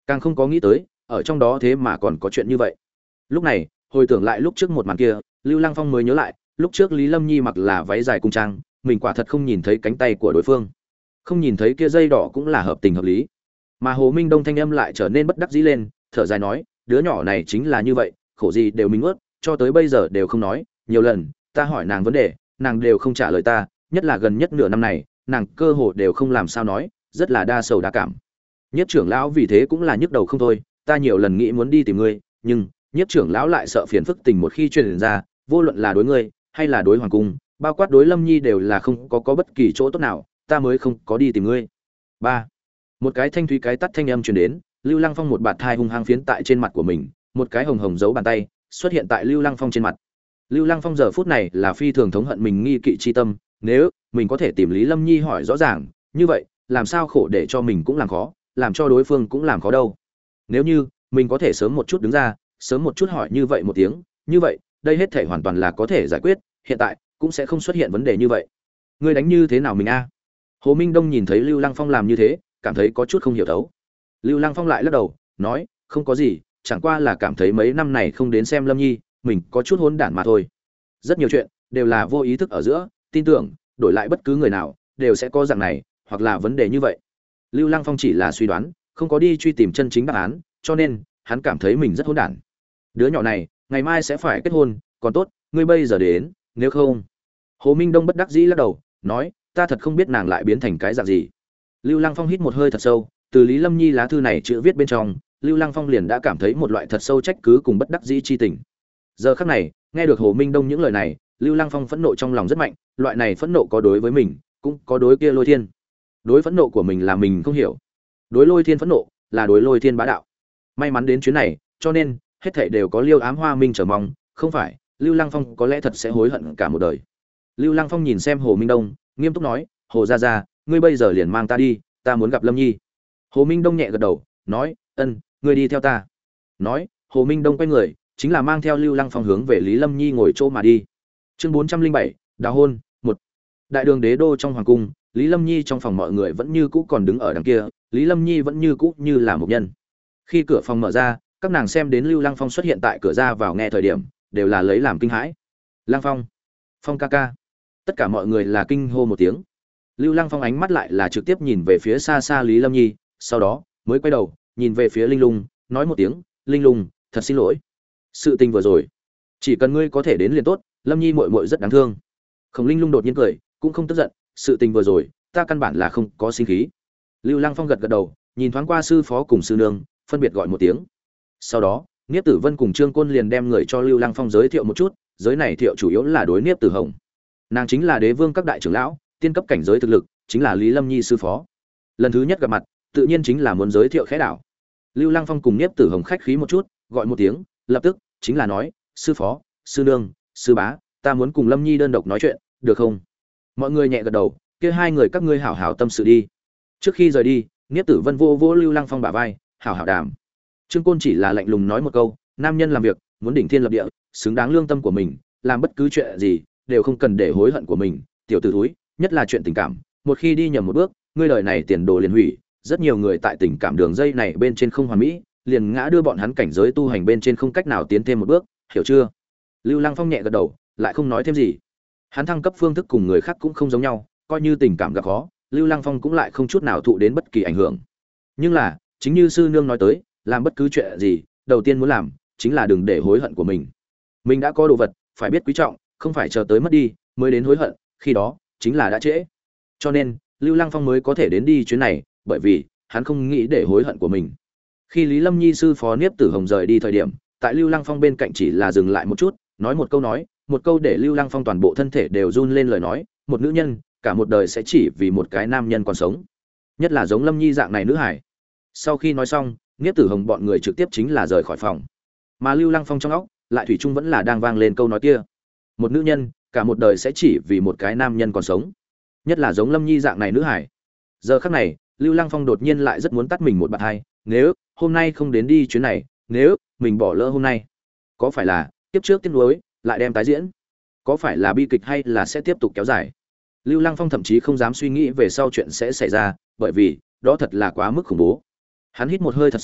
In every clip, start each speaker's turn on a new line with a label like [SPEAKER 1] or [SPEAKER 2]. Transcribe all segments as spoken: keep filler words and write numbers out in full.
[SPEAKER 1] càng không có nghĩ tới ở trong đó thế mà còn có chuyện như vậy. Lúc này hồi tưởng lại lúc trước một màn kia, Lưu Lăng Phong mới nhớ lại lúc trước Lý Lâm Nhi mặc là váy dài cung trang, mình quả thật không nhìn thấy cánh tay của đối phương, không nhìn thấy kia dây đỏ cũng là hợp tình hợp lý. Mà Hồ Minh Đông thanh âm lại trở nên bất đắc dĩ lên, thở dài nói, đứa nhỏ này chính là như vậy, khổ gì đều mình ướt, cho tới bây giờ đều không nói, nhiều lần ta hỏi nàng vấn đề, nàng đều không trả lời ta, nhất là gần nhất nửa năm này, nàng cơ hồ đều không làm sao nói, rất là đa sầu đa cảm. Nhiếp trưởng lão vì thế cũng là nhức đầu không thôi, ta nhiều lần nghĩ muốn đi tìm ngươi, nhưng Nhiếp trưởng lão lại sợ phiền phức tình một khi truyền ra, vô luận là đối ngươi hay là đối hoàng cung, bao quát đối Lâm Nhi đều là không có có bất kỳ chỗ tốt nào, ta mới không có đi tìm ngươi. Ba, một cái thanh thúy cái tắt thanh âm truyền đến, Lưu Lăng Phong một bạt thai hung hăng phiến tại trên mặt của mình, một cái hồng hồng dấu bàn tay xuất hiện tại Lưu Lăng Phong trên mặt. Lưu Lăng Phong giờ phút này là phi thường thống hận mình nghi kỵ chi tâm, nếu mình có thể tìm Lý Lâm Nhi hỏi rõ ràng, như vậy, làm sao khổ để cho mình cũng làm khó, làm cho đối phương cũng làm khó đâu. Nếu như mình có thể sớm một chút đứng ra, sớm một chút hỏi như vậy một tiếng, như vậy, đây hết thể hoàn toàn là có thể giải quyết, hiện tại cũng sẽ không xuất hiện vấn đề như vậy. Ngươi đánh như thế nào mình a? Hồ Minh Đông nhìn thấy Lưu Lăng Phong làm như thế, cảm thấy có chút không hiểu thấu. Lưu Lăng Phong lại lắc đầu, nói, không có gì, chẳng qua là cảm thấy mấy năm này không đến xem Lâm Nhi, mình có chút hỗn đản mà thôi. Rất nhiều chuyện đều là vô ý thức ở giữa, tin tưởng, đổi lại bất cứ người nào đều sẽ có dạng này, hoặc là vấn đề như vậy. Lưu Lăng Phong chỉ là suy đoán, không có đi truy tìm chân chính đáp án, cho nên hắn cảm thấy mình rất hỗn đản. Đứa nhỏ này, ngày mai sẽ phải kết hôn, còn tốt, ngươi bây giờ đến, nếu không. Hồ Minh Đông bất đắc dĩ lắc đầu, nói, ta thật không biết nàng lại biến thành cái dạng gì. Lưu Lăng Phong hít một hơi thật sâu, từ Lý Lâm Nhi lá thư này chữ viết bên trong, Lưu Lăng Phong liền đã cảm thấy một loại thật sâu trách cứ cùng bất đắc dĩ chi tình. Giờ khắc này, nghe được Hồ Minh Đông những lời này, Lưu Lăng Phong phẫn nộ trong lòng rất mạnh, loại này phẫn nộ có đối với mình, cũng có đối kia Lôi Thiên. Đối phẫn nộ của mình là mình không hiểu, đối Lôi Thiên phẫn nộ là đối Lôi Thiên bá đạo. May mắn đến chuyến này, cho nên hết thảy đều có Liêu Ám Hoa Minh chờ mong, không phải, Lưu Lăng Phong có lẽ thật sẽ hối hận cả một đời. Lưu Lăng Phong nhìn xem Hồ Minh Đông, nghiêm túc nói, Hồ gia gia, ngươi bây giờ liền mang ta đi, ta muốn gặp Lâm Nhi. Hồ Minh Đông nhẹ gật đầu, nói, ân, ngươi đi theo ta. Nói, Hồ Minh Đông quay người, chính là mang theo Lưu Lăng Phong hướng về Lý Lâm Nhi ngồi chỗ mà đi. Chương bốn trăm linh bảy, đào hôn, một. Đại đường đế đô trong hoàng cung, Lý Lâm Nhi trong phòng mọi người vẫn như cũ còn đứng ở đằng kia, Lý Lâm Nhi vẫn như cũ như là một nhân. Khi cửa phòng mở ra, các nàng xem đến Lưu Lăng Phong xuất hiện tại cửa ra vào nghe thời điểm, đều là lấy làm kinh hãi. Lăng Phong, Phong ca ca. Tất cả mọi người là kinh hô một tiếng. Lưu Lăng Phong ánh mắt lại là trực tiếp nhìn về phía xa xa Lý Lâm Nhi, sau đó mới quay đầu, nhìn về phía Linh Lung, nói một tiếng, Linh Lung, thật xin lỗi. Sự tình vừa rồi, chỉ cần ngươi có thể đến liền tốt, Lâm Nhi muội muội rất đáng thương. Khổng Linh Lung đột nhiên cười, cũng không tức giận, sự tình vừa rồi, ta căn bản là không có sinh khí. Lưu Lăng Phong gật gật đầu, nhìn thoáng qua sư phó cùng sư nương, phân biệt gọi một tiếng. Sau đó, Niếp Tử Vân cùng Trương Côn liền đem người cho Lưu Lăng Phong giới thiệu một chút, giới này thiệu chủ yếu là đối Niếp Tử Hồng. Nàng chính là đế vương các đại trưởng lão, tiên cấp cảnh giới thực lực, chính là Lý Lâm Nhi sư phó. Lần thứ nhất gặp mặt, tự nhiên chính là muốn giới thiệu khẽ đảo. Lưu Lăng Phong cùng Niếp Tử Hồng khách khí một chút, gọi một tiếng, lập tức chính là nói, sư phó, sư nương, sư bá, ta muốn cùng Lâm Nhi đơn độc nói chuyện, được không? Mọi người nhẹ gật đầu, kia hai người các ngươi hảo hảo tâm sự đi. Trước khi rời đi, Niếp Tử Vân vô vô Lưu Lăng Phong bả vai, hảo hảo đàm. Trương Côn chỉ là lạnh lùng nói một câu, nam nhân làm việc, muốn đỉnh thiên lập địa, xứng đáng lương tâm của mình, làm bất cứ chuyện gì đều không cần để hối hận của mình, tiểu tử thúi, nhất là chuyện tình cảm, một khi đi nhầm một bước, ngươi đời này tiền đồ liền hủy, rất nhiều người tại tình cảm đường dây này bên trên không hoàn mỹ, liền ngã đưa bọn hắn cảnh giới tu hành bên trên không cách nào tiến thêm một bước, hiểu chưa? Lưu Lăng Phong nhẹ gật đầu, lại không nói thêm gì. Hắn thăng cấp phương thức cùng người khác cũng không giống nhau, coi như tình cảm gặp khó, Lưu Lăng Phong cũng lại không chút nào thụ đến bất kỳ ảnh hưởng. Nhưng là, chính như sư nương nói tới, làm bất cứ chuyện gì, đầu tiên muốn làm chính là đừng để hối hận của mình. Mình đã có đồ vật, phải biết quý trọng, không phải chờ tới mất đi mới đến hối hận, khi đó chính là đã trễ. Cho nên, Lưu Lăng Phong mới có thể đến đi chuyến này, bởi vì hắn không nghĩ để hối hận của mình. Khi Lý Lâm Nhi sư phó Niếp Tử Hồng rời đi thời điểm, tại Lưu Lăng Phong bên cạnh chỉ là dừng lại một chút, nói một câu nói, một câu để Lưu Lăng Phong toàn bộ thân thể đều run lên lời nói, một nữ nhân, cả một đời sẽ chỉ vì một cái nam nhân còn sống. Nhất là giống Lâm Nhi dạng này nữ hải. Sau khi nói xong, Niếp Tử Hồng bọn người trực tiếp chính là rời khỏi phòng. Mà Lưu Lăng Phong trong óc, lại thủy chung vẫn là đang vang lên câu nói kia. Một nữ nhân, cả một đời sẽ chỉ vì một cái nam nhân còn sống. Nhất là giống Lâm Nhi dạng này nữ hải. Giờ khắc này, Lưu Lăng Phong đột nhiên lại rất muốn tắt mình một bạt hai, nếu hôm nay không đến đi chuyến này, nếu mình bỏ lỡ hôm nay, có phải là tiếp trước tiếc nuối lại đem tái diễn? Có phải là bi kịch hay là sẽ tiếp tục kéo dài? Lưu Lăng Phong thậm chí không dám suy nghĩ về sau chuyện sẽ xảy ra, bởi vì đó thật là quá mức khủng bố. Hắn hít một hơi thật sâu,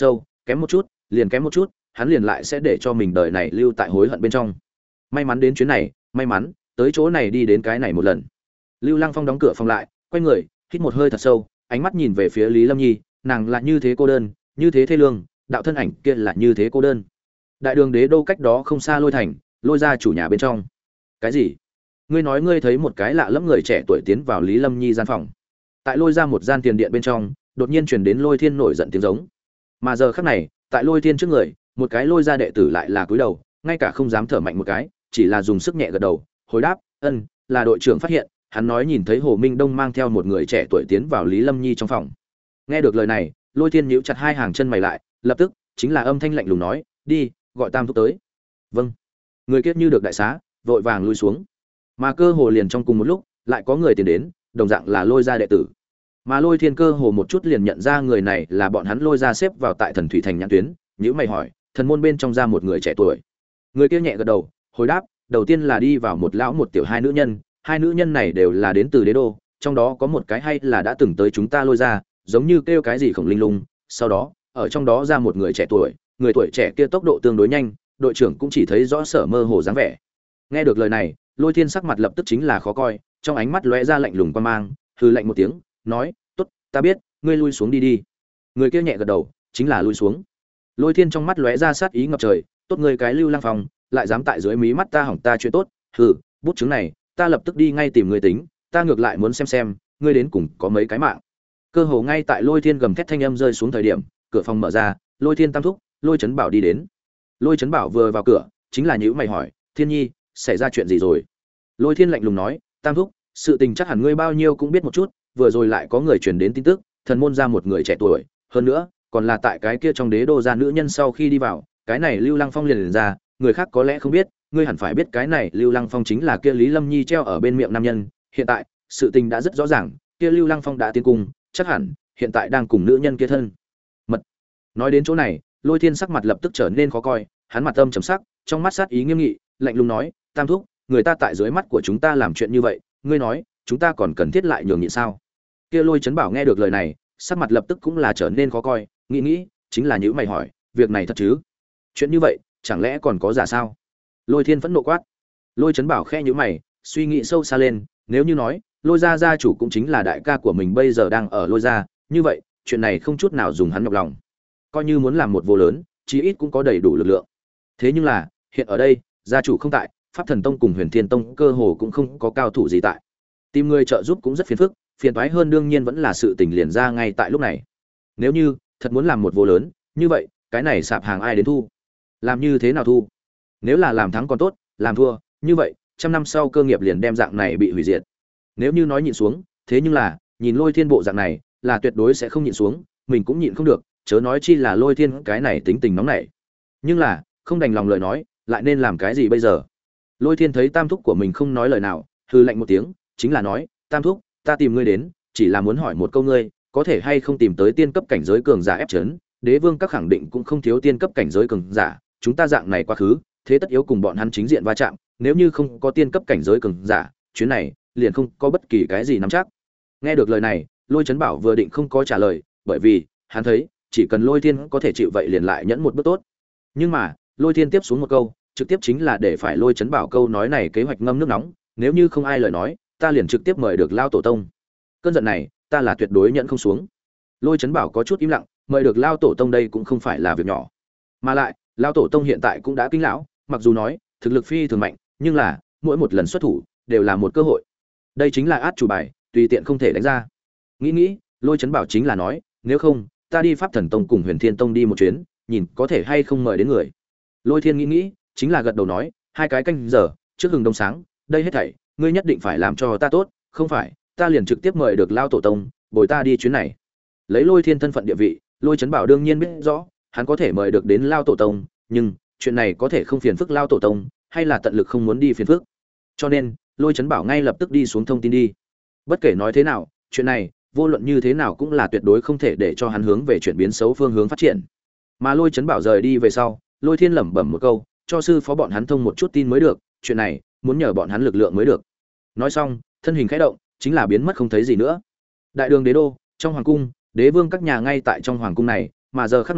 [SPEAKER 1] kém một chút, liền kém một chút, hắn liền lại sẽ để cho mình đời này lưu tại hối hận bên trong. May mắn đến chuyến này, may mắn tới chỗ này đi đến cái này một lần. Lưu Lăng Phong đóng cửa phòng lại, quay người, hít một hơi thật sâu, ánh mắt nhìn về phía Lý Lâm Nhi, nàng là như thế cô đơn, như thế thê lương, đạo thân ảnh kia là như thế cô đơn. Đại đường đế đô cách đó không xa Lôi Thành, Lôi ra chủ nhà bên trong. Cái gì? Ngươi nói ngươi thấy một cái lạ lẫm người trẻ tuổi tiến vào Lý Lâm Nhi gian phòng. Tại Lôi ra một gian tiền điện bên trong, đột nhiên truyền đến Lôi Thiên nổi giận tiếng giống. Mà giờ khắc này, tại Lôi Thiên trước người, một cái Lôi ra đệ tử lại là cúi đầu, ngay cả không dám thở mạnh một cái, chỉ là dùng sức nhẹ gật đầu, hồi đáp, "Ân, là đội trưởng phát hiện." Hắn nói nhìn thấy Hồ Minh Đông mang theo một người trẻ tuổi tiến vào Lý Lâm Nhi trong phòng. Nghe được lời này, Lôi Thiên nhíu chặt hai hàng chân mày lại, lập tức chính là âm thanh lạnh lùng nói, "Đi, gọi Tam thúc tới." Vâng. Người kiết như được đại xá, vội vàng lui xuống. Mà cơ hồ liền trong cùng một lúc, lại có người tiến đến, đồng dạng là Lôi gia đệ tử. Mà Lôi Thiên cơ hồ một chút liền nhận ra người này là bọn hắn Lôi gia xếp vào tại Thần Thủy Thành nhãn tuyến, nhíu mày hỏi, thần môn bên trong ra một người trẻ tuổi. Người kia nhẹ gật đầu, hồi đáp, đầu tiên là đi vào một lão một tiểu hai nữ nhân, hai nữ nhân này đều là đến từ đế đô, trong đó có một cái hay là đã từng tới chúng ta Lôi gia, giống như kêu cái gì khổng linh lung, sau đó, ở trong đó ra một người trẻ tuổi, người tuổi trẻ kia tốc độ tương đối nhanh, đội trưởng cũng chỉ thấy rõ sở mơ hồ dáng vẻ. Nghe được lời này, Lôi Thiên sắc mặt lập tức chính là khó coi, trong ánh mắt lóe ra lạnh lùng quan mang, hừ lạnh một tiếng, nói, "Tốt, ta biết, ngươi lui xuống đi đi." Người kia nhẹ gật đầu, chính là lui xuống. Lôi Thiên trong mắt lóe ra sát ý ngập trời, "Tốt ngươi cái Lưu Lăng Phong, lại dám tại dưới mí mắt ta hỏng ta chuyện tốt, hừ, bút chứng này, ta lập tức đi ngay tìm người tính, ta ngược lại muốn xem xem, ngươi đến cùng có mấy cái mạng." Cơ hồ ngay tại Lôi Thiên gầm thét thanh âm rơi xuống thời điểm, cửa phòng mở ra, Lôi Thiên Tam thúc, Lôi Chấn Bảo đi đến. Lôi Chấn Bảo vừa vào cửa, chính là nhíu mày hỏi, "Thiên Nhi, xảy ra chuyện gì rồi?" Lôi Thiên lạnh lùng nói, "Tam thúc, sự tình chắc hẳn ngươi bao nhiêu cũng biết một chút, vừa rồi lại có người truyền đến tin tức, thần môn ra một người trẻ tuổi, hơn nữa, còn là tại cái kia trong đế đô gia nữ nhân sau khi đi vào, cái này Lưu Lăng Phong liền liền ra, người khác có lẽ không biết, ngươi hẳn phải biết cái này Lưu Lăng Phong chính là kia Lý Lâm Nhi treo ở bên miệng nam nhân, hiện tại, sự tình đã rất rõ ràng, kia Lưu Lăng Phong đã tiến cung, chắc hẳn hiện tại đang cùng nữ nhân kia thân mật." Nói đến chỗ này, Lôi Thiên sắc mặt lập tức trở nên khó coi, hắn mặt âm trầm sắc, trong mắt sát ý nghiêm nghị, lạnh lùng nói, "Tam thúc, người ta tại dưới mắt của chúng ta làm chuyện như vậy, ngươi nói, chúng ta còn cần thiết lại nhường nhịn sao?" Kia Lôi Chấn Bảo nghe được lời này, sắc mặt lập tức cũng là trở nên khó coi, nghĩ nghĩ, chính là nhíu mày hỏi, "Việc này thật chứ? Chuyện như vậy, chẳng lẽ còn có giả sao?" Lôi Thiên phẫn nộ quát. Lôi Chấn Bảo khẽ nhíu mày, suy nghĩ sâu xa lên, nếu như nói, Lôi gia gia chủ cũng chính là đại ca của mình bây giờ đang ở Lôi gia, như vậy, chuyện này không chút nào dùng hắn nhọc lòng. Coi như muốn làm một vô lớn, chí ít cũng có đầy đủ lực lượng. Thế nhưng là, hiện ở đây, gia chủ không tại, Pháp Thần Tông cùng Huyền Thiên Tông cơ hồ cũng không có cao thủ gì tại. Tìm người trợ giúp cũng rất phiền phức, phiền toái hơn đương nhiên vẫn là sự tình liền ra ngay tại lúc này. Nếu như thật muốn làm một vô lớn, như vậy, cái này sạp hàng ai đến thu? Làm như thế nào thu? Nếu là làm thắng còn tốt, làm thua, như vậy, trăm năm sau cơ nghiệp liền đem dạng này bị hủy diệt. Nếu như nói nhịn xuống, thế nhưng là, nhìn Lôi Thiên bộ dạng này, là tuyệt đối sẽ không nhịn xuống, mình cũng nhịn không được, chớ nói chi là Lôi Thiên cái này tính tình nóng nảy. Nhưng là, không đành lòng lời nói, lại nên làm cái gì bây giờ? Lôi Thiên thấy Tam thúc của mình không nói lời nào, hừ lạnh một tiếng, chính là nói, "Tam thúc, ta tìm ngươi đến, chỉ là muốn hỏi một câu ngươi, có thể hay không tìm tới tiên cấp cảnh giới cường giả ép chấn, Đế Vương các khẳng định cũng không thiếu tiên cấp cảnh giới cường giả, chúng ta dạng này quá khứ, thế tất yếu cùng bọn hắn chính diện va chạm, nếu như không có tiên cấp cảnh giới cường giả, chuyến này liền không có bất kỳ cái gì nắm chắc." Nghe được lời này, Lôi Chấn Bảo vừa định không có trả lời, bởi vì hắn thấy, chỉ cần Lôi Thiên có thể chịu vậy liền lại nhẫn một bước tốt. Nhưng mà, Lôi Thiên tiếp xuống một câu, trực tiếp chính là để phải Lôi Chấn Bảo câu nói này kế hoạch ngâm nước nóng, nếu như không ai lời nói, ta liền trực tiếp mời được Lao Tổ Tông. Cơn giận này, ta là tuyệt đối nhận không xuống. Lôi Chấn Bảo có chút im lặng, mời được Lao Tổ Tông đây cũng không phải là việc nhỏ. Mà lại, Lao Tổ Tông hiện tại cũng đã kinh lão, mặc dù nói, thực lực phi thường mạnh, nhưng là, mỗi một lần xuất thủ đều là một cơ hội. Đây chính là át chủ bài, tùy tiện không thể đánh ra. Nghĩ nghĩ, Lôi Chấn Bảo chính là nói, nếu không, ta đi Pháp Thần Tông cùng Huyền Thiên Tông đi một chuyến, nhìn có thể hay không mời đến người. Lôi Thiên nghĩ nghĩ, chính là gật đầu nói, hai cái canh giờ, trước hừng đông sáng, đây hết thảy, ngươi nhất định phải làm cho ta tốt, không phải, ta liền trực tiếp mời được Lao Tổ Tông, bồi ta đi chuyến này. Lấy Lôi Thiên thân phận địa vị, Lôi Chấn Bảo đương nhiên biết rõ, hắn có thể mời được đến Lao Tổ Tông, nhưng chuyện này có thể không phiền phức Lao Tổ Tông, hay là tận lực không muốn đi phiền phức. Cho nên, Lôi Chấn Bảo ngay lập tức đi xuống thông tin đi. Bất kể nói thế nào, chuyện này, vô luận như thế nào cũng là tuyệt đối không thể để cho hắn hướng về chuyển biến xấu phương hướng phát triển. Mà Lôi Chấn Bảo rời đi về sau, Lôi Thiên lẩm bẩm một câu, cho sư phó bọn hắn thông một chút tin mới được, chuyện này, muốn nhờ bọn hắn lực lượng mới được. Nói xong, thân hình khẽ động, chính là biến mất không thấy gì nữa. Đại đường đế đô, trong hoàng cung, đế vương các nhà ngay tại trong hoàng cung này, mà giờ khắc này,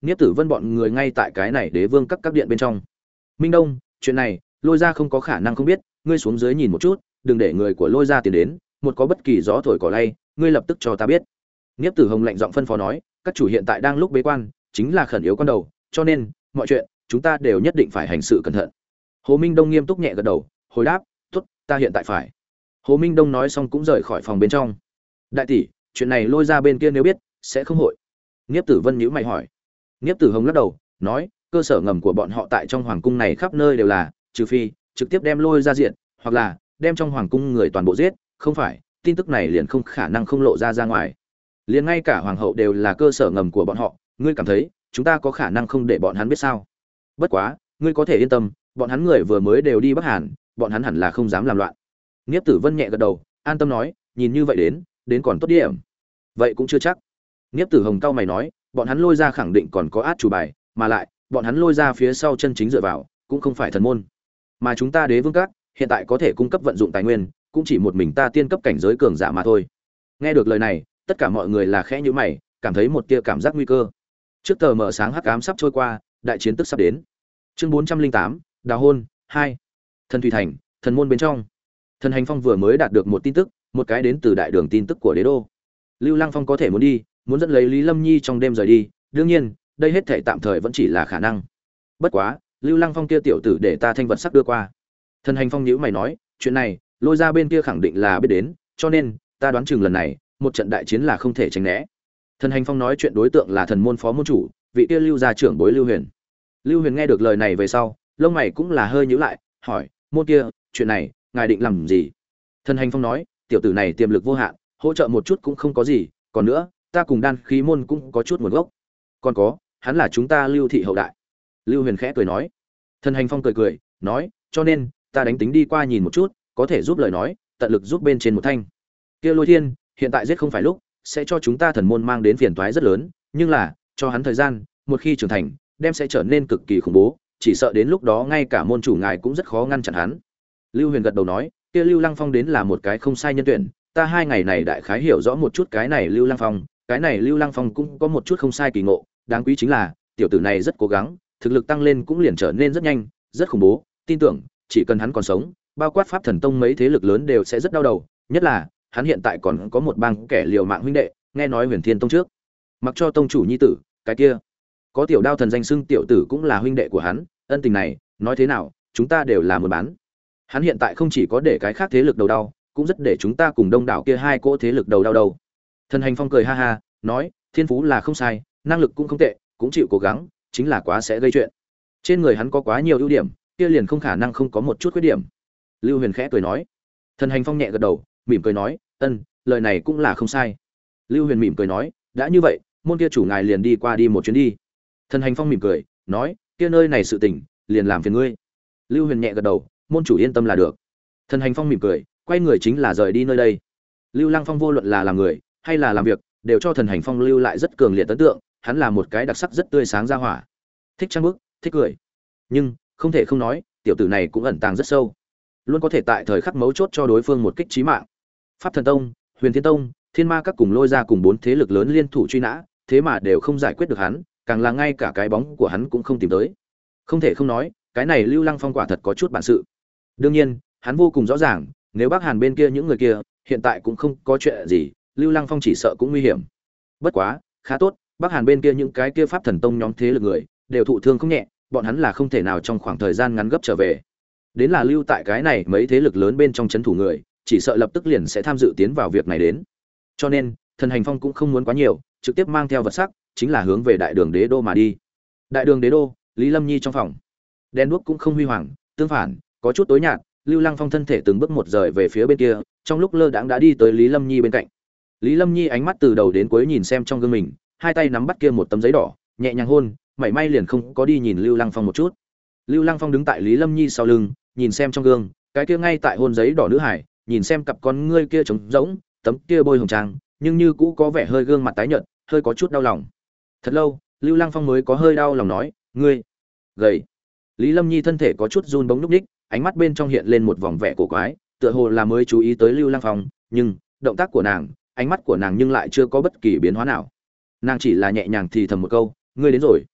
[SPEAKER 1] Niếp Tử Vân bọn người ngay tại cái này đế vương các các điện bên trong. Minh Đông, chuyện này Lôi gia không có khả năng không biết, ngươi xuống dưới nhìn một chút, đừng để người của Lôi gia tiến đến, một có bất kỳ gió thổi cỏ lay, ngươi lập tức cho ta biết. Niếp Tử Hồng lạnh giọng phân phó nói, các chủ hiện tại đang lúc bế quan, chính là khẩn yếu con đầu, cho nên mọi chuyện chúng ta đều nhất định phải hành sự cẩn thận. Hồ Minh Đông nghiêm túc nhẹ gật đầu, hồi đáp, "Tốt, ta hiện tại phải." Hồ Minh Đông nói xong cũng rời khỏi phòng bên trong. "Đại tỷ, chuyện này Lôi gia bên kia nếu biết, sẽ không hội?" Niếp Tử Vân nhíu mày hỏi. Niếp Tử Hồng lắc đầu, nói, "Cơ sở ngầm của bọn họ tại trong hoàng cung này khắp nơi đều là, trừ phi trực tiếp đem Lôi ra diện, hoặc là đem trong hoàng cung người toàn bộ giết, không phải, tin tức này liền không khả năng không lộ ra ra ngoài. Liền ngay cả hoàng hậu đều là cơ sở ngầm của bọn họ, ngươi cảm thấy chúng ta có khả năng không để bọn hắn biết sao? Bất quá, ngươi có thể yên tâm, bọn hắn người vừa mới đều đi Bắc Hàn, bọn hắn hẳn là không dám làm loạn." Niếp Tử Vân nhẹ gật đầu, an tâm nói, "Nhìn như vậy đến, đến còn tốt điểm." "Vậy cũng chưa chắc." Niếp Tử Hồng cau mày nói, "Bọn hắn Lôi ra khẳng định còn có át chủ bài, mà lại, bọn hắn Lôi ra phía sau chân chính dựa vào, cũng không phải thần môn, mà chúng ta Đế Vương Các hiện tại có thể cung cấp vận dụng tài nguyên, cũng chỉ một mình ta tiên cấp cảnh giới cường giả mà thôi." Nghe được lời này, tất cả mọi người là khẽ nhíu mày, cảm thấy một tia cảm giác nguy cơ. Trước tờ mở sáng hắc ám sắp trôi qua, đại chiến tức sắp đến. Chương bốn trăm linh tám, đào hôn hai. Thần Thủy Thành, thần môn bên trong. Thần Hành Phong vừa mới đạt được một tin tức, một cái đến từ đại đường tin tức của đế đô. Lưu Lăng Phong có thể muốn đi, muốn dẫn lấy Lý Lâm Nhi trong đêm rời đi, đương nhiên, đây hết thảy tạm thời vẫn chỉ là khả năng. Bất quá, Lưu Lăng Phong kia tiểu tử để ta thanh vật sắc đưa qua. Thần Hành Phong nhíu mày nói, chuyện này, Lôi ra bên kia khẳng định là biết đến, cho nên, ta đoán chừng lần này, một trận đại chiến là không thể tránh né. Thần Hành Phong nói chuyện đối tượng là thần môn phó môn chủ, vị kia Lưu gia trưởng bối Lưu Huyền. Lưu Huyền nghe được lời này về sau, lông mày cũng là hơi nhíu lại, hỏi, "Môn kia, chuyện này, ngài định làm gì?" Thần Hành Phong nói, "Tiểu tử này tiềm lực vô hạn, hỗ trợ một chút cũng không có gì, còn nữa, ta cùng đan khí môn cũng có chút nguồn gốc. Còn có, hắn là chúng ta Lưu thị hậu đại." Lưu Huyền khẽ cười nói. Thần Hành Phong cười cười, nói, "Cho nên, ta đánh tính đi qua nhìn một chút, có thể giúp lời nói, tận lực giúp bên trên một thanh. Kia Lôi Thiên, hiện tại giết không phải lúc, sẽ cho chúng ta thần môn mang đến phiền toái rất lớn, nhưng là, cho hắn thời gian, một khi trưởng thành, đem sẽ trở nên cực kỳ khủng bố, chỉ sợ đến lúc đó ngay cả môn chủ ngài cũng rất khó ngăn chặn hắn." Lưu Huyền gật đầu nói, "Kia Lưu Lăng Phong đến là một cái không sai nhân tuyển, ta hai ngày này đại khái hiểu rõ một chút cái này Lưu Lăng Phong, cái này Lưu Lăng Phong cũng có một chút không sai kỳ ngộ, đáng quý chính là, tiểu tử này rất cố gắng, thực lực tăng lên cũng liền trở nên rất nhanh, rất khủng bố, tin tưởng, chỉ cần hắn còn sống, bao quát Pháp Thần Tông mấy thế lực lớn đều sẽ rất đau đầu, nhất là, hắn hiện tại còn có một bang kẻ liều mạng huynh đệ, nghe nói Huyền Thiên Tông trước, mặc cho tông chủ nhi tử, cái kia, có tiểu đao thần danh xưng tiểu tử cũng là huynh đệ của hắn, ân tình này, nói thế nào, chúng ta đều là muốn bán. Hắn hiện tại không chỉ có để cái khác thế lực đầu đau, cũng rất để chúng ta cùng đông đảo kia hai cỗ thế lực đầu đau đầu." Thần Hành Phong cười ha ha, nói, "Thiên phú là không sai, năng lực cũng không tệ, cũng chịu cố gắng, chính là quá sẽ gây chuyện. Trên người hắn có quá nhiều ưu điểm, kia liền không khả năng không có một chút khuyết điểm." Lưu Huyền khẽ cười nói. Thần Hành Phong nhẹ gật đầu, mỉm cười nói, "Ân, lời này cũng là không sai." Lưu Huyền mỉm cười nói, "Đã như vậy, môn kia chủ ngài liền đi qua đi một chuyến đi." Thần Hành Phong mỉm cười, nói, "Kia nơi này sự tình, liền làm phiền ngươi." Lưu Huyền nhẹ gật đầu, "Môn chủ yên tâm là được." Thần Hành Phong mỉm cười, quay người chính là rời đi nơi đây. Lưu Lăng Phong vô luận là làm người hay là làm việc, đều cho Thần Hành Phong lưu lại rất cường liệt ấn tượng, hắn là một cái đặc sắc rất tươi sáng ra hỏa. Thích trang bức, thích cười. Nhưng, không thể không nói, tiểu tử này cũng ẩn tàng rất sâu. Luôn có thể tại thời khắc mấu chốt cho đối phương một kích chí mạng. Pháp Thần Tông, Huyền Thiên Tông, Thiên Ma các cùng Lôi ra cùng bốn thế lực lớn liên thủ truy nã, thế mà đều không giải quyết được hắn, càng là ngay cả cái bóng của hắn cũng không tìm tới. Không thể không nói, cái này Lưu Lăng Phong quả thật có chút bản sự. Đương nhiên, hắn vô cùng rõ ràng, nếu Bắc Hàn bên kia những người kia hiện tại cũng không có chuyện gì, Lưu Lăng Phong chỉ sợ cũng nguy hiểm. Bất quá, khá tốt, Bắc Hàn bên kia những cái kia Pháp Thần Tông nhóm thế lực người đều thụ thương không nhẹ, bọn hắn là không thể nào trong khoảng thời gian ngắn gấp trở về. Đến là lưu tại cái này mấy thế lực lớn bên trong trấn thủ người, chỉ sợ lập tức liền sẽ tham dự tiến vào việc này đến. Cho nên, Thần Hành Phong cũng không muốn quá nhiều, trực tiếp mang theo vật sắc, chính là hướng về Đại Đường Đế đô mà đi. Đại Đường Đế đô, Lý Lâm Nhi trong phòng. Đèn đuốc cũng không huy hoàng, tương phản, có chút tối nhạt, Lưu Lăng Phong thân thể từng bước một rời về phía bên kia, trong lúc lơ đãng đã đi tới Lý Lâm Nhi bên cạnh. Lý Lâm Nhi ánh mắt từ đầu đến cuối nhìn xem trong gương mình, hai tay nắm bắt kia một tấm giấy đỏ, nhẹ nhàng hôn, mảy may liền không có đi nhìn Lưu Lăng Phong một chút. Lưu Lăng Phong đứng tại Lý Lâm Nhi sau lưng, nhìn xem trong gương, cái kia ngay tại hôn giấy đỏ nữ hải, nhìn xem cặp con ngươi kia trống rỗng, tấm kia bôi hồng trang, nhưng như cũ có vẻ hơi gương mặt tái nhợt, hơi có chút đau lòng. Thật lâu, Lưu Lăng Phong mới có hơi đau lòng nói, "Ngươi gầy." Lý Lâm Nhi thân thể có chút run bóng lúc ních, ánh mắt bên trong hiện lên một vòng vẻ cổ quái, tựa hồ là mới chú ý tới Lưu Lăng Phong, nhưng động tác của nàng, ánh mắt của nàng nhưng lại chưa có bất kỳ biến hóa nào. Nàng chỉ là nhẹ nhàng thì thầm một câu, "Ngươi đến rồi."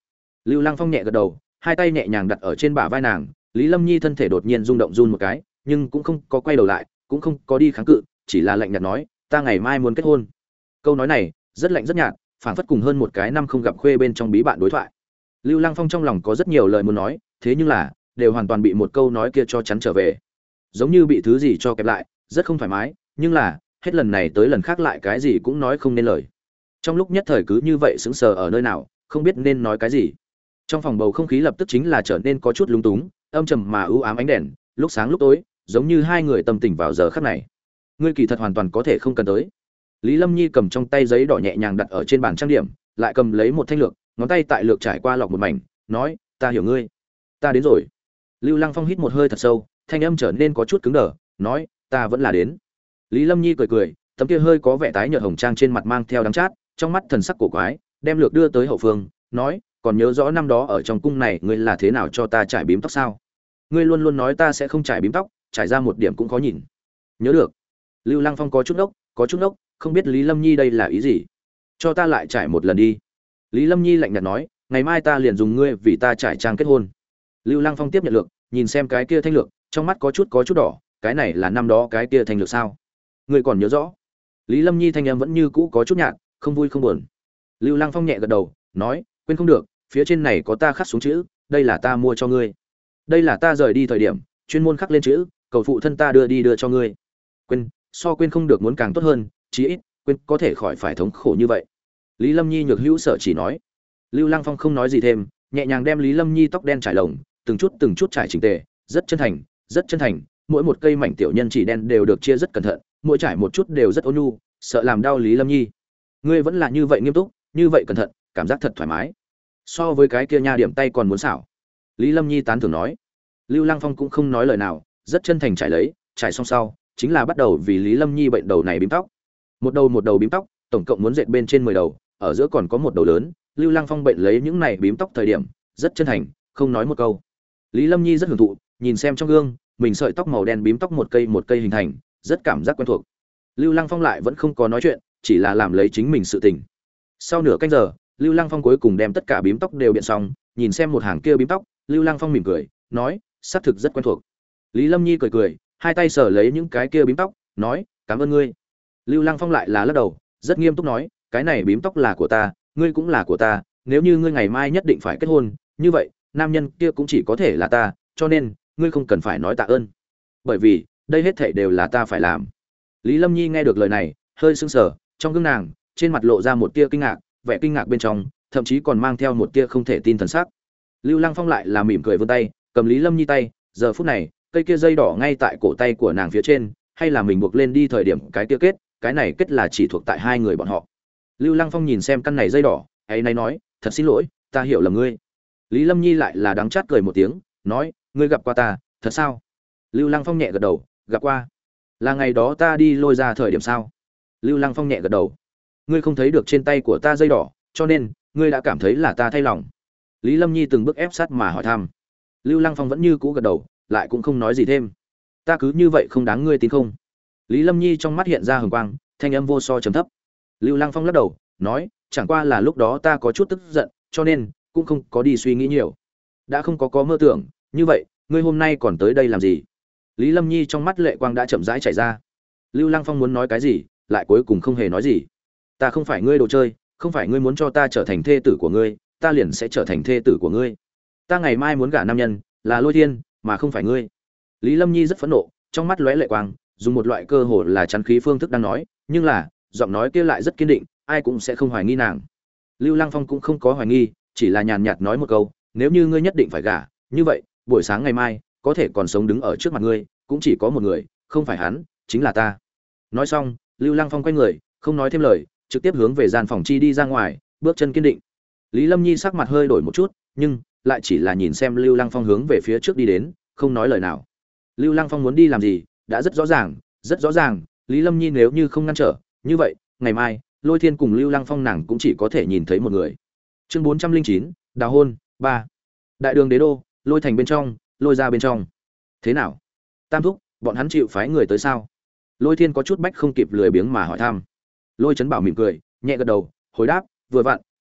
[SPEAKER 1] Lưu Lăng Phong nhẹ gật đầu, hai tay nhẹ nhàng đặt ở trên bả vai nàng. Lý Lâm Nhi thân thể đột nhiên rung động run một cái, nhưng cũng không có quay đầu lại, cũng không có đi kháng cự, chỉ là lạnh nhạt nói, ta ngày mai muốn kết hôn. Câu nói này rất lạnh rất nhạt, phảng phất cùng hơn một cái năm không gặp khuê bên trong bí bạn đối thoại. Lưu Lăng Phong trong lòng có rất nhiều lời muốn nói, thế nhưng là đều hoàn toàn bị một câu nói kia cho chắn trở về. Giống như bị thứ gì cho kẹp lại, rất không thoải mái, nhưng là hết lần này tới lần khác lại cái gì cũng nói không nên lời. Trong lúc nhất thời cứ như vậy sững sờ ở nơi nào, không biết nên nói cái gì. Trong phòng bầu không khí lập tức chính là trở nên có chút lung túng, âm trầm mà u ám ánh đèn, lúc sáng lúc tối, giống như hai người tâm tình vào giờ khắc này. Ngươi kỳ thật hoàn toàn có thể không cần tới. Lý Lâm Nhi cầm trong tay giấy đỏ nhẹ nhàng đặt ở trên bàn trang điểm, lại cầm lấy một thanh lược, ngón tay tại lược trải qua lọc một mảnh, nói, ta hiểu ngươi, ta đến rồi. Lưu Lăng Phong hít một hơi thật sâu, thanh âm trở nên có chút cứng đờ, nói, ta vẫn là đến. Lý Lâm Nhi cười cười, tấm kia hơi có vẻ tái nhợt hồng trang trên mặt mang theo đắng chát, trong mắt thần sắc cổ quái, đem lược đưa tới hậu phương, nói, còn nhớ rõ năm đó ở trong cung này ngươi là thế nào cho ta trải bím tóc sao? Ngươi luôn luôn nói ta sẽ không trải bím tóc, trải ra một điểm cũng khó nhìn. Nhớ được. Lưu Lăng Phong có chút ốc, có chút ốc, không biết Lý Lâm Nhi đây là ý gì. Cho ta lại trải một lần đi. Lý Lâm Nhi lạnh nhạt nói, ngày mai ta liền dùng ngươi vì ta trải trang kết hôn. Lưu Lăng Phong tiếp nhận lược, nhìn xem cái kia thanh lược, trong mắt có chút có chút đỏ, cái này là năm đó cái kia thanh lược sao? Ngươi còn nhớ rõ? Lý Lâm Nhi thanh em vẫn như cũ có chút nhạt, không vui không buồn. Lưu Lăng Phong nhẹ gật đầu, nói, quên không được, phía trên này có ta khắc xuống chữ, đây là ta mua cho ngươi. Đây là ta rời đi thời điểm, chuyên môn khắc lên chữ, cầu phụ thân ta đưa đi đưa cho ngươi. Quên, so quên không được muốn càng tốt hơn, chí ít, quên có thể khỏi phải thống khổ như vậy. Lý Lâm Nhi nhược hữu sợ chỉ nói. Lưu Lăng Phong không nói gì thêm, nhẹ nhàng đem Lý Lâm Nhi tóc đen trải lồng, từng chút từng chút trải chỉnh tề, rất chân thành, rất chân thành, mỗi một cây mảnh tiểu nhân chỉ đen đều được chia rất cẩn thận, mỗi trải một chút đều rất ôn nhu, sợ làm đau Lý Lâm Nhi. Ngươi vẫn là như vậy nghiêm túc, như vậy cẩn thận, cảm giác thật thoải mái. So với cái kia nha điểm tay còn muốn xảo. Lý Lâm Nhi tán thưởng nói. Lưu Lăng Phong cũng không nói lời nào, rất chân thành trải lấy, trải xong sau, chính là bắt đầu vì Lý Lâm Nhi bệnh đầu này bím tóc. Một đầu một đầu bím tóc, tổng cộng muốn dệt bên trên mười đầu, ở giữa còn có một đầu lớn, Lưu Lăng Phong bệnh lấy những này bím tóc thời điểm, rất chân thành, không nói một câu. Lý Lâm Nhi rất hưởng thụ, nhìn xem trong gương, mình sợi tóc màu đen bím tóc một cây một cây hình thành, rất cảm giác quen thuộc. Lưu Lăng Phong lại vẫn không có nói chuyện, chỉ là làm lấy chính mình sự tình. Sau nửa canh giờ, Lưu Lăng Phong cuối cùng đem tất cả bím tóc đều biện xong, nhìn xem một hàng kia bím tóc, Lưu Lăng Phong mỉm cười, nói, xác thực rất quen thuộc. Lý Lâm Nhi cười cười, hai tay sờ lấy những cái kia bím tóc, nói, cảm ơn ngươi. Lưu Lăng Phong lại là lắc đầu, rất nghiêm túc nói, cái này bím tóc là của ta, ngươi cũng là của ta, nếu như ngươi ngày mai nhất định phải kết hôn, như vậy, nam nhân kia cũng chỉ có thể là ta, cho nên, ngươi không cần phải nói tạ ơn. Bởi vì, đây hết thảy đều là ta phải làm. Lý Lâm Nhi nghe được lời này, hơi sững sờ, trong gương nàng, trên mặt lộ ra một tia kinh ngạc, vẻ kinh ngạc bên trong, thậm chí còn mang theo một tia không thể tin thần sắc. Lưu Lăng Phong lại là mỉm cười vươn tay, cầm Lý Lâm Nhi tay, giờ phút này, cây kia dây đỏ ngay tại cổ tay của nàng phía trên, hay là mình buộc lên đi thời điểm cái kia kết, cái này kết là chỉ thuộc tại hai người bọn họ. Lưu Lăng Phong nhìn xem căn này dây đỏ, ấy nay nói, thật xin lỗi, ta hiểu lầm ngươi. Lý Lâm Nhi lại là đắng chát cười một tiếng, nói, ngươi gặp qua ta, thật sao? Lưu Lăng Phong nhẹ gật đầu, gặp qua. Là ngày đó ta đi lôi ra thời điểm sao? Lưu Lăng Phong nhẹ gật đầu. Ngươi không thấy được trên tay của ta dây đỏ, cho nên ngươi đã cảm thấy là ta thay lòng. Lý Lâm Nhi từng bước ép sát mà hỏi thăm. Lưu Lăng Phong vẫn như cũ gật đầu, lại cũng không nói gì thêm. Ta cứ như vậy không đáng ngươi tin không? Lý Lâm Nhi trong mắt hiện ra hừng quang, thanh âm vô so trầm thấp. Lưu Lăng Phong lắc đầu, nói, chẳng qua là lúc đó ta có chút tức giận, cho nên cũng không có đi suy nghĩ nhiều. Đã không có có mơ tưởng, như vậy, ngươi hôm nay còn tới đây làm gì? Lý Lâm Nhi trong mắt lệ quang đã chậm rãi chảy ra. Lưu Lăng Phong muốn nói cái gì, lại cuối cùng không hề nói gì. Ta không phải ngươi đồ chơi, không phải ngươi muốn cho ta trở thành thê tử của ngươi, ta liền sẽ trở thành thê tử của ngươi. Ta ngày mai muốn gả nam nhân, là Lôi Thiên, mà không phải ngươi. Lý Lâm Nhi rất phẫn nộ, trong mắt lóe lệ quang, dùng một loại cơ hồ là chắn khí phương thức đang nói, nhưng là, giọng nói kia lại rất kiên định, ai cũng sẽ không hoài nghi nàng. Lưu Lăng Phong cũng không có hoài nghi, chỉ là nhàn nhạt nói một câu, nếu như ngươi nhất định phải gả, như vậy, buổi sáng ngày mai, có thể còn sống đứng ở trước mặt ngươi, cũng chỉ có một người, không phải hắn, chính là ta. Nói xong, Lưu Lăng Phong quay người, không nói thêm lời, trực tiếp hướng về gian phòng chi đi ra ngoài, bước chân kiên định. Lý Lâm Nhi sắc mặt hơi đổi một chút, nhưng lại chỉ là nhìn xem Lưu Lăng Phong hướng về phía trước đi đến, không nói lời nào. Lưu Lăng Phong muốn đi làm gì, đã rất rõ ràng, rất rõ ràng, Lý Lâm Nhi nếu như không ngăn trở, như vậy, ngày mai, Lôi Thiên cùng Lưu Lăng Phong nàng cũng chỉ có thể nhìn thấy một người. Chương bốn trăm linh chín, đào hôn, ba. Đại đường đế đô, Lôi thành bên trong, Lôi ra bên trong. Thế nào? Tam thúc, bọn hắn chịu phái người tới sao? Lôi Thiên có chút bách không kịp lười biếng mà hỏi thăm. Lôi Chấn Bảo mỉm cười, nhẹ gật đầu, hồi đáp, vừa vặn,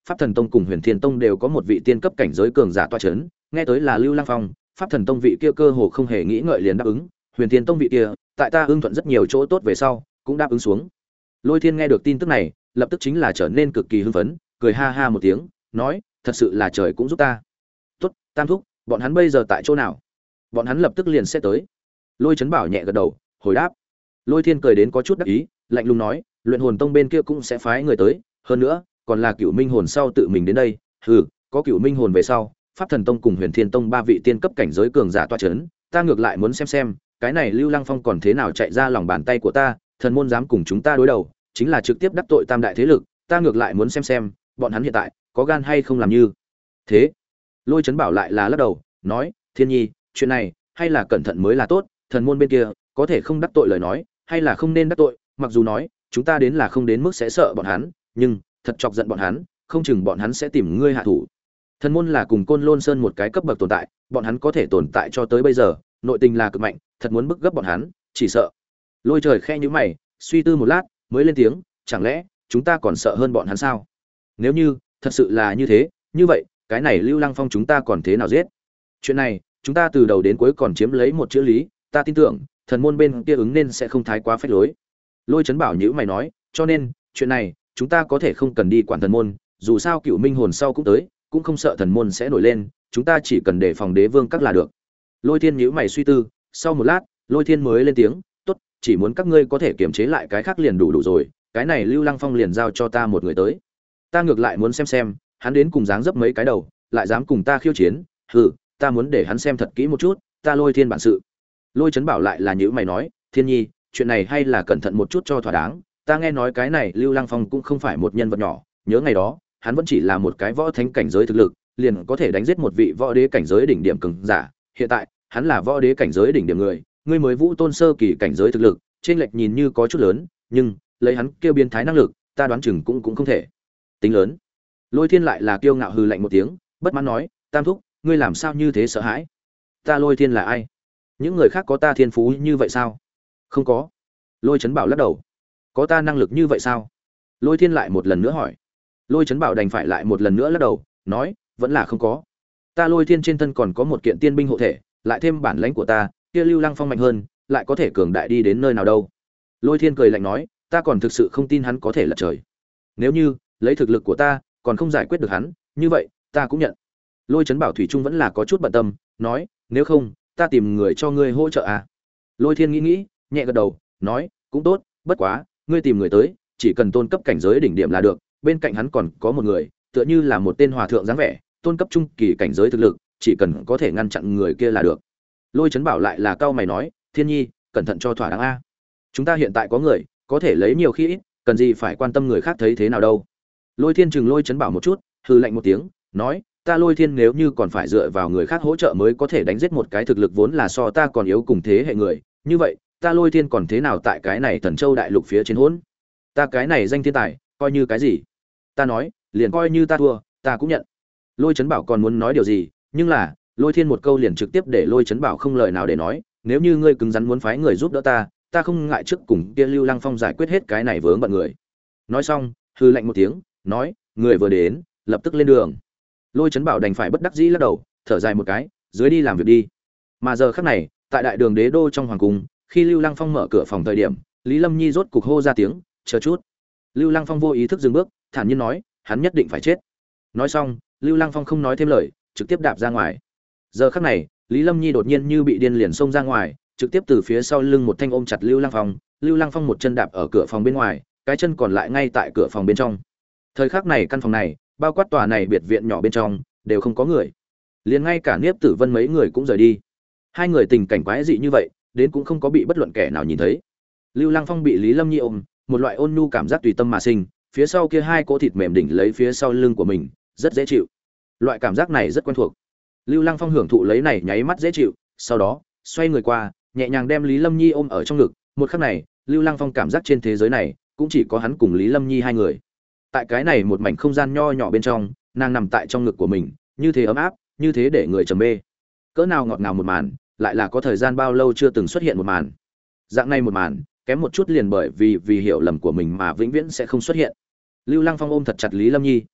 [SPEAKER 1] Pháp Thần Tông cùng Huyền Thiên Tông đều có một vị tiên cấp cảnh giới cường giả tọa chấn, nghe tới là Lưu Lăng Phong, Pháp Thần Tông vị kia cơ hồ không hề nghĩ ngợi liền đáp ứng, Huyền Thiên Tông vị kia, tại ta ưng thuận rất nhiều chỗ tốt về sau, cũng đáp ứng xuống. Lôi Thiên nghe được tin tức này, lập tức chính là trở nên cực kỳ hưng phấn, cười ha ha một tiếng, nói, thật sự là trời cũng giúp ta. Tốt, Tam thúc, bọn hắn bây giờ tại chỗ nào? Bọn hắn lập tức liền sẽ tới. Lôi Chấn Bảo nhẹ gật đầu, hồi đáp. Lôi Thiên cười đến có chút đắc ý, lạnh lùng nói, Luyện Hồn Tông bên kia cũng sẽ phái người tới, hơn nữa, còn là Cửu Minh Hồn sau tự mình đến đây. Hừ, có Cửu Minh Hồn về sau, Pháp Thần Tông cùng Huyền Thiên Tông ba vị tiên cấp cảnh giới cường giả tọa chấn, ta ngược lại muốn xem xem, cái này Lưu Lăng Phong còn thế nào chạy ra lòng bàn tay của ta, thần môn dám cùng chúng ta đối đầu, chính là trực tiếp đắc tội tam đại thế lực, ta ngược lại muốn xem xem, bọn hắn hiện tại có gan hay không làm như thế. Lôi Chấn Bảo lại là lắc đầu, nói, Thiên Nhi, chuyện này hay là cẩn thận mới là tốt, thần môn bên kia có thể không đắc tội lời nói, hay là không nên đắc tội, mặc dù nói, chúng ta đến là không đến mức sẽ sợ bọn hắn, nhưng thật chọc giận bọn hắn, không chừng bọn hắn sẽ tìm ngươi hạ thủ. Thần môn là cùng Côn Lôn Sơn một cái cấp bậc tồn tại, bọn hắn có thể tồn tại cho tới bây giờ, nội tình là cực mạnh, thật muốn bức gấp bọn hắn, chỉ sợ. Lôi Trời khe nhíu mày, suy tư một lát, mới lên tiếng, chẳng lẽ chúng ta còn sợ hơn bọn hắn sao? Nếu như thật sự là như thế, như vậy, cái này Lưu Lăng Phong chúng ta còn thế nào giết? Chuyện này, chúng ta từ đầu đến cuối còn chiếm lấy một chữ lý, ta tin tưởng, thần môn bên kia ứng nên sẽ không thái quá phách lối. Lôi Chấn Bảo nhíu mày nói, cho nên, chuyện này, chúng ta có thể không cần đi quản thần môn, dù sao Cửu Minh Hồn sau cũng tới, cũng không sợ thần môn sẽ nổi lên, chúng ta chỉ cần đề phòng đế vương các là được. Lôi Thiên nhíu mày suy tư, sau một lát, Lôi Thiên mới lên tiếng, tốt, chỉ muốn các ngươi có thể kiềm chế lại cái khác liền đủ đủ rồi, cái này Lưu Lăng Phong liền giao cho ta một người tới. Ta ngược lại muốn xem xem, hắn đến cùng dáng dấp mấy cái đầu, lại dám cùng ta khiêu chiến, hừ, ta muốn để hắn xem thật kỹ một chút, ta Lôi Thiên bản sự. Lôi Chấn Bảo lại là nhíu mày nói, Thiên Nhi, chuyện này hay là cẩn thận một chút cho thỏa đáng, ta nghe nói cái này Lưu Lăng Phong cũng không phải một nhân vật nhỏ, nhớ ngày đó, hắn vẫn chỉ là một cái võ thánh cảnh giới thực lực, liền có thể đánh giết một vị võ đế cảnh giới đỉnh điểm cường giả, hiện tại, hắn là võ đế cảnh giới đỉnh điểm người, ngươi mới vũ tôn sơ kỳ cảnh giới thực lực, trên lệch nhìn như có chút lớn, nhưng lấy hắn kêu biến thái năng lực, ta đoán chừng cũng cũng không thể tính lớn. Lôi Thiên lại là kiêu ngạo hừ lạnh một tiếng, bất mãn nói, Tam thúc, ngươi làm sao như thế sợ hãi? Ta Lôi Thiên là ai? Những người khác có ta thiên phú như vậy sao? Không có. Lôi Chấn Bảo lắc đầu. Có ta năng lực như vậy sao? Lôi Thiên lại một lần nữa hỏi. Lôi Chấn Bảo đành phải lại một lần nữa lắc đầu, nói, vẫn là không có. Ta Lôi Thiên trên thân còn có một kiện tiên binh hộ thể, lại thêm bản lãnh của ta, kia Lưu Lăng Phong mạnh hơn, lại có thể cường đại đi đến nơi nào đâu. Lôi Thiên cười lạnh nói, ta còn thực sự không tin hắn có thể lật trời. Nếu như lấy thực lực của ta còn không giải quyết được hắn, như vậy ta cũng nhận. Lôi Chấn Bảo thủy chung vẫn là có chút bận tâm, nói, nếu không, ta tìm người cho ngươi hỗ trợ à? Lôi Thiên nghĩ nghĩ, nhẹ gật đầu, nói, cũng tốt, bất quá, ngươi tìm người tới, chỉ cần tôn cấp cảnh giới đỉnh điểm là được, bên cạnh hắn còn có một người, tựa như là một tên hòa thượng dáng vẻ, tôn cấp trung kỳ cảnh giới thực lực, chỉ cần có thể ngăn chặn người kia là được. Lôi Chấn Bảo lại là cao mày nói, Thiên Nhi, cẩn thận cho thỏa đáng a. Chúng ta hiện tại có người, có thể lấy nhiều khi ít, cần gì phải quan tâm người khác thấy thế nào đâu. Lôi Thiên chừng Lôi Chấn Bảo một chút, hừ lạnh một tiếng, nói, ta Lôi Thiên nếu như còn phải dựa vào người khác hỗ trợ mới có thể đánh giết một cái thực lực vốn là so ta còn yếu cùng thế hệ người, như vậy, ta Lôi Thiên còn thế nào tại cái này Thần Châu đại lục phía trên hỗn? Ta cái này danh thiên tài, coi như cái gì? Ta nói, liền coi như ta thua, ta cũng nhận. Lôi Chấn Bảo còn muốn nói điều gì, nhưng là, Lôi Thiên một câu liền trực tiếp để Lôi Chấn Bảo không lời nào để nói, nếu như ngươi cứng rắn muốn phái người giúp đỡ ta, ta không ngại trước cùng kia Lưu Lăng Phong giải quyết hết cái này vướng bận người. Nói xong, hừ lạnh một tiếng, nói, người vừa đến, lập tức lên đường. Lôi Chấn Bảo đành phải bất đắc dĩ lắc đầu, thở dài một cái, dưới đi làm việc đi. Mà giờ khắc này, tại đại đường đế đô trong hoàng cung, khi Lưu Lăng Phong mở cửa phòng thời điểm, Lý Lâm Nhi rốt cục hô ra tiếng, chờ chút. Lưu Lăng Phong vô ý thức dừng bước, thản nhiên nói, hắn nhất định phải chết. Nói xong, Lưu Lăng Phong không nói thêm lời, trực tiếp đạp ra ngoài. Giờ khắc này, Lý Lâm Nhi đột nhiên như bị điên liền xông ra ngoài, trực tiếp từ phía sau lưng một thanh ôm chặt Lưu Lăng Phong, Lưu Lăng Phong một chân đạp ở cửa phòng bên ngoài, cái chân còn lại ngay tại cửa phòng bên trong. Thời khắc này căn phòng này, bao quát tòa này biệt viện nhỏ bên trong, đều không có người. Liền ngay cả Niếp Tử Vân mấy người cũng rời đi. Hai người tình cảnh quái dị như vậy, đến cũng không có bị bất luận kẻ nào nhìn thấy. Lưu Lăng Phong bị Lý Lâm Nhi ôm, một loại ôn nhu cảm giác tùy tâm mà sinh, phía sau kia hai cỗ thịt mềm đỉnh lấy phía sau lưng của mình, rất dễ chịu. Loại cảm giác này rất quen thuộc. Lưu Lăng Phong hưởng thụ lấy này nháy mắt dễ chịu, sau đó, xoay người qua, nhẹ nhàng đem Lý Lâm Nhi ôm ở trong ngực, một khắc này, Lưu Lăng Phong cảm giác trên thế giới này, cũng chỉ có hắn cùng Lý Lâm Nhi hai người. Tại cái này một mảnh không gian nho nhỏ bên trong, nàng nằm tại trong ngực của mình, như thế ấm áp, như thế để người trầm mê. Cỡ nào ngọt ngào một màn, lại là có thời gian bao lâu chưa từng xuất hiện một màn. Dạng này một màn, kém một chút liền bởi vì vì hiểu lầm của mình mà vĩnh viễn sẽ không xuất hiện. Lưu Lăng Phong ôm thật chặt Lý Lâm Nhi,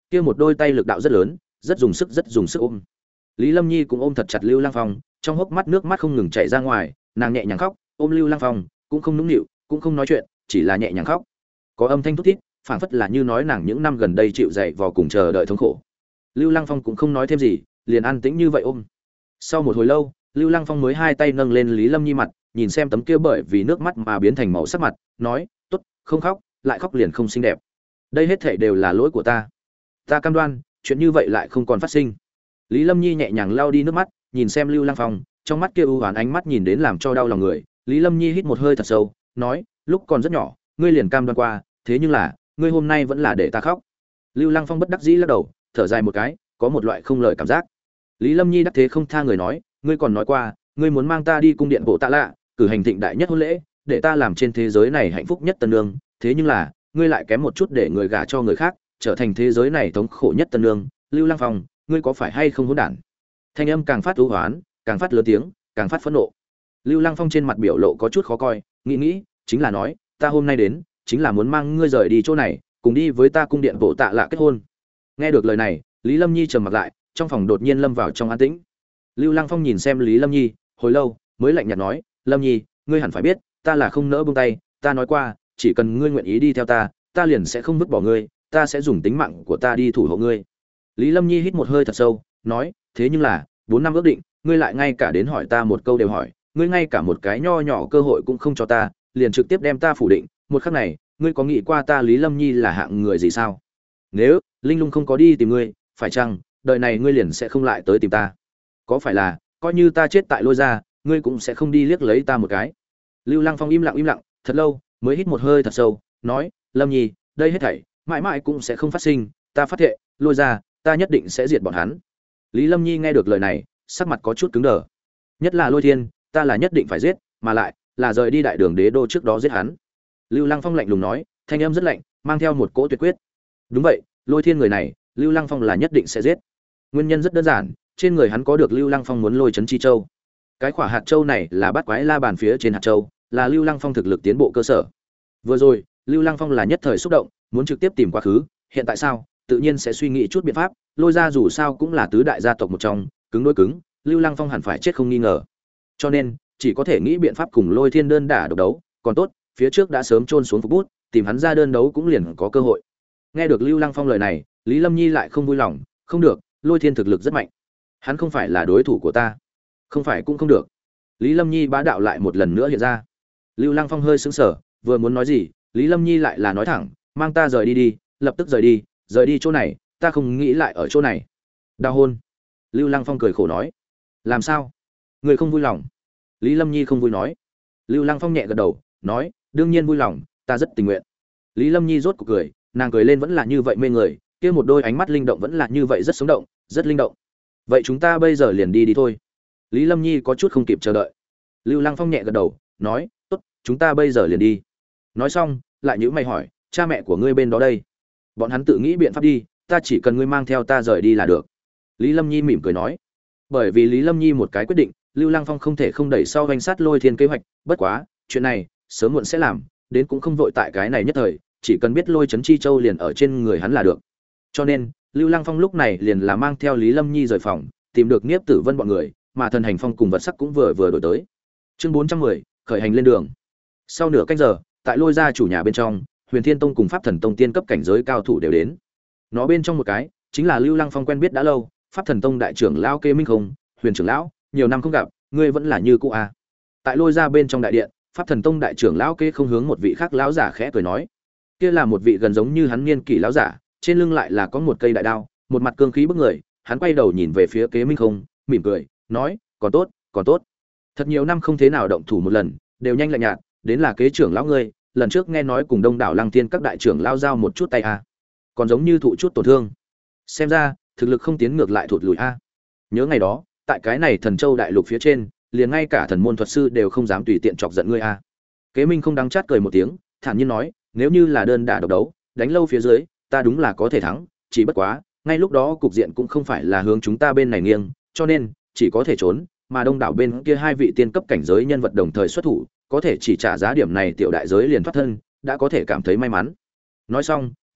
[SPEAKER 1] Kia một đôi tay lực đạo rất lớn, rất dùng sức rất dùng sức ôm. Lý Lâm Nhi cũng ôm thật chặt Lưu Lăng Phong, trong hốc mắt nước mắt không ngừng chảy ra ngoài, nàng nhẹ nhàng khóc, ôm Lưu Lăng Phong, cũng không nũng nịu, cũng không nói chuyện, chỉ là nhẹ nhàng khóc. Có âm thanh thút thít, phảng phất là như nói nàng những năm gần đây chịu dày vò cùng chờ đợi thống khổ. Lưu Lăng Phong cũng không nói thêm gì, liền an tĩnh như vậy ôm. Sau một hồi lâu, Lưu Lăng Phong mới hai tay nâng lên Lý Lâm Nhi mặt, nhìn xem tấm kia bởi vì nước mắt mà biến thành màu sắc mặt, nói, "Tốt, không khóc, lại khóc liền không xinh đẹp. Đây hết thảy đều là lỗi của ta. Ta cam đoan, chuyện như vậy lại không còn phát sinh." Lý Lâm Nhi nhẹ nhàng lau đi nước mắt, nhìn xem Lưu Lăng Phong, trong mắt kia u hoán ánh mắt nhìn đến làm cho đau lòng người. Lý Lâm Nhi hít một hơi thật sâu, nói, "Lúc còn rất nhỏ, ngươi liền cam đoan qua, thế nhưng là, ngươi hôm nay vẫn là để ta khóc." Lưu Lăng Phong bất đắc dĩ lắc đầu, thở dài một cái, có một loại không lời cảm giác. Lý Lâm Nhi đắc thế không tha người nói, "Ngươi còn nói qua, ngươi muốn mang ta đi cung điện bộ tạ lạ, cử hành thịnh đại nhất hôn lễ, để ta làm trên thế giới này hạnh phúc nhất tân nương, thế nhưng là, ngươi lại kém một chút để người gả cho người khác, trở thành thế giới này thống khổ nhất tân nương. Lưu Lăng Phong, ngươi có phải hay không hỗn đản?" Thanh âm càng phát u hoán, càng phát lớn tiếng, càng phát phẫn nộ. Lưu Lăng Phong trên mặt biểu lộ có chút khó coi, nghĩ nghĩ, chính là nói, "Ta hôm nay đến, chính là muốn mang ngươi rời đi chỗ này, cùng đi với ta cung điện bộ tạ lạ kết hôn." Nghe được lời này, Lý Lâm Nhi trầm mặt lại, trong phòng đột nhiên lâm vào trong an tĩnh. Lưu Lăng Phong nhìn xem Lý Lâm Nhi, hồi lâu mới lạnh nhạt nói, "Lâm Nhi, ngươi hẳn phải biết, ta là không nỡ buông tay, ta nói qua, chỉ cần ngươi nguyện ý đi theo ta, ta liền sẽ không vứt bỏ ngươi, ta sẽ dùng tính mạng của ta đi thủ hộ ngươi." Lý Lâm Nhi hít một hơi thật sâu, nói, "Thế nhưng là, bốn năm ước định, ngươi lại ngay cả đến hỏi ta một câu đều hỏi, ngươi ngay cả một cái nho nhỏ cơ hội cũng không cho ta, liền trực tiếp đem ta phủ định, một khắc này, ngươi có nghĩ qua ta Lý Lâm Nhi là hạng người gì sao? Nếu Linh Lung không có đi tìm ngươi, phải chăng đời này ngươi liền sẽ không lại tới tìm ta? Có phải là, coi như ta chết tại Lôi gia, ngươi cũng sẽ không đi liếc lấy ta một cái?" Lưu Lăng Phong im lặng im lặng, thật lâu, mới hít một hơi thật sâu, nói, "Lâm Nhi, đây hết thảy mãi mãi cũng sẽ không phát sinh, ta phát thệ, Lôi gia, ta nhất định sẽ diệt bọn hắn." Lý Lâm Nhi nghe được lời này, sắc mặt có chút cứng đờ. Nhất là Lôi Thiên, ta là nhất định phải giết, mà lại là rời đi đại đường đế đô trước đó giết hắn. Lưu Lăng Phong lạnh lùng nói, thanh âm rất lạnh, mang theo một cỗ tuyệt quyết. Đúng vậy, Lôi Thiên người này, Lưu Lăng Phong là nhất định sẽ giết. Nguyên nhân rất đơn giản, trên người hắn có được Lưu Lăng Phong muốn lôi chấn chi châu. Cái quả hạt châu này là bắt quái la bàn phía trên hạt châu, là Lưu Lăng Phong thực lực tiến bộ cơ sở. Vừa rồi, Lưu Lăng Phong là nhất thời xúc động, muốn trực tiếp tìm quá khứ, hiện tại sao, tự nhiên sẽ suy nghĩ chút biện pháp, Lôi gia dù sao cũng là tứ đại gia tộc một trong, cứng đối cứng, Lưu Lăng Phong hẳn phải chết không nghi ngờ. Cho nên, chỉ có thể nghĩ biện pháp cùng Lôi Thiên đơn đả độc đấu, còn tốt, phía trước đã sớm chôn xuống phục bút, tìm hắn ra đơn đấu cũng liền có cơ hội. Nghe được Lưu Lăng Phong lời này, Lý Lâm Nhi lại không vui lòng, không được, Lôi Thiên thực lực rất mạnh, hắn không phải là đối thủ của ta. Không phải cũng không được. Lý Lâm Nhi bá đạo lại một lần nữa hiện ra. Lưu Lăng Phong hơi sững sờ, vừa muốn nói gì, Lý Lâm Nhi lại là nói thẳng, "Mang ta rời đi đi, lập tức rời đi, rời đi chỗ này, ta không nghĩ lại ở chỗ này." Đau hôn. Lưu Lăng Phong cười khổ nói, "Làm sao? Người không vui lòng?" Lý Lâm Nhi không vui nói. Lưu Lăng Phong nhẹ gật đầu, nói, "Đương nhiên vui lòng, ta rất tình nguyện." Lý Lâm Nhi rốt cuộc cười, nàng cười lên vẫn là như vậy mê người, kia một đôi ánh mắt linh động vẫn là như vậy rất sống động, rất linh động. "Vậy chúng ta bây giờ liền đi đi thôi." Lý Lâm Nhi có chút không kịp chờ đợi. Lưu Lăng Phong nhẹ gật đầu, nói, "Tốt, chúng ta bây giờ liền đi." Nói xong, lại nhíu mày hỏi, "Cha mẹ của ngươi bên đó đây?" "Bọn hắn tự nghĩ biện pháp đi, ta chỉ cần ngươi mang theo ta rời đi là được." Lý Lâm Nhi mỉm cười nói. Bởi vì Lý Lâm Nhi một cái quyết định, Lưu Lăng Phong không thể không đẩy sau vành sát Lôi Thiên kế hoạch, bất quá, chuyện này sớm muộn sẽ làm, đến cũng không vội tại cái này nhất thời, chỉ cần biết Lôi Chấn Chi Châu liền ở trên người hắn là được. Cho nên, Lưu Lăng Phong lúc này liền là mang theo Lý Lâm Nhi rời phòng, tìm được Niếp Tử Vân bọn người, mà Thần Hành Phong cùng Vật Sắc cũng vừa vừa đổi tới. Chương bốn trăm mười, khởi hành lên đường. Sau nửa canh giờ, tại Lôi gia chủ nhà bên trong, Huyền Thiên Tông cùng Pháp Thần Tông tiên cấp cảnh giới cao thủ đều đến. Nó bên trong một cái, chính là Lưu Lăng Phong quen biết đã lâu, Pháp Thần Tông đại trưởng lão Kê Minh Không, Huyền trưởng lão, nhiều năm không gặp, ngươi vẫn là như cũ à? Tại Lôi gia bên trong đại điện, Pháp Thần Tông đại trưởng lão Kê không hướng một vị khác lão giả khẽ cười nói, kia là một vị gần giống như hắn niên kỷ lão giả, trên lưng lại là có một cây đại đao, một mặt cương khí bức người, hắn quay đầu nhìn về phía Kế Minh Không, mỉm cười, nói, "Còn tốt, còn tốt. Thật nhiều năm không thế nào động thủ một lần, đều nhanh lạnh nhạt, đến là Kế trưởng lão ngươi, lần trước nghe nói cùng Đông đảo Lăng Tiên các đại trưởng lao giao một chút tay a, còn giống như thụ chút tổn thương. Xem ra, thực lực không tiến ngược lại thụt lùi a." Nhớ ngày đó, tại cái này Thần Châu đại lục phía trên, liền ngay cả thần môn thuật sư đều không dám tùy tiện chọc giận ngươi a. Kế Minh không đắng chát cười một tiếng, thản nhiên nói, "Nếu như là đơn đả độc đấu, đánh lâu phía dưới, ta đúng là có thể thắng, chỉ bất quá, ngay lúc đó cục diện cũng không phải là hướng chúng ta bên này nghiêng, cho nên chỉ có thể trốn, mà Đông đảo bên kia hai vị tiên cấp cảnh giới nhân vật đồng thời xuất thủ, có thể chỉ trả giá điểm này tiểu đại giới liền thoát thân, đã có thể cảm thấy may mắn." Nói xong,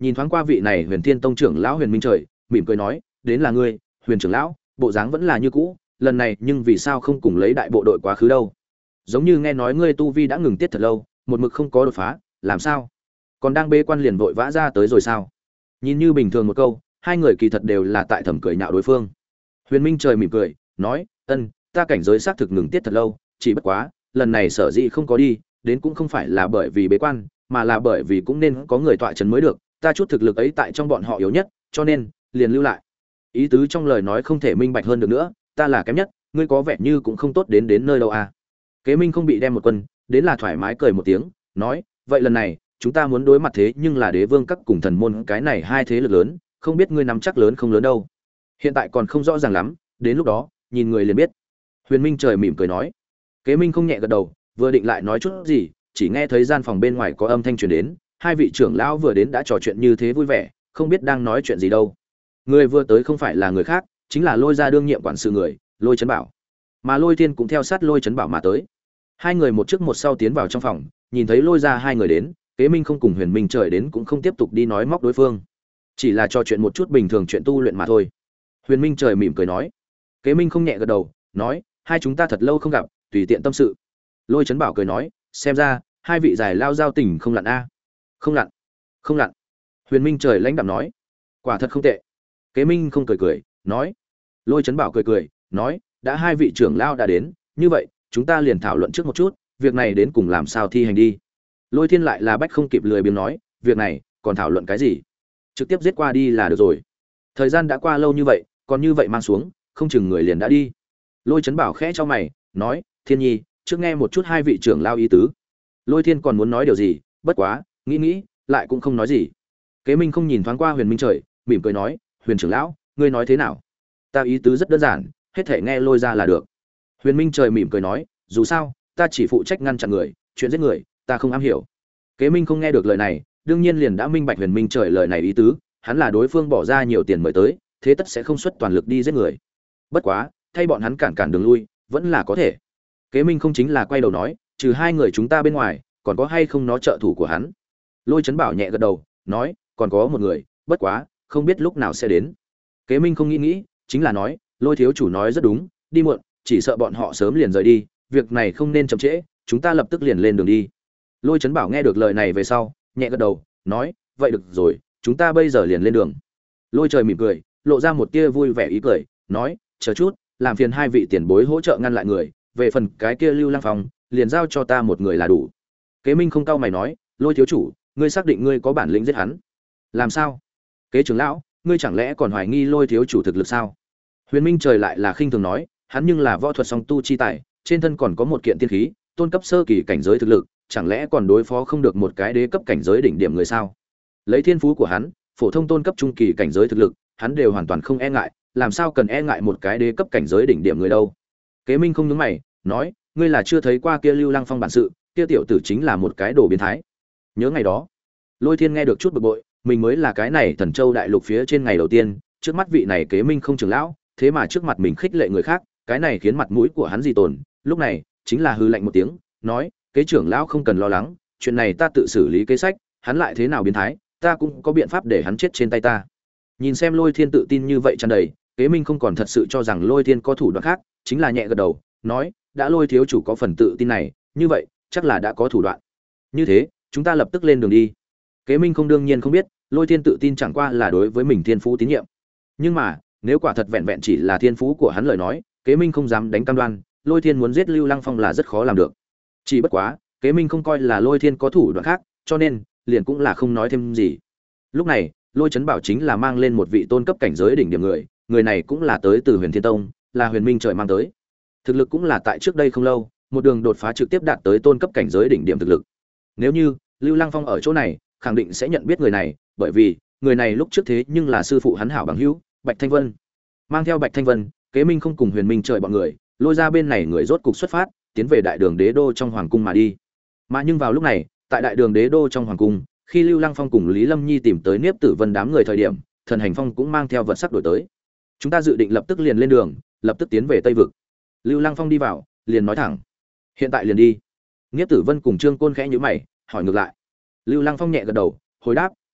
[SPEAKER 1] nhìn thoáng qua vị này Huyền Thiên Tông trưởng lão Huyền Minh Trời, mỉm cười nói, đến là ngươi, Huyền trưởng lão, bộ dáng vẫn là như cũ, lần này nhưng vì sao không cùng lấy đại bộ đội quá khứ đâu? Giống như nghe nói ngươi tu vi đã ngừng tiết thật lâu, một mực không có đột phá, làm sao? Còn đang bế quan liền vội vã ra tới rồi sao? Nhìn như bình thường một câu, hai người kỳ thật đều là tại thầm cười nhạo đối phương. Huyền Minh Trời mỉm cười, nói, ân, ta cảnh giới xác thực ngừng tiết thật lâu, chỉ bất quá, lần này sở dĩ không có đi, đến cũng không phải là bởi vì bế quan, mà là bởi vì cũng nên có người tọa trấn mới được, ta chút thực lực ấy tại trong bọn họ yếu nhất, cho nên liền lưu lại. Ý tứ trong lời nói không thể minh bạch hơn được nữa, ta là kém nhất, ngươi có vẻ như cũng không tốt đến đến nơi đâu à. Kế Minh không bị đem một quân, đến là thoải mái cười một tiếng, nói, vậy lần này, chúng ta muốn đối mặt thế nhưng là Đế Vương các cùng Thần môn cái này hai thế lực lớn, không biết ngươi nắm chắc lớn không lớn đâu. Hiện tại còn không rõ ràng lắm, đến lúc đó, nhìn người liền biết. Huyền Minh Trời mỉm cười nói. Kế Minh không nhẹ gật đầu, vừa định lại nói chút gì, chỉ nghe thấy gian phòng bên ngoài có âm thanh truyền đến, hai vị trưởng lão vừa đến đã trò chuyện như thế vui vẻ, không biết đang nói chuyện gì đâu. Người vừa tới không phải là người khác, chính là Lôi gia đương nhiệm quản sự người, Lôi Chấn Bảo. Mà Lôi Thiên cũng theo sát Lôi Chấn Bảo mà tới. Hai người một trước một sau tiến vào trong phòng, nhìn thấy Lôi gia hai người đến, Kế Minh không cùng Huyền Minh Trời đến cũng không tiếp tục đi nói móc đối phương, chỉ là trò chuyện một chút bình thường chuyện tu luyện mà thôi. Huyền Minh Trời mỉm cười nói. Kế Minh không nhẹ gật đầu, nói, hai chúng ta thật lâu không gặp, tùy tiện tâm sự. Lôi Chấn Bảo cười nói, xem ra hai vị giải lao giao tình không lặn a. Không lặn, không lặn. Huyền Minh Trời lãnh đạm nói, quả thật không tệ. Kế Minh không cười cười, nói. Lôi Chấn Bảo cười cười, nói, đã hai vị trưởng lao đã đến, như vậy chúng ta liền thảo luận trước một chút, việc này đến cùng làm sao thi hành đi. Lôi Thiên lại là bách không kịp lười biếng nói, việc này còn thảo luận cái gì, trực tiếp giết qua đi là được rồi. Thời gian đã qua lâu như vậy, còn như vậy mang xuống, không chừng người liền đã đi. Lôi Chấn Bảo khẽ cho mày, nói, Thiên Nhi, trước nghe một chút hai vị trưởng lao ý tứ. Lôi Thiên còn muốn nói điều gì, bất quá nghĩ nghĩ lại cũng không nói gì. Kế Minh không nhìn thoáng qua Huyền Minh Trời, mỉm cười nói, Huyền trưởng lão, ngươi nói thế nào? Ta ý tứ rất đơn giản, hết thể nghe Lôi ra là được. Huyền Minh Trời mỉm cười nói, dù sao ta chỉ phụ trách ngăn chặn người, chuyện giết người ta không am hiểu. Kế Minh không nghe được lời này, đương nhiên liền đã minh bạch Huyền Minh Trời lời này ý tứ, hắn là đối phương bỏ ra nhiều tiền mời tới, thế tất sẽ không xuất toàn lực đi giết người. Bất quá thay bọn hắn cản cản đường lui vẫn là có thể. Kế Minh không chính là quay đầu nói, trừ hai người chúng ta bên ngoài, còn có hay không nó trợ thủ của hắn? Lôi Chấn Bảo nhẹ gật đầu, nói, còn có một người, bất quá không biết lúc nào sẽ đến. Kế Minh không nghĩ nghĩ, chính là nói, Lôi thiếu chủ nói rất đúng, đi muộn, chỉ sợ bọn họ sớm liền rời đi, việc này không nên chậm trễ, chúng ta lập tức liền lên đường đi. Lôi Chấn Bảo nghe được lời này về sau, nhẹ gật đầu, nói, vậy được rồi, chúng ta bây giờ liền lên đường. Lôi Trời mỉm cười, lộ ra một tia vui vẻ ý cười, nói, chờ chút, làm phiền hai vị tiền bối hỗ trợ ngăn lại người, về phần cái kia Lưu Lăng Phong, liền giao cho ta một người là đủ. Kế Minh không cau mày nói, Lôi thiếu chủ, ngươi xác định ngươi có bản lĩnh giết hắn? Làm sao? Kế trưởng lão, ngươi chẳng lẽ còn hoài nghi Lôi thiếu chủ thực lực sao? Huyền Minh Trời lại là khinh thường nói, hắn nhưng là võ thuật song tu chi tài, trên thân còn có một kiện tiên khí, tôn cấp sơ kỳ cảnh giới thực lực, chẳng lẽ còn đối phó không được một cái đế cấp cảnh giới đỉnh điểm người sao? Lấy thiên phú của hắn, phổ thông tôn cấp trung kỳ cảnh giới thực lực, hắn đều hoàn toàn không e ngại, làm sao cần e ngại một cái đế cấp cảnh giới đỉnh điểm người đâu? Kế Minh không nhướng mày, nói, ngươi là chưa thấy qua kia Lưu Lăng Phong bản sự, kia tiểu tử chính là một cái đồ biến thái. Nhớ ngày đó, Lôi Thiên nghe được chút bực bội, mình mới là cái này Thần Châu đại lục phía trên ngày đầu tiên, trước mắt vị này Kế Minh không trưởng lão, thế mà trước mặt mình khích lệ người khác, cái này khiến mặt mũi của hắn gì tồn, lúc này, chính là hư lạnh một tiếng, nói, kế trưởng lão không cần lo lắng, chuyện này ta tự xử lý kế sách, hắn lại thế nào biến thái, ta cũng có biện pháp để hắn chết trên tay ta. Nhìn xem Lôi Thiên tự tin như vậy tràn đầy, Kế Minh không còn thật sự cho rằng Lôi Thiên có thủ đoạn khác, chính là nhẹ gật đầu, nói, đã Lôi thiếu chủ có phần tự tin này, như vậy, chắc là đã có thủ đoạn. Như thế, chúng ta lập tức lên đường đi. Kế Minh không đương nhiên không biết, Lôi Thiên tự tin chẳng qua là đối với mình thiên phú tín nhiệm. Nhưng mà, nếu quả thật vẹn vẹn chỉ là thiên phú của hắn lời nói, Kế Minh không dám đánh cam đoan, Lôi Thiên muốn giết Lưu Lăng Phong là rất khó làm được. Chỉ bất quá, Kế Minh không coi là Lôi Thiên có thủ đoạn khác, cho nên liền cũng là không nói thêm gì. Lúc này, Lôi Chấn Bảo chính là mang lên một vị tôn cấp cảnh giới đỉnh điểm người, người này cũng là tới từ Huyền Thiên Tông, là Huyền Minh Trời mang tới. Thực lực cũng là tại trước đây không lâu, một đường đột phá trực tiếp đạt tới tôn cấp cảnh giới đỉnh điểm thực lực. Nếu như Lưu Lăng Phong ở chỗ này, khẳng định sẽ nhận biết người này, bởi vì người này lúc trước thế nhưng là sư phụ hắn hảo bằng hữu, Bạch Thanh Vân. Mang theo Bạch Thanh Vân, Kế Minh không cùng Huyền Minh Trời bọn người, lôi ra bên này người rốt cục xuất phát, tiến về đại đường đế đô trong hoàng cung mà đi. Mà nhưng vào lúc này, tại đại đường đế đô trong hoàng cung, khi Lưu Lăng Phong cùng Lý Lâm Nhi tìm tới Niếp Tử Vân đám người thời điểm, Thần Hành Phong cũng mang theo vật sắc đổi tới. Chúng ta dự định lập tức liền lên đường, lập tức tiến về Tây vực. Lưu Lăng Phong đi vào, liền nói thẳng, hiện tại liền đi. Niếp Tử Vân cùng Trương Côn khẽ nhíu mày, hỏi ngược lại. Lưu Lăng Phong nhẹ gật đầu, hồi đáp, ân,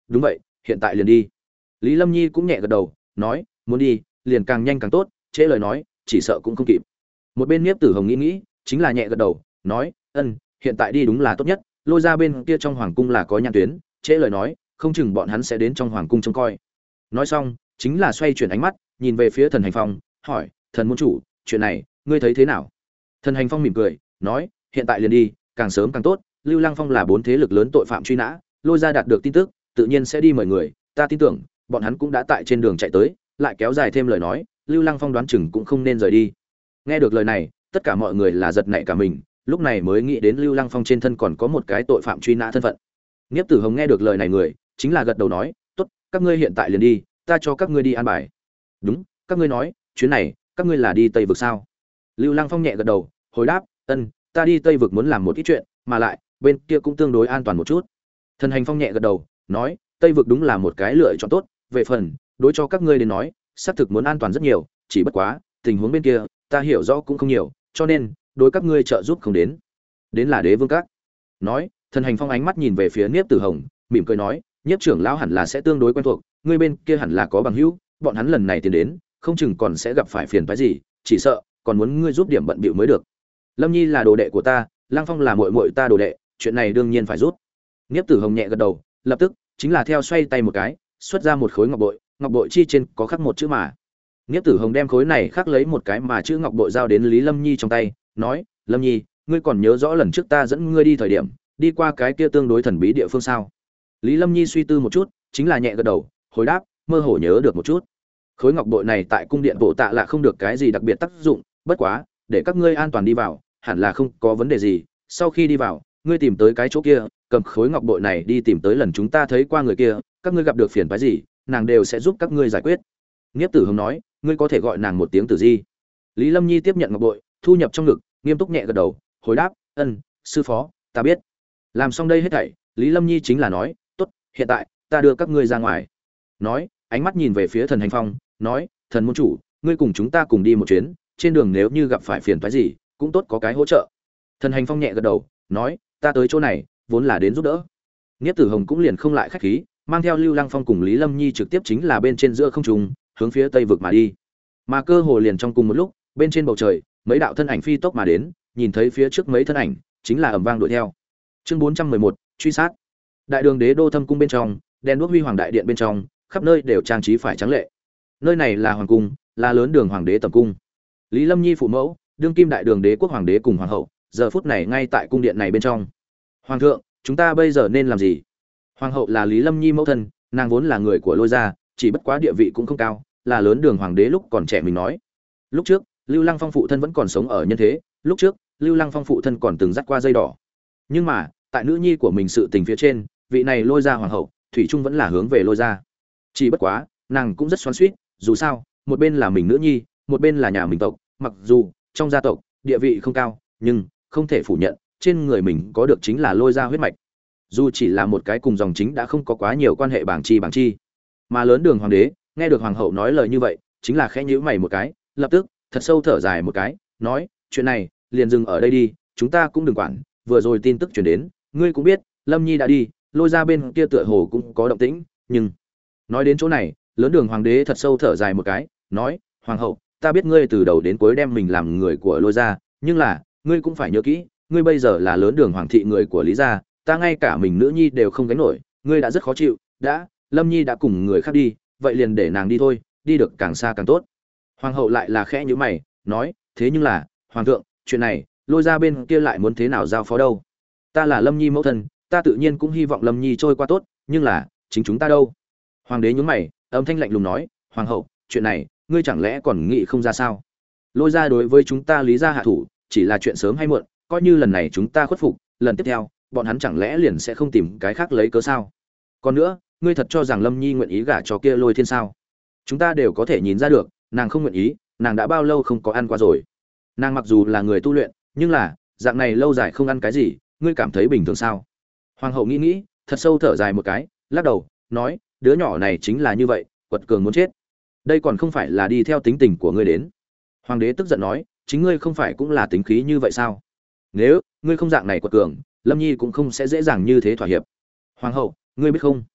[SPEAKER 1] đúng vậy, hiện tại liền đi. Lý Lâm Nhi cũng nhẹ gật đầu, nói, muốn đi, liền càng nhanh càng tốt, trễ lời nói, chỉ sợ cũng không kịp. Một bên Niếp Tử Hồng nghĩ nghĩ, chính là nhẹ gật đầu, nói, ân, hiện tại đi đúng là tốt nhất, Lôi ra bên kia trong hoàng cung là có nhãn tuyến, trễ lời nói, không chừng bọn hắn sẽ đến trong hoàng cung trông coi. Nói xong, chính là xoay chuyển ánh mắt, nhìn về phía Thần Hành Phong, hỏi, thần môn chủ, chuyện này, ngươi thấy thế nào? Thần Hành Phong mỉm cười, nói, hiện tại liền đi, càng sớm càng tốt, Lưu Lăng Phong là bốn thế lực lớn tội phạm truy nã, Lôi ra đạt được tin tức, tự nhiên sẽ đi mời người, ta tin tưởng, bọn hắn cũng đã tại trên đường chạy tới, lại kéo dài thêm lời nói, Lưu Lăng Phong đoán chừng cũng không nên rời đi. Nghe được lời này, tất cả mọi người là giật nảy cả mình, lúc này mới nghĩ đến Lưu Lăng Phong trên thân còn có một cái tội phạm truy nã thân phận. Niếp Tử Hồng nghe được lời này người, chính là gật đầu nói, "Tốt, các ngươi hiện tại liền đi, ta cho các ngươi đi an bài." "Đúng, các ngươi nói, chuyến này, các ngươi là đi Tây vực sao?" Lưu Lăng Phong nhẹ gật đầu, hồi đáp, "Ân, ta đi Tây vực muốn làm một ít chuyện, mà lại, bên kia cũng tương đối an toàn một chút." Thần Hành Phong nhẹ gật đầu, nói, "Tây vực đúng là một cái lựa chọn tốt, về phần đối cho các ngươi đến nói, xác thực muốn an toàn rất nhiều, chỉ bất quá, tình huống bên kia, ta hiểu rõ cũng không nhiều, cho nên, đối các ngươi trợ giúp không đến." Đến là Đế Vương Các. Nói, Thần Hành Phong ánh mắt nhìn về phía Niếp Tử Hồng, mỉm cười nói, Nhiếp trưởng lão hẳn là sẽ tương đối quen thuộc, ngươi bên kia hẳn là có bằng hữu, bọn hắn lần này tiến đến, không chừng còn sẽ gặp phải phiền phức gì, chỉ sợ còn muốn ngươi giúp điểm bận bịu mới được. Lâm Nhi là đồ đệ của ta, Lăng Phong là muội muội ta đồ đệ, chuyện này đương nhiên phải giúp. Niếp Tử Hồng nhẹ gật đầu, lập tức chính là theo xoay tay một cái, xuất ra một khối ngọc bội, ngọc bội chi trên có khắc một chữ mà. Niếp Tử Hồng đem khối này khắc lấy một cái mà chữ ngọc bội giao đến Lý Lâm Nhi trong tay, nói, Lâm Nhi, ngươi còn nhớ rõ lần trước ta dẫn ngươi đi thời điểm, đi qua cái kia tương đối thần bí địa phương sao? Lý Lâm Nhi suy tư một chút, chính là nhẹ gật đầu, hồi đáp, mơ hồ nhớ được một chút. Khối ngọc bội này tại cung điện bộ tạ là không được cái gì đặc biệt tác dụng, bất quá, để các ngươi an toàn đi vào, hẳn là không có vấn đề gì. Sau khi đi vào, ngươi tìm tới cái chỗ kia, cầm khối ngọc bội này đi tìm tới lần chúng ta thấy qua người kia, các ngươi gặp được phiền phức gì, nàng đều sẽ giúp các ngươi giải quyết. Niếp Tử Hồng nói, ngươi có thể gọi nàng một tiếng Tử Di. Lý Lâm Nhi tiếp nhận ngọc bội, thu nhập trong ngực, nghiêm túc nhẹ gật đầu, hồi đáp, ân, sư phó, ta biết. Làm xong đây hết thảy, Lý Lâm Nhi chính là nói, tốt, hiện tại ta đưa các ngươi ra ngoài. Nói, ánh mắt nhìn về phía Thần Hành Phong, nói, thần môn chủ, ngươi cùng chúng ta cùng đi một chuyến, trên đường nếu như gặp phải phiền toái gì, cũng tốt có cái hỗ trợ. Thần Hành Phong nhẹ gật đầu, nói, ta tới chỗ này, vốn là đến giúp đỡ. Niếp Tử Hồng cũng liền không lại khách khí, mang theo Lưu Lăng Phong cùng Lý Lâm Nhi trực tiếp chính là bên trên giữa không trung, hướng phía Tây vực mà đi. Mà cơ hồ liền trong cùng một lúc, bên trên bầu trời, mấy đạo thân ảnh phi tốc mà đến, nhìn thấy phía trước mấy thân ảnh, chính là ầm vang đuổi theo. Chương bốn trăm mười một, truy sát. Đại đường đế đô thâm cung bên trong, đèn đuốc huy hoàng đại điện bên trong, khắp nơi đều trang trí phải trắng lệ. Nơi này là hoàng cung, là lớn đường hoàng đế tẩm cung. Lý Lâm Nhi phụ mẫu, đương kim đại đường đế quốc hoàng đế cùng hoàng hậu, giờ phút này ngay tại cung điện này bên trong. Hoàng thượng, chúng ta bây giờ nên làm gì? Hoàng hậu là Lý Lâm Nhi mẫu thân, nàng vốn là người của Lôi gia, chỉ bất quá địa vị cũng không cao, là lớn đường hoàng đế lúc còn trẻ mình nói. Lúc trước, Lưu Lăng Phong phụ thân vẫn còn sống ở nhân thế, lúc trước, Lưu Lăng Phong phụ thân còn từng dắt qua dây đỏ. Nhưng mà, tại nữ nhi của mình sự tình phía trên, vị này Lôi gia hoàng hậu, thủy chung vẫn là hướng về Lôi gia. Chỉ bất quá, nàng cũng rất xoắn xuýt, dù sao, một bên là mình nữ nhi, một bên là nhà mình tộc, mặc dù trong gia tộc địa vị không cao, nhưng không thể phủ nhận, trên người mình có được chính là Lôi gia huyết mạch. Dù chỉ là một cái cùng dòng chính đã không có quá nhiều quan hệ bảng chi bảng chi. Mà lớn đường hoàng đế, nghe được hoàng hậu nói lời như vậy, chính là khẽ nhíu mày một cái, lập tức thật sâu thở dài một cái, nói, chuyện này liền dừng ở đây đi, chúng ta cũng đừng quản, vừa rồi tin tức truyền đến, ngươi cũng biết, Lâm Nhi đã đi, Lôi gia bên kia tựa hồ cũng có động tĩnh, nhưng nói đến chỗ này, lớn đường hoàng đế thật sâu thở dài một cái, nói, hoàng hậu, ta biết ngươi từ đầu đến cuối đem mình làm người của Lôi gia, nhưng là, ngươi cũng phải nhớ kỹ, ngươi bây giờ là lớn đường hoàng thị người của Lý gia, ta ngay cả mình nữ nhi đều không gánh nổi, ngươi đã rất khó chịu, đã, Lâm Nhi đã cùng người khác đi, vậy liền để nàng đi thôi, đi được càng xa càng tốt. Hoàng hậu lại là khẽ nhíu mày, nói, thế nhưng là, hoàng thượng, chuyện này, Lôi gia bên kia lại muốn thế nào giao phó đâu? Ta là Lâm Nhi mẫu thân, ta tự nhiên cũng hy vọng Lâm Nhi trôi qua tốt, nhưng là, chính chúng ta đâu? Hoàng đế nhún mày, âm thanh lạnh lùng nói, hoàng hậu, chuyện này, ngươi chẳng lẽ còn nghĩ không ra sao? Lôi gia đối với chúng ta Lý gia hạ thủ, chỉ là chuyện sớm hay muộn, coi như lần này chúng ta khuất phục, lần tiếp theo, bọn hắn chẳng lẽ liền sẽ không tìm cái khác lấy cớ sao? Còn nữa, ngươi thật cho rằng Lâm Nhi nguyện ý gả cho kia Lôi Thiên sao? Chúng ta đều có thể nhìn ra được, nàng không nguyện ý, nàng đã bao lâu không có ăn qua rồi. Nàng mặc dù là người tu luyện, nhưng là, dạng này lâu dài không ăn cái gì, ngươi cảm thấy bình thường sao? Hoàng hậu nghĩ nghĩ, thật sâu thở dài một cái, lắc đầu, nói, đứa nhỏ này chính là như vậy, quật cường muốn chết. Đây còn không phải là đi theo tính tình của ngươi đến. Hoàng đế tức giận nói, chính ngươi không phải cũng là tính khí như vậy sao? Nếu ngươi không dạng này quật cường, Lâm Nhi cũng không sẽ dễ dàng như thế thỏa hiệp. Hoàng hậu, ngươi biết không?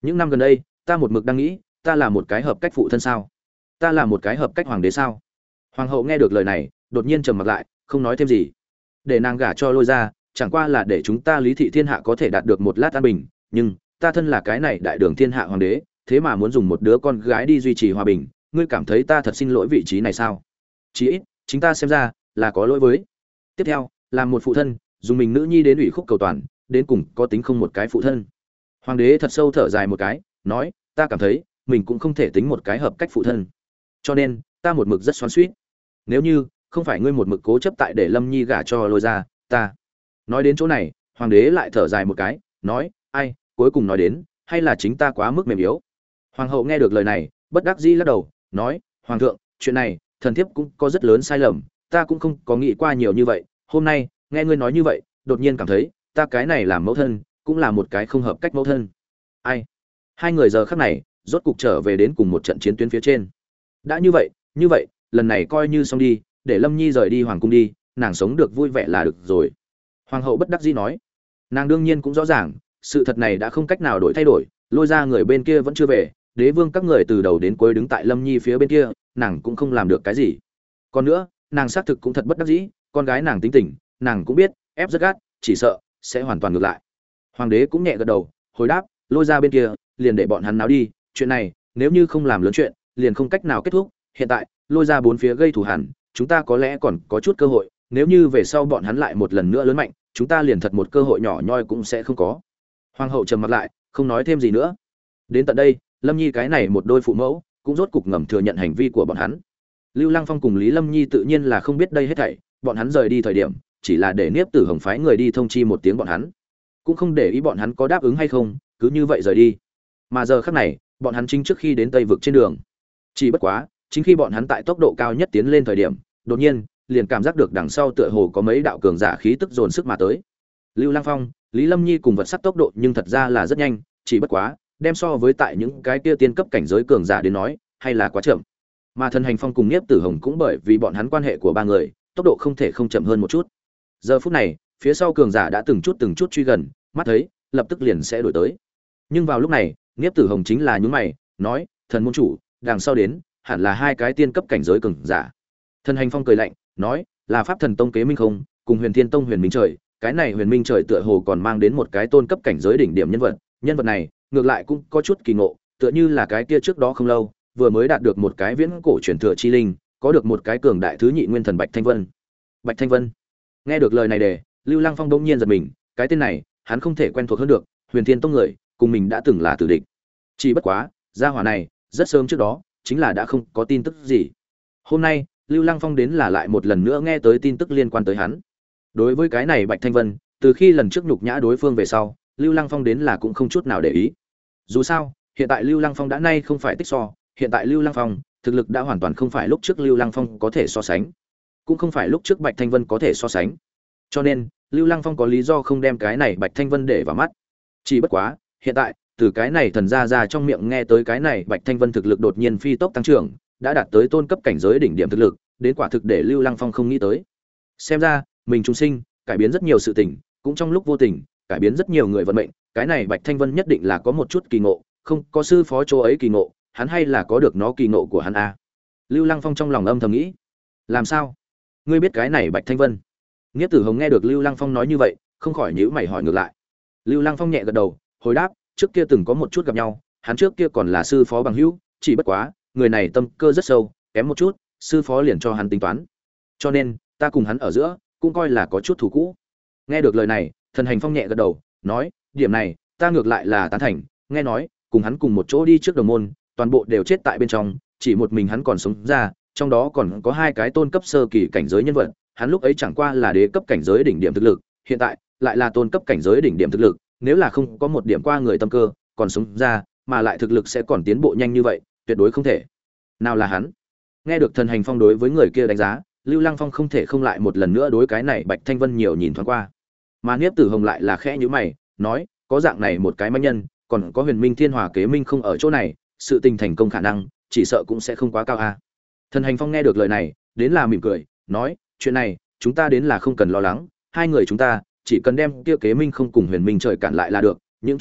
[SPEAKER 1] Những năm gần đây ta một mực đang nghĩ, ta là một cái hợp cách phụ thân sao, ta là một cái hợp cách hoàng đế sao? Hoàng hậu nghe được lời này đột nhiên trầm mặc lại, không nói thêm gì. Để nàng gả cho Lôi gia chẳng qua là để chúng ta Lý thị thiên hạ có thể đạt được một lát an bình, nhưng ta thân là cái này đại đường thiên hạ hoàng đế, thế mà muốn dùng một đứa con gái đi duy trì hòa bình, ngươi cảm thấy ta thật xin lỗi vị trí này sao? Chí ít chính ta xem ra là có lỗi với. Tiếp theo, làm một phụ thân dùng mình nữ nhi đến ủy khúc cầu toàn, đến cùng có tính không một cái phụ thân. Hoàng đế thật sâu thở dài một cái, nói, ta cảm thấy mình cũng không thể tính một cái hợp cách phụ thân, cho nên ta một mực rất xoắn xuýt. Nếu như không phải ngươi một mực cố chấp tại để Lâm Nhi gả cho Lôi gia, ta. Nói đến chỗ này, hoàng đế lại thở dài một cái, nói, ai, cuối cùng nói đến, hay là chính ta quá mức mềm yếu. Hoàng hậu nghe được lời này, bất đắc dĩ lắc đầu, nói, hoàng thượng, chuyện này, thần thiếp cũng có rất lớn sai lầm, ta cũng không có nghĩ qua nhiều như vậy, hôm nay nghe ngươi nói như vậy, đột nhiên cảm thấy, ta cái này làm mẫu thân, cũng là một cái không hợp cách mẫu thân. Ai? Hai người giờ khắc này, rốt cục trở về đến cùng một trận chiến tuyến phía trên. Đã như vậy, như vậy, lần này coi như xong đi, để Lâm Nhi rời đi hoàng cung đi, nàng sống được vui vẻ là được rồi. Hoàng hậu bất đắc dĩ nói, nàng đương nhiên cũng rõ ràng, sự thật này đã không cách nào đổi thay đổi, Lôi ra người bên kia vẫn chưa về, đế vương các người từ đầu đến cuối đứng tại Lâm Nhi phía bên kia, nàng cũng không làm được cái gì. Còn nữa, nàng xác thực cũng thật bất đắc dĩ, con gái nàng tính tình, nàng cũng biết, ép rất gắt, chỉ sợ sẽ hoàn toàn ngược lại. Hoàng đế cũng nhẹ gật đầu, hồi đáp, Lôi ra bên kia, liền để bọn hắn náo đi, chuyện này, nếu như không làm lớn chuyện, liền không cách nào kết thúc, hiện tại, Lôi ra bốn phía gây thù hằn, chúng ta có lẽ còn có chút cơ hội, nếu như về sau bọn hắn lại một lần nữa lớn mạnh, chúng ta liền thật một cơ hội nhỏ nhoi cũng sẽ không có. Hoàng hậu trầm mặt lại, không nói thêm gì nữa. Đến tận đây, Lâm Nhi cái này một đôi phụ mẫu, cũng rốt cục ngầm thừa nhận hành vi của bọn hắn. Lưu Lăng Phong cùng Lý Lâm Nhi tự nhiên là không biết đây hết thảy, bọn hắn rời đi thời điểm, chỉ là để Niếp Tử Hồng phái người đi thông chi một tiếng bọn hắn, cũng không để ý bọn hắn có đáp ứng hay không, cứ như vậy rời đi. Mà giờ khắc này, bọn hắn chính trước khi đến Tây vực trên đường. Chỉ bất quá, chính khi bọn hắn tại tốc độ cao nhất tiến lên thời điểm, đột nhiên, liền cảm giác được đằng sau tựa hồ có mấy đạo cường giả khí tức dồn sức mà tới. Lưu Lăng Phong, Lý Lâm Nhi cùng vật sắc tốc độ nhưng thật ra là rất nhanh, chỉ bất quá, đem so với tại những cái kia tiên cấp cảnh giới cường giả đến nói, hay là quá chậm. Mà Thần Hành Phong cùng Niếp Tử Hồng cũng bởi vì bọn hắn quan hệ của ba người, tốc độ không thể không chậm hơn một chút. Giờ phút này, phía sau cường giả đã từng chút từng chút truy gần, mắt thấy, lập tức liền sẽ đuổi tới. Nhưng vào lúc này, Niếp Tử Hồng chính là nhướng mày, nói, "Thần môn chủ, đằng sau đến, hẳn là hai cái tiên cấp cảnh giới cường giả." Thần Hành Phong cười lạnh, nói, "Là Pháp Thần Tông Kế Minh không, cùng Huyền Thiên Tông Huyền Minh Trời, cái này Huyền Minh Trời tựa hồ còn mang đến một cái tôn cấp cảnh giới đỉnh điểm nhân vật, nhân vật này, ngược lại cũng có chút kỳ ngộ, tựa như là cái kia trước đó không lâu, vừa mới đạt được một cái viễn cổ truyền thừa chi linh, có được một cái cường đại thứ nhị nguyên thần Bạch Thanh Vân." Bạch Thanh Vân. Nghe được lời này để, Lưu Lăng Phong đống nhiên giật mình, cái tên này, hắn không thể quen thuộc hơn được, Huyền Thiên Tông người, cùng mình đã từng là tử địch. Chỉ bất quá, gia hỏa này, rất sớm trước đó, chính là đã không có tin tức gì. Hôm nay, Lưu Lăng Phong đến là lại một lần nữa nghe tới tin tức liên quan tới hắn. Đối với cái này Bạch Thanh Vân, từ khi lần trước nhục nhã đối phương về sau, Lưu Lăng Phong đến là cũng không chút nào để ý. Dù sao, hiện tại Lưu Lăng Phong đã nay không phải tích so, hiện tại Lưu Lăng Phong, thực lực đã hoàn toàn không phải lúc trước Lưu Lăng Phong có thể so sánh, cũng không phải lúc trước Bạch Thanh Vân có thể so sánh. Cho nên, Lưu Lăng Phong có lý do không đem cái này Bạch Thanh Vân để vào mắt. Chỉ bất quá, hiện tại, từ cái này thần gia ra trong miệng nghe tới cái này Bạch Thanh Vân thực lực đột nhiên phi tốc tăng trưởng, đã đạt tới tôn cấp cảnh giới đỉnh điểm thực lực, đến quả thực để Lưu Lăng Phong không nghĩ tới. Xem ra, mình chúng sinh, cải biến rất nhiều sự tình, cũng trong lúc vô tình, cải biến rất nhiều người vận mệnh, cái này Bạch Thanh Vân nhất định là có một chút kỳ ngộ, không, có sư phó chỗ ấy kỳ ngộ, hắn hay là có được nó kỳ ngộ của hắn a. Lưu Lăng Phong trong lòng âm thầm nghĩ. Làm sao? Ngươi biết cái này Bạch Thanh Vân? Nghĩa Tử Hồng nghe được Lưu Lăng Phong nói như vậy, không khỏi nhíu mày hỏi ngược lại. Lưu Lăng Phong nhẹ gật đầu, hồi đáp, trước kia từng có một chút gặp nhau, hắn trước kia còn là sư phó bằng hữu, chỉ bất quá, người này tâm cơ rất sâu, kém một chút, sư phó liền cho hắn tính toán. Cho nên, ta cùng hắn ở giữa, cũng coi là có chút thù cũ. Nghe được lời này, Thần Hành Phong nhẹ gật đầu, nói, điểm này, ta ngược lại là tán thành, nghe nói, cùng hắn cùng một chỗ đi trước đồng môn, toàn bộ đều chết tại bên trong, chỉ một mình hắn còn sống ra, trong đó còn có hai cái tôn cấp sơ kỳ cảnh giới nhân vật, hắn lúc ấy chẳng qua là đế cấp cảnh giới đỉnh điểm thực lực, hiện tại lại là tôn cấp cảnh giới đỉnh điểm thực lực, nếu là không có một điểm qua người tâm cơ, còn sống ra, mà lại thực lực sẽ còn tiến bộ nhanh như vậy, tuyệt đối không thể. Nào là hắn. Nghe được Thần Hành Phong đối với người kia đánh giá, Lưu Lăng Phong không thể không lại một lần nữa đối cái này Bạch Thanh Vân nhiều nhìn thoáng qua. Mà Niếp Tử Hồng lại là khẽ nhíu mày, nói, có dạng này một cái manh nhân, còn có Huyền Minh Thiên Hòa Kế Minh không ở chỗ này, sự tình thành công khả năng, chỉ sợ cũng sẽ không quá cao a. Thần Hành Phong nghe được lời này, đến là mỉm cười, nói, chuyện này, chúng ta đến là không cần lo lắng, hai người chúng ta chỉ cần đem kia Kế Minh không cùng Huyền Minh Trời cản lại là được, những chuyện khác,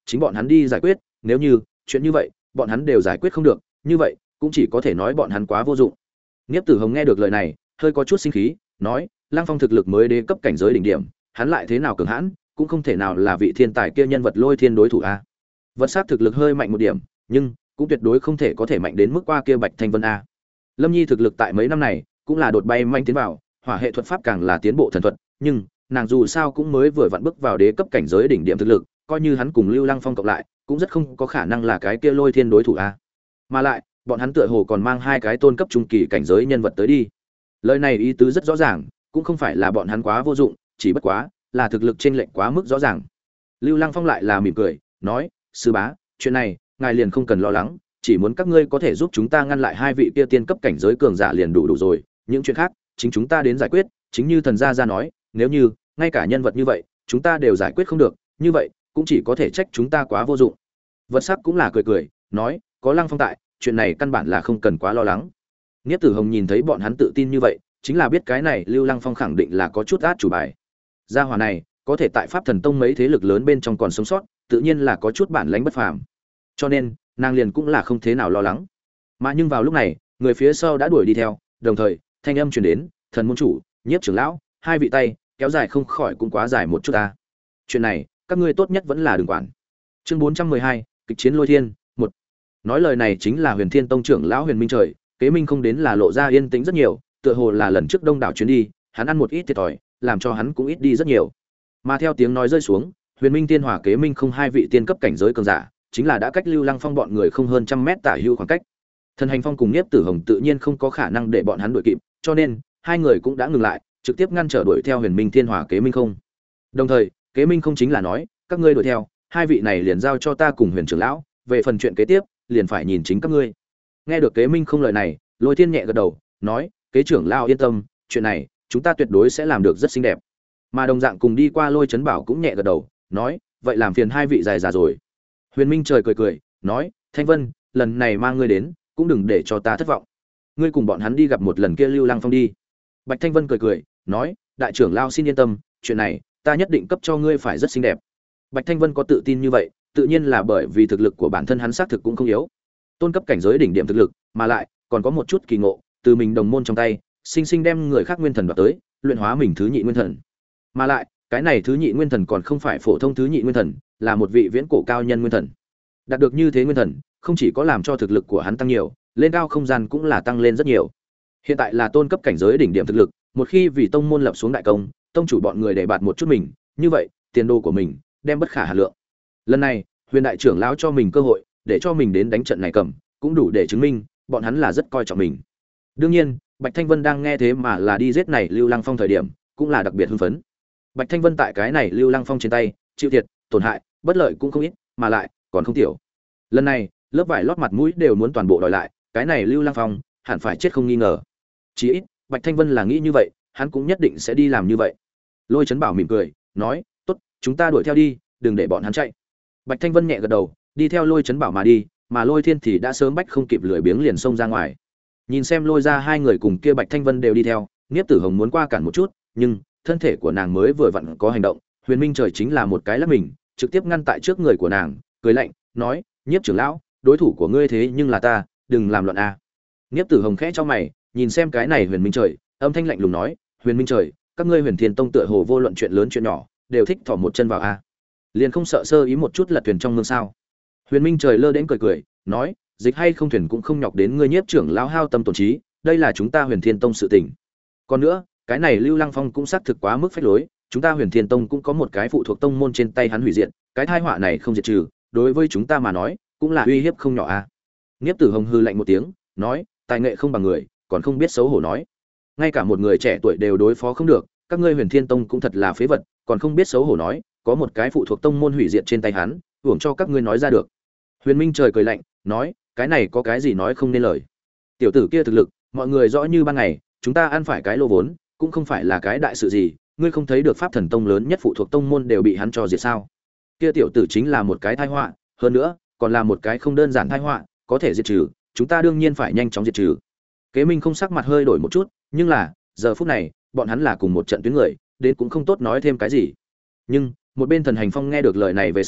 [SPEAKER 1] chính bọn hắn đi giải quyết, nếu như chuyện như vậy bọn hắn đều giải quyết không được, như vậy cũng chỉ có thể nói bọn hắn quá vô dụng. Niếp Tử Hồng nghe được lời này, hơi có chút sinh khí, nói: Lăng Phong thực lực mới đế cấp cảnh giới đỉnh điểm, hắn lại thế nào cường hãn, cũng không thể nào là vị thiên tài kia nhân vật Lôi Thiên đối thủ a. Vật sát thực lực hơi mạnh một điểm, nhưng cũng tuyệt đối không thể có thể mạnh đến mức qua kia Bạch Thanh Vân a. Lâm Nhi thực lực tại mấy năm này cũng là đột bay manh tiến vào, hỏa hệ thuật pháp càng là tiến bộ thần thuật, nhưng nàng dù sao cũng mới vừa vặn bước vào đế cấp cảnh giới đỉnh điểm thực lực, coi như hắn cùng Lưu Lăng Phong cộng lại, cũng rất không có khả năng là cái kia Lôi Thiên đối thủ a. Mà lại, bọn hắn tựa hồ còn mang hai cái tôn cấp trung kỳ cảnh giới nhân vật tới đi. Lời này ý tứ rất rõ ràng, cũng không phải là bọn hắn quá vô dụng, chỉ bất quá là thực lực chênh lệch quá mức rõ ràng. Lưu Lăng Phong lại là mỉm cười, nói: "Sư bá, chuyện này, ngài liền không cần lo lắng, chỉ muốn các ngươi có thể giúp chúng ta ngăn lại hai vị kia tiên cấp cảnh giới cường giả liền đủ đủ rồi, những chuyện khác, chính chúng ta đến giải quyết." Chính như thần gia gia nói, nếu như ngay cả nhân vật như vậy, chúng ta đều giải quyết không được, như vậy cũng chỉ có thể trách chúng ta quá vô dụng. Vật sắc cũng là cười cười, nói: "Có Lăng Phong tại, chuyện này căn bản là không cần quá lo lắng." Niếp Tử Hồng nhìn thấy bọn hắn tự tin như vậy, chính là biết cái này Lưu Lăng Phong khẳng định là có chút át chủ bài. Gia hỏa này, có thể tại Pháp Thần Tông mấy thế lực lớn bên trong còn sống sót, tự nhiên là có chút bản lãnh bất phàm. Cho nên, nàng liền cũng là không thế nào lo lắng. Mà nhưng vào lúc này, người phía sau đã đuổi đi theo, đồng thời, thanh âm truyền đến: "Thần môn chủ, Nhiếp trưởng lão, hai vị tay, kéo dài không khỏi cũng quá dài một chút ta. Chuyện này, các ngươi tốt nhất vẫn là đừng quản." Chương bốn trăm mười hai, kịch chiến Lôi Thiên, một. Nói lời này chính là Huyền Thiên Tông trưởng lão Huyền Minh Trời, Kế Minh không đến là lộ ra yên tĩnh rất nhiều, tựa hồ là lần trước đông đảo chuyến đi, hắn ăn một ít thiệt thòi, làm cho hắn cũng ít đi rất nhiều. Mà theo tiếng nói rơi xuống, Huyền Minh Tiên Hỏa Kế Minh không hai vị tiên cấp cảnh giới cường giả, chính là đã cách Lưu Lăng Phong bọn người không hơn trăm mét tả hữu khoảng cách. Thần Hành Phong cùng Niếp Tử Hồng tự nhiên không có khả năng để bọn hắn đuổi kịp, cho nên hai người cũng đã ngừng lại, trực tiếp ngăn trở đuổi theo Huyền Minh Tiên Hỏa Kế Minh không. Đồng thời, Kế Minh không chính là nói, các ngươi đuổi theo, hai vị này liền giao cho ta cùng Huyền trưởng lão, về phần chuyện kế tiếp, liền phải nhìn chính các ngươi. Nghe được Kế Minh không lời này, Lôi Thiên nhẹ gật đầu, nói: "Kế trưởng lão yên tâm, chuyện này chúng ta tuyệt đối sẽ làm được rất xinh đẹp." Mà đồng dạng cùng đi qua Lôi Chấn Bảo cũng nhẹ gật đầu, nói: "Vậy làm phiền hai vị dài già rồi." Huyền Minh Trời cười cười, nói: "Thanh Vân, lần này mang ngươi đến, cũng đừng để cho ta thất vọng. Ngươi cùng bọn hắn đi gặp một lần kia Lưu Lăng Phong đi." Bạch Thanh Vân cười cười, nói: "Đại trưởng lão xin yên tâm, chuyện này ta nhất định cấp cho ngươi phải rất xinh đẹp." Bạch Thanh Vân có tự tin như vậy, tự nhiên là bởi vì thực lực của bản thân hắn xác thực cũng không yếu. Tôn cấp cảnh giới đỉnh điểm thực lực, mà lại còn có một chút kỳ ngộ, từ mình đồng môn trong tay, sinh sinh đem người khác nguyên thần đoạt tới, luyện hóa mình thứ nhị nguyên thần. Mà lại, cái này thứ nhị nguyên thần còn không phải phổ thông thứ nhị nguyên thần, là một vị viễn cổ cao nhân nguyên thần. Đạt được như thế nguyên thần, không chỉ có làm cho thực lực của hắn tăng nhiều, lên cao không gian cũng là tăng lên rất nhiều. Hiện tại là tôn cấp cảnh giới đỉnh điểm thực lực, một khi vì tông môn lập xuống đại công, tông chủ bọn người để bạt một chút mình, như vậy, tiền đồ của mình đem bất khả hà lượng. Lần này, Huyền đại trưởng lão cho mình cơ hội, để cho mình đến đánh trận này cầm, cũng đủ để chứng minh bọn hắn là rất coi trọng mình. Đương nhiên, Bạch Thanh Vân đang nghe thế mà là đi giết này Lưu Lăng Phong thời điểm, cũng là đặc biệt hưng phấn. Bạch Thanh Vân tại cái này Lưu Lăng Phong trên tay, chịu thiệt, tổn hại, bất lợi cũng không ít, mà lại còn không tiểu. Lần này, lớp vải lót mặt mũi đều muốn toàn bộ đòi lại, cái này Lưu Lăng Phong hẳn phải chết không nghi ngờ. Chỉ ít, Bạch Thanh Vân là nghĩ như vậy, hắn cũng nhất định sẽ đi làm như vậy. Lôi Chấn Bảo mỉm cười, nói: "Tốt, chúng ta đuổi theo đi, đừng để bọn hắn chạy." Bạch Thanh Vân nhẹ gật đầu, đi theo Lôi Chấn Bảo mà đi, mà Lôi Thiên thì đã sớm bách không kịp lười biếng liền xông ra ngoài. Nhìn xem Lôi ra hai người cùng kia Bạch Thanh Vân đều đi theo, Niếp Tử Hồng muốn qua cản một chút, nhưng thân thể của nàng mới vừa vặn có hành động, Huyền Minh Trời chính là một cái lắc mình, trực tiếp ngăn tại trước người của nàng, cười lạnh, nói: "Nhiếp trưởng lão, đối thủ của ngươi thế nhưng là ta, đừng làm loạn a." Niếp Tử Hồng khẽ cho mày, nhìn xem cái này Huyền Minh Trời, âm thanh lạnh lùng nói: "Huyền Minh Trời, các ngươi Huyền Thiên Tông tựa hồ vô luận chuyện lớn chuyện nhỏ, đều thích thò một chân vào a. Liền không sợ sơ ý một chút lật thuyền trong mương sao?" Huyền Minh Trời lơ đến cười cười, nói: "Dịch hay không thuyền cũng không nhọc đến ngươi Nhiếp trưởng lão hao tâm tổn trí, đây là chúng ta Huyền Thiên Tông sự tình. Còn nữa, cái này Lưu Lăng Phong cũng xác thực quá mức phách lối, chúng ta Huyền Thiên Tông cũng có một cái phụ thuộc tông môn trên tay hắn hủy diệt, cái tai họa này không diệt trừ, đối với chúng ta mà nói, cũng là uy hiếp không nhỏ a." Niếp Tử Hồng hư lạnh một tiếng, nói: "Tài nghệ không bằng người, còn không biết xấu hổ nói. Ngay cả một người trẻ tuổi đều đối phó không được, các ngươi Huyền Thiên Tông cũng thật là phế vật, còn không biết xấu hổ nói, có một cái phụ thuộc tông môn hủy diệt trên tay hắn, hưởng cho các ngươi nói ra được." Huyền Minh Trời cười lạnh, nói: "Cái này có cái gì nói không nên lời. Tiểu tử kia thực lực, mọi người rõ như ban ngày, chúng ta ăn phải cái lô vốn, cũng không phải là cái đại sự gì, ngươi không thấy được Pháp Thần Tông lớn nhất phụ thuộc tông môn đều bị hắn cho diệt sao? Kia tiểu tử chính là một cái tai họa, hơn nữa, còn là một cái không đơn giản tai họa, có thể diệt trừ, chúng ta đương nhiên phải nhanh chóng diệt trừ." Kế Minh không sắc mặt hơi đổi một chút, nhưng là, giờ phút này, bọn hắn là cùng một trận tuyến người, đến cũng không tốt nói thêm cái gì. Nhưng, một bên Thần Hành Phong nghe được lời này về sau,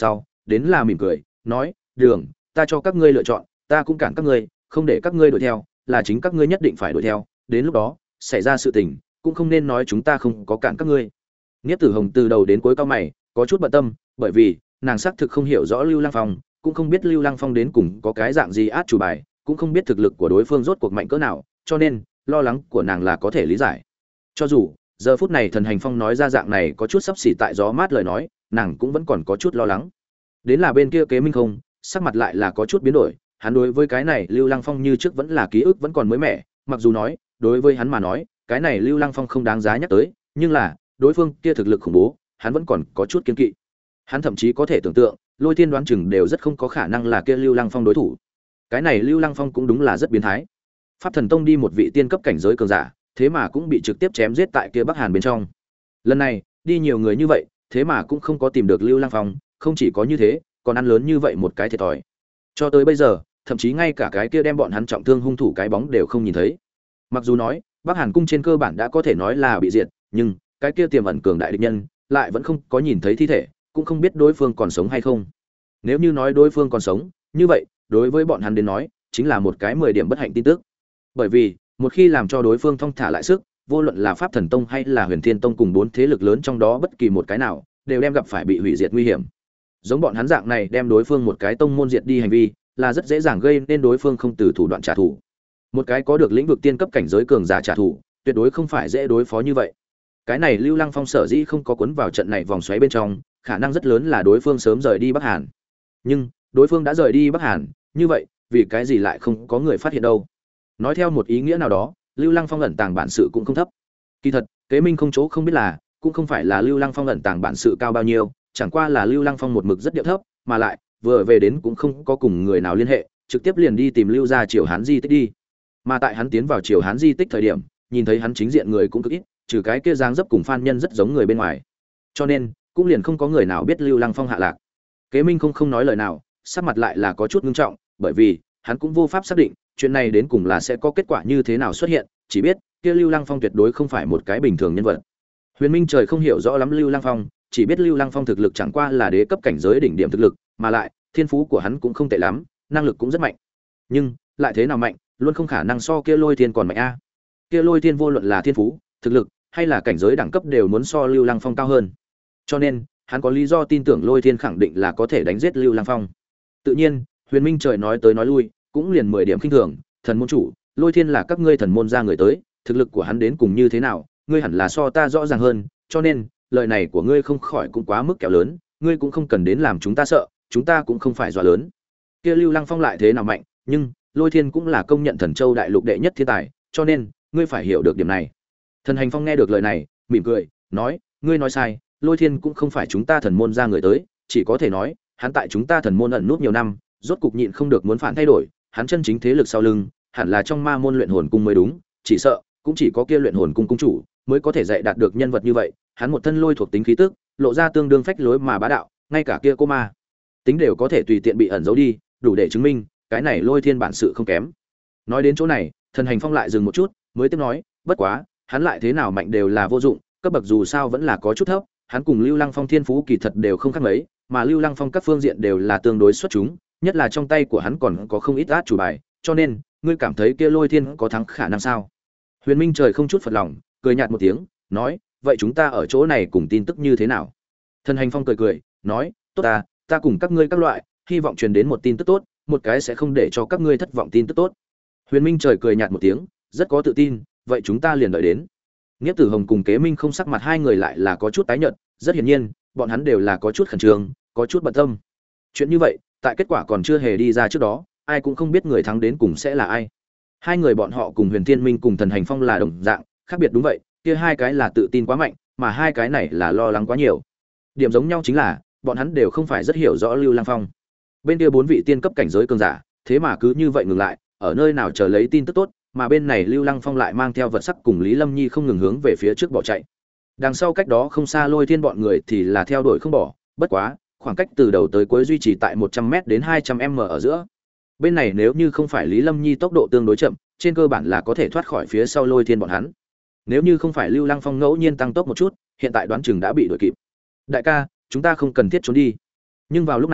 [SPEAKER 1] đến là mỉm cười nói đường ta cho các ngươi lựa chọn ta cũng cản các ngươi không để các ngươi đuổi theo là chính các ngươi nhất định phải đuổi theo đến lúc đó xảy ra sự tình cũng không nên nói chúng ta không có cản các ngươi. Niếp Tử Hồng từ đầu đến cuối cao mày có chút bận tâm bởi vì nàng xác thực không hiểu rõ Lưu Lăng Phong, cũng không biết Lưu Lăng Phong đến cùng có cái dạng gì át chủ bài, cũng không biết thực lực của đối phương rốt cuộc mạnh cỡ nào, cho nên lo lắng của nàng là có thể lý giải. Cho dù giờ phút này Thần Hành Phong nói ra dạng này có chút sắp xỉ tại gió mát lời nói, nàng cũng vẫn còn có chút lo lắng. Đến là bên kia Kế Minh không, sắc mặt lại là có chút biến đổi, hắn đối với cái này Lưu Lăng Phong như trước vẫn là ký ức vẫn còn mới mẻ, mặc dù nói, đối với hắn mà nói, cái này Lưu Lăng Phong không đáng giá nhắc tới, nhưng là, đối phương kia thực lực khủng bố, hắn vẫn còn có chút kiêng kỵ. Hắn thậm chí có thể tưởng tượng, Lôi Thiên đoán chừng đều rất không có khả năng là kia Lưu Lăng Phong đối thủ. Cái này Lưu Lăng Phong cũng đúng là rất biến thái. Pháp Thần Tông đi một vị tiên cấp cảnh giới cường giả, thế mà cũng bị trực tiếp chém giết tại kia Bắc Hàn bên trong. Lần này, đi nhiều người như vậy, thế mà cũng không có tìm được Lưu Lăng Phong, không chỉ có như thế, còn ăn lớn như vậy một cái thiệt thòi. Cho tới bây giờ, thậm chí ngay cả cái kia đem bọn hắn trọng thương hung thủ cái bóng đều không nhìn thấy. Mặc dù nói, Bắc Hàn cung trên cơ bản đã có thể nói là bị diệt, nhưng cái kia tiềm ẩn cường đại địch nhân lại vẫn không có nhìn thấy thi thể, cũng không biết đối phương còn sống hay không. Nếu như nói đối phương còn sống, như vậy, đối với bọn hắn đến nói, chính là một cái mười điểm bất hạnh tin tức. Bởi vì, một khi làm cho đối phương thong thả lại sức, vô luận là Pháp Thần Tông hay là Huyền Thiên Tông cùng bốn thế lực lớn trong đó bất kỳ một cái nào, đều đem gặp phải bị hủy diệt nguy hiểm. Giống bọn hắn dạng này đem đối phương một cái tông môn diệt đi hành vi, là rất dễ dàng gây nên đối phương không từ thủ đoạn trả thù. Một cái có được lĩnh vực tiên cấp cảnh giới cường giả trả thù, tuyệt đối không phải dễ đối phó như vậy. Cái này Lưu Lăng Phong sở dĩ không có cuốn vào trận này vòng xoáy bên trong, khả năng rất lớn là đối phương sớm rời đi Bắc Hàn. Nhưng, đối phương đã rời đi Bắc Hàn, như vậy, vì cái gì lại không có người phát hiện đâu? Nói theo một ý nghĩa nào đó, Lưu Lăng Phong ẩn tàng bản sự cũng không thấp. Kỳ thật, Kế Minh không chỗ không biết là, cũng không phải là Lưu Lăng Phong ẩn tàng bản sự cao bao nhiêu, chẳng qua là Lưu Lăng Phong một mực rất điệu thấp, mà lại, vừa về đến cũng không có cùng người nào liên hệ, trực tiếp liền đi tìm Lưu gia Triều Hán di tích đi. Mà tại hắn tiến vào Triều Hán di tích thời điểm, nhìn thấy hắn chính diện người cũng cực ít, trừ cái kia dáng dấp cùng Phan Nhân rất giống người bên ngoài. Cho nên, cũng liền không có người nào biết Lưu Lăng Phong hạ lạc. Kế Minh không không nói lời nào, sắc mặt lại là có chút nghiêm trọng, bởi vì hắn cũng vô pháp xác định chuyện này đến cùng là sẽ có kết quả như thế nào xuất hiện, chỉ biết kia Lưu Lăng Phong tuyệt đối không phải một cái bình thường nhân vật. Huyền Minh Trời không hiểu rõ lắm Lưu Lăng Phong, chỉ biết Lưu Lăng Phong thực lực chẳng qua là đế cấp cảnh giới đỉnh điểm thực lực, mà lại thiên phú của hắn cũng không tệ lắm, năng lực cũng rất mạnh. Nhưng lại thế nào mạnh, luôn không khả năng so kia Lôi Thiên còn mạnh a. Kia Lôi Thiên vô luận là thiên phú, thực lực hay là cảnh giới đẳng cấp đều muốn so Lưu Lăng Phong cao hơn. Cho nên, hắn có lý do tin tưởng Lôi Thiên khẳng định là có thể đánh giết Lưu Lăng Phong. Tự nhiên, Huyền Minh Trời nói tới nói lui, cũng liền mười điểm khinh thường, "Thần môn chủ, Lôi Thiên là các ngươi thần môn ra người tới, thực lực của hắn đến cùng như thế nào, ngươi hẳn là so ta rõ ràng hơn, cho nên, lời này của ngươi không khỏi cũng quá mức kéo lớn, ngươi cũng không cần đến làm chúng ta sợ, chúng ta cũng không phải dọa lớn." Kia Lưu Lăng Phong lại thế nào mạnh, nhưng Lôi Thiên cũng là công nhận Thần Châu đại lục đệ nhất thiên tài, cho nên, ngươi phải hiểu được điểm này. Thần Hành Phong nghe được lời này, mỉm cười, nói, "Ngươi nói sai, Lôi Thiên cũng không phải chúng ta thần môn ra người tới, chỉ có thể nói, hắn tại chúng ta thần môn ẩn nút nhiều năm, rốt cục nhịn không được muốn phản thay đổi, hắn chân chính thế lực sau lưng, hẳn là trong ma môn luyện hồn cung mới đúng, chỉ sợ cũng chỉ có kia luyện hồn cung cung chủ mới có thể dạy đạt được nhân vật như vậy, hắn một thân lôi thuộc tính khí tức, lộ ra tương đương phách lối mà bá đạo, ngay cả kia cô ma tính đều có thể tùy tiện bị ẩn giấu đi, đủ để chứng minh, cái này Lôi Thiên bản sự không kém." Nói đến chỗ này, Thần Hành Phong lại dừng một chút, mới tiếp nói, "Bất quá, hắn lại thế nào mạnh đều là vô dụng, cấp bậc dù sao vẫn là có chút thấp, hắn cùng Lưu Lăng Phong thiên phú kỳ thật đều không khác mấy, mà Lưu Lăng Phong các phương diện đều là tương đối xuất chúng, nhất là trong tay của hắn còn có không ít át chủ bài, cho nên, ngươi cảm thấy kia Lôi Thiên có thắng khả năng sao?" Huyền Minh Trời không chút phật lòng, cười nhạt một tiếng, nói, "Vậy chúng ta ở chỗ này cùng tin tức như thế nào?" Thần Hành Phong cười cười, nói, "Tốt ta, ta cùng các ngươi các loại, hy vọng truyền đến một tin tức tốt, một cái sẽ không để cho các ngươi thất vọng tin tức tốt." Huyền Minh Trời cười nhạt một tiếng, rất có tự tin, "Vậy chúng ta liền đợi đến." Niếp Tử Hồng cùng Kế Minh không sắc mặt hai người lại là có chút tái nhợt, rất hiển nhiên, bọn hắn đều là có chút khẩn trương, có chút bận tâm. Chuyện như vậy, tại kết quả còn chưa hề đi ra trước đó, ai cũng không biết người thắng đến cùng sẽ là ai. Hai người bọn họ cùng Huyền Thiên Minh cùng Thần Hành Phong là đồng dạng, khác biệt đúng vậy, kia hai cái là tự tin quá mạnh, mà hai cái này là lo lắng quá nhiều. Điểm giống nhau chính là, bọn hắn đều không phải rất hiểu rõ Lưu Lăng Phong. Bên kia bốn vị tiên cấp cảnh giới cường giả, thế mà cứ như vậy ngừng lại, ở nơi nào chờ lấy tin tức tốt, mà bên này Lưu Lăng Phong lại mang theo vật sắc cùng Lý Lâm Nhi không ngừng hướng về phía trước bỏ chạy. Đằng sau cách đó không xa Lôi Thiên bọn người thì là theo đuổi không bỏ, bất quá, khoảng cách từ đầu tới cuối duy trì tại một trăm mét đến hai trăm mét ở giữa. Bên này nếu như không phải Lý Lâm Nhi tốc độ tương đối chậm, trên cơ bản là có thể thoát khỏi phía sau Lôi Thiên bọn hắn. Nếu như không phải Lưu Lăng Phong ngẫu nhiên tăng tốc một chút, hiện tại đoán chừng đã bị đuổi kịp. "Đại ca, chúng ta không cần thiết trốn đi." Nhưng vào lúc này,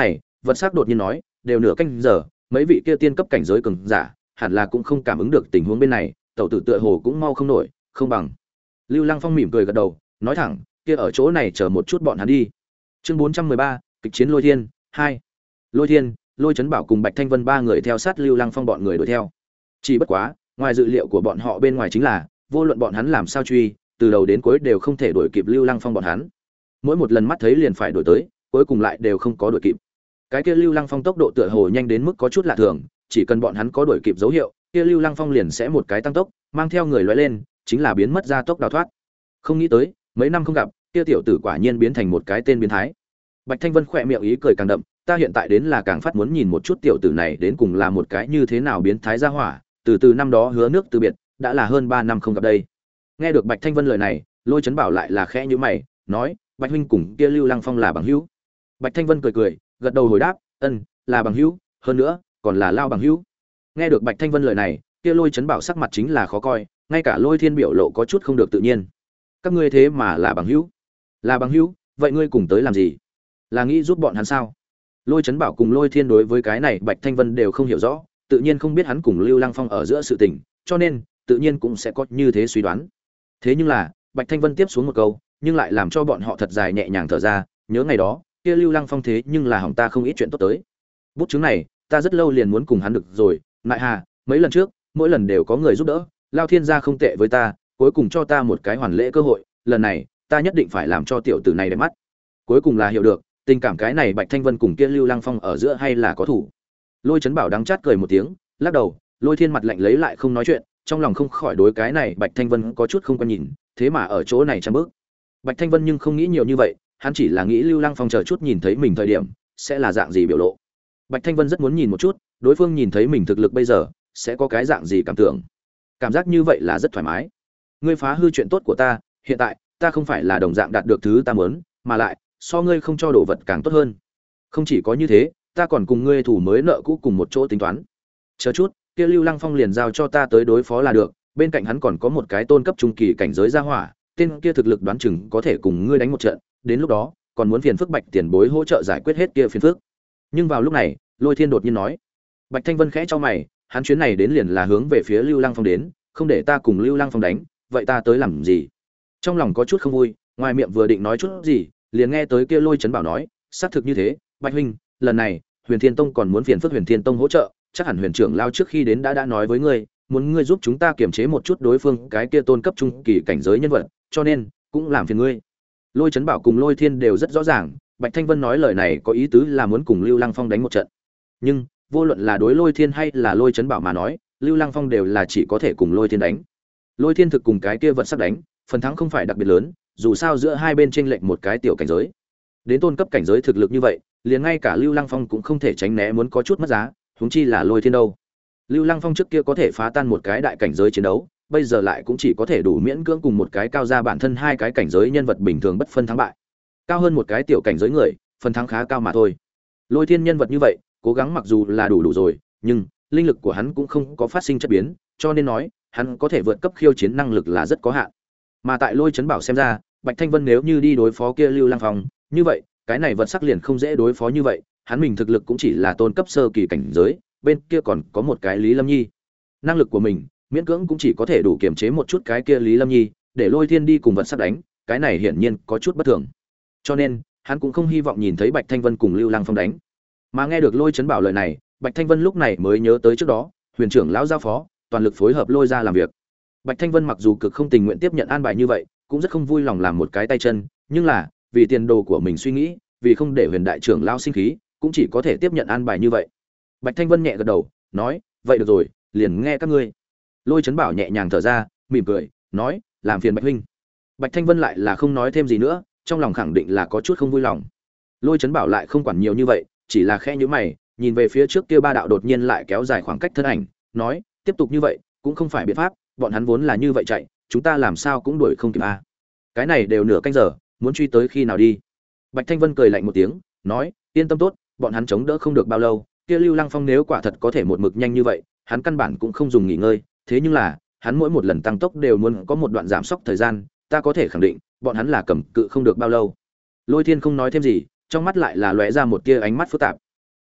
[SPEAKER 1] Vật sắc đột nhiên nói, đều nửa canh giờ, mấy vị kia tiên cấp cảnh giới cường giả, hẳn là cũng không cảm ứng được tình huống bên này, tẩu tử tựa hồ cũng mau không nổi, không bằng. Lưu Lăng Phong mỉm cười gật đầu, nói thẳng, kia ở chỗ này chờ một chút bọn hắn đi. Chương bốn trăm mười ba, kịch chiến Lôi Thiên hai. Lôi Thiên, Lôi Chấn Bảo cùng Bạch Thanh Vân ba người theo sát Lưu Lăng Phong bọn người đuổi theo. Chỉ bất quá, ngoài dự liệu của bọn họ bên ngoài chính là, vô luận bọn hắn làm sao truy, từ đầu đến cuối đều không thể đuổi kịp Lưu Lăng Phong bọn hắn. Mỗi một lần mắt thấy liền phải đuổi tới, cuối cùng lại đều không có đuổi kịp. Cái kia Lưu Lăng Phong tốc độ tựa hồ nhanh đến mức có chút lạ thường, chỉ cần bọn hắn có đuổi kịp dấu hiệu, kia Lưu Lăng Phong liền sẽ một cái tăng tốc, mang theo người lóe lên, chính là biến mất ra tốc đào thoát. Không nghĩ tới, mấy năm không gặp, kia tiểu tử quả nhiên biến thành một cái tên biến thái. Bạch Thanh Vân khỏe miệng ý cười càng đậm, ta hiện tại đến là càng phát muốn nhìn một chút tiểu tử này đến cùng là một cái như thế nào biến thái ra hỏa, từ từ năm đó hứa nước từ biệt, đã là hơn ba năm không gặp đây. Nghe được Bạch Thanh Vân lời này, Lôi Chấn Bảo lại là khẽ nhíu mày, nói, Bạch huynh cùng kia Lưu Lăng Phong là bằng hữu. Bạch Thanh Vân cười cười, gật đầu hồi đáp, ân, là bằng hữu, hơn nữa, còn là lao bằng hữu. Nghe được Bạch Thanh Vân lời này, kia Lôi Chấn Bảo sắc mặt chính là khó coi, ngay cả Lôi Thiên biểu lộ có chút không được tự nhiên. Các ngươi thế mà là bằng hữu? Là bằng hữu, vậy ngươi cùng tới làm gì? Là nghĩ giúp bọn hắn sao? Lôi Chấn Bảo cùng Lôi Thiên đối với cái này Bạch Thanh Vân đều không hiểu rõ, tự nhiên không biết hắn cùng Lưu Lăng Phong ở giữa sự tình, cho nên tự nhiên cũng sẽ có như thế suy đoán. Thế nhưng là, Bạch Thanh Vân tiếp xuống một câu, nhưng lại làm cho bọn họ thật dài nhẹ nhàng thở ra, nhớ ngày đó, kia Lưu Lăng Phong thế nhưng là hỏng ta không ít chuyện tốt tới. Bút chứng này, ta rất lâu liền muốn cùng hắn được rồi, lại hà, mấy lần trước, mỗi lần đều có người giúp đỡ, Lao Thiên gia không tệ với ta, cuối cùng cho ta một cái hoàn lễ cơ hội, lần này, ta nhất định phải làm cho tiểu tử này đẹp mắt. Cuối cùng là hiểu được, tình cảm cái này Bạch Thanh Vân cùng kia Lưu Lăng Phong ở giữa hay là có thủ. Lôi Chấn Bảo đắng chát cười một tiếng, lắc đầu, Lôi Thiên mặt lạnh lấy lại không nói chuyện, trong lòng không khỏi đối cái này Bạch Thanh Vân có chút không quan nhìn, thế mà ở chỗ này chăm bước. Bạch Thanh Vân nhưng không nghĩ nhiều như vậy, hắn chỉ là nghĩ Lưu Lăng Phong chờ chút nhìn thấy mình thời điểm, sẽ là dạng gì biểu lộ. Bạch Thanh Vân rất muốn nhìn một chút, đối phương nhìn thấy mình thực lực bây giờ, sẽ có cái dạng gì cảm tưởng. Cảm giác như vậy là rất thoải mái. Ngươi phá hư chuyện tốt của ta, hiện tại, ta không phải là đồng dạng đạt được thứ ta muốn, mà lại, so ngươi không cho đồ vật càng tốt hơn. Không chỉ có như thế, ta còn cùng ngươi thủ mới nợ cũ cùng một chỗ tính toán. Chờ chút, kia Lưu Lăng Phong liền giao cho ta tới đối phó là được, bên cạnh hắn còn có một cái tôn cấp trung kỳ cảnh giới gia hỏa, tên kia thực lực đoán chừng có thể cùng ngươi đánh một trận, đến lúc đó, còn muốn phiền phức Bạch tiền bối hỗ trợ giải quyết hết kia phiền phức. Nhưng vào lúc này, Lôi Thiên đột nhiên nói. Bạch Thanh Vân khẽ cho mày, hắn chuyến này đến liền là hướng về phía Lưu Lăng Phong đến, không để ta cùng Lưu Lăng Phong đánh, vậy ta tới làm gì? Trong lòng có chút không vui, ngoài miệng vừa định nói chút gì, liền nghe tới kia Lôi Chấn Bảo nói, xác thực như thế, Bạch huynh, lần này, Huyền Thiên Tông còn muốn phiền phức Huyền Thiên Tông hỗ trợ, chắc hẳn Huyền trưởng lao trước khi đến đã đã nói với ngươi, muốn ngươi giúp chúng ta kiểm chế một chút đối phương cái kia tôn cấp trung kỳ cảnh giới nhân vật, cho nên cũng làm phiền ngươi. Lôi Chấn Bảo cùng Lôi Thiên đều rất rõ ràng, Bạch Thanh Vân nói lời này có ý tứ là muốn cùng Lưu Lăng Phong đánh một trận. Nhưng, vô luận là đối Lôi Thiên hay là Lôi Chấn Bảo mà nói, Lưu Lăng Phong đều là chỉ có thể cùng Lôi Thiên đánh. Lôi Thiên thực cùng cái kia vật sắc đánh, phần thắng không phải đặc biệt lớn, dù sao giữa hai bên chênh lệch một cái tiểu cảnh giới. Đến tôn cấp cảnh giới thực lực như vậy, liền ngay cả Lưu Lăng Phong cũng không thể tránh né muốn có chút mất giá, huống chi là Lôi Thiên đâu. Lưu Lăng Phong trước kia có thể phá tan một cái đại cảnh giới chiến đấu, bây giờ lại cũng chỉ có thể đủ miễn cưỡng cùng một cái cao ra bản thân hai cái cảnh giới nhân vật bình thường bất phân thắng bại. Cao hơn một cái tiểu cảnh giới người, phần thắng khá cao mà thôi. Lôi Thiên nhân vật như vậy, cố gắng mặc dù là đủ đủ rồi, nhưng linh lực của hắn cũng không có phát sinh chất biến, cho nên nói, hắn có thể vượt cấp khiêu chiến năng lực là rất có hạn. Mà tại Lôi Chấn Bảo xem ra, Bạch Thanh Vân nếu như đi đối phó kia Lưu Lăng Phong, như vậy, cái này vật sắc liền không dễ đối phó như vậy, hắn mình thực lực cũng chỉ là tôn cấp sơ kỳ cảnh giới, bên kia còn có một cái Lý Lâm Nhi. Năng lực của mình, miễn cưỡng cũng chỉ có thể đủ kiềm chế một chút cái kia Lý Lâm Nhi, để Lôi Thiên đi cùng vật sắc đánh, cái này hiển nhiên có chút bất thường. Cho nên, hắn cũng không hy vọng nhìn thấy Bạch Thanh Vân cùng Lưu Lăng Phong đánh. Mà nghe được Lôi Chấn Bảo lời này, Bạch Thanh Vân lúc này mới nhớ tới trước đó, Huyền trưởng lão giao phó, toàn lực phối hợp Lôi ra làm việc. Bạch Thanh Vân mặc dù cực không tình nguyện tiếp nhận an bài như vậy, cũng rất không vui lòng làm một cái tay chân, nhưng là, vì tiền đồ của mình suy nghĩ, vì không để Huyền đại trưởng lão sinh khí, cũng chỉ có thể tiếp nhận an bài như vậy. Bạch Thanh Vân nhẹ gật đầu, nói, vậy được rồi, liền nghe các ngươi. Lôi Chấn Bảo nhẹ nhàng thở ra, mỉm cười, nói, làm phiền Bạch huynh. Bạch Thanh Vân lại là không nói thêm gì nữa, trong lòng khẳng định là có chút không vui lòng. Lôi Chấn Bảo lại không quản nhiều như vậy, chỉ là khẽ nhíu mày, nhìn về phía trước kia ba đạo đột nhiên lại kéo dài khoảng cách thân ảnh, nói, tiếp tục như vậy, cũng không phải biện pháp, bọn hắn vốn là như vậy chạy, chúng ta làm sao cũng đuổi không kịp a. À. Cái này đều nửa canh giờ, muốn truy tới khi nào đi? Bạch Thanh Vân cười lạnh một tiếng, nói, yên tâm tốt, bọn hắn chống đỡ không được bao lâu, kia Lưu Lăng Phong nếu quả thật có thể một mực nhanh như vậy, hắn căn bản cũng không dùng nghỉ ngơi, thế nhưng là, hắn mỗi một lần tăng tốc đều muốn có một đoạn giảm sốc thời gian, ta có thể khẳng định, bọn hắn là cầm cự không được bao lâu. Lôi Thiên không nói thêm gì, trong mắt lại là lóe ra một tia ánh mắt phức tạp.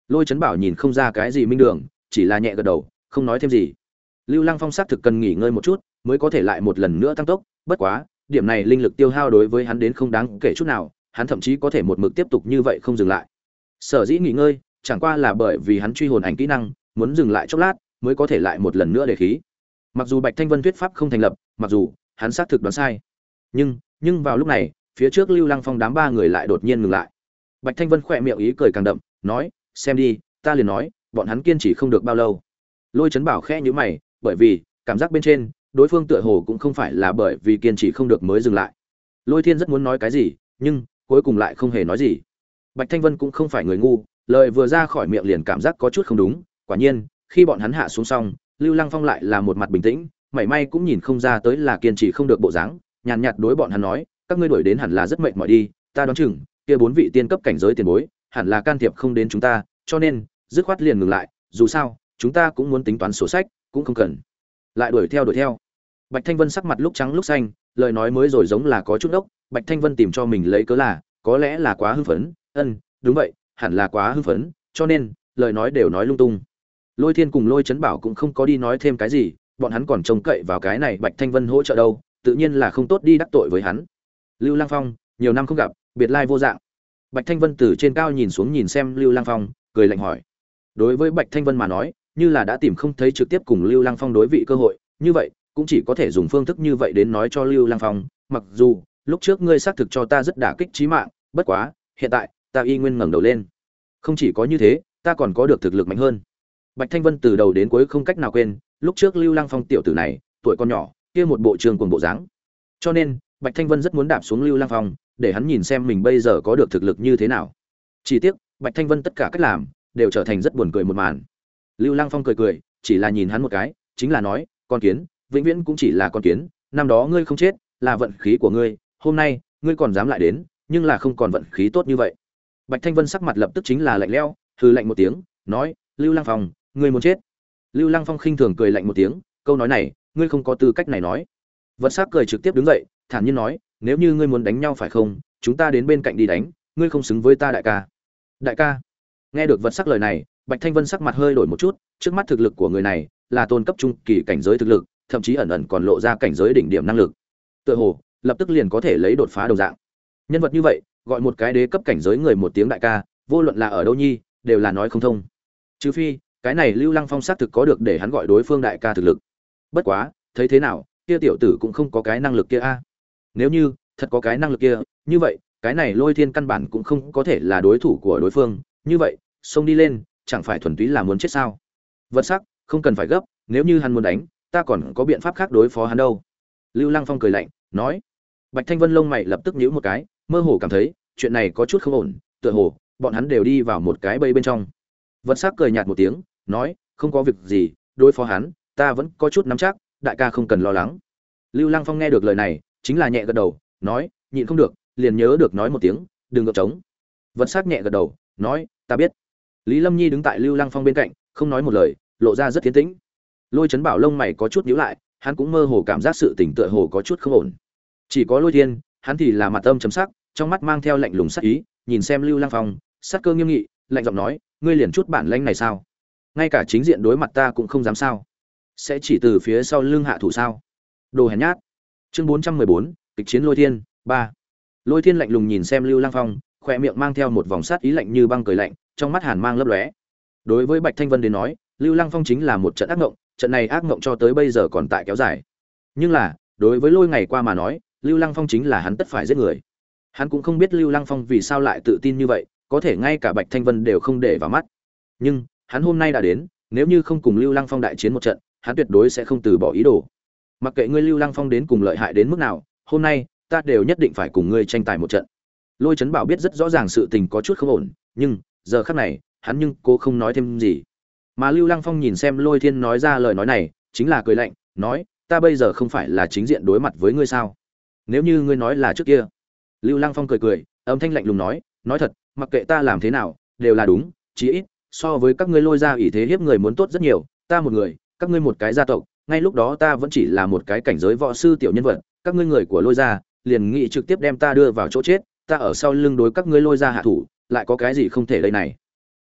[SPEAKER 1] Lôi Trấn Bảo nhìn không ra cái gì minh đường, chỉ là nhẹ gật đầu, không nói thêm gì. Lưu Lăng Phong xác thực cần nghỉ ngơi một chút, mới có thể lại một lần nữa tăng tốc, bất quá, điểm này linh lực tiêu hao đối với hắn đến không đáng kể chút nào, hắn thậm chí có thể một mực tiếp tục như vậy không dừng lại. Sở dĩ nghỉ ngơi, chẳng qua là bởi vì hắn truy hồn ảnh kỹ năng, muốn dừng lại chốc lát, mới có thể lại một lần nữa để khí. Mặc dù Bạch Thanh Vân thuyết pháp không thành lập, mặc dù hắn xác thực đoán sai, nhưng nhưng vào lúc này, phía trước Lưu Lăng Phong đám ba người lại đột nhiên ngừng lại. Bạch Thanh Vân khỏe miệng ý cười càng đậm, nói: "Xem đi, ta liền nói, bọn hắn kiên trì không được bao lâu." Lôi Trấn Bảo khẽ nhíu mày, bởi vì cảm giác bên trên, đối phương tựa hồ cũng không phải là bởi vì kiên trì không được mới dừng lại. Lôi Thiên rất muốn nói cái gì, nhưng cuối cùng lại không hề nói gì. Bạch Thanh Vân cũng không phải người ngu, lời vừa ra khỏi miệng liền cảm giác có chút không đúng. Quả nhiên, khi bọn hắn hạ xuống xong, Lưu Lăng Phong lại là một mặt bình tĩnh, mảy may cũng nhìn không ra tới là kiên trì không được bộ dáng, nhàn nhạt đối bọn hắn nói: "Các ngươi đuổi đến hẳn là rất mệt mỏi đi, ta đoán chừng kia bốn vị tiên cấp cảnh giới tiền bối, hẳn là can thiệp không đến chúng ta, cho nên dứt khoát liền ngừng lại, dù sao, chúng ta cũng muốn tính toán sổ sách, cũng không cần lại đuổi theo đuổi theo." Bạch Thanh Vân sắc mặt lúc trắng lúc xanh, lời nói mới rồi giống là có chút ốc, Bạch Thanh Vân tìm cho mình lấy cớ là, có lẽ là quá hưng phấn, ân, đúng vậy, hẳn là quá hưng phấn, cho nên lời nói đều nói lung tung. Lôi Thiên cùng Lôi Trấn Bảo cũng không có đi nói thêm cái gì, bọn hắn còn trông cậy vào cái này Bạch Thanh Vân hỗ trợ đâu, tự nhiên là không tốt đi đắc tội với hắn. Lưu Lăng Phong, nhiều năm không gặp, biệt lai vô dạng. Bạch Thanh Vân từ trên cao nhìn xuống nhìn xem Lưu Lăng Phong, cười lạnh hỏi. Đối với Bạch Thanh Vân mà nói, như là đã tìm không thấy trực tiếp cùng Lưu Lăng Phong đối vị cơ hội, như vậy, cũng chỉ có thể dùng phương thức như vậy đến nói cho Lưu Lăng Phong, mặc dù lúc trước ngươi xác thực cho ta rất đả kích chí mạng, bất quá, hiện tại, ta y nguyên ngẩng đầu lên. Không chỉ có như thế, ta còn có được thực lực mạnh hơn. Bạch Thanh Vân từ đầu đến cuối không cách nào quên, lúc trước Lưu Lăng Phong tiểu tử này, tuổi còn nhỏ, kia một bộ trường cuồng bộ dáng. Cho nên, Bạch Thanh Vân rất muốn đạp xuống Lưu Lăng Phong, để hắn nhìn xem mình bây giờ có được thực lực như thế nào. Chỉ tiếc, Bạch Thanh Vân tất cả cách làm đều trở thành rất buồn cười một màn. Lưu Lăng Phong cười cười, chỉ là nhìn hắn một cái, chính là nói, con kiến, vĩnh viễn cũng chỉ là con kiến, năm đó ngươi không chết, là vận khí của ngươi, hôm nay, ngươi còn dám lại đến, nhưng là không còn vận khí tốt như vậy. Bạch Thanh Vân sắc mặt lập tức chính là lạnh lẽo, hừ lạnh một tiếng, nói, Lưu Lăng Phong, ngươi muốn chết. Lưu Lăng Phong khinh thường cười lạnh một tiếng, câu nói này, ngươi không có tư cách này nói. Vật sắc cười trực tiếp đứng dậy, thản nhiên nói, nếu như ngươi muốn đánh nhau phải không, chúng ta đến bên cạnh đi đánh, ngươi không xứng với ta đại ca. Đại ca. Nghe được vật sắc lời này, Bạch Thanh Vân sắc mặt hơi đổi một chút, trước mắt thực lực của người này là tôn cấp trung kỳ cảnh giới thực lực, thậm chí ẩn ẩn còn lộ ra cảnh giới đỉnh điểm năng lực. Tựa hồ, lập tức liền có thể lấy đột phá đồng dạng. Nhân vật như vậy, gọi một cái đế cấp cảnh giới người một tiếng đại ca, vô luận là ở đâu nhi, đều là nói không thông. Trừ phi, cái này Lưu Lăng Phong xác thực có được để hắn gọi đối phương đại ca thực lực. Bất quá, thấy thế nào, kia tiểu tử cũng không có cái năng lực kia a. Nếu như thật có cái năng lực kia, như vậy, cái này Lôi Thiên căn bản cũng không có thể là đối thủ của đối phương, như vậy, xông đi lên, chẳng phải thuần túy là muốn chết sao? Vật sắc, không cần phải gấp, nếu như hắn muốn đánh, ta còn có biện pháp khác đối phó hắn đâu. Lưu Lăng Phong cười lạnh, nói. Bạch Thanh Vân lông mày lập tức nhíu một cái, mơ hồ cảm thấy, chuyện này có chút không ổn, tựa hồ bọn hắn đều đi vào một cái bẫy bên trong. Vật sắc cười nhạt một tiếng, nói, không có việc gì, đối phó hắn, ta vẫn có chút nắm chắc, đại ca không cần lo lắng. Lưu Lăng Phong nghe được lời này, chính là nhẹ gật đầu, nói, nhịn không được, liền nhớ được nói một tiếng, đừng gượng trống. Vật sắc nhẹ gật đầu, nói, ta biết. Lý Lâm Nhi đứng tại Lưu Lăng Phong bên cạnh, không nói một lời, lộ ra rất tiến tĩnh. Lôi Trấn Bảo lông mày có chút nhíu lại, hắn cũng mơ hồ cảm giác sự tình tựa hồ có chút không ổn. Chỉ có Lôi Thiên, hắn thì là mặt âm trầm sắc, trong mắt mang theo lạnh lùng sắc ý, nhìn xem Lưu Lăng Phong, sắc cơ nghiêm nghị, lạnh giọng nói, ngươi liền chút bản lĩnh này sao? Ngay cả chính diện đối mặt ta cũng không dám sao? Sẽ chỉ từ phía sau lưng hạ thủ sao? Đồ hèn nhát. Chương bốn trăm mười bốn, kịch chiến Lôi Thiên, ba. Lôi Thiên lạnh lùng nhìn xem Lưu Lăng Phong, khóe miệng mang theo một vòng sát ý lạnh như băng cười lạnh, trong mắt hàn mang lấp lóe. Đối với Bạch Thanh Vân đến nói, Lưu Lăng Phong chính là một trận ác ngộng, trận này ác ngộng cho tới bây giờ còn tại kéo dài. Nhưng là, đối với Lôi ngày qua mà nói, Lưu Lăng Phong chính là hắn tất phải giết người. Hắn cũng không biết Lưu Lăng Phong vì sao lại tự tin như vậy, có thể ngay cả Bạch Thanh Vân đều không để vào mắt. Nhưng, hắn hôm nay đã đến, nếu như không cùng Lưu Lăng Phong đại chiến một trận, hắn tuyệt đối sẽ không từ bỏ ý đồ. Mặc kệ ngươi Lưu Lăng Phong đến cùng lợi hại đến mức nào, hôm nay, ta đều nhất định phải cùng ngươi tranh tài một trận. Lôi Trấn Bảo biết rất rõ ràng sự tình có chút không ổn, nhưng giờ khắc này, hắn nhưng cố không nói thêm gì. Mà Lưu Lăng Phong nhìn xem Lôi Thiên nói ra lời nói này, chính là cười lạnh, nói, ta bây giờ không phải là chính diện đối mặt với ngươi sao? Nếu như ngươi nói là trước kia. Lưu Lăng Phong cười cười, âm thanh lạnh lùng nói, nói thật, mặc kệ ta làm thế nào, đều là đúng, chí ít so với các ngươi Lôi ra ủy thế hiếp người muốn tốt rất nhiều, ta một người, các ngươi một cái gia tộc, ngay lúc đó ta vẫn chỉ là một cái cảnh giới võ sư tiểu nhân vật, các ngươi người của Lôi ra, liền nghĩ trực tiếp đem ta đưa vào chỗ chết, ta ở sau lưng đối các ngươi Lôi ra hạ thủ, lại có cái gì không thể đây này.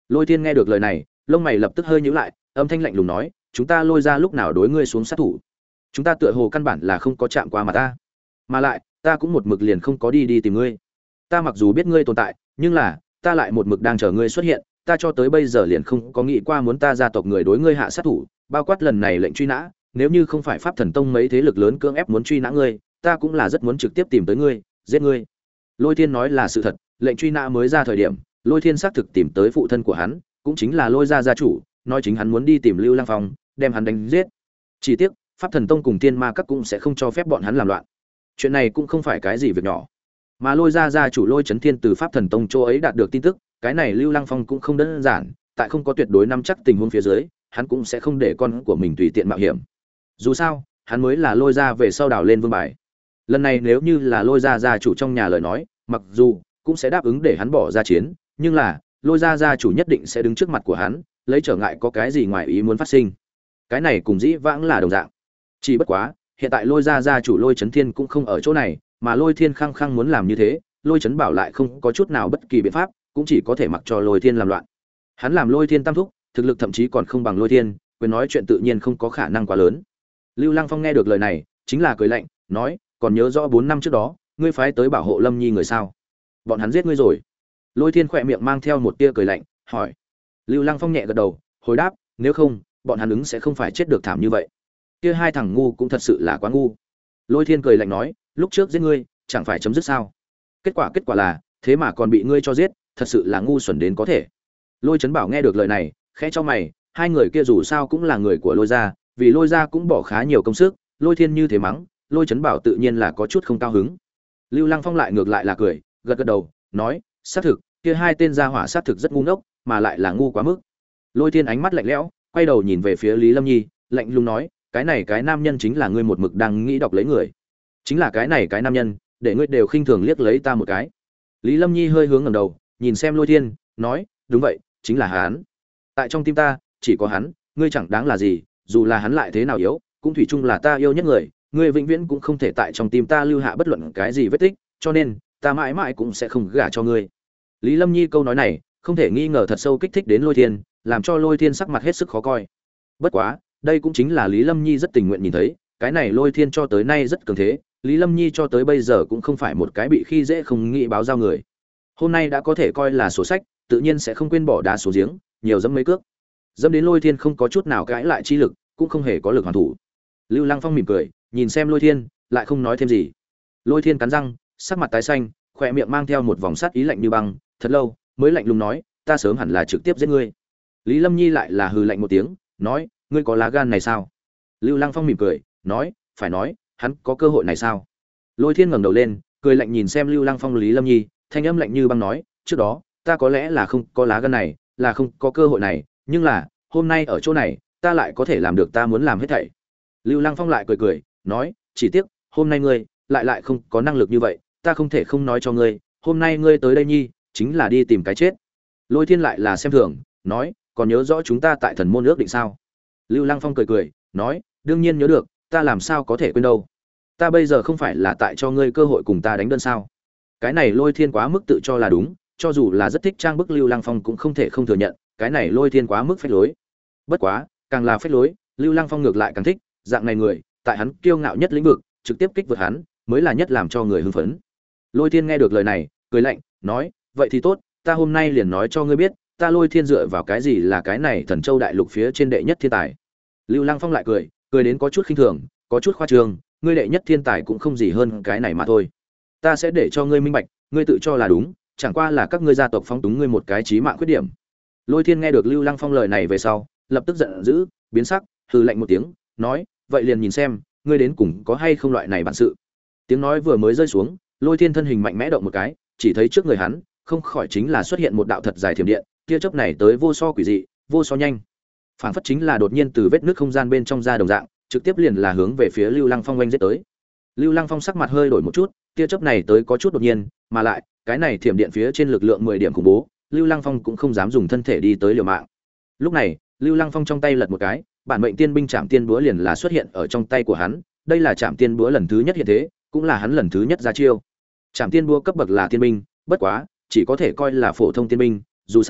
[SPEAKER 1] Lôi Thiên nghe được lời này, lông mày lập tức hơi nhíu lại, âm thanh lạnh lùng nói, chúng ta Lôi ra lúc nào đối ngươi xuống sát thủ? Chúng ta tựa hồ căn bản là không có chạm qua mà ta. Mà lại, ta cũng một mực liền không có đi đi tìm ngươi. Ta mặc dù biết ngươi tồn tại, nhưng là, ta lại một mực đang chờ ngươi xuất hiện, ta cho tới bây giờ liền không có nghĩ qua muốn ta gia tộc người đối ngươi hạ sát thủ, bao quát lần này lệnh truy nã, nếu như không phải Pháp Thần Tông mấy thế lực lớn cưỡng ép muốn truy nã ngươi, ta cũng là rất muốn trực tiếp tìm tới ngươi, giết ngươi. Lôi Thiên nói là sự thật, lệnh truy nã mới ra thời điểm, Lôi Thiên xác thực tìm tới phụ thân của hắn, cũng chính là Lôi gia gia chủ, nói chính hắn muốn đi tìm Lưu Lăng Phong, đem hắn đánh giết. Chỉ tiếc, Pháp Thần Tông cùng Tiên Ma Các cũng sẽ không cho phép bọn hắn làm loạn. Chuyện này cũng không phải cái gì việc nhỏ. Mà Lôi gia gia chủ Lôi Chấn Thiên từ Pháp Thần Tông chỗ ấy đạt được tin tức, cái này Lưu Lăng Phong cũng không đơn giản, tại không có tuyệt đối nắm chắc tình huống phía dưới, hắn cũng sẽ không để con của mình tùy tiện mạo hiểm. Dù sao, hắn mới là Lôi gia về sau đào lên vương bài. Lần này nếu như là Lôi gia gia chủ trong nhà lời nói, mặc dù cũng sẽ đáp ứng để hắn bỏ ra chiến, nhưng là Lôi gia gia chủ nhất định sẽ đứng trước mặt của hắn, lấy trở ngại có cái gì ngoài ý muốn phát sinh. Cái này cùng dĩ vãng là đồng dạng. Chỉ bất quá, hiện tại Lôi gia gia chủ Lôi Chấn Thiên cũng không ở chỗ này, mà Lôi Thiên khăng khăng muốn làm như thế, Lôi Chấn Bảo lại không có chút nào bất kỳ biện pháp, cũng chỉ có thể mặc cho Lôi Thiên làm loạn. Hắn làm Lôi Thiên tam thúc, thực lực thậm chí còn không bằng Lôi Thiên, quyền nói chuyện tự nhiên không có khả năng quá lớn. Lưu Lăng Phong nghe được lời này, chính là cười lạnh, nói, còn nhớ rõ bốn năm trước đó, ngươi phái tới bảo hộ Lâm Nhi người sao? Bọn hắn giết ngươi rồi. Lôi Thiên khỏe miệng mang theo một tia cười lạnh, hỏi. Lưu Lăng Phong nhẹ gật đầu, hồi đáp, nếu không, bọn hắn ứng sẽ không phải chết được thảm như vậy. Kia hai thằng ngu cũng thật sự là quá ngu. Lôi Thiên cười lạnh nói, lúc trước giết ngươi, chẳng phải chấm dứt sao? Kết quả kết quả là, thế mà còn bị ngươi cho giết, thật sự là ngu xuẩn đến có thể. Lôi Chấn Bảo nghe được lời này, khẽ cho mày, hai người kia dù sao cũng là người của Lôi gia, vì Lôi gia cũng bỏ khá nhiều công sức, Lôi Thiên như thế mắng, Lôi Chấn Bảo tự nhiên là có chút không cao hứng. Lưu Lăng Phong lại ngược lại là cười, gật gật đầu, nói, xác thực, kia hai tên gia hỏa xác thực rất ngu ngốc, mà lại là ngu quá mức. Lôi Thiên ánh mắt lạnh lẽo, quay đầu nhìn về phía Lý Lâm Nhi, lạnh lùng nói, cái này cái nam nhân chính là ngươi một mực đang nghĩ đọc lấy người. Chính là cái này cái nam nhân, để ngươi đều khinh thường liếc lấy ta một cái. Lý Lâm Nhi hơi hướng ngẩng đầu, nhìn xem Lôi Thiên, nói, đúng vậy, chính là hắn. Tại trong tim ta, chỉ có hắn, ngươi chẳng đáng là gì, dù là hắn lại thế nào yếu, cũng thủy chung là ta yêu nhất người, ngươi vĩnh viễn cũng không thể tại trong tim ta lưu hạ bất luận cái gì vết tích, cho nên, ta mãi mãi cũng sẽ không gả cho ngươi. Lý Lâm Nhi câu nói này, không thể nghi ngờ thật sâu kích thích đến Lôi Thiên, làm cho Lôi Thiên sắc mặt hết sức khó coi. Bất quá, đây cũng chính là Lý Lâm Nhi rất tình nguyện nhìn thấy, cái này Lôi Thiên cho tới nay rất cường thế, Lý Lâm Nhi cho tới bây giờ cũng không phải một cái bị khi dễ không nghĩ báo giao người. Hôm nay đã có thể coi là sổ sách, tự nhiên sẽ không quên bỏ đá xuống giếng, nhiều dẫm mấy cước. Dẫm đến Lôi Thiên không có chút nào cãi lại chi lực, cũng không hề có lực hoàn thủ. Lưu Lăng Phong mỉm cười, nhìn xem Lôi Thiên, lại không nói thêm gì. Lôi Thiên cắn răng, sắc mặt tái xanh, khỏe miệng mang theo một vòng sát ý lạnh như băng, thật lâu mới lạnh lùng nói, ta sớm hẳn là trực tiếp giết ngươi. Lý Lâm Nhi lại là hừ lạnh một tiếng, nói, ngươi có lá gan này sao? Lưu Lăng Phong mỉm cười, nói, phải nói, hắn có cơ hội này sao? Lôi Thiên ngẩng đầu lên, cười lạnh nhìn xem Lưu Lăng Phong Lý Lâm Nhi, thanh âm lạnh như băng nói, trước đó, ta có lẽ là không có lá gan này, là không có cơ hội này, nhưng là, hôm nay ở chỗ này, ta lại có thể làm được ta muốn làm hết thảy. Lưu Lăng Phong lại cười cười, nói, chỉ tiếc, hôm nay ngươi lại lại không có năng lực như vậy, ta không thể không nói cho ngươi, hôm nay ngươi tới đây nhi, chính là đi tìm cái chết. Lôi Thiên lại là xem thường, nói, còn nhớ rõ chúng ta tại thần môn ước định sao? Lưu Lăng Phong cười cười, nói, đương nhiên nhớ được, ta làm sao có thể quên đâu. Ta bây giờ không phải là tại cho ngươi cơ hội cùng ta đánh đơn sao? Cái này Lôi Thiên quá mức tự cho là đúng, cho dù là rất thích trang bức Lưu Lăng Phong cũng không thể không thừa nhận, cái này Lôi Thiên quá mức phách lối. Bất quá, càng là phách lối, Lưu Lăng Phong ngược lại càng thích, dạng này người, tại hắn kiêu ngạo nhất lĩnh vực, trực tiếp kích vượt hắn, mới là nhất làm cho người hưng phấn. Lôi Thiên nghe được lời này, cười lạnh, nói, vậy thì tốt, ta hôm nay liền nói cho ngươi biết, ta Lôi Thiên dựa vào cái gì là cái này Thần Châu đại lục phía trên đệ nhất thiên tài. Lưu Lăng Phong lại cười, cười đến có chút khinh thường, có chút khoa trương, ngươi đệ nhất thiên tài cũng không gì hơn cái này mà thôi. Ta sẽ để cho ngươi minh bạch, ngươi tự cho là đúng, chẳng qua là các ngươi gia tộc phóng túng ngươi một cái chí mạng khuyết điểm. Lôi Thiên nghe được Lưu Lăng Phong lời này về sau, lập tức giận dữ, biến sắc, hừ lạnh một tiếng, nói, vậy liền nhìn xem, ngươi đến cùng có hay không loại này bản sự. Tiếng nói vừa mới rơi xuống, Lôi Thiên thân hình mạnh mẽ động một cái, chỉ thấy trước người hắn, không khỏi chính là xuất hiện một đạo thật dài thiểm điện, tia chớp này tới vô so quỷ dị, vô so nhanh. Phản phất chính là đột nhiên từ vết nứt không gian bên trong ra đồng dạng, trực tiếp liền là hướng về phía Lưu Lăng Phong oanh giết tới. Lưu Lăng Phong sắc mặt hơi đổi một chút, tia chớp này tới có chút đột nhiên, mà lại, cái này thiểm điện phía trên lực lượng mười điểm khủng bố, Lưu Lăng Phong cũng không dám dùng thân thể đi tới liều mạng. Lúc này, Lưu Lăng Phong trong tay lật một cái, bản mệnh tiên binh Trảm Tiên búa liền là xuất hiện ở trong tay của hắn, đây là Trảm Tiên búa lần thứ nhất hiện thế, cũng là hắn lần thứ nhất ra chiêu. Trảm Tiên búa cấp bậc là tiên binh, bất quá, chỉ có thể coi là phổ thông tiên binh, dù sao,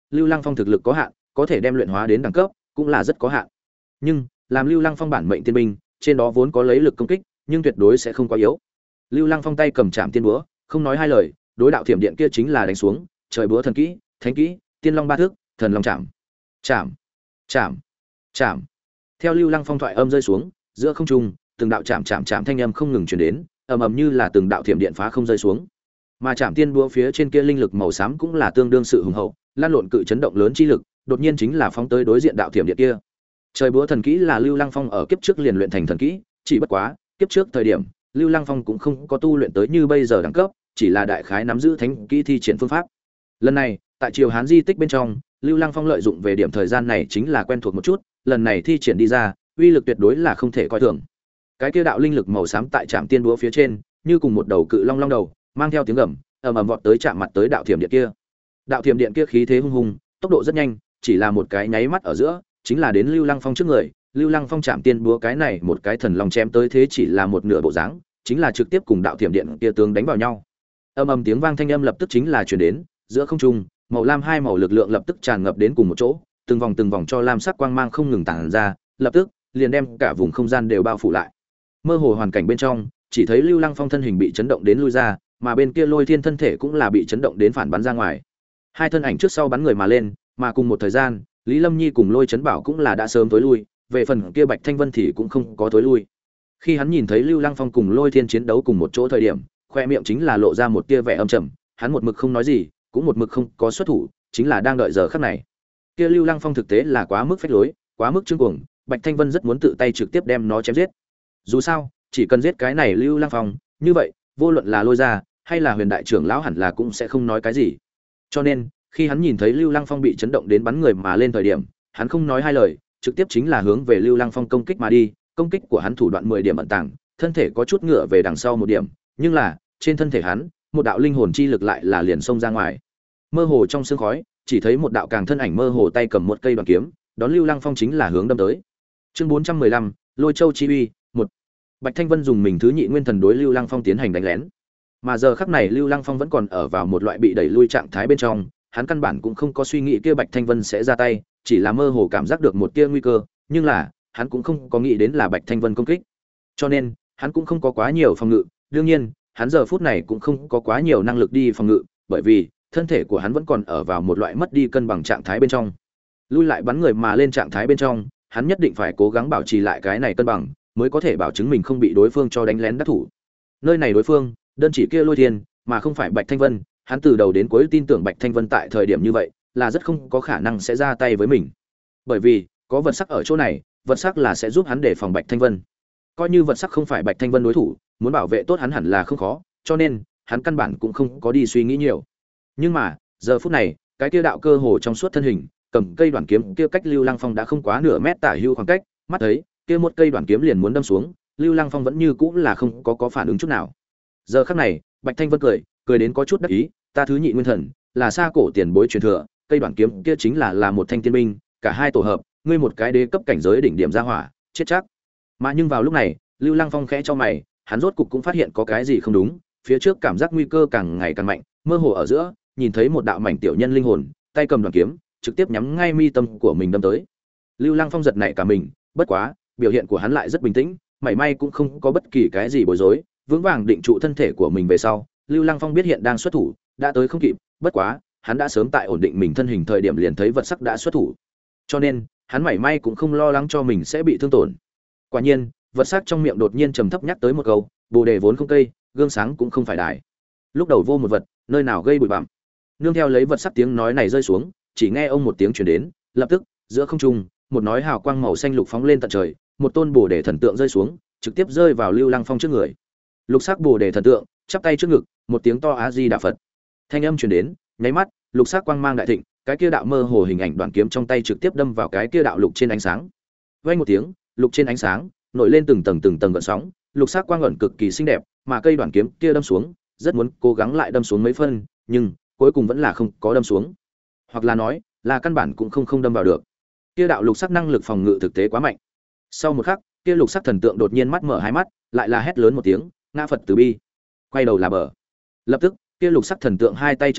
[SPEAKER 1] Lưu Lăng Phong thực lực có hạn, có thể đem luyện hóa đến đẳng cấp, cũng là rất có hạn. Nhưng, làm Lưu Lăng Phong bản mệnh tiên binh, trên đó vốn có lấy lực công kích, nhưng tuyệt đối sẽ không quá yếu. Lưu Lăng Phong tay cầm Trảm Tiên búa, không nói hai lời, đối đạo thiểm điện kia chính là đánh xuống, trời búa thần kỹ, thánh kỹ, tiên long ba thước, thần long chạm. Chạm, chạm, chạm. Theo Lưu Lăng Phong thoại âm rơi xuống, giữa không trung, từng đạo chạm chạm chạm thanh âm không ngừng truyền đến, ầm ầm như là từng đạo thiểm điện phá không rơi xuống. Mà Trảm Tiên búa phía trên kia linh lực màu xám cũng là tương đương sự hùng hậu, lan lộn cự chấn động lớn chi lực, đột nhiên chính là phóng tới đối diện đạo thiểm điện kia. Trời búa thần kỹ là Lưu Lăng Phong ở kiếp trước liền luyện thành thần kỹ, chỉ bất quá, kiếp trước thời điểm, Lưu Lăng Phong cũng không có tu luyện tới như bây giờ đẳng cấp, chỉ là đại khái nắm giữ thánh kỹ thi triển phương pháp. Lần này, tại Triều Hán di tích bên trong, Lưu Lăng Phong lợi dụng về điểm thời gian này chính là quen thuộc một chút, lần này thi triển đi ra, uy lực tuyệt đối là không thể coi thường. Cái kia đạo linh lực màu xám tại Trảm Tiên búa phía trên, như cùng một đầu cự long long đầu, mang theo tiếng gầm, ầm ầm vọt tới chạm mặt tới đạo thiểm điện kia. Đạo thiểm điện kia khí thế hung hùng, tốc độ rất nhanh, chỉ là một cái nháy mắt ở giữa, chính là đến Lưu Lăng Phong trước người. Lưu Lăng Phong Trảm Tiên búa cái này một cái thần long chém tới thế chỉ là một nửa bộ dáng, chính là trực tiếp cùng đạo thiểm điện kia tướng đánh vào nhau. Ầm ầm tiếng vang thanh âm lập tức chính là truyền đến, giữa không trung, màu lam hai màu lực lượng lập tức tràn ngập đến cùng một chỗ, từng vòng từng vòng cho lam sắc quang mang không ngừng tản ra, lập tức liền đem cả vùng không gian đều bao phủ lại. Mơ hồ hoàn cảnh bên trong, chỉ thấy Lưu Lăng Phong thân hình bị chấn động đến lui ra, mà bên kia Lôi Thiên thân thể cũng là bị chấn động đến phản bắn ra ngoài. Hai thân ảnh trước sau bắn người mà lên, mà cùng một thời gian, Lý Lâm Nhi cùng Lôi Chấn Bảo cũng là đã sớm tối lui, về phần kia Bạch Thanh Vân thì cũng không có tối lui. Khi hắn nhìn thấy Lưu Lăng Phong cùng Lôi Thiên chiến đấu cùng một chỗ thời điểm, khoe miệng chính là lộ ra một tia vẻ âm trầm, hắn một mực không nói gì, cũng một mực không có xuất thủ, chính là đang đợi giờ khắc này. Kia Lưu Lăng Phong thực tế là quá mức phách lối, quá mức trương cuồng, Bạch Thanh Vân rất muốn tự tay trực tiếp đem nó chém giết. Dù sao, chỉ cần giết cái này Lưu Lăng Phong, như vậy, vô luận là Lôi gia hay là Huyền đại trưởng lão hẳn là cũng sẽ không nói cái gì. Cho nên, khi hắn nhìn thấy Lưu Lăng Phong bị chấn động đến bắn người mà lên thời điểm, hắn không nói hai lời, trực tiếp chính là hướng về Lưu Lăng Phong công kích mà đi. Công kích của hắn thủ đoạn mười điểm ẩn tàng, thân thể có chút ngựa về đằng sau một điểm, nhưng là, trên thân thể hắn, một đạo linh hồn chi lực lại là liền xông ra ngoài. Mơ hồ trong sương khói, chỉ thấy một đạo càng thân ảnh mơ hồ tay cầm một cây đoàn kiếm, đón Lưu Lăng Phong chính là hướng đâm tới. Chương bốn trăm mười lăm, Lôi Châu chi uy, một. Bạch Thanh Vân dùng mình thứ nhị nguyên thần đối Lưu Lăng Phong tiến hành đánh lén. Mà giờ khắc này Lưu Lăng Phong vẫn còn ở vào một loại bị đẩy lui trạng thái bên trong, hắn căn bản cũng không có suy nghĩ kia Bạch Thanh Vân sẽ ra tay, chỉ là mơ hồ cảm giác được một tia nguy cơ, nhưng là, hắn cũng không có nghĩ đến là Bạch Thanh Vân công kích. Cho nên, hắn cũng không có quá nhiều phòng ngự, đương nhiên, hắn giờ phút này cũng không có quá nhiều năng lực đi phòng ngự, bởi vì thân thể của hắn vẫn còn ở vào một loại mất đi cân bằng trạng thái bên trong. Lui lại bắn người mà lên trạng thái bên trong, hắn nhất định phải cố gắng bảo trì lại cái này cân bằng, mới có thể bảo chứng mình không bị đối phương cho đánh lén đắc thủ. Nơi này đối phương, đơn chỉ kia Lôi Thiên, mà không phải Bạch Thanh Vân, hắn từ đầu đến cuối tin tưởng Bạch Thanh Vân tại thời điểm như vậy, là rất không có khả năng sẽ ra tay với mình. Bởi vì, có vật sắc ở chỗ này, vật sắc là sẽ giúp hắn đề phòng Bạch Thanh Vân. Coi như vật sắc không phải Bạch Thanh Vân đối thủ, muốn bảo vệ tốt hắn hẳn là không khó, cho nên, hắn căn bản cũng không có đi suy nghĩ nhiều. Nhưng mà, giờ phút này, cái kia đạo cơ hồ trong suốt thân hình, cầm cây đoàn kiếm kia cách Lưu Lăng Phong đã không quá nửa mét tả hữu khoảng cách, mắt thấy, kia một cây đoàn kiếm liền muốn đâm xuống, Lưu Lăng Phong vẫn như cũ là không có có phản ứng chút nào. Giờ khắc này, Bạch Thanh Vân cười, cười đến có chút đắc ý, ta thứ nhị nguyên thần, là xa cổ tiền bối truyền thừa, cây đoàn kiếm kia chính là là một thanh tiên binh, cả hai tổ hợp, ngươi một cái đế cấp cảnh giới đỉnh điểm ra hỏa, chết chắc. Mà nhưng vào lúc này, Lưu Lăng Phong khẽ cho mày, hắn rốt cục cũng phát hiện có cái gì không đúng, phía trước cảm giác nguy cơ càng ngày càng mạnh, mơ hồ ở giữa, nhìn thấy một đạo mảnh tiểu nhân linh hồn, tay cầm đoàn kiếm, trực tiếp nhắm ngay mi tâm của mình đâm tới. Lưu Lăng Phong giật nảy cả mình, bất quá, biểu hiện của hắn lại rất bình tĩnh, mảy may cũng không có bất kỳ cái gì bối rối, vững vàng định trụ thân thể của mình về sau. Lưu Lăng Phong biết hiện đang xuất thủ, đã tới không kịp, bất quá, hắn đã sớm tại ổn định mình thân hình thời điểm liền thấy vật sắc đã xuất thủ. Cho nên, hắn mảy may cũng không lo lắng cho mình sẽ bị thương tổn. Quả nhiên, vật sắc trong miệng đột nhiên trầm thấp nhắc tới một câu, Bồ đề vốn không cây, gương sáng cũng không phải đài. Lúc đầu vô một vật, nơi nào gây bụi bặm. Nương theo lấy vật sắc tiếng nói này rơi xuống, chỉ nghe ông một tiếng truyền đến, lập tức, giữa không trung, một nói hào quang màu xanh lục phóng lên tận trời, một tôn Bồ đề thần tượng rơi xuống, trực tiếp rơi vào Lưu Lăng Phong trước người. Lục sắc Bồ đề thần tượng, chắp tay trước ngực, một tiếng to A Di Đà Phật. Thanh âm truyền đến, nháy mắt, lục sắc quang mang đại thịnh, cái kia đạo mơ hồ hình ảnh đoạn kiếm trong tay trực tiếp đâm vào cái kia đạo lục trên ánh sáng. Vang một tiếng, lục trên ánh sáng nổi lên từng tầng từng tầng gợn sóng, lục sắc quang ẩn cực kỳ xinh đẹp, mà cây đoạn kiếm kia đâm xuống, rất muốn cố gắng lại đâm xuống mấy phân, nhưng cuối cùng vẫn là không có đâm xuống. Hoặc là nói, là căn bản cũng không không đâm vào được. Kia đạo lục sắc năng lực phòng ngự thực tế quá mạnh. Sau một khắc, kia lục sắc thần tượng đột nhiên mắt mở hai mắt, lại là hét lớn một tiếng, ngã Phật từ bi. Quay đầu là bờ. Lập tức, kia lục sắc thần tượng hai tay trấn khai,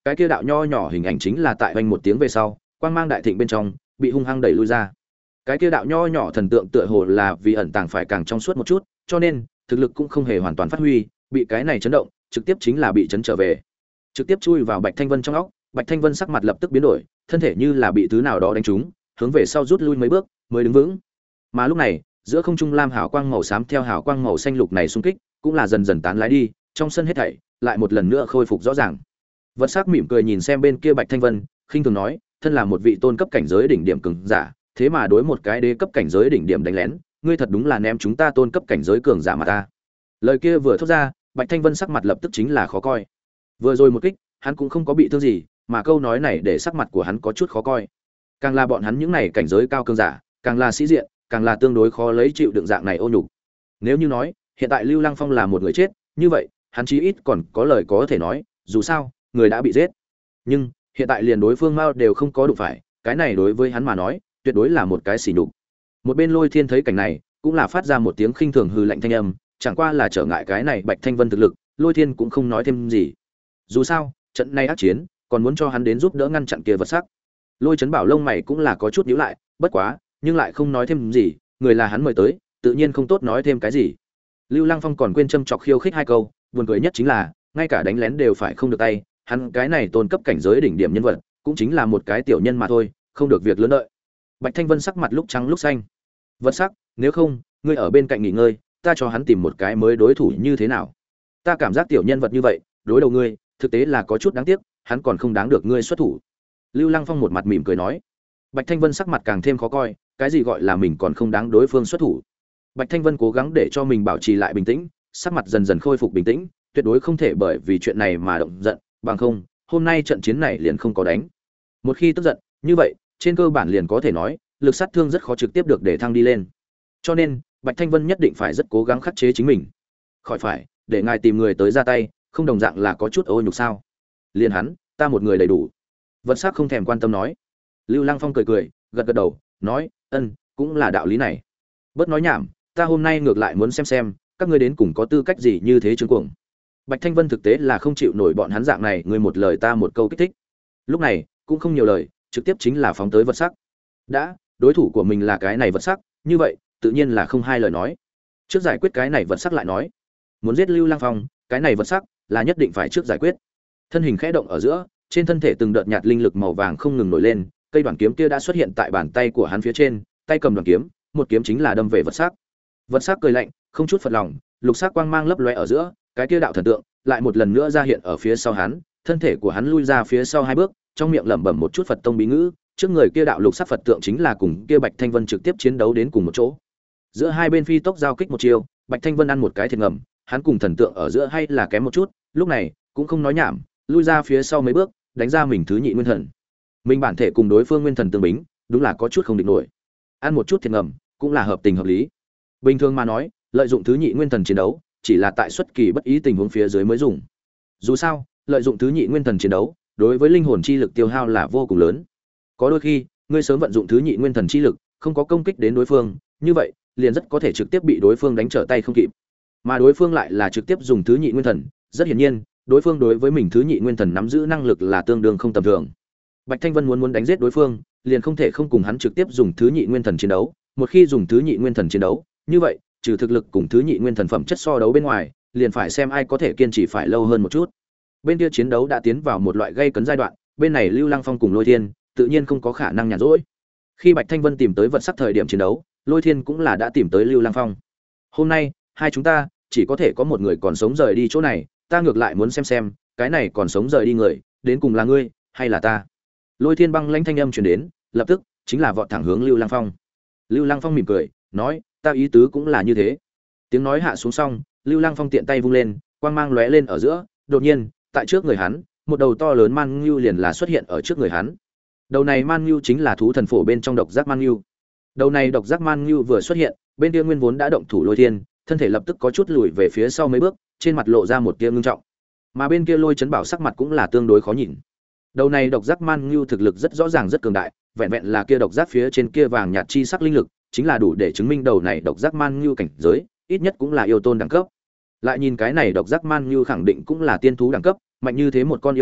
[SPEAKER 1] cái kia đạo nho nhỏ hình ảnh chính là tại vang một tiếng về sau, quang mang đại thịnh bên trong, bị hung hăng đẩy lui ra. Cái kia đạo nho nhỏ thần tượng tựa hồ là vì ẩn tàng phải càng trong suốt một chút, cho nên thực lực cũng không hề hoàn toàn phát huy, bị cái này chấn động, trực tiếp chính là bị chấn trở về. Trực tiếp chui vào Bạch Thanh Vân trong óc, Bạch Thanh Vân sắc mặt lập tức biến đổi, thân thể như là bị thứ nào đó đánh trúng, hướng về sau rút lui mấy bước, mới đứng vững. Mà lúc này, giữa không trung lam hào quang màu xám theo hào quang màu xanh lục này xung kích, cũng là dần dần tán lái đi, trong sân hết thảy lại một lần nữa khôi phục rõ ràng. Vật sắc mỉm cười nhìn xem bên kia Bạch Thanh Vân, khinh thường nói, thân là một vị tôn cấp cảnh giới đỉnh điểm cường giả, thế mà đối một cái đế cấp cảnh giới đỉnh điểm đánh lén, ngươi thật đúng là ném chúng ta tôn cấp cảnh giới cường giả mà ta. Lời kia vừa thốt ra, Bạch Thanh Vân sắc mặt lập tức chính là khó coi. Vừa rồi một kích, hắn cũng không có bị thương gì, mà câu nói này để sắc mặt của hắn có chút khó coi. Càng là bọn hắn những này cảnh giới cao cường giả, càng là sĩ diện, càng là tương đối khó lấy chịu đựng dạng này ô nhục. Nếu như nói, hiện tại Lưu Lăng Phong là một người chết, như vậy, hắn chí ít còn có lời có thể nói, dù sao, người đã bị giết. Nhưng, hiện tại liền đối phương Mao đều không có đụng phải, cái này đối với hắn mà nói, tuyệt đối là một cái sỉ nhục. Một bên Lôi Thiên thấy cảnh này, cũng là phát ra một tiếng khinh thường hừ lạnh thanh âm, chẳng qua là trở ngại cái này Bạch Thanh Vân thực lực, Lôi Thiên cũng không nói thêm gì. Dù sao, trận này ác chiến, còn muốn cho hắn đến giúp đỡ ngăn chặn kia vật sắc. Lôi Chấn Bảo lông mày cũng là có chút nhíu lại, bất quá, nhưng lại không nói thêm gì, người là hắn mời tới, tự nhiên không tốt nói thêm cái gì. Lưu Lăng Phong còn quên châm chọc khiêu khích hai câu, buồn cười nhất chính là, ngay cả đánh lén đều phải không được tay, hắn cái này tôn cấp cảnh giới đỉnh điểm nhân vật, cũng chính là một cái tiểu nhân mà thôi, không được việc lớn đợi. Bạch Thanh Vân sắc mặt lúc trắng lúc xanh. Vật sắc, nếu không, ngươi ở bên cạnh nghỉ ngơi, ta cho hắn tìm một cái mới đối thủ như thế nào? Ta cảm giác tiểu nhân vật như vậy, đối đầu ngươi, thực tế là có chút đáng tiếc, hắn còn không đáng được ngươi xuất thủ. Lưu Lăng Phong một mặt mỉm cười nói. Bạch Thanh Vân sắc mặt càng thêm khó coi, cái gì gọi là mình còn không đáng đối phương xuất thủ? Bạch Thanh Vân cố gắng để cho mình bảo trì lại bình tĩnh, sắc mặt dần dần khôi phục bình tĩnh, tuyệt đối không thể bởi vì chuyện này mà động giận, bằng không, hôm nay trận chiến này liền không có đánh. Một khi tức giận, như vậy, trên cơ bản liền có thể nói, lực sát thương rất khó trực tiếp được để thăng đi lên. Cho nên, Bạch Thanh Vân nhất định phải rất cố gắng khắc chế chính mình. Khỏi phải, để ngài tìm người tới ra tay, không đồng dạng là có chút ô nhục sao? Liền hắn, ta một người đầy đủ. Vật sắc không thèm quan tâm nói. Lưu Lăng Phong cười cười, gật gật đầu, nói, ân, cũng là đạo lý này. Bớt nói nhảm, ta hôm nay ngược lại muốn xem xem, các ngươi đến cùng có tư cách gì như thế trương cuồng. Bạch Thanh Vân thực tế là không chịu nổi bọn hắn dạng này, người một lời ta một câu kích thích. Lúc này, cũng không nhiều lời, trực tiếp chính là phóng tới vật sắc. Đã, đối thủ của mình là cái này vật sắc, như vậy, tự nhiên là không hai lời nói. Trước giải quyết cái này vật sắc lại nói. Muốn giết Lưu Lăng Phong, cái này vật sắc là nhất định phải trước giải quyết. Thân hình khẽ động ở giữa, trên thân thể từng đợt nhạt linh lực màu vàng không ngừng nổi lên, cây đoạn kiếm kia đã xuất hiện tại bàn tay của hắn phía trên, tay cầm đoạn kiếm, một kiếm chính là đâm về vật sắc. Vật sắc cười lạnh, không chút phật lòng, lục sắc quang mang lấp lóe ở giữa, cái kia đạo thần tượng lại một lần nữa ra hiện ở phía sau hắn, thân thể của hắn lui ra phía sau hai bước, trong miệng lẩm bẩm một chút Phật tông bí ngữ, trước người kia đạo lục sắc Phật tượng chính là cùng kia Bạch Thanh Vân trực tiếp chiến đấu đến cùng một chỗ. Giữa hai bên phi tốc giao kích một chiều, Bạch Thanh Vân ăn một cái thiệt ngầm, hắn cùng thần tượng ở giữa hay là kém một chút, lúc này cũng không nói nhảm, lui ra phía sau mấy bước, đánh ra mình thứ nhị nguyên thần. Mình bản thể cùng đối phương nguyên thần tương bính, đúng là có chút không địch nổi. Ăn một chút thiệt ngầm, cũng là hợp tình hợp lý. Bình thường mà nói, lợi dụng thứ nhị nguyên thần chiến đấu, chỉ là tại xuất kỳ bất ý tình huống phía dưới mới dùng. Dù sao, lợi dụng thứ nhị nguyên thần chiến đấu, đối với linh hồn chi lực tiêu hao là vô cùng lớn. Có đôi khi, ngươi sớm vận dụng thứ nhị nguyên thần chi lực, không có công kích đến đối phương, như vậy, liền rất có thể trực tiếp bị đối phương đánh trở tay không kịp. Mà đối phương lại là trực tiếp dùng thứ nhị nguyên thần, rất hiển nhiên, đối phương đối với mình thứ nhị nguyên thần nắm giữ năng lực là tương đương không tầm thường. Bạch Thanh Vân muốn muốn đánh giết đối phương, liền không thể không cùng hắn trực tiếp dùng thứ nhị nguyên thần chiến đấu, một khi dùng thứ nhị nguyên thần chiến đấu, như vậy, trừ thực lực cùng thứ nhị nguyên thần phẩm chất so đấu bên ngoài, liền phải xem ai có thể kiên trì phải lâu hơn một chút. Bên kia chiến đấu đã tiến vào một loại gây cấn giai đoạn, bên này Lưu Lăng Phong cùng Lôi Thiên, tự nhiên không có khả năng nhàn rỗi. Khi Bạch Thanh Vân tìm tới vật sắc thời điểm chiến đấu, Lôi Thiên cũng là đã tìm tới Lưu Lăng Phong. Hôm nay, hai chúng ta chỉ có thể có một người còn sống rời đi chỗ này, ta ngược lại muốn xem xem, cái này còn sống rời đi người, đến cùng là ngươi hay là ta. Lôi Thiên băng lãnh thanh âm truyền đến, lập tức chính là vọt thẳng hướng Lưu Lăng Phong. Lưu Lăng Phong mỉm cười, nói, ta ý tứ cũng là như thế. Tiếng nói hạ xuống xong, Lưu Lăng Phong tiện tay vung lên, quang mang lóe lên ở giữa, đột nhiên, tại trước người hắn, một đầu to lớn man ngưu liền là xuất hiện ở trước người hắn. Đầu này man ngưu chính là thú thần phổ bên trong độc giác man ngưu. Đầu này độc giác man ngưu vừa xuất hiện, bên kia nguyên vốn đã động thủ Lôi Thiên, thân thể lập tức có chút lùi về phía sau mấy bước, trên mặt lộ ra một tia ngưng trọng. Mà bên kia Lôi Chấn Bảo sắc mặt cũng là tương đối khó nhìn. Đầu này độc giác man ngưu thực lực rất rõ ràng rất cường đại, vẹn vẹn là kia độc giác phía trên kia vàng nhạt chi sắc linh lực, chính là đủ để chứng minh đầu này độc giác man ngưu cảnh giới, ít nhất cũng là yêu tôn đẳng cấp. Lại nhìn cái này độc giác man ngưu khẳng định cũng là tiên thú đẳng cấp, mạnh như thế một con yêu thú,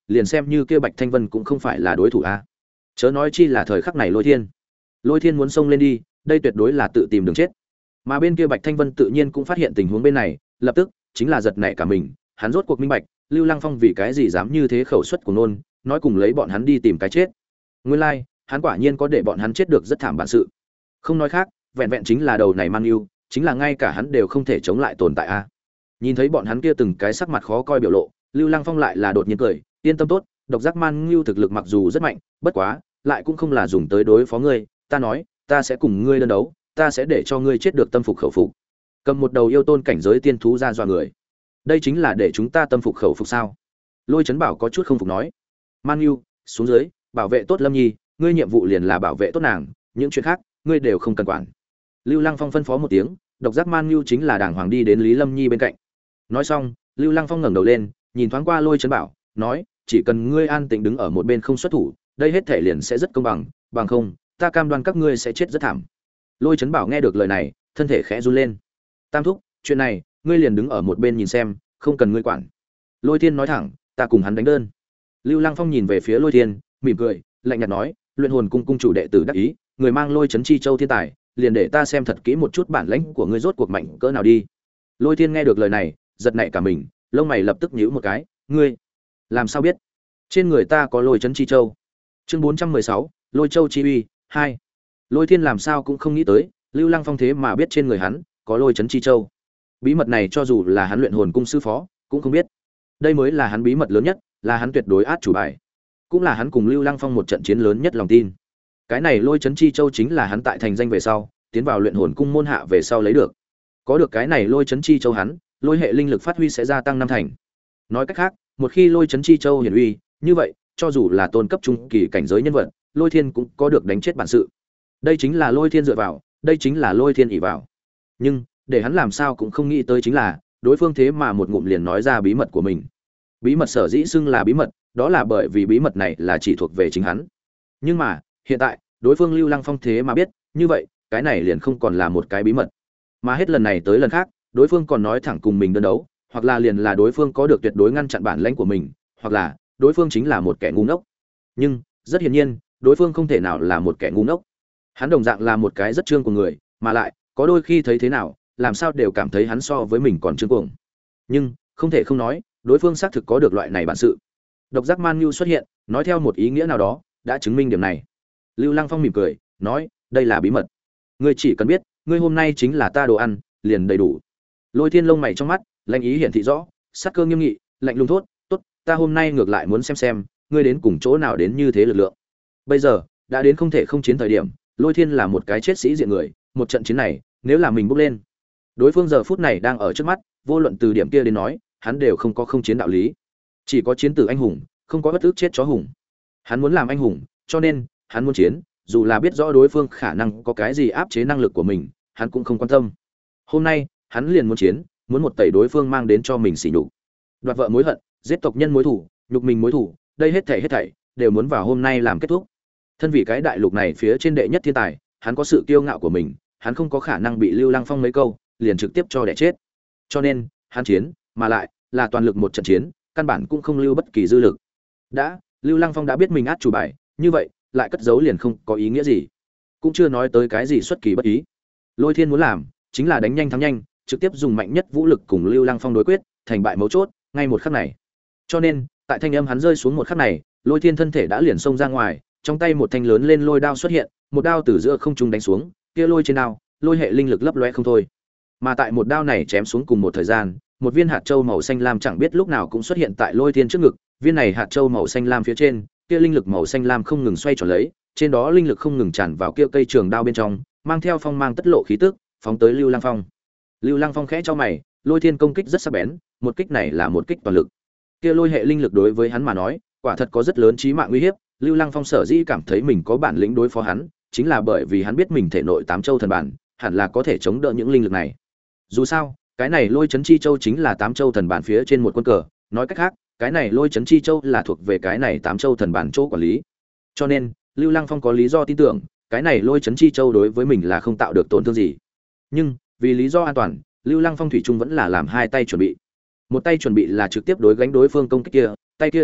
[SPEAKER 1] liền xem như kia Bạch Thanh Vân cũng không phải là đối thủ a. Chớ nói chi là thời khắc này Lôi Thiên. Lôi Thiên muốn xông lên đi, đây tuyệt đối là tự tìm đường chết. Mà bên kia Bạch Thanh Vân tự nhiên cũng phát hiện tình huống bên này, lập tức chính là giật nảy cả mình, hắn rốt cuộc minh bạch, Lưu Lăng Phong vì cái gì dám như thế khẩu suất của nôn, nói cùng lấy bọn hắn đi tìm cái chết. Nguyên lai, like, hắn quả nhiên có để bọn hắn chết được rất thảm bản sự. Không nói khác, vẹn vẹn chính là đầu này mang yêu, chính là ngay cả hắn đều không thể chống lại tồn tại a. Nhìn thấy bọn hắn kia từng cái sắc mặt khó coi biểu lộ, Lưu Lăng Phong lại là đột nhiên cười, yên tâm tốt, độc giác man ngưu thực lực mặc dù rất mạnh, bất quá, lại cũng không là dùng tới đối phó ngươi, ta nói, ta sẽ cùng ngươi đơn đấu, ta sẽ để cho ngươi chết được tâm phục khẩu phục. Cầm một đầu yêu tôn cảnh giới tiên thú ra dọa người. Đây chính là để chúng ta tâm phục khẩu phục sao? Lôi Chấn Bảo có chút không phục nói. Man ngưu, xuống dưới, bảo vệ tốt Lâm Nhi, ngươi nhiệm vụ liền là bảo vệ tốt nàng, những chuyện khác, ngươi đều không cần quản. Lưu Lăng Phong phân phó một tiếng, độc giác man ngưu chính là đàng hoàng đi đến Lý Lâm Nhi bên cạnh. Nói xong, Lưu Lăng Phong ngẩng đầu lên, nhìn thoáng qua Lôi Chấn Bảo, nói, chỉ cần ngươi an tĩnh đứng ở một bên không xuất thủ, đây hết thể liền sẽ rất công bằng, bằng không, ta cam đoan các ngươi sẽ chết rất thảm. Lôi Chấn Bảo nghe được lời này, thân thể khẽ run lên. Tam thúc, chuyện này, ngươi liền đứng ở một bên nhìn xem, không cần ngươi quản. Lôi Thiên nói thẳng, ta cùng hắn đánh đơn. Lưu Lăng Phong nhìn về phía Lôi Thiên, mỉm cười, lạnh nhạt nói, luyện hồn cung cung chủ đệ tử đắc ý, người mang Lôi Chấn Chi Châu thiên tài, liền để ta xem thật kỹ một chút bản lãnh của ngươi rốt cuộc mạnh cỡ nào đi. Lôi Thiên nghe được lời này, giật nảy cả mình, lông mày lập tức nhíu một cái, ngươi làm sao biết? Trên người ta có Lôi Chấn Chi Châu. Chương bốn trăm mười sáu, Lôi Châu chi uy hai. Lôi Thiên làm sao cũng không nghĩ tới, Lưu Lăng Phong thế mà biết trên người hắn có Lôi Chấn Chi Châu. Bí mật này cho dù là hắn luyện hồn cung sư phó, cũng không biết. Đây mới là hắn bí mật lớn nhất, là hắn tuyệt đối át chủ bài, cũng là hắn cùng Lưu Lăng Phong một trận chiến lớn nhất lòng tin. Cái này Lôi Chấn Chi Châu chính là hắn tại thành danh về sau, tiến vào luyện hồn cung môn hạ về sau lấy được. Có được cái này Lôi Chấn Chi Châu hắn, lôi hệ linh lực phát huy sẽ gia tăng năm thành. Nói cách khác, một khi Lôi Chấn Chi Châu hiển uy, như vậy, cho dù là tôn cấp trung kỳ cảnh giới nhân vật, Lôi Thiên cũng có được đánh chết bản sự. Đây chính là Lôi Thiên dựa vào, đây chính là Lôi Thiên ỷ vào. Nhưng, để hắn làm sao cũng không nghĩ tới chính là, đối phương thế mà một ngụm liền nói ra bí mật của mình. Bí mật sở dĩ xưng là bí mật, đó là bởi vì bí mật này là chỉ thuộc về chính hắn. Nhưng mà, hiện tại, đối phương Lưu Lăng Phong thế mà biết, như vậy, cái này liền không còn là một cái bí mật. Mà hết lần này tới lần khác, đối phương còn nói thẳng cùng mình đơn đấu, hoặc là liền là đối phương có được tuyệt đối ngăn chặn bản lãnh của mình, hoặc là đối phương chính là một kẻ ngu ngốc. Nhưng, rất hiển nhiên, đối phương không thể nào là một kẻ ngu ngốc. Hắn đồng dạng là một cái rất trương của người, mà lại, có đôi khi thấy thế nào, làm sao đều cảm thấy hắn so với mình còn trương cuồng. Nhưng, không thể không nói, đối phương xác thực có được loại này bản sự. Độc giác man nhu xuất hiện, nói theo một ý nghĩa nào đó, đã chứng minh điểm này. Lưu Lăng Phong mỉm cười, nói, đây là bí mật. Ngươi chỉ cần biết, ngươi hôm nay chính là ta đồ ăn, liền đầy đủ. Lôi Thiên lông mày trong mắt, lạnh ý hiển thị rõ, sắc cơ nghiêm nghị, lạnh lùng thốt, tốt, ta hôm nay ngược lại muốn xem xem, ngươi đến cùng chỗ nào đến như thế lực lượng. Bây giờ, đã đến không thể không chiến thời điểm, Lôi Thiên là một cái chết sĩ diện người, một trận chiến này, nếu là mình bước lên, đối phương giờ phút này đang ở trước mắt, vô luận từ điểm kia đến nói, hắn đều không có không chiến đạo lý. Chỉ có chiến tử anh hùng, không có bất ức chết chó hùng. Hắn muốn làm anh hùng, cho nên, hắn muốn chiến, dù là biết rõ đối phương khả năng có cái gì áp chế năng lực của mình, hắn cũng không quan tâm. Hôm nay, hắn liền muốn chiến, muốn một tẩy đối phương mang đến cho mình sỉ nhục. Đoạt vợ mối hận, giết tộc nhân mối thù, nhục mình mối thù, đây hết thảy hết thảy đều muốn vào hôm nay làm kết thúc. Thân vì cái đại lục này phía trên đệ nhất thiên tài, hắn có sự kiêu ngạo của mình, hắn không có khả năng bị Lưu Lăng Phong mấy câu liền trực tiếp cho đẻ chết. Cho nên, hắn chiến, mà lại là toàn lực một trận chiến, căn bản cũng không lưu bất kỳ dư lực. Đã, Lưu Lăng Phong đã biết mình át chủ bài, như vậy, lại cất giấu liền không có ý nghĩa gì. Cũng chưa nói tới cái gì xuất kỳ bất ý. Lôi Thiên muốn làm, chính là đánh nhanh thắng nhanh, trực tiếp dùng mạnh nhất vũ lực cùng Lưu Lăng Phong đối quyết, thành bại mấu chốt, ngay một khắc này. Cho nên, tại thanh âm hắn rơi xuống một khắc này, Lôi Thiên thân thể đã liền xông ra ngoài, trong tay một thanh lớn lên lôi đao xuất hiện, một đao từ giữa không trung đánh xuống, kia lôi trên đao, lôi hệ linh lực lấp loé không thôi. Mà tại một đao này chém xuống cùng một thời gian, một viên hạt châu màu xanh lam chẳng biết lúc nào cũng xuất hiện tại Lôi Thiên trước ngực, viên này hạt châu màu xanh lam phía trên, kia linh lực màu xanh lam không ngừng xoay tròn lấy, trên đó linh lực không ngừng tràn vào kia cây trường đao bên trong, mang theo phong mang tất lộ khí tức, phóng tới Lưu Lăng Phong. Lưu Lăng Phong khẽ cho mày, Lôi Thiên công kích rất sắc bén, một kích này là một kích toàn lực. Kia lôi hệ linh lực đối với hắn mà nói, quả thật có rất lớn chí mạng uy hiếp. Lưu Lăng Phong sở dĩ cảm thấy mình có bản lĩnh đối phó hắn, chính là bởi vì hắn biết mình thể nội tám châu thần bản, hẳn là có thể chống đỡ những linh lực này. Dù sao, cái này lôi chấn chi châu chính là tám châu thần bản phía trên một quân cờ, nói cách khác, cái này lôi chấn chi châu là thuộc về cái này tám châu thần bản chỗ quản lý. Cho nên, Lưu Lăng Phong có lý do tin tưởng, cái này lôi chấn chi châu đối với mình là không tạo được tổn thương gì. Nhưng, vì lý do an toàn, Lưu Lăng Phong thủy chung vẫn là làm hai tay chuẩn bị. Một tay chuẩn bị là trực tiếp đối gánh đối phương công kích kia, tay kia chuẩn bị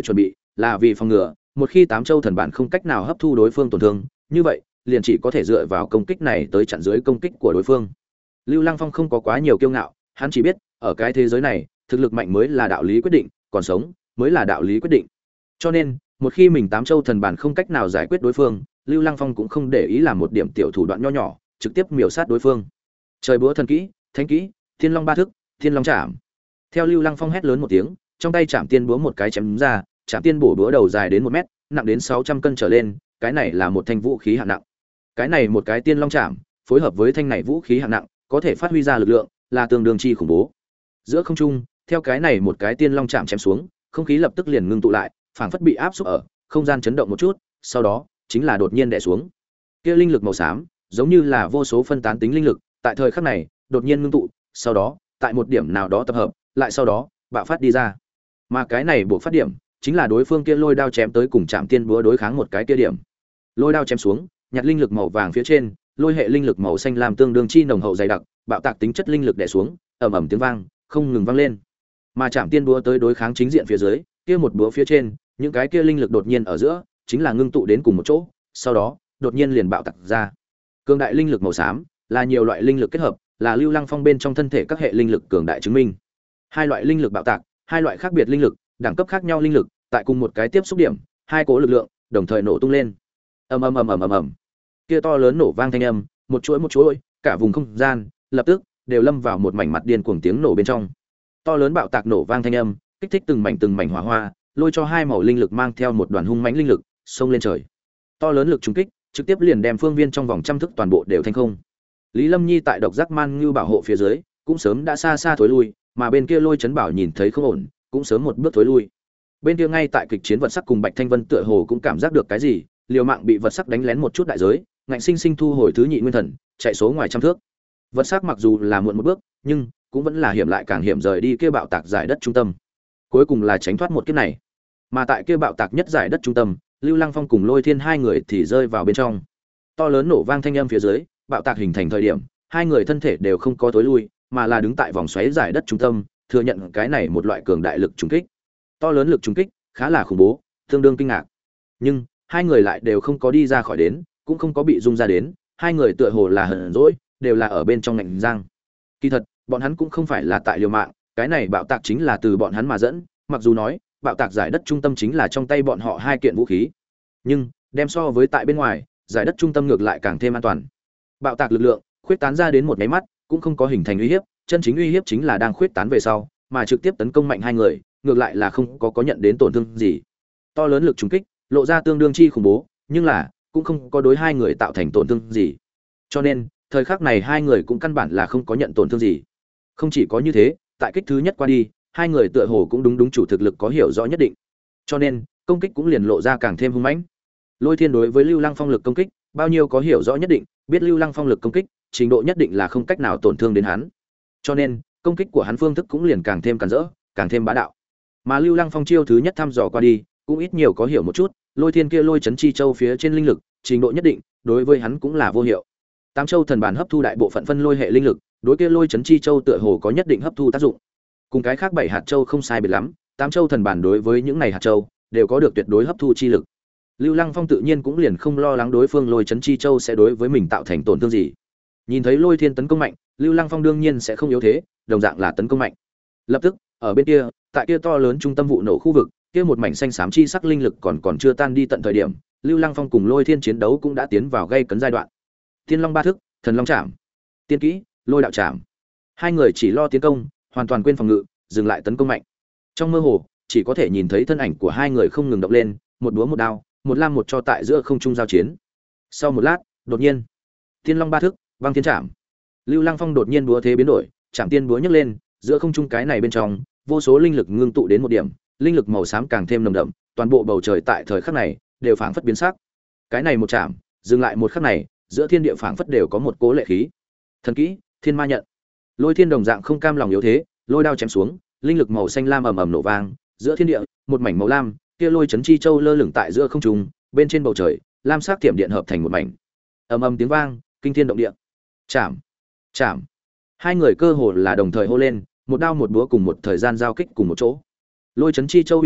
[SPEAKER 1] là vì phòng ngừa một khi tám châu thần bản không cách nào hấp thu đối phương tổn thương, như vậy liền chỉ có thể dựa vào công kích này tới chặn dưới công kích của đối phương. Lưu Lăng Phong không có quá nhiều kiêu ngạo, hắn chỉ biết ở cái thế giới này thực lực mạnh mới là đạo lý quyết định, còn sống mới là đạo lý quyết định. Cho nên một khi mình tám châu thần bản không cách nào giải quyết đối phương, Lưu Lăng Phong cũng không để ý làm một điểm tiểu thủ đoạn nho nhỏ, trực tiếp miểu sát đối phương. Trời búa thần kỹ, thánh kỹ, Thiên Long ba thức, Thiên Long chạm. Theo Lưu Lăng Phong hét lớn một tiếng, trong tay chạm tiên búa một cái chém ra, chạm tiên bổ búa đầu dài đến một mét, nặng đến sáu trăm cân trở lên, cái này là một thanh vũ khí hạng nặng. Cái này một cái Tiên Long chạm, phối hợp với thanh này vũ khí hạng nặng, có thể phát huy ra lực lượng là tương đương chi khủng bố. Giữa không trung, theo cái này một cái Tiên Long chạm chém xuống, không khí lập tức liền ngưng tụ lại, phảng phất bị áp xúc ở, không gian chấn động một chút, sau đó chính là đột nhiên đè xuống. Kia linh lực màu xám, giống như là vô số phân tán tính linh lực, tại thời khắc này, đột nhiên ngưng tụ, sau đó, tại một điểm nào đó tập hợp, lại sau đó, bạo phát đi ra. Mà cái này buộc phát điểm, chính là đối phương kia lôi đao chém tới cùng chạm tiên búa đối kháng một cái kia điểm. Lôi đao chém xuống, nhặt linh lực màu vàng phía trên, lôi hệ linh lực màu xanh làm tương đương chi nồng hậu dày đặc, bạo tạc tính chất linh lực đè xuống, ầm ầm tiếng vang, không ngừng vang lên. Mà chạm tiên búa tới đối kháng chính diện phía dưới, kia một búa phía trên, những cái kia linh lực đột nhiên ở giữa, chính là ngưng tụ đến cùng một chỗ, sau đó, đột nhiên liền bạo tạc ra. Cường đại linh lực màu xám, là nhiều loại linh lực kết hợp, là Lưu Lăng Phong bên trong thân thể các hệ linh lực cường đại chứng minh. Hai loại linh lực bạo tạc, hai loại khác biệt linh lực, đẳng cấp khác nhau linh lực, tại cùng một cái tiếp xúc điểm, hai cỗ lực lượng đồng thời nổ tung lên. Ầm ầm ầm ầm ầm ầm. Kia to lớn nổ vang thanh âm, một chuỗi một chuỗi, cả vùng không gian lập tức đều lâm vào một mảnh mặt điên cuồng tiếng nổ bên trong. To lớn bạo tạc nổ vang thanh âm, kích thích từng mảnh từng mảnh hỏa hoa, lôi cho hai màu linh lực mang theo một đoàn hung mãnh linh lực, xông lên trời. To lớn lực trùng kích, trực tiếp liền đem phương viên trong vòng trăm thước toàn bộ đều thành không. Lý Lâm Nhi tại độc giác man ngưu bảo hộ phía dưới, cũng sớm đã xa xa thối lui, mà bên kia Lôi Chấn Bảo nhìn thấy không ổn, cũng sớm một bước thối lui. Bên kia ngay tại kịch chiến vật sắc cùng Bạch Thanh Vân tựa hồ cũng cảm giác được cái gì, liều mạng bị vật sắc đánh lén một chút đại giới, ngạnh sinh sinh thu hồi thứ nhị nguyên thần, chạy số ngoài trăm thước. Vật sắc mặc dù là muộn một bước, nhưng cũng vẫn là hiểm lại càng hiểm rời đi kia bạo tạc giải đất trung tâm. Cuối cùng là tránh thoát một kiếp này. Mà tại kia bạo tạc nhất giải đất trung tâm, Lưu Lăng Phong cùng Lôi Thiên hai người thì rơi vào bên trong. To lớn nổ vang thanh âm phía dưới, bạo tạc hình thành thời điểm, hai người thân thể đều không có tối lui, mà là đứng tại vòng xoáy giải đất trung tâm, thừa nhận cái này một loại cường đại lực trùng kích. To lớn lực trùng kích, khá là khủng bố, tương đương kinh ngạc. Nhưng hai người lại đều không có đi ra khỏi đến, cũng không có bị rung ra đến, hai người tựa hồ là hờn dỗi, đều là ở bên trong ngạnh răng. Kỳ thật, bọn hắn cũng không phải là tại liều mạng, cái này bạo tạc chính là từ bọn hắn mà dẫn, mặc dù nói, bạo tạc giải đất trung tâm chính là trong tay bọn họ hai kiện vũ khí. Nhưng, đem so với tại bên ngoài, giải đất trung tâm ngược lại càng thêm an toàn. Bạo tạc lực lượng khuyết tán ra đến một máy mắt, cũng không có hình thành uy hiếp, chân chính uy hiếp chính là đang khuyết tán về sau, mà trực tiếp tấn công mạnh hai người, ngược lại là không có có nhận đến tổn thương gì. To lớn lực trùng kích, lộ ra tương đương chi khủng bố, nhưng là cũng không có đối hai người tạo thành tổn thương gì. Cho nên, thời khắc này hai người cũng căn bản là không có nhận tổn thương gì. Không chỉ có như thế, tại kích thứ nhất qua đi, hai người tựa hồ cũng đúng đúng chủ thực lực có hiểu rõ nhất định. Cho nên, công kích cũng liền lộ ra càng thêm hung mãnh. Lôi Thiên đối với Lưu Lăng Phong lực công kích, bao nhiêu có hiểu rõ nhất định, biết Lưu Lăng Phong lực công kích, trình độ nhất định là không cách nào tổn thương đến hắn. Cho nên, công kích của hắn phương thức cũng liền càng thêm càn rỡ, càng thêm bá đạo. Mà Lưu Lăng Phong chiêu thứ nhất thăm dò qua đi, cũng ít nhiều có hiểu một chút, Lôi Thiên kia lôi chấn chi châu phía trên linh lực, trình độ nhất định, đối với hắn cũng là vô hiệu. Tám châu thần bản hấp thu đại bộ phận phân lôi hệ linh lực, đối kia lôi chấn chi châu tựa hồ có nhất định hấp thu tác dụng. Cùng cái khác bảy hạt châu không sai biệt lắm, tám châu thần bản đối với những này hạt châu đều có được tuyệt đối hấp thu chi lực. Lưu Lăng Phong tự nhiên cũng liền không lo lắng đối phương lôi chấn chi châu sẽ đối với mình tạo thành tổn thương gì. Nhìn thấy Lôi Thiên tấn công mạnh, Lưu Lăng Phong đương nhiên sẽ không yếu thế, đồng dạng là tấn công mạnh. Lập tức, ở bên kia, tại kia to lớn trung tâm vụ nổ khu vực, kia một mảnh xanh xám chi sắc linh lực còn còn chưa tan đi tận thời điểm, Lưu Lăng Phong cùng Lôi Thiên chiến đấu cũng đã tiến vào gây cấn giai đoạn. Thiên Long ba thức, Thần Long chạm, tiên kỹ, Lôi đạo chạm. Hai người chỉ lo tiến công, hoàn toàn quên phòng ngự, dừng lại tấn công mạnh. Trong mơ hồ, chỉ có thể nhìn thấy thân ảnh của hai người không ngừng động lên, một búa một đao, một lam một cho tại giữa không trung giao chiến. Sau một lát, đột nhiên, Thiên Long ba thức, Băng Thiên Trảm. Lưu Lăng Phong đột nhiên búa thế biến đổi, chạm tiên búa nhấc lên, giữa không trung cái này bên trong, vô số linh lực ngưng tụ đến một điểm, linh lực màu xám càng thêm nồng đậm, toàn bộ bầu trời tại thời khắc này đều phảng phất biến sắc. Cái này một chạm, dừng lại một khắc này, giữa thiên địa phảng phất đều có một cố lệ khí. Thần kỹ, Thiên Ma nhận. Lôi Thiên đồng dạng không cam lòng yếu thế, lôi đao chém xuống, linh lực màu xanh lam ầm ầm nổ vang, giữa thiên địa, một mảnh màu lam, kia lôi chấn chi châu lơ lửng tại giữa không trung, bên trên bầu trời, lam sắc thiểm điện hợp thành một mảnh. Ầm ầm tiếng vang, kinh thiên động địa. Chạm, chạm. Hai người cơ hồ là đồng thời hô lên, một đao một búa cùng một thời gian giao kích cùng một chỗ. Lôi chấn chi châu uy lực,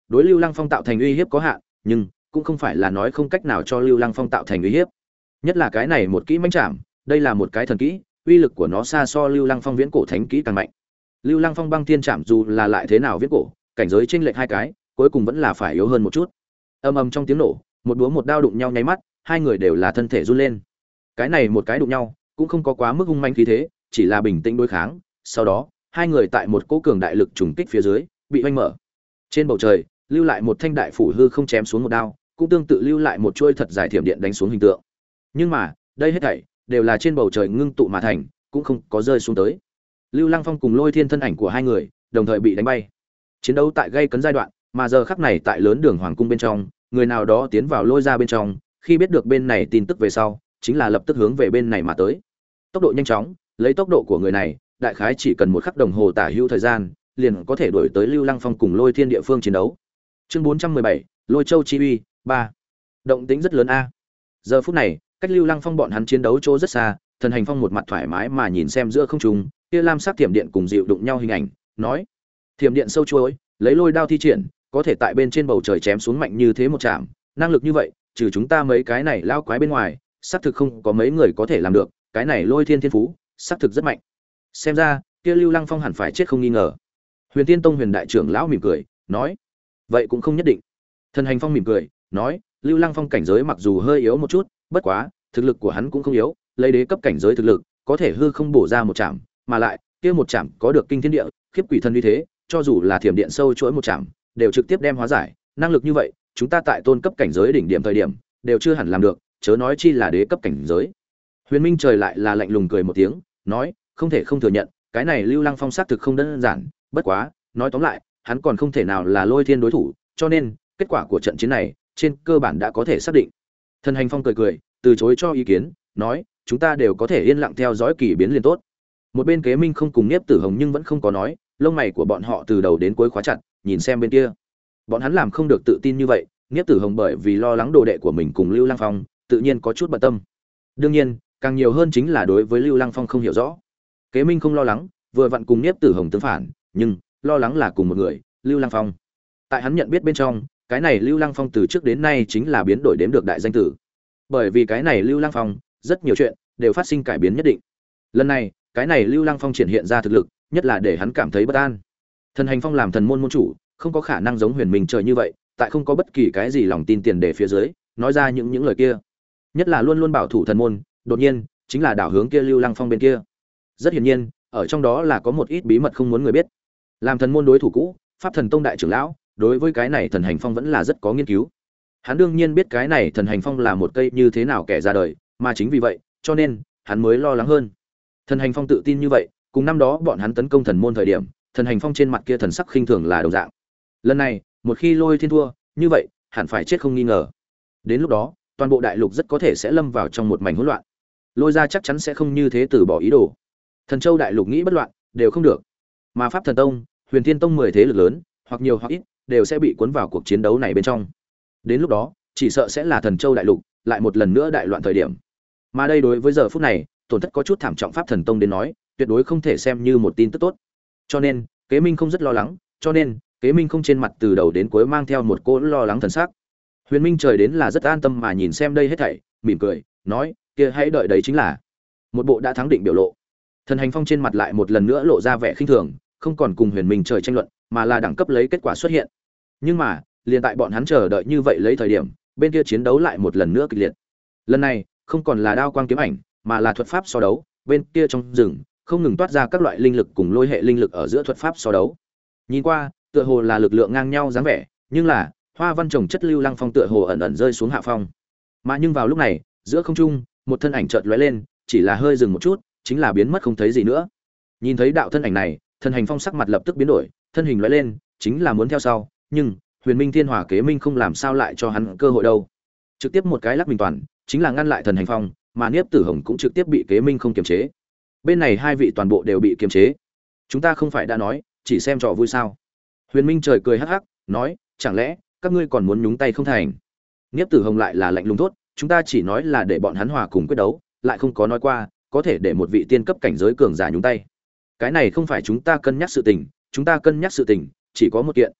[SPEAKER 1] đối Lưu Lăng Phong tạo thành uy hiếp có hạn, nhưng cũng không phải là nói không cách nào cho Lưu Lăng Phong tạo thành uy hiếp. Nhất là cái này một kỹ mãnh trảm, đây là một cái thần kỹ, uy lực của nó xa so Lưu Lăng Phong viễn cổ thánh kỹ càng mạnh. Lưu Lăng Phong băng thiên trảm dù là lại thế nào viễn cổ, cảnh giới chênh lệch hai cái, cuối cùng vẫn là phải yếu hơn một chút. Ầm ầm trong tiếng nổ, một búa một đao đụng nhau nháy mắt, hai người đều là thân thể run lên. Cái này một cái đụng nhau, cũng không có quá mức hung manh khí thế, chỉ là bình tĩnh đối kháng, sau đó, hai người tại một cỗ cường đại lực trùng kích phía dưới, bị hoanh mở. Trên bầu trời, lưu lại một thanh đại phủ hư không chém xuống một đao, cũng tương tự lưu lại một chuôi thật dài thiểm điện đánh xuống hình tượng. Nhưng mà, đây hết thảy đều là trên bầu trời ngưng tụ mà thành, cũng không có rơi xuống tới. Lưu Lăng Phong cùng Lôi Thiên thân ảnh của hai người, đồng thời bị đánh bay. Chiến đấu tại gây cấn giai đoạn, mà giờ khắc này tại lớn đường hoàng cung bên trong, người nào đó tiến vào lôi ra bên trong, khi biết được bên này tin tức về sau, chính là lập tức hướng về bên này mà tới. Tốc độ nhanh chóng, lấy tốc độ của người này, đại khái chỉ cần một khắc đồng hồ tả hữu thời gian, liền có thể đuổi tới Lưu Lăng Phong cùng Lôi Thiên địa phương chiến đấu. Chương bốn trăm mười bảy, Lôi Châu chi uy, ba. Động tĩnh rất lớn a. Giờ phút này, cách Lưu Lăng Phong bọn hắn chiến đấu chỗ rất xa, Thần Hành Phong một mặt thoải mái mà nhìn xem giữa không trung, kia lam sắc thiểm điện cùng dịu đụng nhau hình ảnh, nói: "Thiểm điện sâu chuỗi, lấy lôi đao thi triển, có thể tại bên trên bầu trời chém xuống mạnh như thế một chạm, năng lực như vậy, trừ chúng ta mấy cái này lao quái bên ngoài, xác thực không có mấy người có thể làm được, cái này Lôi Thiên thiên phú, xác thực rất mạnh." Xem ra, kia Lưu Lăng Phong hẳn phải chết không nghi ngờ. Huyền Tiên Tông Huyền đại trưởng lão mỉm cười, nói: "Vậy cũng không nhất định." Thần Hành Phong mỉm cười, nói: "Lưu Lăng Phong cảnh giới mặc dù hơi yếu một chút, bất quá, thực lực của hắn cũng không yếu, lấy đế cấp cảnh giới thực lực, có thể hư không bổ ra một chạm, mà lại, kia một chạm có được kinh thiên địa, khiếp quỷ thần uy thế, cho dù là thiểm điện sâu chuỗi một chạm, đều trực tiếp đem hóa giải, năng lực như vậy, chúng ta tại tôn cấp cảnh giới đỉnh điểm thời điểm, đều chưa hẳn làm được, chớ nói chi là đế cấp cảnh giới." Huyền Minh Trời lại là lạnh lùng cười một tiếng, nói: "Không thể không thừa nhận, cái này Lưu Lăng Phong xác thực không đơn giản, bất quá, nói tóm lại, hắn còn không thể nào là Lôi Thiên đối thủ, cho nên, kết quả của trận chiến này, trên cơ bản đã có thể xác định." Thần Hành Phong cười cười, từ chối cho ý kiến, nói: "Chúng ta đều có thể yên lặng theo dõi kỳ biến liền tốt." Một bên Kế Minh không cùng Niếp Tử Hồng nhưng vẫn không có nói, lông mày của bọn họ từ đầu đến cuối khóa chặt, nhìn xem bên kia. Bọn hắn làm không được tự tin như vậy, Niếp Tử Hồng bởi vì lo lắng đồ đệ của mình cùng Lưu Lăng Phong, tự nhiên có chút bận tâm. Đương nhiên, càng nhiều hơn chính là đối với Lưu Lăng Phong không hiểu rõ. Kế Minh không lo lắng, vừa vặn cùng Niếp Tử Hồng tương phản, nhưng lo lắng là cùng một người, Lưu Lăng Phong. Tại hắn nhận biết bên trong, cái này Lưu Lăng Phong từ trước đến nay chính là biến đổi đếm được đại danh tử. Bởi vì cái này Lưu Lăng Phong, rất nhiều chuyện đều phát sinh cải biến nhất định. Lần này, cái này Lưu Lăng Phong triển hiện ra thực lực, nhất là để hắn cảm thấy bất an. Thần Hành Phong làm thần môn môn chủ, không có khả năng giống Huyền Minh Trời như vậy, tại không có bất kỳ cái gì lòng tin tiền để phía dưới, nói ra những những lời kia. Nhất là luôn luôn bảo thủ thần môn, đột nhiên chính là đảo hướng kia Lưu Lăng Phong bên kia. Rất hiển nhiên, ở trong đó là có một ít bí mật không muốn người biết. Làm thần môn đối thủ cũ, Pháp Thần Tông đại trưởng lão, đối với cái này Thần Hành Phong vẫn là rất có nghiên cứu. Hắn đương nhiên biết cái này Thần Hành Phong là một cây như thế nào kẻ ra đời, mà chính vì vậy, cho nên hắn mới lo lắng hơn. Thần Hành Phong tự tin như vậy, cùng năm đó bọn hắn tấn công thần môn thời điểm, Thần Hành Phong trên mặt kia thần sắc khinh thường là đồng dạng. Lần này, một khi Lôi Thiên thua, như vậy, hẳn phải chết không nghi ngờ. Đến lúc đó, toàn bộ đại lục rất có thể sẽ lâm vào trong một mảnh hỗn loạn. Lôi ra chắc chắn sẽ không như thế từ bỏ ý đồ. Thần Châu đại lục nghĩ bất loạn, đều không được. Mà Pháp Thần Tông, Huyền Thiên Tông mười thế lực lớn, hoặc nhiều hoặc ít, đều sẽ bị cuốn vào cuộc chiến đấu này bên trong. Đến lúc đó, chỉ sợ sẽ là Thần Châu đại lục lại một lần nữa đại loạn thời điểm. Mà đây đối với giờ phút này, tổn thất có chút thảm trọng Pháp Thần Tông đến nói, tuyệt đối không thể xem như một tin tức tốt. Cho nên, Kế Minh không rất lo lắng, cho nên, Kế Minh không trên mặt từ đầu đến cuối mang theo một cỗ lo lắng thần sắc. Huyền Minh Trời đến là rất an tâm mà nhìn xem đây hết thảy, mỉm cười, nói: "Kia hãy đợi đấy chính là một bộ đã thắng định biểu lộ." Thần Hành Phong trên mặt lại một lần nữa lộ ra vẻ khinh thường, không còn cùng Huyền Minh Trời tranh luận, mà là đẳng cấp lấy kết quả xuất hiện. Nhưng mà, liền tại bọn hắn chờ đợi như vậy lấy thời điểm, bên kia chiến đấu lại một lần nữa kịch liệt. Lần này, không còn là đao quang kiếm ảnh, mà là thuật pháp so đấu, bên kia trong rừng, không ngừng toát ra các loại linh lực cùng lôi hệ linh lực ở giữa thuật pháp so đấu. Nhìn qua, tựa hồ là lực lượng ngang nhau dáng vẻ, nhưng là, hoa văn trồng chất Lưu Lăng Phong tựa hồ ẩn ẩn rơi xuống hạ phong. Mà nhưng vào lúc này, giữa không trung, một thân ảnh chợt lóe lên, chỉ là hơi dừng một chút, chính là biến mất không thấy gì nữa. Nhìn thấy đạo thân ảnh này, Thần Hành Phong sắc mặt lập tức biến đổi, thân hình lóe lên, chính là muốn theo sau, nhưng Huyền Minh Thiên Hỏa Kế Minh không làm sao lại cho hắn cơ hội đâu. Trực tiếp một cái lắc mình toàn, chính là ngăn lại Thần Hành Phong, mà Niếp Tử Hồng cũng trực tiếp bị Kế Minh không kiềm chế. Bên này hai vị toàn bộ đều bị kiềm chế. Chúng ta không phải đã nói, chỉ xem trò vui sao? Huyền Minh Trời cười hắc hắc, nói: "Chẳng lẽ các ngươi còn muốn nhúng tay không thành?" Niếp Tử Hồng lại là lạnh lùng thốt: "Chúng ta chỉ nói là để bọn hắn hòa cùng quyết đấu, lại không có nói qua có thể để một vị tiên cấp cảnh giới cường giả nhúng tay. Cái này không phải chúng ta cân nhắc sự tình, chúng ta cân nhắc sự tình chỉ có một kiện,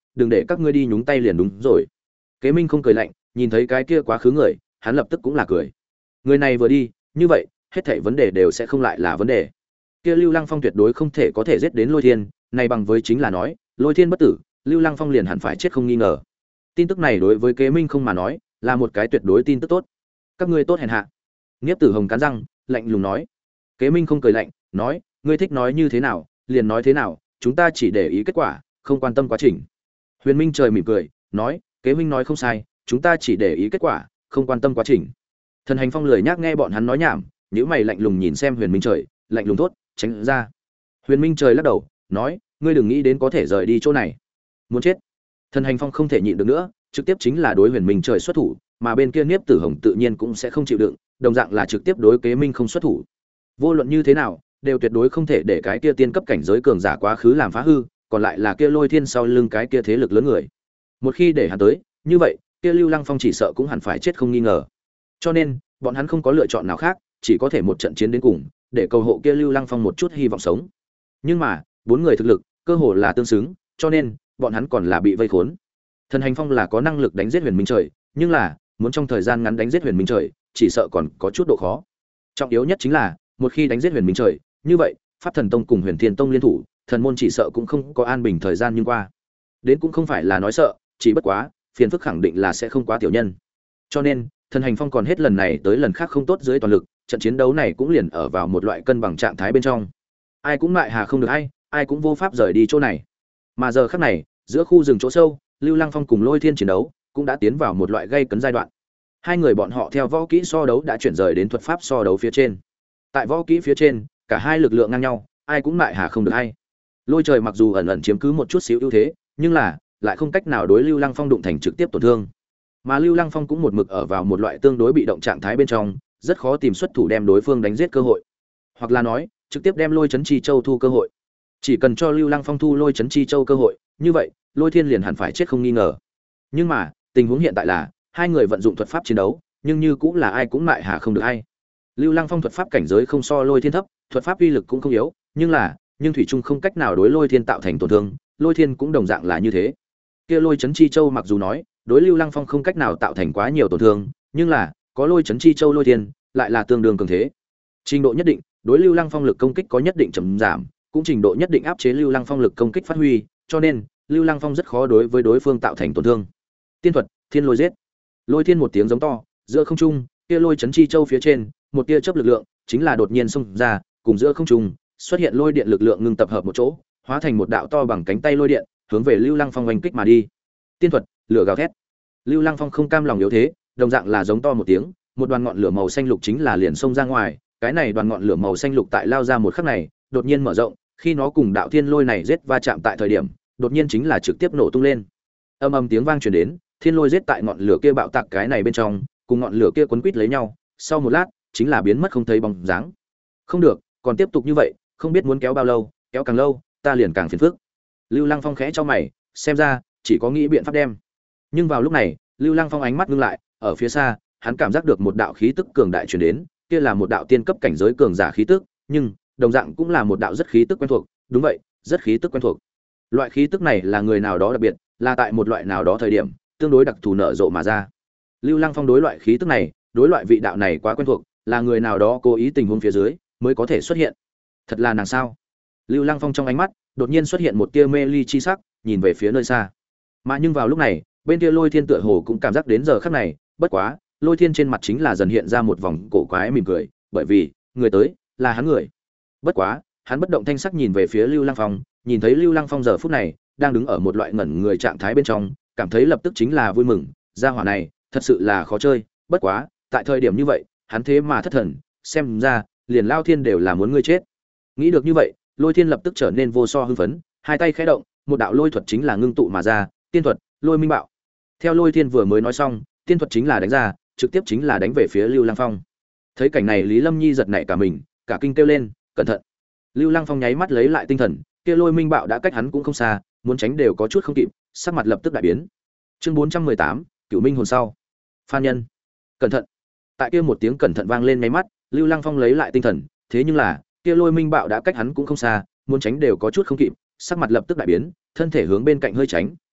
[SPEAKER 1] đừng để các ngươi đi nhúng tay liền đúng rồi. Kế Minh không cười lạnh, nhìn thấy cái kia quá khứ người, hắn lập tức cũng là cười. Người này vừa đi, như vậy, hết thảy vấn đề đều sẽ không lại là vấn đề. Kia Lưu Lăng Phong tuyệt đối không thể có thể giết đến Lôi Thiên, này bằng với chính là nói, Lôi Thiên bất tử, Lưu Lăng Phong liền hẳn phải chết không nghi ngờ. Tin tức này đối với Kế Minh không mà nói, là một cái tuyệt đối tin tức tốt. Các ngươi tốt hèn hạ. Niếp Tử Hồng cắn răng, lạnh lùng nói. Kế Minh không cười lạnh, nói, ngươi thích nói như thế nào, liền nói thế nào, chúng ta chỉ để ý kết quả, không quan tâm quá trình. Huyền Minh Trời mỉm cười, nói, Kế Minh nói không sai, chúng ta chỉ để ý kết quả, không quan tâm quá trình. Thần Hành Phong lười nhác nghe bọn hắn nói nhảm, nhíu mày lạnh lùng nhìn xem Huyền Minh Trời, lạnh lùng thốt, tránh ra. Huyền Minh Trời lắc đầu, nói, ngươi đừng nghĩ đến có thể rời đi chỗ này. Muốn chết. Thần Hành Phong không thể nhịn được nữa, trực tiếp chính là đối Huyền Minh Trời xuất thủ, mà bên kia Niếp Tử Hồng tự nhiên cũng sẽ không chịu đựng, đồng dạng là trực tiếp đối Kế Minh không xuất thủ. Vô luận như thế nào, đều tuyệt đối không thể để cái kia tiên cấp cảnh giới cường giả quá khứ làm phá hư, còn lại là kia Lôi Thiên sau lưng cái kia thế lực lớn người. Một khi để hắn tới, như vậy, kia Lưu Lăng Phong chỉ sợ cũng hẳn phải chết không nghi ngờ. Cho nên, bọn hắn không có lựa chọn nào khác, chỉ có thể một trận chiến đến cùng, để cầu hộ kia Lưu Lăng Phong một chút hy vọng sống. Nhưng mà, bốn người thực lực, cơ hồ là tương xứng, cho nên, bọn hắn còn là bị vây khốn. Thần Hành Phong là có năng lực đánh giết Huyền Minh Trời, nhưng là, muốn trong thời gian ngắn đánh giết Huyền Minh Trời, chỉ sợ còn có chút độ khó. Trọng yếu nhất chính là, một khi đánh giết Huyền Minh Trời, như vậy, Pháp Thần Tông cùng Huyền Thiên Tông liên thủ, thần môn chỉ sợ cũng không có an bình thời gian nhưng qua. Đến cũng không phải là nói sợ, chỉ bất quá, phiền phức khẳng định là sẽ không quá tiểu nhân. Cho nên, Thần Hành Phong còn hết lần này tới lần khác không tốt dưới toàn lực, trận chiến đấu này cũng liền ở vào một loại cân bằng trạng thái bên trong. Ai cũng lại hà không được ai, ai cũng vô pháp rời đi chỗ này. Mà giờ khắc này, giữa khu rừng chỗ sâu, Lưu Lăng Phong cùng Lôi Thiên chiến đấu cũng đã tiến vào một loại gây cấn giai đoạn. Hai người bọn họ theo võ kỹ so đấu đã chuyển rời đến thuật pháp so đấu phía trên. Tại võ kỹ phía trên, cả hai lực lượng ngang nhau, ai cũng lại hà không được ai. Lôi Trời mặc dù ẩn ẩn chiếm cứ một chút xíu ưu thế, nhưng là lại không cách nào đối Lưu Lăng Phong đụng thành trực tiếp tổn thương. Mà Lưu Lăng Phong cũng một mực ở vào một loại tương đối bị động trạng thái bên trong, rất khó tìm xuất thủ đem đối phương đánh giết cơ hội, hoặc là nói, trực tiếp đem Lôi Chấn Chi Châu thu cơ hội. Chỉ cần cho Lưu Lăng Phong thu Lôi Chấn Chi Châu cơ hội, như vậy, Lôi Thiên liền hẳn phải chết không nghi ngờ. Nhưng mà, tình huống hiện tại là, hai người vận dụng thuật pháp chiến đấu, nhưng như cũng là ai cũng lại hà không được ai. Lưu Lăng Phong thuật pháp cảnh giới không so Lôi Thiên thấp, thuật pháp uy lực cũng không yếu, nhưng là, nhưng thủy chung không cách nào đối Lôi Thiên tạo thành tổn thương, Lôi Thiên cũng đồng dạng là như thế. Kia Lôi Chấn Chi Châu mặc dù nói, đối Lưu Lăng Phong không cách nào tạo thành quá nhiều tổn thương, nhưng là, có Lôi Chấn Chi Châu Lôi Thiên, lại là tương đương cường thế. Trình độ nhất định, đối Lưu Lăng Phong lực công kích có nhất định chậm giảm, cũng trình độ nhất định áp chế Lưu Lăng Phong lực công kích phát huy, cho nên, Lưu Lăng Phong rất khó đối với đối phương tạo thành tổn thương. Tiên thuật, Thiên Lôi giết. Lôi Thiên một tiếng giống to, giữa không trung, kia Lôi Chấn Chi Châu phía trên, một tia chớp lực lượng, chính là đột nhiên xông ra, cùng giữa không trung, xuất hiện lôi điện lực lượng ngưng tập hợp một chỗ, hóa thành một đạo to bằng cánh tay lôi điện, hướng về Lưu Lăng Phong oanh kích mà đi. Tiên thuật, lửa gào thét. Lưu Lăng Phong không cam lòng yếu thế, đồng dạng là giống to một tiếng, một đoàn ngọn lửa màu xanh lục chính là liền xông ra ngoài, cái này đoàn ngọn lửa màu xanh lục tại lao ra một khắc này, đột nhiên mở rộng, khi nó cùng đạo thiên lôi này giết va chạm tại thời điểm, đột nhiên chính là trực tiếp nổ tung lên. Âm âm tiếng vang truyền đến, thiên lôi giết tại ngọn lửa kia bạo tạc cái này bên trong, cùng ngọn lửa kia quấn quýt lấy nhau, sau một lát, chính là biến mất không thấy bóng dáng. Không được, còn tiếp tục như vậy, không biết muốn kéo bao lâu, kéo càng lâu, ta liền càng phiền phức. Lưu Lăng Phong khẽ cho mày, xem ra chỉ có nghĩ biện pháp đem. Nhưng vào lúc này, Lưu Lăng Phong ánh mắt ngưng lại, ở phía xa, hắn cảm giác được một đạo khí tức cường đại truyền đến, kia là một đạo tiên cấp cảnh giới cường giả khí tức, nhưng đồng dạng cũng là một đạo rất khí tức quen thuộc, đúng vậy, rất khí tức quen thuộc. Loại khí tức này là người nào đó đặc biệt, là tại một loại nào đó thời điểm, tương đối đặc thù nở rộ mà ra. Lưu Lăng Phong đối loại khí tức này, đối loại vị đạo này quá quen thuộc, là người nào đó cố ý tình huống phía dưới mới có thể xuất hiện. Thật là nàng sao? Lưu Lăng Phong trong ánh mắt đột nhiên xuất hiện một tia mê ly chi sắc, nhìn về phía nơi xa. Mà nhưng vào lúc này, bên kia Lôi Thiên tựa hồ cũng cảm giác đến giờ khắc này, bất quá, Lôi Thiên trên mặt chính là dần hiện ra một vòng cổ quái mỉm cười, bởi vì, người tới là hắn người. Bất quá, hắn bất động thanh sắc nhìn về phía Lưu Lăng Phong, nhìn thấy Lưu Lăng Phong giờ phút này đang đứng ở một loại ngẩn người trạng thái bên trong, cảm thấy lập tức chính là vui mừng, gia hỏa này, thật sự là khó chơi, bất quá, tại thời điểm như vậy, hắn thế mà thất thần, xem ra, liền Lao Thiên đều là muốn ngươi chết. Nghĩ được như vậy, Lôi Thiên lập tức trở nên vô so hưng phấn, hai tay khẽ động, một đạo lôi thuật chính là ngưng tụ mà ra, tiên thuật, Lôi Minh Bạo. Theo Lôi Thiên vừa mới nói xong, tiên thuật chính là đánh ra, trực tiếp chính là đánh về phía Lưu Lăng Phong. Thấy cảnh này, Lý Lâm Nhi giật nảy cả mình, cả kinh kêu lên, cẩn thận. Lưu Lăng Phong nháy mắt lấy lại tinh thần, kia Lôi Minh Bạo đã cách hắn cũng không xa, muốn tránh đều có chút không kịp, sắc mặt lập tức đại biến. Chương bốn trăm mười tám, Cửu Minh hồn sau. Phan Nhân, cẩn thận. Tại kia một tiếng cẩn thận vang lên nháy mắt, Lưu Lăng Phong lấy lại tinh thần, thế nhưng là, kia Lôi Minh Bạo đã cách hắn cũng không xa, muốn tránh đều có chút không kịp, sắc mặt lập tức đại biến, thân thể hướng bên cạnh hơi tránh,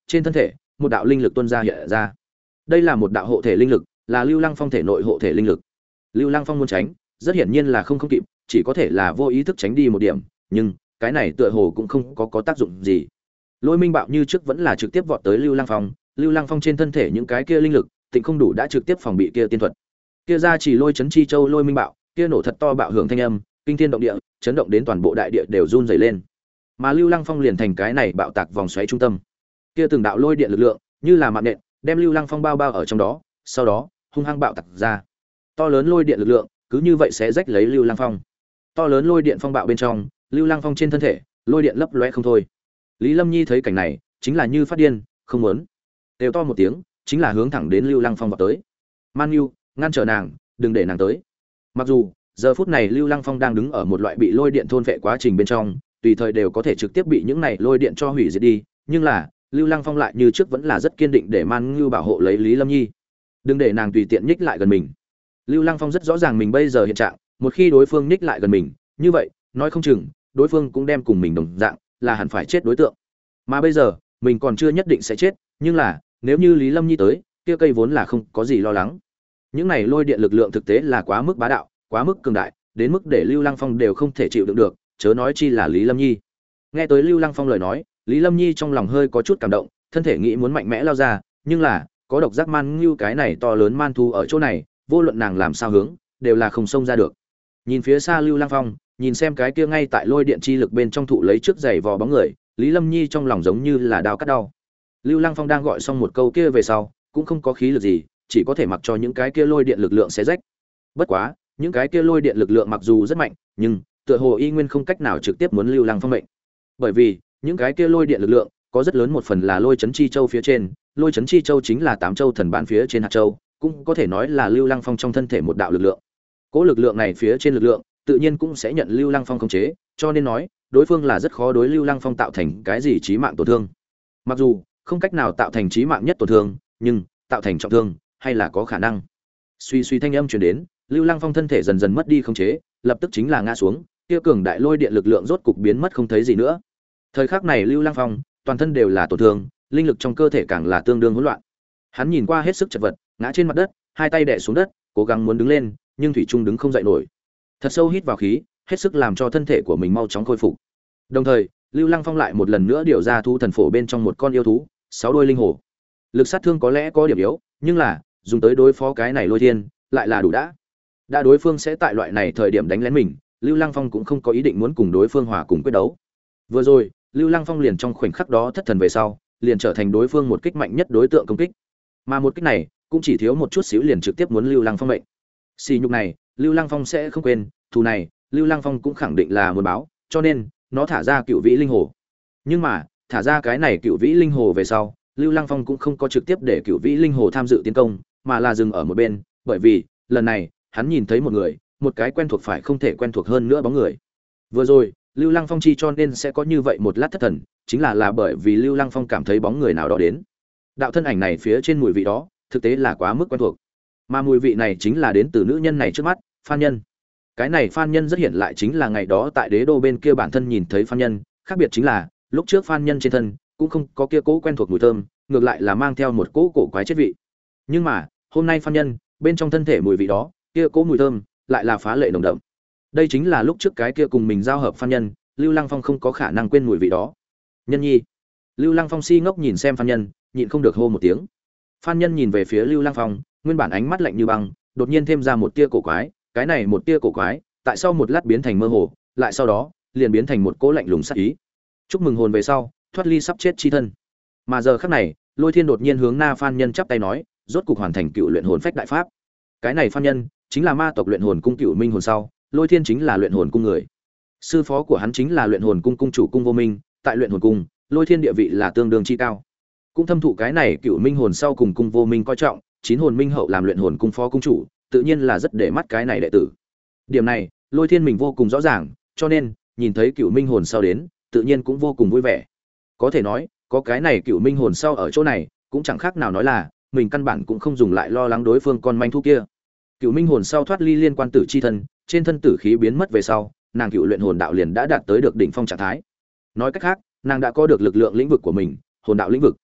[SPEAKER 1] trên thân thể một đạo linh lực tuôn ra hiện ra. Đây là một đạo hộ thể linh lực, là Lưu Lăng Phong thể nội hộ thể linh lực. Lưu Lăng Phong muốn tránh, rất hiển nhiên là không không kịp, chỉ có thể là vô ý thức tránh đi một điểm, nhưng cái này tựa hồ cũng không có có tác dụng gì. Lôi Minh Bạo như trước vẫn là trực tiếp vọt tới Lưu Lăng Phong, Lưu Lăng Phong trên thân thể những cái kia linh lực, tịnh không đủ đã trực tiếp phòng bị kia tiên thuật. Kia ra chỉ lôi chấn chi châu Lôi Minh Bạo, kia nổ thật to bạo hưởng thanh âm, kinh thiên động địa, chấn động đến toàn bộ đại địa đều run rẩy lên. Mà Lưu Lăng Phong liền thành cái này bạo tạc vòng xoáy trung tâm. Kia từng đạo lôi điện lực lượng, như là mạng nện, đem Lưu Lăng Phong bao bao ở trong đó, sau đó, hung hăng bạo tạc ra. To lớn lôi điện lực lượng, cứ như vậy sẽ rách lấy Lưu Lăng Phong. To lớn lôi điện phong bạo bên trong, Lưu Lăng Phong trên thân thể, lôi điện lấp lóe không thôi. Lý Lâm Nhi thấy cảnh này, chính là như phát điên, không muốn. Đều to một tiếng, chính là hướng thẳng đến Lưu Lăng Phong vào tới. Man Nhu, ngăn trở nàng, đừng để nàng tới. Mặc dù, giờ phút này Lưu Lăng Phong đang đứng ở một loại bị lôi điện thôn phệ quá trình bên trong, tùy thời đều có thể trực tiếp bị những này lôi điện cho hủy diệt đi, nhưng là, Lưu Lăng Phong lại như trước vẫn là rất kiên định để Man Nhu bảo hộ lấy Lý Lâm Nhi. Đừng để nàng tùy tiện nhích lại gần mình. Lưu Lăng Phong rất rõ ràng mình bây giờ hiện trạng, một khi đối phương nhích lại gần mình, như vậy, nói không chừng, đối phương cũng đem cùng mình đồng dạng, là hẳn phải chết đối tượng. Mà bây giờ, mình còn chưa nhất định sẽ chết, nhưng là, nếu như Lý Lâm Nhi tới, kia cây vốn là không có gì lo lắng. Những này lôi điện lực lượng thực tế là quá mức bá đạo, quá mức cường đại, đến mức để Lưu Lăng Phong đều không thể chịu đựng được, chớ nói chi là Lý Lâm Nhi. Nghe tới Lưu Lăng Phong lời nói, Lý Lâm Nhi trong lòng hơi có chút cảm động, thân thể nghĩ muốn mạnh mẽ lao ra, nhưng là, có độc giác man như cái này to lớn man thú ở chỗ này, vô luận nàng làm sao hướng, đều là không xông ra được. Nhìn phía xa Lưu Lăng Phong, nhìn xem cái kia ngay tại lôi điện chi lực bên trong thụ lấy trước giày vò bóng người, Lý Lâm Nhi trong lòng giống như là đao cắt đau. Lưu Lăng Phong đang gọi xong một câu kia về sau, cũng không có khí lực gì, chỉ có thể mặc cho những cái kia lôi điện lực lượng xé rách. Bất quá, những cái kia lôi điện lực lượng mặc dù rất mạnh, nhưng tựa hồ y nguyên không cách nào trực tiếp muốn Lưu Lăng Phong mệnh. Bởi vì, những cái kia lôi điện lực lượng có rất lớn một phần là lôi chấn chi châu phía trên, lôi chấn chi châu chính là tám châu thần bản phía trên hạt châu, cũng có thể nói là Lưu Lăng Phong trong thân thể một đạo lực lượng. Cỗ lực lượng này phía trên lực lượng, tự nhiên cũng sẽ nhận Lưu Lăng Phong khống chế, cho nên nói, đối phương là rất khó đối Lưu Lăng Phong tạo thành cái gì chí mạng tổn thương. Mặc dù không cách nào tạo thành chí mạng nhất tổn thương, nhưng tạo thành trọng thương hay là có khả năng. Suy suy thanh âm truyền đến, Lưu Lăng Phong thân thể dần dần mất đi khống chế, lập tức chính là ngã xuống, kia cường đại lôi điện lực lượng rốt cục biến mất không thấy gì nữa. Thời khắc này Lưu Lăng Phong, toàn thân đều là tổn thương, linh lực trong cơ thể càng là tương đương hỗn loạn. Hắn nhìn qua hết sức chật vật, ngã trên mặt đất, hai tay đè xuống đất, cố gắng muốn đứng lên, nhưng thủy chung đứng không dậy nổi. Thật sâu hít vào khí, hết sức làm cho thân thể của mình mau chóng khôi phục. Đồng thời, Lưu Lăng Phong lại một lần nữa điều ra thú thần phổ bên trong một con yêu thú, sáu đôi linh hổ. Lực sát thương có lẽ có điểm yếu, nhưng là dùng tới đối phó cái này lôi thiên, lại là đủ đã. Đã đối phương sẽ tại loại này thời điểm đánh lén mình, Lưu Lăng Phong cũng không có ý định muốn cùng đối phương hòa cùng quyết đấu. Vừa rồi, Lưu Lăng Phong liền trong khoảnh khắc đó thất thần về sau, liền trở thành đối phương một kích mạnh nhất đối tượng công kích. Mà một kích này, cũng chỉ thiếu một chút xíu liền trực tiếp muốn Lưu Lăng Phong mệnh. Xì nhục này, Lưu Lăng Phong sẽ không quên, thù này, Lưu Lăng Phong cũng khẳng định là muốn báo, cho nên nó thả ra cựu vĩ linh hồ. Nhưng mà, thả ra cái này cựu vĩ linh hồ về sau, Lưu Lăng Phong cũng không có trực tiếp để cựu vĩ linh hồ tham dự tiến công, mà là dừng ở một bên, bởi vì, lần này, hắn nhìn thấy một người, một cái quen thuộc phải không thể quen thuộc hơn nữa bóng người. Vừa rồi, Lưu Lăng Phong chi cho nên sẽ có như vậy một lát thất thần, chính là là bởi vì Lưu Lăng Phong cảm thấy bóng người nào đó đến. Đạo thân ảnh này phía trên mùi vị đó, thực tế là quá mức quen thuộc. Mà mùi vị này chính là đến từ nữ nhân này trước mắt, Phan Nhân. Cái này Phan Nhân rất hiện lại chính là ngày đó tại Đế Đô bên kia bản thân nhìn thấy Phan Nhân, khác biệt chính là, lúc trước Phan Nhân trên thân cũng không có kia cỗ quen thuộc mùi thơm, ngược lại là mang theo một cỗ cổ quái chết vị. Nhưng mà, hôm nay Phan Nhân, bên trong thân thể mùi vị đó, kia cỗ mùi thơm lại là phá lệ nồng đậm. Đây chính là lúc trước cái kia cùng mình giao hợp Phan Nhân, Lưu Lăng Phong không có khả năng quên mùi vị đó. Nhân nhi. Lưu Lăng Phong si ngốc nhìn xem Phan Nhân, nhịn không được hô một tiếng. Phan Nhân nhìn về phía Lưu Lăng Phong, nguyên bản ánh mắt lạnh như băng, đột nhiên thêm ra một tia cổ quái, cái này một tia cổ quái, tại sau một lát biến thành mơ hồ, lại sau đó, liền biến thành một cỗ lạnh lùng sát ý. Chúc mừng hồn về sau, thoát ly sắp chết chi thân. Mà giờ khắc này, Lôi Thiên đột nhiên hướng Na Phan Nhân chắp tay nói, rốt cục hoàn thành cựu luyện hồn phách đại pháp. Cái này Phan Nhân chính là ma tộc luyện hồn cung cựu minh hồn sau, Lôi Thiên chính là luyện hồn cung người. Sư phó của hắn chính là luyện hồn cung cung chủ Cung Vô Minh, tại luyện hồn cung, Lôi Thiên địa vị là tương đương chi cao. Cũng thâm thụ cái này cựu minh hồn sau cùng Cung Vô Minh coi trọng, chín hồn minh hậu làm luyện hồn cung phó cung chủ, tự nhiên là rất để mắt cái này đệ tử. Điểm này, Lôi Thiên mình vô cùng rõ ràng, cho nên, nhìn thấy cựu minh hồn sau đến, tự nhiên cũng vô cùng vui vẻ. Có thể nói, có cái này cựu minh hồn sau ở chỗ này, cũng chẳng khác nào nói là, mình căn bản cũng không dùng lại lo lắng đối phương con manh thu kia. Cựu minh hồn sau thoát ly liên quan tử chi thân, trên thân tử khí biến mất về sau, nàng cựu luyện hồn đạo liền đã đạt tới được đỉnh phong trạng thái. Nói cách khác, nàng đã có được lực lượng lĩnh vực của mình, hồn đạo lĩnh vực.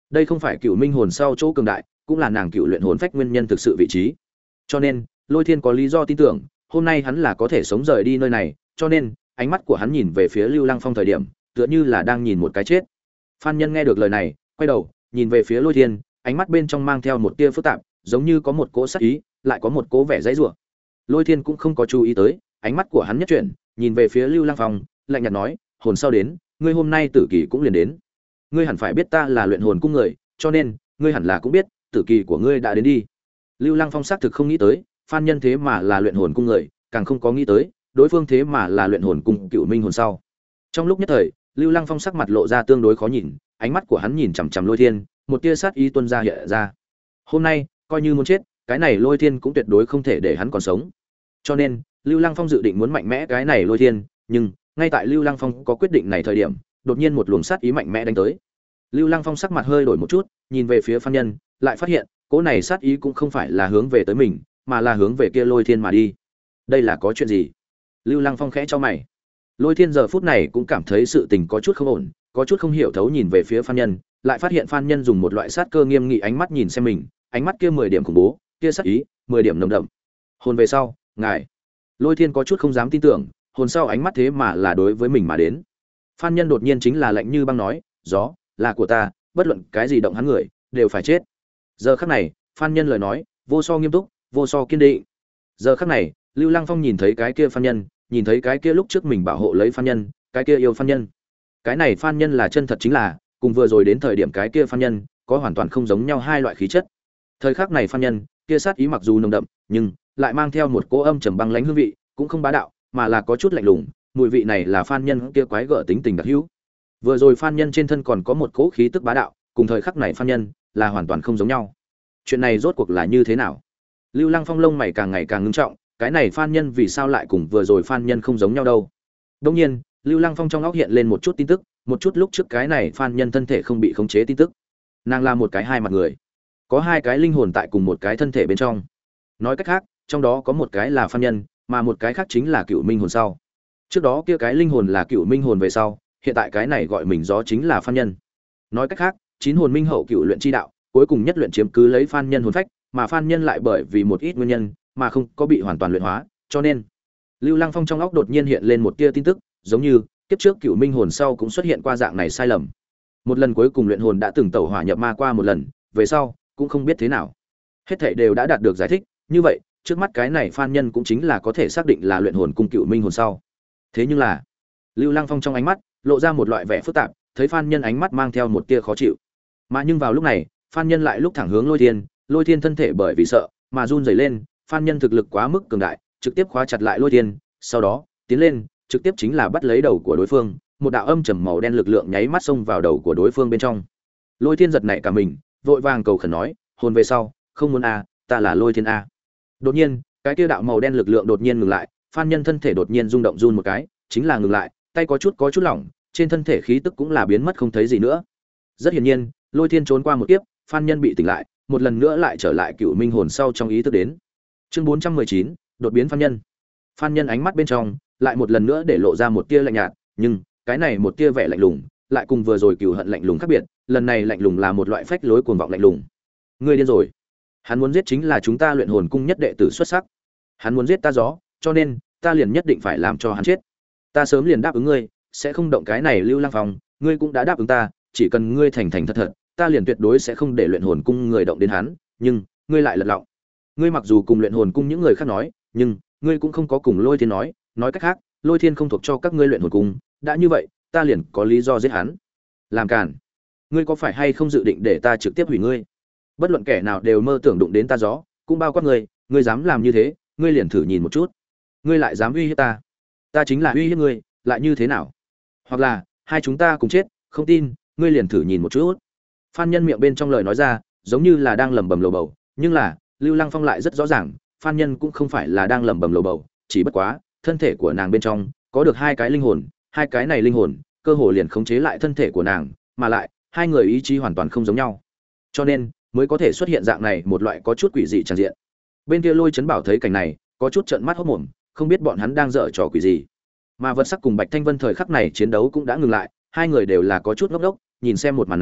[SPEAKER 1] Đây không phải cựu minh hồn sau chỗ cường đại, cũng là nàng cựu luyện hồn phách nguyên nhân thực sự vị trí. Cho nên, Lôi Thiên có lý do tin tưởng, hôm nay hắn là có thể sống rời đi nơi này, cho nên, ánh mắt của hắn nhìn về phía Lưu Lăng Phong thời điểm, tựa như là đang nhìn một cái chết. Phan Nhân nghe được lời này, quay đầu, nhìn về phía Lôi Thiên, ánh mắt bên trong mang theo một tia phức tạp, giống như có một cỗ sát ý, lại có một cỗ vẻ dãy rủa. Lôi Thiên cũng không có chú ý tới, ánh mắt của hắn nhất chuyển, nhìn về phía Lưu Lăng Phong, lạnh nhạt nói, hồn sau đến, ngươi hôm nay tử kỳ cũng liền đến. Ngươi hẳn phải biết ta là luyện hồn cung người, cho nên, ngươi hẳn là cũng biết, tử kỳ của ngươi đã đến đi. Lưu Lăng Phong xác thực không nghĩ tới, Phan Nhân thế mà là luyện hồn cung người, càng không có nghĩ tới, đối phương thế mà là luyện hồn cung cựu minh hồn sau. Trong lúc nhất thời, Lưu Lăng Phong sắc mặt lộ ra tương đối khó nhìn, ánh mắt của hắn nhìn chằm chằm Lôi Thiên, một tia sát ý tuôn ra hiện ra. Hôm nay, coi như muốn chết, cái này Lôi Thiên cũng tuyệt đối không thể để hắn còn sống. Cho nên, Lưu Lăng Phong dự định muốn mạnh mẽ cái này Lôi Thiên, nhưng ngay tại Lưu Lăng Phong có quyết định này thời điểm, đột nhiên một luồng sát ý mạnh mẽ đánh tới. Lưu Lăng Phong sắc mặt hơi đổi một chút, nhìn về phía Phan Nhân, lại phát hiện, cỗ này sát ý cũng không phải là hướng về tới mình, mà là hướng về kia Lôi Thiên mà đi. Đây là có chuyện gì? Lưu Lăng Phong khẽ cho mày. Lôi Thiên giờ phút này cũng cảm thấy sự tình có chút không ổn, có chút không hiểu thấu nhìn về phía Phan Nhân, lại phát hiện Phan Nhân dùng một loại sát cơ nghiêm nghị ánh mắt nhìn xem mình, ánh mắt kia mười điểm khủng bố, kia sát ý, mười điểm nồng đậm. Hồn về sau, ngài. Lôi Thiên có chút không dám tin tưởng, hồn sau ánh mắt thế mà là đối với mình mà đến. Phan Nhân đột nhiên chính là lạnh như băng nói, "Gió, là của ta, bất luận cái gì động hắn người, đều phải chết." Giờ khắc này, Phan Nhân lời nói, vô so nghiêm túc, vô so kiên định. Giờ khắc này, Lưu Lăng Phong nhìn thấy cái kia Phan Nhân, nhìn thấy cái kia lúc trước mình bảo hộ lấy Phan Nhân, cái kia yêu Phan Nhân. Cái này Phan Nhân là chân thật chính là, cùng vừa rồi đến thời điểm cái kia Phan Nhân, có hoàn toàn không giống nhau hai loại khí chất. Thời khắc này Phan Nhân, kia sát ý mặc dù nồng đậm, nhưng lại mang theo một cỗ âm trầm băng lãnh hương vị, cũng không bá đạo, mà là có chút lạnh lùng, mùi vị này là Phan Nhân kia quái gở tính tình đặc hữu. Vừa rồi Phan Nhân trên thân còn có một cỗ khí tức bá đạo, cùng thời khắc này Phan Nhân là hoàn toàn không giống nhau. Chuyện này rốt cuộc là như thế nào? Lưu Lăng Phong lông mày càng ngày càng ngưng trọng, cái này Phan Nhân vì sao lại cùng vừa rồi Phan Nhân không giống nhau đâu? Đương nhiên, Lưu Lăng Phong trong óc hiện lên một chút tin tức, một chút lúc trước cái này Phan Nhân thân thể không bị khống chế tin tức. Nàng là một cái hai mặt người, có hai cái linh hồn tại cùng một cái thân thể bên trong. Nói cách khác, trong đó có một cái là Phan Nhân, mà một cái khác chính là Cựu Minh hồn sau. Trước đó kia cái linh hồn là Cựu Minh hồn về sau, hiện tại cái này gọi mình gió chính là Phan Nhân. Nói cách khác, chín hồn minh hậu cựu luyện chi đạo, cuối cùng nhất luyện chiếm cứ lấy Phan Nhân hồn phách, mà Phan Nhân lại bởi vì một ít nguyên nhân mà không có bị hoàn toàn luyện hóa, cho nên Lưu Lăng Phong trong óc đột nhiên hiện lên một tia tin tức, giống như kiếp trước Cựu Minh hồn sau cũng xuất hiện qua dạng này sai lầm. Một lần cuối cùng luyện hồn đã từng tẩu hỏa nhập ma qua một lần, về sau cũng không biết thế nào. Hết thảy đều đã đạt được giải thích, như vậy, trước mắt cái này Phan Nhân cũng chính là có thể xác định là luyện hồn cung Cựu Minh hồn sau. Thế nhưng là, Lưu Lăng Phong trong ánh mắt lộ ra một loại vẻ phức tạp, thấy Phan Nhân ánh mắt mang theo một tia khó chịu. Mà nhưng vào lúc này, Phan Nhân lại lúc thẳng hướng Lôi Thiên, Lôi Thiên thân thể bởi vì sợ mà run rẩy lên, Phan Nhân thực lực quá mức cường đại, trực tiếp khóa chặt lại Lôi Thiên, sau đó, tiến lên, trực tiếp chính là bắt lấy đầu của đối phương, một đạo âm trầm màu đen lực lượng nháy mắt xông vào đầu của đối phương bên trong. Lôi Thiên giật nảy cả mình, vội vàng cầu khẩn nói, hồn về sau, không muốn a, ta là Lôi Thiên a. Đột nhiên, cái kia đạo màu đen lực lượng đột nhiên ngừng lại, Phan Nhân thân thể đột nhiên rung động run một cái, chính là ngừng lại, tay có chút có chút lỏng, trên thân thể khí tức cũng là biến mất không thấy gì nữa. Rất hiển nhiên, Lôi Thiên trốn qua một kiếp, Phan Nhân bị tỉnh lại, một lần nữa lại trở lại Cựu Minh hồn sau trong ý thức đến. Chương bốn trăm mười chín, đột biến Phan Nhân. Phan Nhân ánh mắt bên trong lại một lần nữa để lộ ra một tia lạnh nhạt, nhưng cái này một tia vẻ lạnh lùng, lại cùng vừa rồi cừu hận lạnh lùng khác biệt, lần này lạnh lùng là một loại phách lối cuồng vọng lạnh lùng. Ngươi điên rồi. Hắn muốn giết chính là chúng ta luyện hồn cung nhất đệ tử xuất sắc. Hắn muốn giết ta gió, cho nên ta liền nhất định phải làm cho hắn chết. Ta sớm liền đáp ứng ngươi, sẽ không động cái này Lưu Lăng Phong, ngươi cũng đã đáp ứng ta, chỉ cần ngươi thành thành thật thật, ta liền tuyệt đối sẽ không để luyện hồn cung người động đến hắn, nhưng ngươi lại lật lọng. Ngươi mặc dù cùng luyện hồn cung những người khác nói, nhưng ngươi cũng không có cùng Lôi Thiên nói, nói cách khác, Lôi Thiên không thuộc cho các ngươi luyện hồn cung, đã như vậy, ta liền có lý do giết hắn. Làm cản. Ngươi có phải hay không dự định để ta trực tiếp hủy ngươi? Bất luận kẻ nào đều mơ tưởng đụng đến ta gió, cũng bao quát ngươi, ngươi dám làm như thế, ngươi liền thử nhìn một chút. Ngươi lại dám uy hiếp ta? Ta chính là uy hiếp ngươi, lại như thế nào? Hoặc là, hai chúng ta cùng chết, không tin, ngươi liền thử nhìn một chút. Phan Nhân miệng bên trong lời nói ra, giống như là đang lẩm bẩm lầu bầu, nhưng là, Lưu Lăng Phong lại rất rõ ràng, Phan Nhân cũng không phải là đang lẩm bẩm lầu bầu, chỉ bất quá, thân thể của nàng bên trong có được hai cái linh hồn, hai cái này linh hồn, cơ hồ liền khống chế lại thân thể của nàng, mà lại, hai người ý chí hoàn toàn không giống nhau. Cho nên, mới có thể xuất hiện dạng này một loại có chút quỷ dị tràn diện. Bên kia Lôi Chấn Bảo thấy cảnh này, có chút trợn mắt hốt mồm, không biết bọn hắn đang dở trò quỷ gì. Mà Vật Sắc cùng Bạch Thanh Vân thời khắc này chiến đấu cũng đã ngừng lại, hai người đều là có chút ngốc ngốc, nhìn xem một màn này,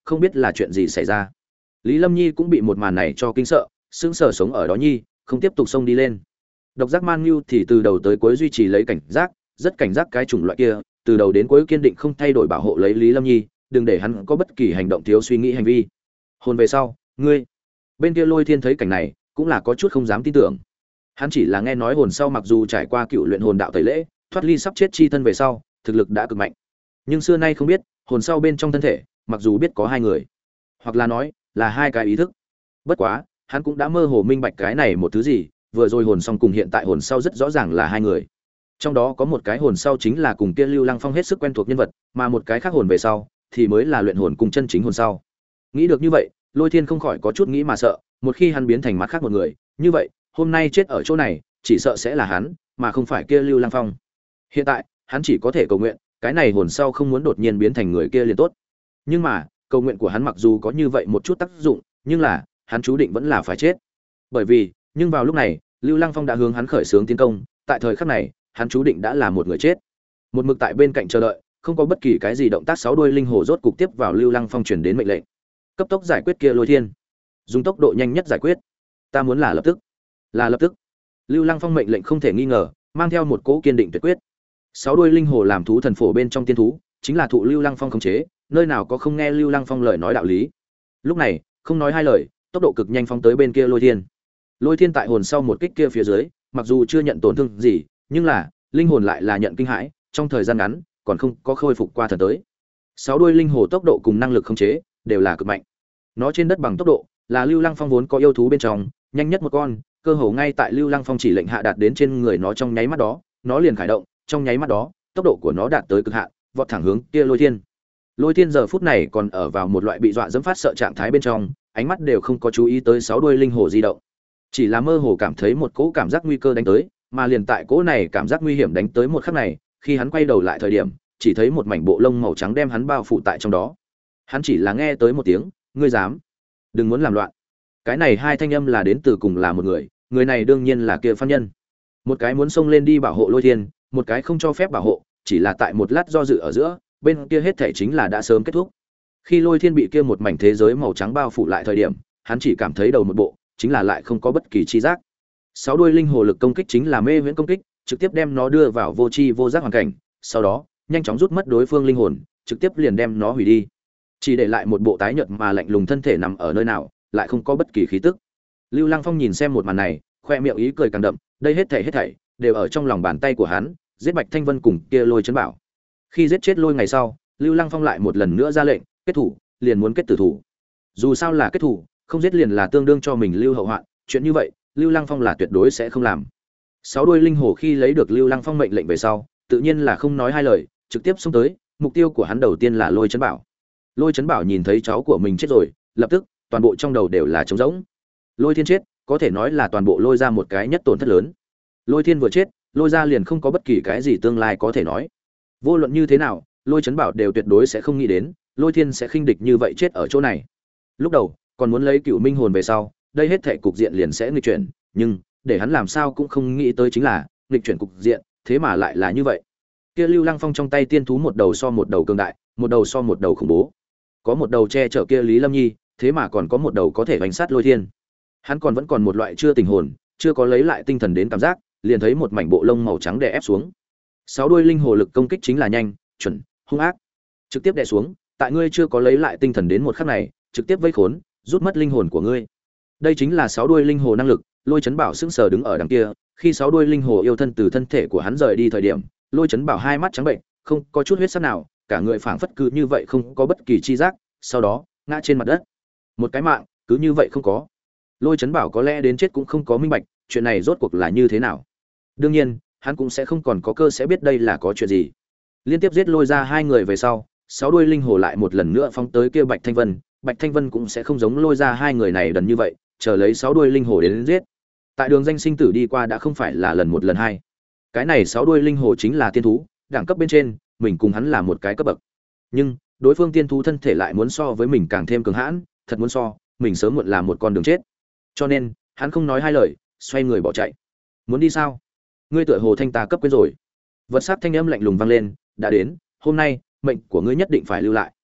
[SPEAKER 1] không biết là chuyện gì xảy ra. Lý Lâm Nhi cũng bị một màn này cho kinh sợ, sững sờ sống ở đó nhi, không tiếp tục xông đi lên. Độc Giác Man Nhu thì từ đầu tới cuối duy trì lấy cảnh giác, rất cảnh giác cái chủng loại kia, từ đầu đến cuối kiên định không thay đổi bảo hộ lấy Lý Lâm Nhi, đừng để hắn có bất kỳ hành động thiếu suy nghĩ hành vi. Hồn về sau, ngươi. Bên kia Lôi Thiên thấy cảnh này, cũng là có chút không dám tin tưởng. Hắn chỉ là nghe nói hồn sau mặc dù trải qua cựu luyện hồn đạo tẩy lễ, thoát ly sắp chết chi thân về sau, thực lực đã cực mạnh. Nhưng xưa nay không biết, hồn sau bên trong thân thể, mặc dù biết có hai người, hoặc là nói, là hai cái ý thức. Bất quá, hắn cũng đã mơ hồ minh bạch cái này một thứ gì, vừa rồi hồn xong cùng hiện tại hồn sau rất rõ ràng là hai người. Trong đó có một cái hồn sau chính là cùng kia Lưu Lăng Phong hết sức quen thuộc nhân vật, mà một cái khác hồn về sau thì mới là luyện hồn cùng chân chính hồn sau. Nghĩ được như vậy, Lôi Thiên không khỏi có chút nghĩ mà sợ, một khi hắn biến thành mặt khác một người, như vậy, hôm nay chết ở chỗ này, chỉ sợ sẽ là hắn, mà không phải kia Lưu Lăng Phong. Hiện tại, hắn chỉ có thể cầu nguyện, cái này hồn sau không muốn đột nhiên biến thành người kia liền tốt. Nhưng mà, cầu nguyện của hắn mặc dù có như vậy một chút tác dụng, nhưng là, hắn chú định vẫn là phải chết. Bởi vì, nhưng vào lúc này, Lưu Lăng Phong đã hướng hắn khởi xướng tiến công, tại thời khắc này, hắn chú định đã là một người chết. Một mực tại bên cạnh chờ đợi, không có bất kỳ cái gì động tác sáu đuôi linh hồ rốt cục tiếp vào Lưu Lăng Phong truyền đến mệnh lệnh. Cấp tốc giải quyết kia Lôi Thiên, dùng tốc độ nhanh nhất giải quyết. Ta muốn là lập tức, là lập tức. Lưu Lăng Phong mệnh lệnh không thể nghi ngờ, mang theo một cỗ kiên định tuyệt quyết. Sáu đuôi linh hồ làm thú thần phổ bên trong tiên thú, chính là thụ Lưu Lăng Phong khống chế, nơi nào có không nghe Lưu Lăng Phong lời nói đạo lý. Lúc này, không nói hai lời, tốc độ cực nhanh phóng tới bên kia Lôi Thiên. Lôi Thiên tại hồn sau một kích kia phía dưới, mặc dù chưa nhận tổn thương gì, nhưng là linh hồn lại là nhận kinh hãi, trong thời gian ngắn còn không có khôi phục qua thần tới. Sáu đuôi linh hồ tốc độ cùng năng lực khống chế đều là cực mạnh. Nó trên đất bằng tốc độ là Lưu Lăng Phong vốn có yêu thú bên trong nhanh nhất một con, cơ hồ ngay tại Lưu Lăng Phong chỉ lệnh hạ đạt đến trên người nó trong nháy mắt đó, nó liền khởi động, trong nháy mắt đó, tốc độ của nó đạt tới cực hạn, vọt thẳng hướng kia Lôi Thiên. Lôi Thiên giờ phút này còn ở vào một loại bị dọa dẫm phát sợ trạng thái bên trong, ánh mắt đều không có chú ý tới sáu đuôi linh hồ di động, chỉ là mơ hồ cảm thấy một cỗ cảm giác nguy cơ đánh tới, mà liền tại cỗ này cảm giác nguy hiểm đánh tới một khắc này, khi hắn quay đầu lại thời điểm, chỉ thấy một mảnh bộ lông màu trắng đem hắn bao phủ tại trong đó. Hắn chỉ là nghe tới một tiếng, ngươi dám, đừng muốn làm loạn. Cái này hai thanh âm là đến từ cùng là một người, người này đương nhiên là kia Phan Nhân. Một cái muốn xông lên đi bảo hộ Lôi Thiên, một cái không cho phép bảo hộ, chỉ là tại một lát do dự ở giữa, bên kia hết thể chính là đã sớm kết thúc. Khi Lôi Thiên bị kia một mảnh thế giới màu trắng bao phủ lại thời điểm, hắn chỉ cảm thấy đầu một bộ, chính là lại không có bất kỳ chi giác. Sáu đuôi linh hồ lực công kích chính là mê huyễn công kích, trực tiếp đem nó đưa vào vô tri vô giác hoàn cảnh, sau đó, nhanh chóng rút mất đối phương linh hồn, trực tiếp liền đem nó hủy đi. Chỉ để lại một bộ tái nhợt mà lạnh lùng thân thể nằm ở nơi nào, lại không có bất kỳ khí tức. Lưu Lăng Phong nhìn xem một màn này, khoe miệng ý cười càng đậm, đây hết thảy hết thảy đều ở trong lòng bàn tay của hắn, giết Bạch Thanh Vân cùng kia Lôi Chấn Bảo. Khi giết chết Lôi ngày sau, Lưu Lăng Phong lại một lần nữa ra lệnh, kết thủ, liền muốn kết tử thủ. Dù sao là kết thủ, không giết liền là tương đương cho mình lưu hậu hoạn, chuyện như vậy, Lưu Lăng Phong là tuyệt đối sẽ không làm. Sáu đuôi linh hồ khi lấy được Lưu Lăng Phong mệnh lệnh về sau, tự nhiên là không nói hai lời, trực tiếp xông tới, mục tiêu của hắn đầu tiên là Lôi Chấn Bảo. Lôi Chấn Bảo nhìn thấy cháu của mình chết rồi, lập tức, toàn bộ trong đầu đều là trống rỗng. Lôi Thiên chết, có thể nói là toàn bộ Lôi ra một cái nhất tổn thất lớn. Lôi Thiên vừa chết, Lôi ra liền không có bất kỳ cái gì tương lai có thể nói. Vô luận như thế nào, Lôi Chấn Bảo đều tuyệt đối sẽ không nghĩ đến, Lôi Thiên sẽ khinh địch như vậy chết ở chỗ này. Lúc đầu, còn muốn lấy Cựu Minh hồn về sau, đây hết thảy cục diện liền sẽ nghịch chuyển, nhưng để hắn làm sao cũng không nghĩ tới chính là nghịch chuyển cục diện, thế mà lại là như vậy. Kia Lưu Lăng Phong trong tay tiên thú một đầu so một đầu cường đại, một đầu so một đầu khủng bố. Có một đầu che chở kia Lý Lâm Nhi, thế mà còn có một đầu có thể đánh sát Lôi Thiên. Hắn còn vẫn còn một loại chưa tình hồn, chưa có lấy lại tinh thần đến cảm giác, liền thấy một mảnh bộ lông màu trắng đè ép xuống. Sáu đuôi linh hồ lực công kích chính là nhanh, chuẩn, hung ác, trực tiếp đè xuống, tại ngươi chưa có lấy lại tinh thần đến một khắc này, trực tiếp vây khốn, rút mất linh hồn của ngươi. Đây chính là sáu đuôi linh hồ năng lực. Lôi Chấn Bảo sững sờ đứng ở đằng kia, khi sáu đuôi linh hồ yêu thân từ thân thể của hắn rời đi thời điểm, Lôi Chấn Bảo hai mắt trắng bệnh, không có chút huyết sắc nào, cả người phảng phất cứ như vậy không có bất kỳ chi giác, sau đó ngã trên mặt đất. Một cái mạng, cứ như vậy không có. Lôi Chấn Bảo có lẽ đến chết cũng không có minh bạch, chuyện này rốt cuộc là như thế nào. Đương nhiên, hắn cũng sẽ không còn có cơ sẽ biết đây là có chuyện gì. Liên tiếp giết Lôi ra hai người về sau, sáu đuôi linh hồ lại một lần nữa phóng tới kia Bạch Thanh Vân, Bạch Thanh Vân cũng sẽ không giống Lôi ra hai người này đần như vậy, chờ lấy sáu đuôi linh hồ đến, đến giết. Tại đường danh sinh tử đi qua đã không phải là lần một lần hai. Cái này sáu đuôi linh hồ chính là tiên thú, đẳng cấp bên trên, mình cùng hắn là một cái cấp bậc. Nhưng, đối phương tiên thú thân thể lại muốn so với mình càng thêm cường hãn, thật muốn so, mình sớm muộn là một con đường chết. Cho nên, hắn không nói hai lời, xoay người bỏ chạy. Muốn đi sao? Ngươi tựa hồ thanh ta cấp quên rồi. Vật sắc thanh âm lạnh lùng vang lên, đã đến, hôm nay, mệnh của ngươi nhất định phải lưu lại.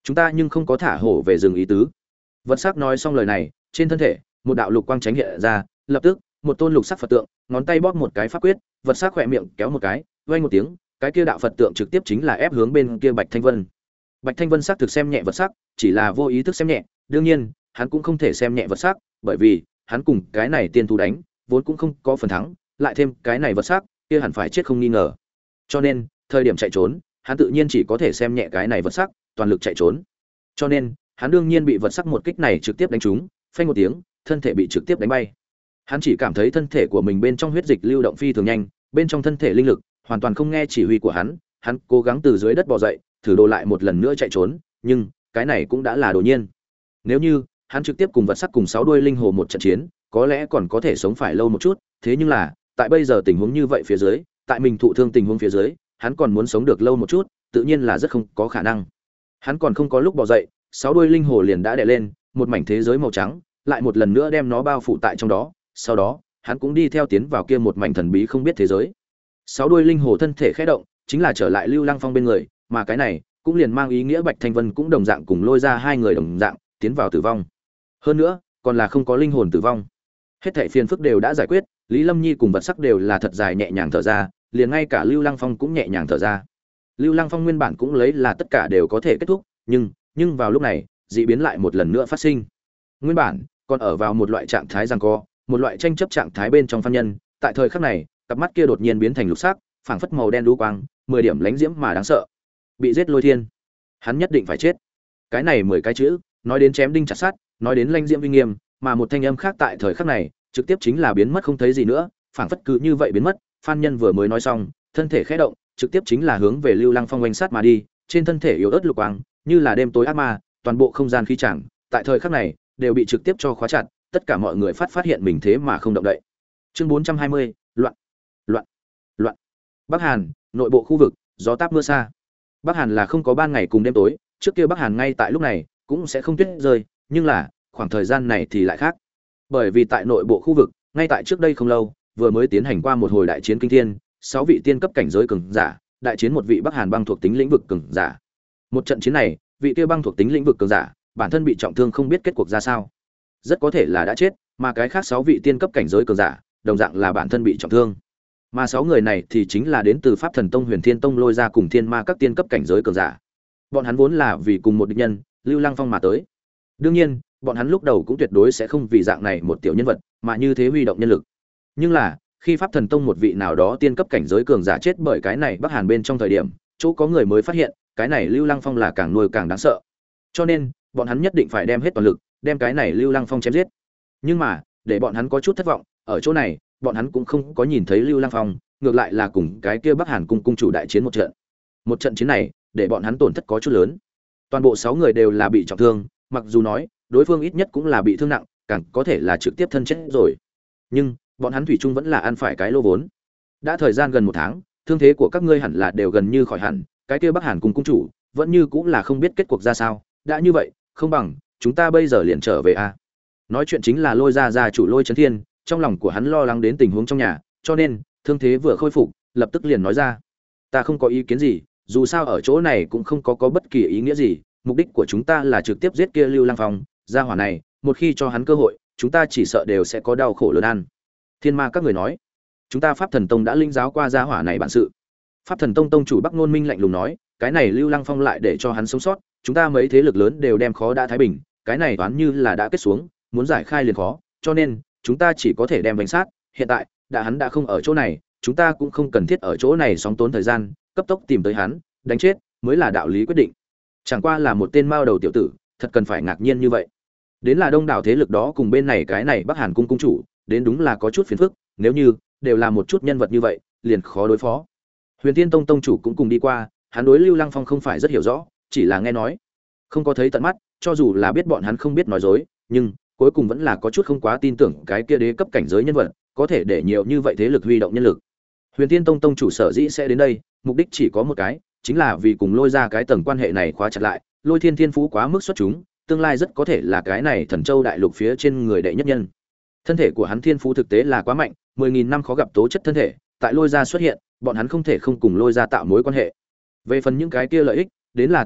[SPEAKER 1] chúng ta nhưng không có thả hổ về rừng ý tứ. Vật sắc nói xong lời này, trên thân thể một đạo lục quang tránh hiện ra, lập tức một tôn lục sắc Phật tượng, ngón tay bóp một cái pháp quyết, vật sắc khỏe miệng kéo một cái, vang một tiếng, cái kia đạo Phật tượng trực tiếp chính là ép hướng bên kia Bạch Thanh Vân. Bạch Thanh Vân sắc thực xem nhẹ vật sắc, chỉ là vô ý thức xem nhẹ, đương nhiên, hắn cũng không thể xem nhẹ vật sắc, bởi vì hắn cùng cái này tiên thú đánh, vốn cũng không có phần thắng, lại thêm cái này vật sắc, kia hẳn phải chết không nghi ngờ. Cho nên, thời điểm chạy trốn, hắn tự nhiên chỉ có thể xem nhẹ cái này vật sắc, toàn lực chạy trốn. Cho nên, hắn đương nhiên bị vật sắc một kích này trực tiếp đánh trúng, phanh một tiếng, thân thể bị trực tiếp đánh bay. Hắn chỉ cảm thấy thân thể của mình bên trong huyết dịch lưu động phi thường nhanh, bên trong thân thể linh lực hoàn toàn không nghe chỉ huy của hắn, hắn cố gắng từ dưới đất bò dậy, thử đồ lại một lần nữa chạy trốn, nhưng cái này cũng đã là đột nhiên. Nếu như hắn trực tiếp cùng vật sắc cùng sáu đuôi linh hồ một trận chiến, có lẽ còn có thể sống phải lâu một chút, thế nhưng là, tại bây giờ tình huống như vậy phía dưới, tại mình thụ thương tình huống phía dưới, hắn còn muốn sống được lâu một chút, tự nhiên là rất không có khả năng. Hắn còn không có lúc bò dậy, sáu đuôi linh hồ liền đã đè lên, một mảnh thế giới màu trắng, lại một lần nữa đem nó bao phủ tại trong đó, sau đó, hắn cũng đi theo tiến vào kia một mảnh thần bí không biết thế giới. Sáu đuôi linh hồ thân thể khẽ động, chính là trở lại Lưu Lăng Phong bên người, mà cái này cũng liền mang ý nghĩa Bạch Thanh Vân cũng đồng dạng cùng lôi ra hai người đồng dạng, tiến vào tử vong. Hơn nữa, còn là không có linh hồn tử vong. Hết thảy phiền phức đều đã giải quyết, Lý Lâm Nhi cùng vật sắc đều là thật dài nhẹ nhàng thở ra, liền ngay cả Lưu Lăng Phong cũng nhẹ nhàng thở ra. Lưu Lăng Phong nguyên bản cũng lấy là tất cả đều có thể kết thúc, nhưng, nhưng vào lúc này, dị biến lại một lần nữa phát sinh. Nguyên bản, còn ở vào một loại trạng thái giằng co, một loại tranh chấp trạng thái bên trong phan nhân, tại thời khắc này, cặp mắt kia đột nhiên biến thành lục sắc, phảng phất màu đen đu quang, mười điểm lánh diễm mà đáng sợ. Bị giết Lôi Thiên, hắn nhất định phải chết. Cái này mười cái chữ, nói đến chém đinh chặt sắt, nói đến lanh diễm uy nghiêm, mà một thanh âm khác tại thời khắc này, trực tiếp chính là biến mất không thấy gì nữa, phảng phất cứ như vậy biến mất. Phan nhân vừa mới nói xong, thân thể khẽ động, trực tiếp chính là hướng về Lưu Lăng Phong oanh sát mà đi, trên thân thể yếu ớt lục quang, như là đêm tối ác ma, toàn bộ không gian khí chẳng, tại thời khắc này đều bị trực tiếp cho khóa chặt, tất cả mọi người phát phát hiện mình thế mà không động đậy. Chương bốn trăm hai mươi, loạn, loạn, loạn. Bắc Hàn, nội bộ khu vực, gió táp mưa xa. Bắc Hàn là không có ban ngày cùng đêm tối, trước kia Bắc Hàn ngay tại lúc này cũng sẽ không tuyết rơi, nhưng là khoảng thời gian này thì lại khác. Bởi vì tại nội bộ khu vực, ngay tại trước đây không lâu, vừa mới tiến hành qua một hồi đại chiến kinh thiên, sáu vị tiên cấp cảnh giới cường giả, đại chiến một vị Bắc Hàn băng thuộc tính lĩnh vực cường giả. Một trận chiến này, vị kia băng thuộc tính lĩnh vực cường giả, bản thân bị trọng thương không biết kết cuộc ra sao. Rất có thể là đã chết, mà cái khác sáu vị tiên cấp cảnh giới cường giả, đồng dạng là bản thân bị trọng thương. Mà sáu người này thì chính là đến từ Pháp Thần Tông, Huyền Thiên Tông lôi ra cùng Thiên Ma các tiên cấp cảnh giới cường giả. Bọn hắn vốn là vì cùng một địch nhân, Lưu Lăng Phong mà tới. Đương nhiên, bọn hắn lúc đầu cũng tuyệt đối sẽ không vì dạng này một tiểu nhân vật, mà như thế huy động nhân lực. Nhưng là, khi Pháp Thần Tông một vị nào đó tiên cấp cảnh giới cường giả chết bởi cái này Bắc Hàn bên trong thời điểm, chỗ có người mới phát hiện, cái này Lưu Lăng Phong là càng nuôi càng đáng sợ. Cho nên, bọn hắn nhất định phải đem hết toàn lực, đem cái này Lưu Lăng Phong chém giết. Nhưng mà, để bọn hắn có chút thất vọng, ở chỗ này, bọn hắn cũng không có nhìn thấy Lưu Lăng Phong, ngược lại là cùng cái kia Bắc Hàn cung cung chủ đại chiến một trận. Một trận chiến này, để bọn hắn tổn thất có chút lớn. Toàn bộ sáu người đều là bị trọng thương, mặc dù nói, đối phương ít nhất cũng là bị thương nặng, càng có thể là trực tiếp thân chết rồi. Nhưng, bọn hắn thủy chung vẫn là ăn phải cái lô vốn. Đã thời gian gần một tháng, thương thế của các ngươi hẳn là đều gần như khỏi hẳn, cái kia Bắc Hàn cung cung chủ vẫn như cũng là không biết kết cuộc ra sao. Đã như vậy, không bằng chúng ta bây giờ liền trở về a. À? Nói chuyện chính là Lôi gia gia chủ Lôi Chấn Thiên, trong lòng của hắn lo lắng đến tình huống trong nhà, cho nên thương thế vừa khôi phục, lập tức liền nói ra: "Ta không có ý kiến gì, dù sao ở chỗ này cũng không có có bất kỳ ý nghĩa gì, mục đích của chúng ta là trực tiếp giết kia Lưu Lăng Phong, gia hỏa này, một khi cho hắn cơ hội, chúng ta chỉ sợ đều sẽ có đau khổ lớn ăn." Thiên Ma các người nói: "Chúng ta Pháp Thần Tông đã linh giáo qua gia hỏa này bản sự." Pháp Thần Tông tông chủ Bắc Nôn Minh lạnh lùng nói: "Cái này Lưu Lăng Phong lại để cho hắn sống sót, chúng ta mấy thế lực lớn đều đem khó đã thái bình, cái này toán như là đã kết xuống, muốn giải khai liền khó, cho nên chúng ta chỉ có thể đem đánh sát, hiện tại, đã hắn đã không ở chỗ này, chúng ta cũng không cần thiết ở chỗ này sóng tốn thời gian, cấp tốc tìm tới hắn, đánh chết mới là đạo lý quyết định." Chẳng qua là một tên mao đầu tiểu tử, thật cần phải ngạc nhiên như vậy. Đến là đông đảo thế lực đó cùng bên này cái này Bắc Hàn cung cung chủ, đến đúng là có chút phiền phức, nếu như đều là một chút nhân vật như vậy, liền khó đối phó. Huyền Thiên Tông tông chủ cũng cùng đi qua, hắn đối Lưu Lăng Phong không phải rất hiểu rõ, chỉ là nghe nói, không có thấy tận mắt, cho dù là biết bọn hắn không biết nói dối, nhưng cuối cùng vẫn là có chút không quá tin tưởng cái kia đế cấp cảnh giới nhân vật, có thể để nhiều như vậy thế lực huy động nhân lực. Huyền Thiên Tông tông chủ sở dĩ sẽ đến đây, mục đích chỉ có một cái, chính là vì cùng Lôi ra cái tầng quan hệ này khóa chặt lại, Lôi Thiên Thiên phú quá mức xuất chúng, tương lai rất có thể là cái này Thần Châu đại lục phía trên người đệ nhất nhân. Thân thể của hắn thiên phú thực tế là quá mạnh, mười nghìn năm khó gặp tố chất thân thể, tại Lôi ra xuất hiện, bọn hắn không thể không cùng Lôi ra tạo mối quan hệ. Về phần những cái kia lợi ích, đến là tiếp theo,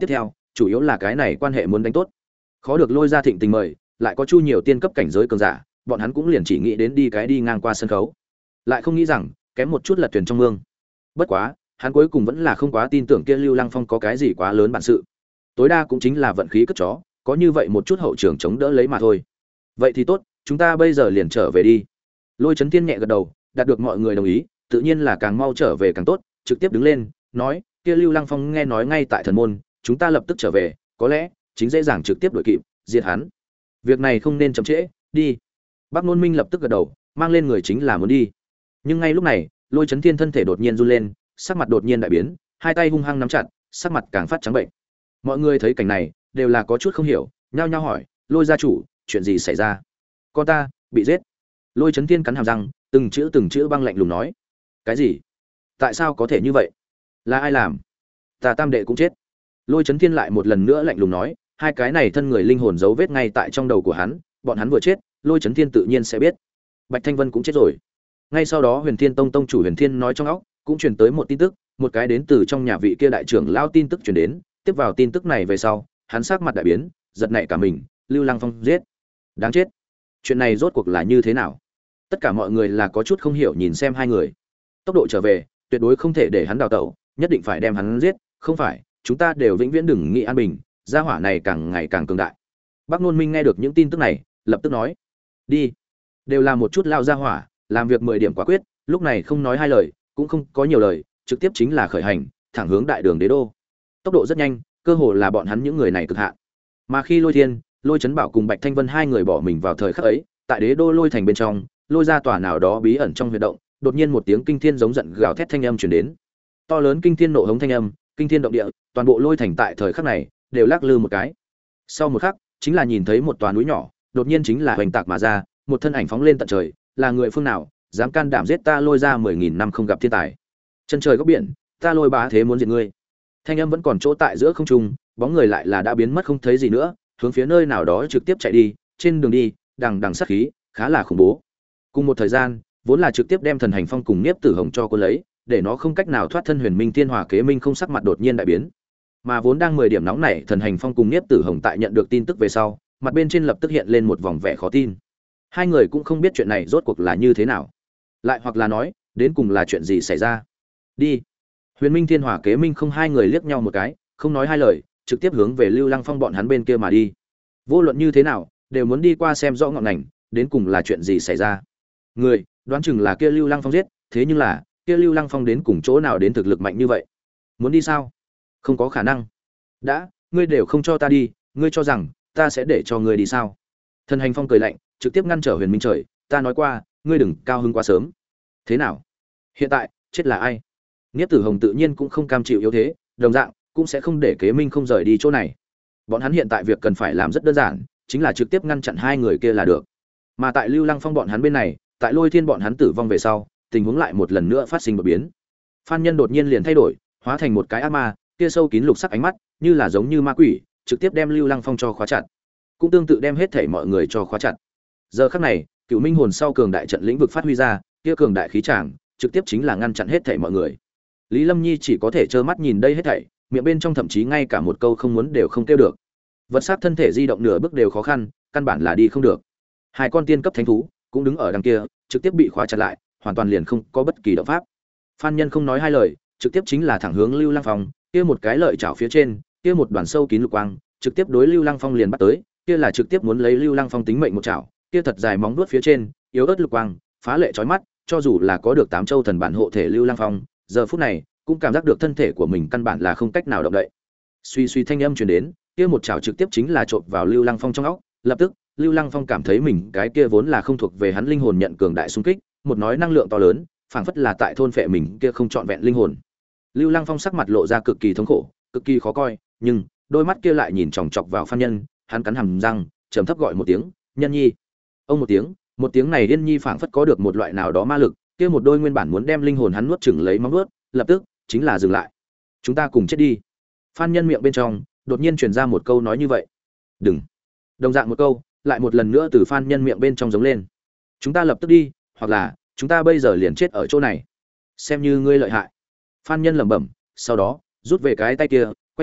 [SPEAKER 1] chủ yếu là cái này quan hệ muốn đánh tốt. Khó được Lôi ra thịnh tình mời, lại có chu nhiều tiên cấp cảnh giới cường giả, bọn hắn cũng liền chỉ nghĩ đến đi cái đi ngang qua sân khấu, lại không nghĩ rằng kém một chút lật thuyền trong mương. Bất quá hắn cuối cùng vẫn là không quá tin tưởng kia Lưu Lăng Phong có cái gì quá lớn bản sự, tối đa cũng chính là vận khí cất chó, có như vậy một chút hậu trường chống đỡ lấy mà thôi. Vậy thì tốt, chúng ta bây giờ liền trở về đi. Lôi Chấn Thiên nhẹ gật đầu, đạt được mọi người đồng ý, tự nhiên là càng mau trở về càng tốt, trực tiếp đứng lên nói, kia Lưu Lăng Phong nghe nói ngay tại thần môn, chúng ta lập tức trở về, có lẽ chính dễ dàng trực tiếp đuổi kịp diệt hắn. Việc này không nên chậm trễ, đi. Bác Nôn Minh lập tức gật đầu, mang lên người chính là muốn đi. Nhưng ngay lúc này, Lôi Chấn Thiên thân thể đột nhiên run lên, sắc mặt đột nhiên đại biến, hai tay hung hăng nắm chặt, sắc mặt càng phát trắng bệnh. Mọi người thấy cảnh này, đều là có chút không hiểu, nhao nhao hỏi, Lôi gia chủ, chuyện gì xảy ra? Con ta bị giết. Lôi Chấn Thiên cắn hàm răng, từng chữ từng chữ băng lạnh lùng nói. Cái gì? Tại sao có thể như vậy? Là ai làm? Ta tam đệ cũng chết. Lôi Chấn Thiên lại một lần nữa lạnh lùng nói, hai cái này thân người linh hồn dấu vết ngay tại trong đầu của hắn, bọn hắn vừa chết, Lôi Chấn Thiên tự nhiên sẽ biết. Bạch Thanh Vân cũng chết rồi. Ngay sau đó Huyền Thiên Tông tông chủ Huyền Thiên nói trong óc, cũng truyền tới một tin tức, một cái đến từ trong nhà vị kia đại trưởng lao tin tức truyền đến, tiếp vào tin tức này về sau, hắn sắc mặt đại biến, giật nảy cả mình, Lưu Lăng Phong giết. Đáng chết. Chuyện này rốt cuộc là như thế nào? Tất cả mọi người là có chút không hiểu nhìn xem hai người. Tốc độ trở về, tuyệt đối không thể để hắn đào tẩu, nhất định phải đem hắn giết, không phải, chúng ta đều vĩnh viễn đừng nghĩ an bình, gia hỏa này càng ngày càng cường đại. Bác Nôn Minh nghe được những tin tức này, lập tức nói: "Đi." Đều là một chút lao gia hỏa, làm việc mười điểm quả quyết, lúc này không nói hai lời, cũng không có nhiều lời, trực tiếp chính là khởi hành, thẳng hướng đại đường đế đô. Tốc độ rất nhanh, cơ hồ là bọn hắn những người này cực hạn. Mà khi Lôi Thiên, Lôi Chấn Bảo cùng Bạch Thanh Vân hai người bỏ mình vào thời khắc ấy, tại đế đô Lôi thành bên trong, Lôi ra tòa nào đó bí ẩn trong huyệt động, đột nhiên một tiếng kinh thiên giống giận gào thét thanh âm truyền đến. To lớn kinh thiên nộ hống thanh âm, kinh thiên động địa, toàn bộ Lôi thành tại thời khắc này đều lắc lư một cái. Sau một khắc, chính là nhìn thấy một tòa núi nhỏ, đột nhiên chính là hoành tạc mà ra, một thân ảnh phóng lên tận trời, là người phương nào, dám can đảm giết ta Lôi ra mười nghìn năm không gặp thiên tài. Chân trời góc biển, ta Lôi bá thế muốn diệt ngươi. Thanh âm vẫn còn chỗ tại giữa không trung, bóng người lại là đã biến mất không thấy gì nữa, hướng phía nơi nào đó trực tiếp chạy đi, trên đường đi, đằng đằng sát khí, khá là khủng bố. Cùng một thời gian, vốn là trực tiếp đem Thần Hành Phong cùng Niếp Tử Hồng cho cô lấy, để nó không cách nào thoát thân Huyền Minh Tiên Hòa Kế Minh không sắc mặt đột nhiên đại biến. Mà vốn đang mười điểm nóng nảy, Thần Hành Phong cùng Niếp Tử Hồng tại nhận được tin tức về sau, mặt bên trên lập tức hiện lên một vòng vẻ khó tin. Hai người cũng không biết chuyện này rốt cuộc là như thế nào, lại hoặc là nói, đến cùng là chuyện gì xảy ra. Đi. Huyền Minh Thiên Hỏa Kế Minh không hai người liếc nhau một cái, không nói hai lời, trực tiếp hướng về Lưu Lăng Phong bọn hắn bên kia mà đi. Vô luận như thế nào, đều muốn đi qua xem rõ ngọn ngành, đến cùng là chuyện gì xảy ra. Người, đoán chừng là kia Lưu Lăng Phong giết, thế nhưng là, kia Lưu Lăng Phong đến cùng chỗ nào đến thực lực mạnh như vậy? Muốn đi sao? Không có khả năng. Đã, ngươi đều không cho ta đi, ngươi cho rằng ta sẽ để cho ngươi đi sao? Thần Hành Phong cười lạnh, trực tiếp ngăn trở Huyền Minh Trời, ta nói qua, ngươi đừng cao hứng quá sớm. Thế nào? Hiện tại, chết là ai? Niếp Tử Hồng tự nhiên cũng không cam chịu yếu thế, đồng dạng cũng sẽ không để Kế Minh không rời đi chỗ này. Bọn hắn hiện tại việc cần phải làm rất đơn giản, chính là trực tiếp ngăn chặn hai người kia là được. Mà tại Lưu Lăng Phong bọn hắn bên này, tại Lôi Thiên bọn hắn tử vong về sau, tình huống lại một lần nữa phát sinh đột biến. Phan Nhân đột nhiên liền thay đổi, hóa thành một cái ác ma, kia sâu kín lục sắc ánh mắt, như là giống như ma quỷ, trực tiếp đem Lưu Lăng Phong cho khóa chặt. Cũng tương tự đem hết thảy mọi người cho khóa chặt. Giờ khắc này, Cửu Minh hồn sau cường đại trận lĩnh vực phát huy ra, kia cường đại khí tràng, trực tiếp chính là ngăn chặn hết thảy mọi người. Lý Lâm Nhi chỉ có thể trơ mắt nhìn đây hết thảy, miệng bên trong thậm chí ngay cả một câu không muốn đều không kêu được. Vật sát thân thể di động nửa bước đều khó khăn, căn bản là đi không được. Hai con tiên cấp thánh thú cũng đứng ở đằng kia, trực tiếp bị khóa chặt lại, hoàn toàn liền không có bất kỳ động pháp. Phan Nhân không nói hai lời, trực tiếp chính là thẳng hướng Lưu Lăng Phong, kia một cái lợi chảo phía trên, kia một đoàn sâu kín lục quang, trực tiếp đối Lưu Lăng Phong liền bắt tới, kia là trực tiếp muốn lấy Lưu Lăng Phong tính mệnh một chảo, kia thật dài móng vuốt phía trên, yếu ớt lục quang, phá lệ chói mắt, cho dù là có được tám châu thần bản hộ thể Lưu Lăng Phong, giờ phút này cũng cảm giác được thân thể của mình căn bản là không cách nào động đậy. Suy suy thanh âm truyền đến, kia một chảo trực tiếp chính là chộp vào Lưu Lăng Phong trong óc, lập tức, Lưu Lăng Phong cảm thấy mình cái kia vốn là không thuộc về hắn linh hồn nhận cường đại xung kích, một nói năng lượng to lớn, phảng phất là tại thôn phệ mình kia không trọn vẹn linh hồn. Lưu Lăng Phong sắc mặt lộ ra cực kỳ thống khổ, cực kỳ khó coi, nhưng đôi mắt kia lại nhìn chòng chọc vào Phan Nhân, hắn cắn hàm răng, trầm thấp gọi một tiếng, "Nhân Nhi." Ông một tiếng, một tiếng này Yên Nhi phảng phất có được một loại nào đó ma lực, kia một đôi nguyên bản muốn đem linh hồn hắn nuốt chửng lấy móng nuốt, lập tức chính là dừng lại. "Chúng ta cùng chết đi." Phan Nhân miệng bên trong đột nhiên truyền ra một câu nói như vậy. "Đừng." Đồng dạng một câu, lại một lần nữa từ Phan Nhân miệng bên trong giống lên. "Chúng ta lập tức đi, hoặc là chúng ta bây giờ liền chết ở chỗ này. Xem như ngươi lợi hại." Phan Nhân lẩm bẩm, sau đó rút về cái tay kia, quay người,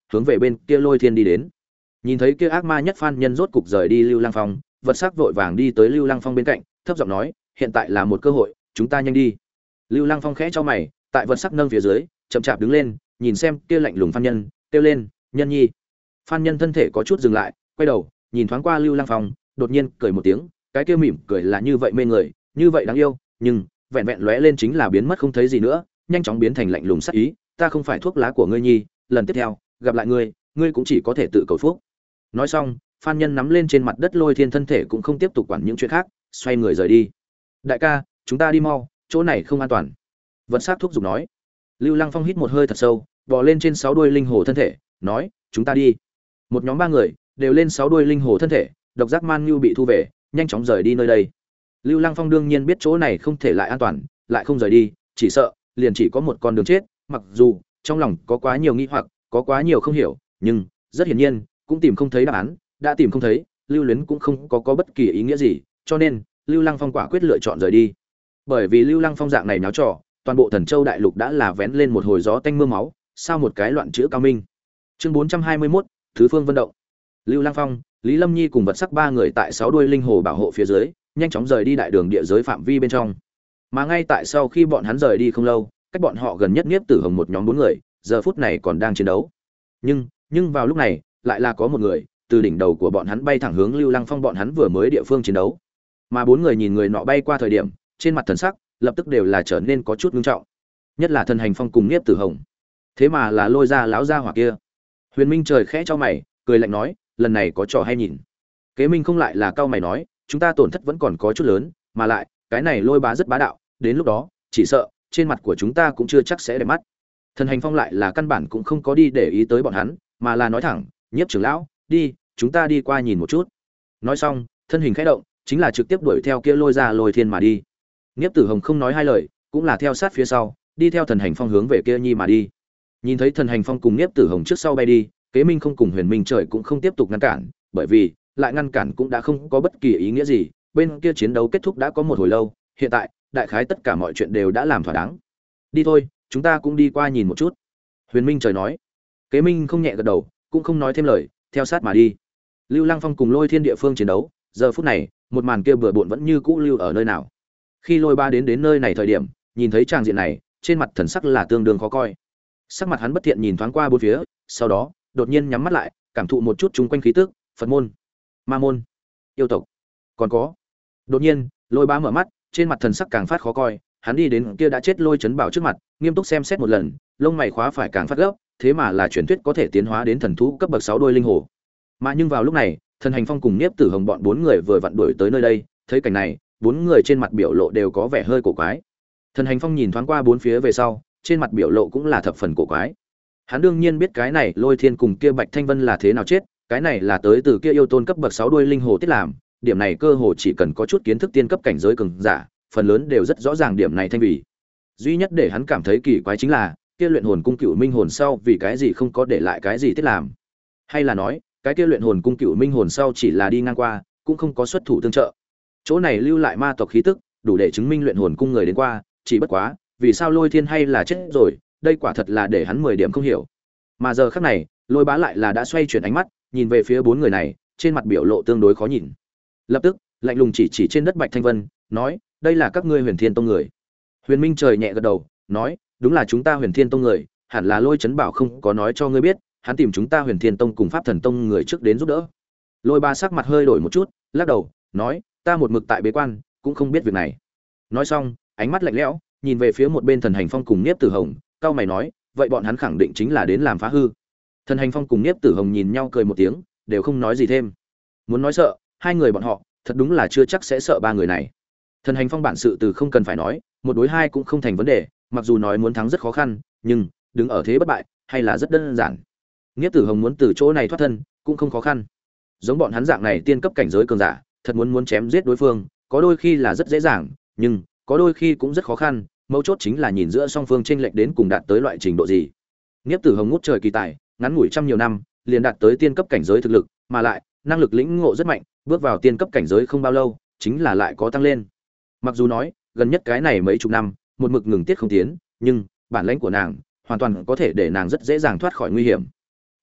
[SPEAKER 1] hướng về bên kia Lôi Thiên đi đến. Nhìn thấy kia ác ma nhất Phan Nhân rốt cục rời đi Lưu Lăng Phong, Vật Sắc vội vàng đi tới Lưu Lăng Phong bên cạnh, thấp giọng nói, hiện tại là một cơ hội, chúng ta nhanh đi. Lưu Lăng Phong khẽ cho mày, tại Vật Sắc nâng phía dưới, chậm chạp đứng lên, nhìn xem kia lạnh lùng Phan Nhân, kêu lên, Nhân Nhi. Phan Nhân thân thể có chút dừng lại, quay đầu, nhìn thoáng qua Lưu Lăng Phong, đột nhiên cười một tiếng, cái kia mỉm cười là như vậy mê người, như vậy đáng yêu, nhưng vẹn vẹn lóe lên chính là biến mất không thấy gì nữa, nhanh chóng biến thành lạnh lùng sắc ý, ta không phải thuốc lá của ngươi Nhi, lần tiếp theo gặp lại ngươi, ngươi cũng chỉ có thể tự cầu phúc. Nói xong, Phan Nhân nắm lên trên mặt đất Lôi Thiên thân thể cũng không tiếp tục quản những chuyện khác, xoay người rời đi. Đại ca, chúng ta đi mau, chỗ này không an toàn. Vật Sắc thúc giục nói. Lưu Lăng Phong hít một hơi thật sâu, bò lên trên sáu đuôi linh hồ thân thể, nói, chúng ta đi. Một nhóm ba người đều lên sáu đuôi linh hồ thân thể, độc giác man nhu bị thu về, nhanh chóng rời đi nơi đây. Lưu Lăng Phong đương nhiên biết chỗ này không thể lại an toàn, lại không rời đi, chỉ sợ liền chỉ có một con đường chết, mặc dù trong lòng có quá nhiều nghi hoặc, có quá nhiều không hiểu, nhưng rất hiển nhiên cũng tìm không thấy đáp án, đã tìm không thấy, lưu luyến cũng không có có bất kỳ ý nghĩa gì, cho nên Lưu Lăng Phong quả quyết lựa chọn rời đi. Bởi vì Lưu Lăng Phong dạng này náo trò, toàn bộ Thần Châu đại lục đã là vén lên một hồi gió tanh mưa máu, sao một cái loạn chữ cao minh. Chương bốn trăm hai mươi mốt, Thứ Phương Vân động. Lưu Lăng Phong, Lý Lâm Nhi cùng Vật Sắc ba người tại sáu đuôi linh hồ bảo hộ phía dưới, nhanh chóng rời đi đại đường địa giới phạm vi bên trong. Mà ngay tại sau khi bọn hắn rời đi không lâu, cách bọn họ gần nhất Niếp Tử Hồng một nhóm bốn người, giờ phút này còn đang chiến đấu. Nhưng, nhưng vào lúc này, lại là có một người từ đỉnh đầu của bọn hắn bay thẳng hướng Lưu Lăng Phong bọn hắn vừa mới địa phương chiến đấu. Mà bốn người nhìn người nọ bay qua thời điểm, trên mặt thần sắc lập tức đều là trở nên có chút nghiêm trọng. Nhất là Thần Hành Phong cùng Niếp Tử Hồng. Thế mà là Lôi ra láo ra hỏa kia. Huyền Minh trời khẽ cho mày, cười lạnh nói, lần này có trò hay nhìn. Kế Minh không lại là cao mày nói, chúng ta tổn thất vẫn còn có chút lớn, mà lại, cái này Lôi bá rất bá đạo, đến lúc đó, chỉ sợ trên mặt của chúng ta cũng chưa chắc sẽ đẹp mắt. Thần Hành Phong lại là căn bản cũng không có đi để ý tới bọn hắn, mà là nói thẳng, Nhiếp trưởng lão, đi, chúng ta đi qua nhìn một chút. Nói xong, thân hình khẽ động, chính là trực tiếp đuổi theo kia Lôi ra Lôi Thiên mà đi. Nhiếp Tử Hồng không nói hai lời, cũng là theo sát phía sau, đi theo Thần Hành Phong hướng về kia Nhi mà đi. Nhìn thấy Thần Hành Phong cùng Nhiếp Tử Hồng trước sau bay đi, Kế Minh không cùng Huyền Minh trời cũng không tiếp tục ngăn cản, bởi vì lại ngăn cản cũng đã không có bất kỳ ý nghĩa gì, bên kia chiến đấu kết thúc đã có một hồi lâu, hiện tại, đại khái tất cả mọi chuyện đều đã làm thỏa đáng. Đi thôi, chúng ta cũng đi qua nhìn một chút. Huyền Minh trời nói. Kế Minh không nhẹ gật đầu, cũng không nói thêm lời, theo sát mà đi. Lưu Lăng Phong cùng Lôi Thiên địa phương chiến đấu, giờ phút này, một màn kia bừa bộn vẫn như cũ lưu ở nơi nào. Khi Lôi Ba đến đến nơi này thời điểm, nhìn thấy tràng diện này, trên mặt thần sắc là tương đương khó coi. Sắc mặt hắn bất thiện nhìn thoáng qua bốn phía, sau đó, đột nhiên nhắm mắt lại, cảm thụ một chút chung quanh khí tức, Phật môn, Ma môn, yêu tộc, còn có. Đột nhiên, Lôi Ba mở mắt, trên mặt thần sắc càng phát khó coi, hắn đi đến kia đã chết Lôi Chấn Bảo trước mặt, nghiêm túc xem xét một lần, lông mày khóa phải càng phát gấp, thế mà là truyền thuyết có thể tiến hóa đến thần thú cấp bậc sáu đôi linh hồ. Mà nhưng vào lúc này, Thần Hành Phong cùng Niếp Tử Hồng bọn bốn người vừa vặn đuổi tới nơi đây, thấy cảnh này, bốn người trên mặt biểu lộ đều có vẻ hơi cổ quái. Thần Hành Phong nhìn thoáng qua bốn phía về sau, trên mặt biểu lộ cũng là thập phần cổ quái. Hắn đương nhiên biết cái này Lôi Thiên cùng kia Bạch Thanh Vân là thế nào chết, cái này là tới từ kia yêu tôn cấp bậc sáu đuôi linh hồ tiết làm, điểm này cơ hồ chỉ cần có chút kiến thức tiên cấp cảnh giới cường giả, phần lớn đều rất rõ ràng điểm này thanh vì. Duy nhất để hắn cảm thấy kỳ quái chính là, kia luyện hồn cung cựu minh hồn sau vì cái gì không có để lại cái gì tiết làm, hay là nói cái kia luyện hồn cung cựu minh hồn sau chỉ là đi ngang qua, cũng không có xuất thủ tương trợ. Chỗ này lưu lại ma tộc khí tức, đủ để chứng minh luyện hồn cung người đến qua, chỉ bất quá, vì sao Lôi Thiên hay là chết rồi, đây quả thật là để hắn mười điểm không hiểu. Mà giờ khắc này, Lôi Bá lại là đã xoay chuyển ánh mắt, nhìn về phía bốn người này, trên mặt biểu lộ tương đối khó nhìn. Lập tức, lạnh lùng chỉ chỉ trên đất Bạch Thanh Vân, nói, đây là các ngươi Huyền Thiên Tông người. Huyền Minh trời nhẹ gật đầu, nói, đúng là chúng ta Huyền Thiên Tông người, hẳn là Lôi Chấn Bảo không có nói cho ngươi biết, hắn tìm chúng ta Huyền Thiên Tông cùng Pháp Thần Tông người trước đến giúp đỡ. Lôi Ba sắc mặt hơi đổi một chút, lắc đầu, nói, ta một mực tại bế quan, cũng không biết việc này. Nói xong, ánh mắt lạnh lẽo, nhìn về phía một bên Thần Hành Phong cùng Niếp Tử Hồng, cao mày nói, vậy bọn hắn khẳng định chính là đến làm phá hư. Thần Hành Phong cùng Niếp Tử Hồng nhìn nhau cười một tiếng, đều không nói gì thêm. Muốn nói sợ, hai người bọn họ, thật đúng là chưa chắc sẽ sợ ba người này. Thần Hành Phong bản sự từ không cần phải nói, một đối hai cũng không thành vấn đề, mặc dù nói muốn thắng rất khó khăn, nhưng đứng ở thế bất bại, hay là rất đơn giản. Niếp Tử Hồng muốn từ chỗ này thoát thân, cũng không khó khăn. Giống bọn hắn dạng này tiên cấp cảnh giới cường giả, thật muốn muốn chém giết đối phương, có đôi khi là rất dễ dàng, nhưng có đôi khi cũng rất khó khăn, mấu chốt chính là nhìn giữa song phương chênh lệch đến cùng đạt tới loại trình độ gì. Niếp Tử Hồng ngút trời kỳ tài, ngắn ngủi trăm nhiều năm, liền đạt tới tiên cấp cảnh giới thực lực, mà lại năng lực lĩnh ngộ rất mạnh, bước vào tiên cấp cảnh giới không bao lâu, chính là lại có tăng lên. Mặc dù nói, gần nhất cái này mấy chục năm, một mực ngừng tiết không tiến, nhưng bản lĩnh của nàng hoàn toàn có thể để nàng rất dễ dàng thoát khỏi nguy hiểm.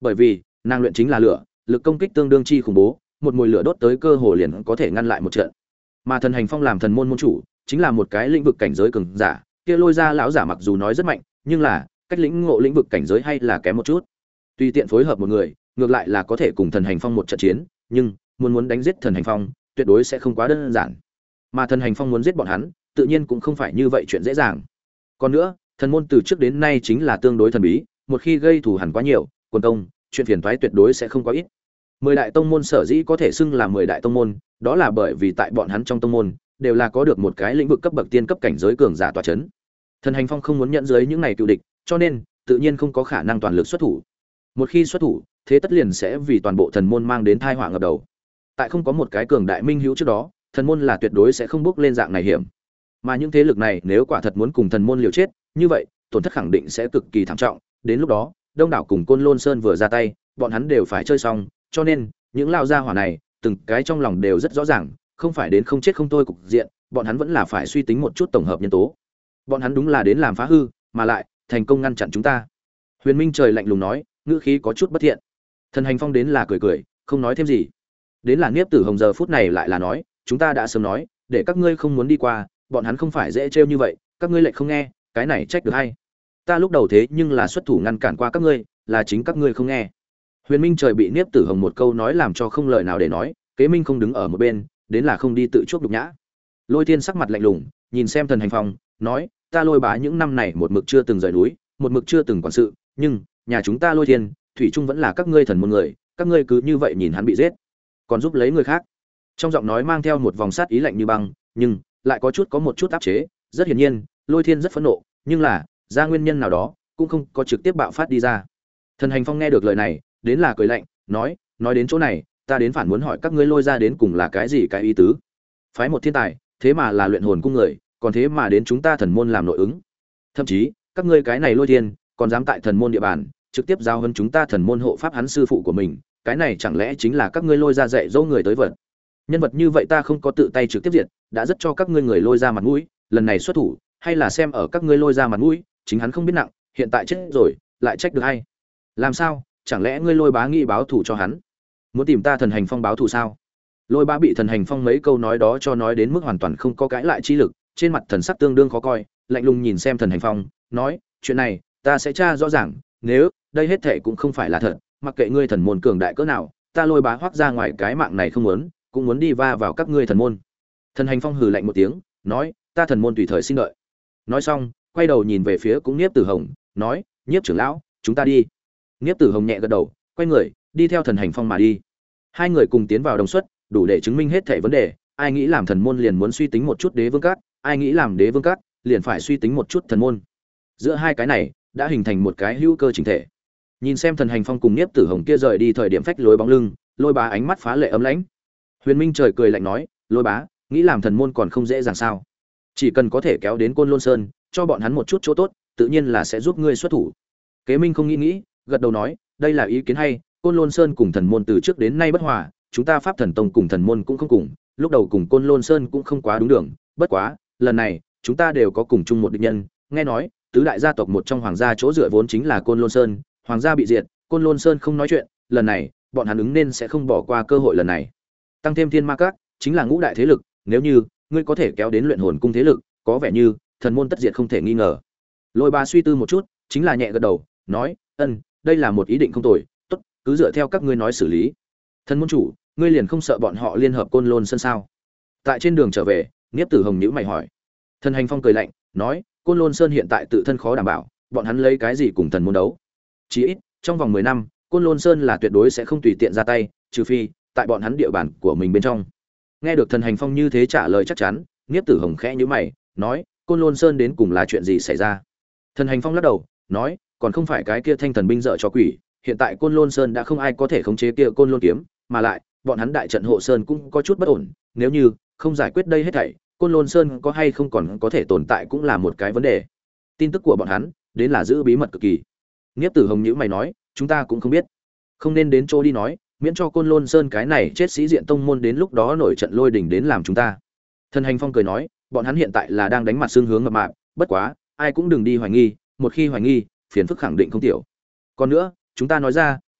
[SPEAKER 1] bởi vì nàng luyện chính là lửa, lực công kích tương đương chi khủng bố, một mùi lửa đốt tới cơ hồ liền có thể ngăn lại một trận. Mà thần hành phong làm thần môn môn chủ, chính là một cái lĩnh vực cảnh giới cường giả, kia lôi ra lão giả mặc dù nói rất mạnh, nhưng là cách lĩnh ngộ lĩnh vực cảnh giới hay là kém một chút. Tùy tiện phối hợp một người, ngược lại là có thể cùng thần hành phong một trận chiến, nhưng muốn muốn đánh giết thần hành phong, tuyệt đối sẽ không quá đơn giản. Mà thần hành phong muốn giết bọn hắn, tự nhiên cũng không phải như vậy chuyện dễ dàng. Còn nữa, thần môn từ trước đến nay chính là tương đối thần bí, một khi gây thù hằn quá nhiều, quân công, chuyện phiền toái tuyệt đối sẽ không quá ít. Mười đại tông môn sở dĩ có thể xưng là mười đại tông môn, đó là bởi vì tại bọn hắn trong tông môn đều là có được một cái lĩnh vực cấp bậc tiên cấp cảnh giới cường giả tọa chấn. Thần hành phong không muốn nhận dưới những này cựu địch, cho nên tự nhiên không có khả năng toàn lực xuất thủ. Một khi xuất thủ, thế tất liền sẽ vì toàn bộ thần môn mang đến tai họa ngập đầu. Tại không có một cái cường đại minh hữu trước đó, thần môn là tuyệt đối sẽ không bước lên dạng này hiểm. Mà những thế lực này nếu quả thật muốn cùng thần môn liều chết, như vậy, tổn thất khẳng định sẽ cực kỳ thảm trọng, đến lúc đó, Đông đảo cùng Côn Lôn Sơn vừa ra tay, bọn hắn đều phải chơi xong, cho nên, những lao gia hỏa này, từng cái trong lòng đều rất rõ ràng, không phải đến không chết không thôi cục diện, bọn hắn vẫn là phải suy tính một chút tổng hợp nhân tố. Bọn hắn đúng là đến làm phá hư, mà lại thành công ngăn chặn chúng ta. Huyền Minh Trời lạnh lùng nói, ngữ khí có chút bất thiện. Thần hành phong đến là cười cười, không nói thêm gì. Đến là Niếp Tử Hồng giờ phút này lại là nói, chúng ta đã sớm nói, để các ngươi không muốn đi qua, bọn hắn không phải dễ trêu như vậy, các ngươi lại không nghe, cái này trách được hay? Ta lúc đầu thế nhưng là xuất thủ ngăn cản qua các ngươi, là chính các ngươi không nghe. Huyền Minh Trời bị Niếp Tử Hồng một câu nói làm cho không lời nào để nói, Kế Minh không đứng ở một bên, đến là không đi tự chuốc nhục nhã. Lôi Thiên sắc mặt lạnh lùng, nhìn xem Thần Hành Phong, nói, ta Lôi Bá những năm này một mực chưa từng rời núi, một mực chưa từng quản sự, nhưng nhà chúng ta Lôi Thiên, thủy chung vẫn là các ngươi thần môn người, các ngươi cứ như vậy nhìn hắn bị giết, còn giúp lấy người khác. Trong giọng nói mang theo một vòng sát ý lạnh như băng, nhưng lại có chút có một chút áp chế, rất hiển nhiên, Lôi Thiên rất phẫn nộ, nhưng là, ra nguyên nhân nào đó, cũng không có trực tiếp bạo phát đi ra. Thần Hành Phong nghe được lời này, đến là cười lạnh, nói, nói đến chỗ này, ta đến phản muốn hỏi các ngươi Lôi ra đến cùng là cái gì cái ý tứ? Phái một thiên tài, thế mà là luyện hồn cung người, còn thế mà đến chúng ta thần môn làm nội ứng. Thậm chí, các ngươi cái này Lôi Thiên, còn dám tại thần môn địa bàn, trực tiếp giao hơn chúng ta thần môn hộ pháp hắn sư phụ của mình, cái này chẳng lẽ chính là các ngươi Lôi ra dạy dỗ người tới vật? Nhân vật như vậy ta không có tự tay trực tiếp diệt, đã rất cho các ngươi người Lôi ra mặt mũi, lần này xuất thủ, hay là xem ở các ngươi Lôi ra mặt mũi, chính hắn không biết nặng, hiện tại chết rồi, lại trách được hay? Làm sao? Chẳng lẽ ngươi Lôi Bá nghĩ báo thù cho hắn? Muốn tìm ta Thần Hành Phong báo thù sao? Lôi Bá bị Thần Hành Phong mấy câu nói đó cho nói đến mức hoàn toàn không có cãi lại chi lực, trên mặt thần sắc tương đương khó coi, lạnh lùng nhìn xem Thần Hành Phong, nói, chuyện này, ta sẽ tra rõ ràng, nếu đây hết thảy cũng không phải là thật, mặc kệ ngươi thần môn cường đại cỡ nào, ta Lôi Bá hoắc ra ngoài cái mạng này không muốn, cũng muốn đi va vào các ngươi thần môn. Thần Hành Phong hừ lạnh một tiếng, nói, ta thần môn tùy thời xin đợi. Nói xong, quay đầu nhìn về phía cũng Niếp Tử Hồng, nói, Nhiếp trưởng lão, chúng ta đi. Niếp Tử Hồng nhẹ gật đầu, quay người, đi theo Thần Hành Phong mà đi. Hai người cùng tiến vào đồng xuất, đủ để chứng minh hết thảy vấn đề, ai nghĩ làm thần môn liền muốn suy tính một chút đế vương các, ai nghĩ làm đế vương các, liền phải suy tính một chút thần môn. Giữa hai cái này, đã hình thành một cái hữu cơ chỉnh thể. Nhìn xem Thần Hành Phong cùng Niếp Tử Hồng kia rời đi thời điểm phách lối bóng lưng, Lôi Bá ánh mắt phá lệ ấm lãnh. Huyền Minh Trời cười lạnh nói, Lôi Bá, nghĩ làm thần môn còn không dễ dàng sao? Chỉ cần có thể kéo đến Côn Lôn Sơn, cho bọn hắn một chút chỗ tốt, tự nhiên là sẽ giúp ngươi xuất thủ. Kế Minh không nghĩ nghĩ, gật đầu nói, đây là ý kiến hay, Côn Lôn Sơn cùng thần môn từ trước đến nay bất hòa, chúng ta Pháp Thần Tông cùng thần môn cũng không cùng, lúc đầu cùng Côn Lôn Sơn cũng không quá đúng đường, bất quá, lần này, chúng ta đều có cùng chung một địch nhân, nghe nói, tứ đại gia tộc một trong hoàng gia chỗ dựa vốn chính là Côn Lôn Sơn, hoàng gia bị diệt, Côn Lôn Sơn không nói chuyện, lần này, bọn hắn ứng nên sẽ không bỏ qua cơ hội lần này. Tăng thêm Thiên Ma Các, chính là ngũ đại thế lực, nếu như ngươi có thể kéo đến luyện hồn cung thế lực, có vẻ như thần môn tất diệt không thể nghi ngờ. Lôi Bá suy tư một chút, chính là nhẹ gật đầu, nói, ân, đây là một ý định không tồi, tốt, cứ dựa theo các ngươi nói xử lý. Thần môn chủ, ngươi liền không sợ bọn họ liên hợp Côn Lôn Sơn sao? Tại trên đường trở về, Niếp Tử Hồng nhíu mày hỏi. Thần Hành Phong cười lạnh, nói, Côn Lôn Sơn hiện tại tự thân khó đảm bảo, bọn hắn lấy cái gì cùng thần môn đấu? Chỉ ít, trong vòng mười năm, Côn Lôn Sơn là tuyệt đối sẽ không tùy tiện ra tay, trừ phi tại bọn hắn địa bàn của mình bên trong. Nghe được Thần Hành Phong như thế trả lời chắc chắn, Niếp Tử Hồng khẽ nhíu mày, nói, Côn Lôn Sơn đến cùng là chuyện gì xảy ra? Thần Hành Phong lắc đầu, nói, còn không phải cái kia thanh thần binh dợ cho quỷ, hiện tại Côn Lôn Sơn đã không ai có thể khống chế kia Côn Lôn kiếm, mà lại, bọn hắn đại trận hộ sơn cũng có chút bất ổn, nếu như không giải quyết đây hết thảy, Côn Lôn Sơn có hay không còn có thể tồn tại cũng là một cái vấn đề. Tin tức của bọn hắn, đến là giữ bí mật cực kỳ. Niếp Tử Hồng nhíu mày nói, chúng ta cũng không biết, không nên đến chỗ đi nói, miễn cho Côn Lôn Sơn cái này chết sĩ diện tông môn đến lúc đó nổi trận lôi đình đến làm chúng ta. Thần Hành Phong cười nói, bọn hắn hiện tại là đang đánh mặt xương hướng mập mạp, bất quá, ai cũng đừng đi hoài nghi, một khi hoài nghi, phiền phức khẳng định không tiểu. Còn nữa, chúng ta nói ra,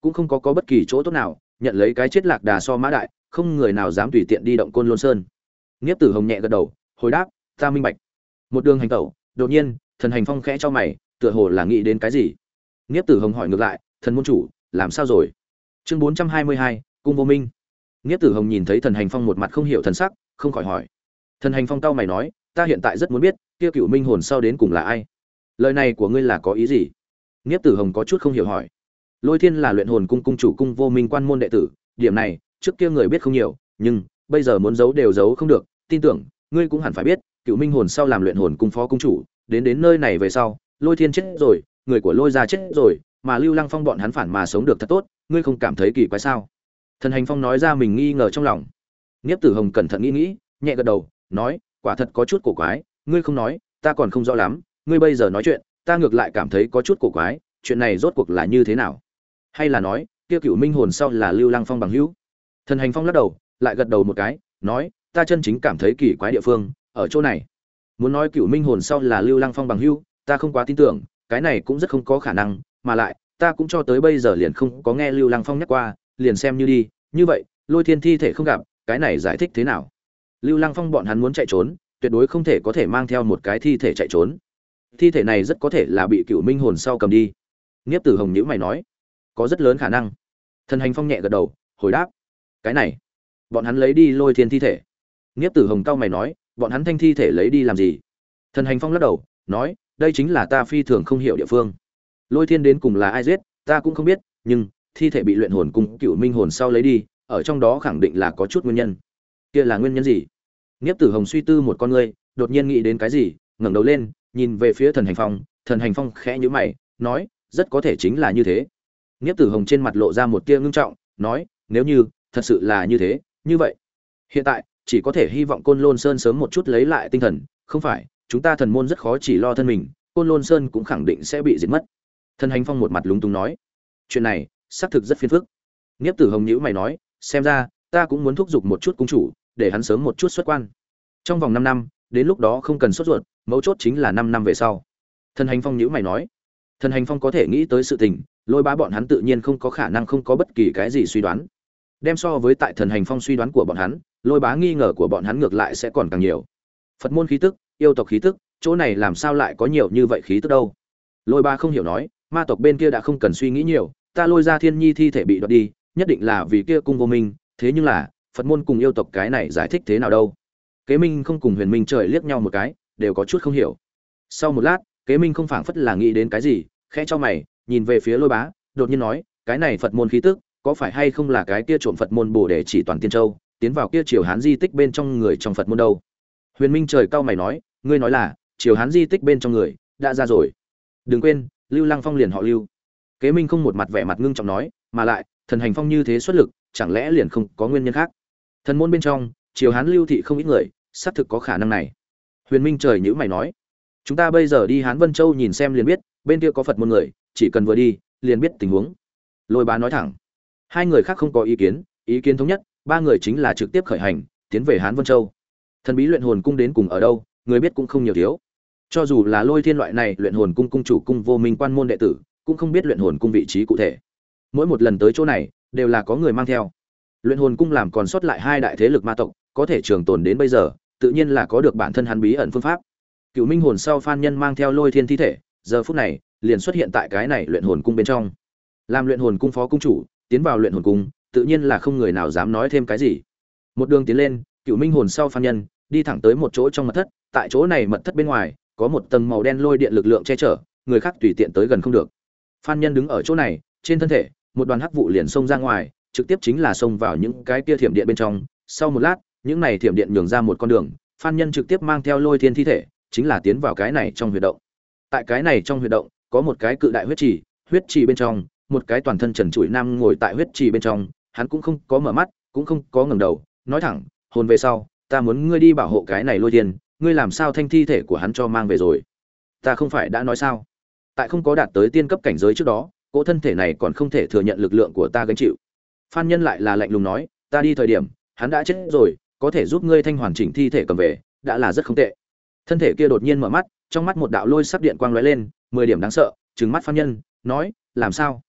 [SPEAKER 1] cũng không có có bất kỳ chỗ tốt nào, nhận lấy cái chết lạc đà so mã đại, không người nào dám tùy tiện đi động Côn Lôn Sơn. Niếp Tử Hồng nhẹ gật đầu, hồi đáp, ta minh bạch. Một đường hành tẩu, đột nhiên, Thần Hành Phong khẽ cho mày, tựa hồ là nghĩ đến cái gì. Niếp Tử Hồng hỏi ngược lại, thần môn chủ, làm sao rồi? Chương bốn trăm hai mươi hai, cung vô minh. Niếp Tử Hồng nhìn thấy Thần Hành Phong một mặt không hiểu thần sắc, không khỏi hỏi. Thần Hành Phong cau mày nói, ta hiện tại rất muốn biết, kia Cựu Minh hồn sau đến cùng là ai? Lời này của ngươi là có ý gì? Niếp Tử Hồng có chút không hiểu hỏi. Lôi Thiên là luyện hồn cung cung chủ cung vô minh quan môn đệ tử, điểm này, trước kia người biết không nhiều, nhưng bây giờ muốn giấu đều giấu không được, tin tưởng, ngươi cũng hẳn phải biết, Cựu Minh hồn sau làm luyện hồn cung phó cung chủ, đến đến nơi này về sau, Lôi Thiên chết rồi, người của Lôi gia chết rồi, mà Lưu Lăng Phong bọn hắn phản mà sống được thật tốt, ngươi không cảm thấy kỳ quái sao? Thần Hành Phong nói ra mình nghi ngờ trong lòng. Niếp Tử Hồng cẩn thận nghĩ nghĩ, nhẹ gật đầu, nói, quả thật có chút cổ quái, ngươi không nói, ta còn không rõ lắm, ngươi bây giờ nói chuyện, ta ngược lại cảm thấy có chút cổ quái, chuyện này rốt cuộc là như thế nào? Hay là nói, kia Cựu Minh hồn sau là Lưu Lăng Phong bằng hữu? Thần Hành Phong lắc đầu, lại gật đầu một cái, nói, ta chân chính cảm thấy kỳ quái địa phương ở chỗ này. Muốn nói Cựu Minh hồn sau là Lưu Lăng Phong bằng hữu, ta không quá tin tưởng, cái này cũng rất không có khả năng, mà lại, ta cũng cho tới bây giờ liền không có nghe Lưu Lăng Phong nhắc qua, liền xem như đi, như vậy, Lôi Thiên thi thể không gặp, cái này giải thích thế nào? Lưu Lăng Phong bọn hắn muốn chạy trốn, tuyệt đối không thể có thể mang theo một cái thi thể chạy trốn. Thi thể này rất có thể là bị Cựu Minh hồn sau cầm đi. Niếp Tử Hồng nhíu mày nói, có rất lớn khả năng. Thần Hành Phong nhẹ gật đầu, hồi đáp, cái này, bọn hắn lấy đi Lôi Thiên thi thể. Niếp Tử Hồng cau mày nói, bọn hắn thanh thi thể lấy đi làm gì? Thần Hành Phong lắc đầu, nói, đây chính là ta phi thường không hiểu địa phương. Lôi Thiên đến cùng là ai giết, ta cũng không biết, nhưng thi thể bị luyện hồn cung Cựu Minh hồn sau lấy đi, ở trong đó khẳng định là có chút nguyên nhân. Kia là nguyên nhân gì? Niếp Tử Hồng suy tư một con ngươi, đột nhiên nghĩ đến cái gì, ngẩng đầu lên, nhìn về phía Thần Hành Phong, Thần Hành Phong khẽ nhíu mày, nói, rất có thể chính là như thế. Niếp Tử Hồng trên mặt lộ ra một tia ngưng trọng, nói, nếu như thật sự là như thế, như vậy, hiện tại chỉ có thể hy vọng Côn Lôn Sơn sớm một chút lấy lại tinh thần, không phải, chúng ta thần môn rất khó chỉ lo thân mình, Côn Lôn Sơn cũng khẳng định sẽ bị diệt mất. Thần Hành Phong một mặt lúng túng nói, chuyện này xác thực rất phiền phức. Niếp Tử Hồng nhíu mày nói, xem ra ta cũng muốn thúc giục một chút cung chủ, để hắn sớm một chút xuất quan. Trong vòng năm năm, đến lúc đó không cần sốt ruột, mấu chốt chính là năm năm về sau. Thần Hành Phong nhíu mày nói, Thần Hành Phong có thể nghĩ tới sự tình, Lôi Bá bọn hắn tự nhiên không có khả năng không có bất kỳ cái gì suy đoán. Đem so với tại Thần Hành Phong suy đoán của bọn hắn, Lôi Bá nghi ngờ của bọn hắn ngược lại sẽ còn càng nhiều. Phật môn khí tức, yêu tộc khí tức, chỗ này làm sao lại có nhiều như vậy khí tức đâu? Lôi Bá không hiểu nói, ma tộc bên kia đã không cần suy nghĩ nhiều, ta Lôi ra Thiên Nhi thi thể bị đoạt đi, nhất định là vì kia cung vô minh, thế nhưng là, Phật môn cùng yêu tộc cái này giải thích thế nào đâu? Kế Minh không cùng Huyền Minh trời liếc nhau một cái, đều có chút không hiểu. Sau một lát, Kế Minh không phảng phất là nghĩ đến cái gì, khẽ cho mày, nhìn về phía Lôi Bá, đột nhiên nói, cái này Phật môn khí tức, có phải hay không là cái kia trộm Phật môn Bồ Đề chỉ toàn Tiên Châu, tiến vào kia Triều Hán di tích bên trong người trong Phật môn đâu? Huyền Minh trời cau mày nói, ngươi nói là Triều Hán di tích bên trong người đã ra rồi. Đừng quên, Lưu Lăng Phong liền họ Lưu. Kế Minh không một mặt vẻ mặt ngưng trọng nói, mà lại, Thần Hành Phong như thế xuất lực, chẳng lẽ liền không có nguyên nhân khác? Thần môn bên trong, Triều Hán Lưu thị không ít người, xác thực có khả năng này. Huyền Minh trời nhíu mày nói, chúng ta bây giờ đi Hán Vân Châu nhìn xem liền biết, bên kia có Phật môn người, chỉ cần vừa đi, liền biết tình huống. Lôi Bá nói thẳng. Hai người khác không có ý kiến, ý kiến thống nhất, ba người chính là trực tiếp khởi hành, tiến về Hán Vân Châu. Thần bí luyện hồn cung đến cùng ở đâu, người biết cũng không nhiều thiếu. Cho dù là Lôi Thiên loại này luyện hồn cung cung chủ cung vô minh quan môn đệ tử, cũng không biết luyện hồn cung vị trí cụ thể. Mỗi một lần tới chỗ này, đều là có người mang theo. Luyện hồn cung làm còn sót lại hai đại thế lực ma tộc, có thể trường tồn đến bây giờ, tự nhiên là có được bản thân hắn bí ẩn phương pháp. Cựu Minh hồn sau Phan Nhân mang theo Lôi Thiên thi thể, giờ phút này liền xuất hiện tại cái này luyện hồn cung bên trong. Làm luyện hồn cung phó cung chủ, tiến vào luyện hồn cung, tự nhiên là không người nào dám nói thêm cái gì. Một đường tiến lên, Cựu Minh hồn sau Phan Nhân đi thẳng tới một chỗ trong mật thất, tại chỗ này mật thất bên ngoài có một tầng màu đen lôi điện lực lượng che chở, người khác tùy tiện tới gần không được. Phan Nhân đứng ở chỗ này, trên thân thể, một đoàn hắc vụ liền xông ra ngoài, trực tiếp chính là xông vào những cái kia thiểm điện bên trong. Sau một lát, những này thiểm điện nhường ra một con đường, Phan Nhân trực tiếp mang theo Lôi Thiên thi thể, chính là tiến vào cái này trong huyệt động. Tại cái này trong huyệt động, có một cái cự đại huyết trì, huyết trì bên trong, một cái toàn thân trần trụi nam ngồi tại huyết trì bên trong, hắn cũng không có mở mắt, cũng không có ngẩng đầu, nói thẳng, hồn về sau, ta muốn ngươi đi bảo hộ cái này Lôi Thiên, ngươi làm sao thanh thi thể của hắn cho mang về rồi? Ta không phải đã nói sao? Tại không có đạt tới tiên cấp cảnh giới trước đó, cỗ thân thể này còn không thể thừa nhận lực lượng của ta gánh chịu. Phan Nhân lại là lạnh lùng nói, ta đi thời điểm, hắn đã chết rồi, có thể giúp ngươi thanh hoàn chỉnh thi thể cầm về, đã là rất không tệ. Thân thể kia đột nhiên mở mắt, trong mắt một đạo lôi sắc điện quang lóe lên, mười điểm đáng sợ, trừng mắt Phan Nhân, nói, làm sao?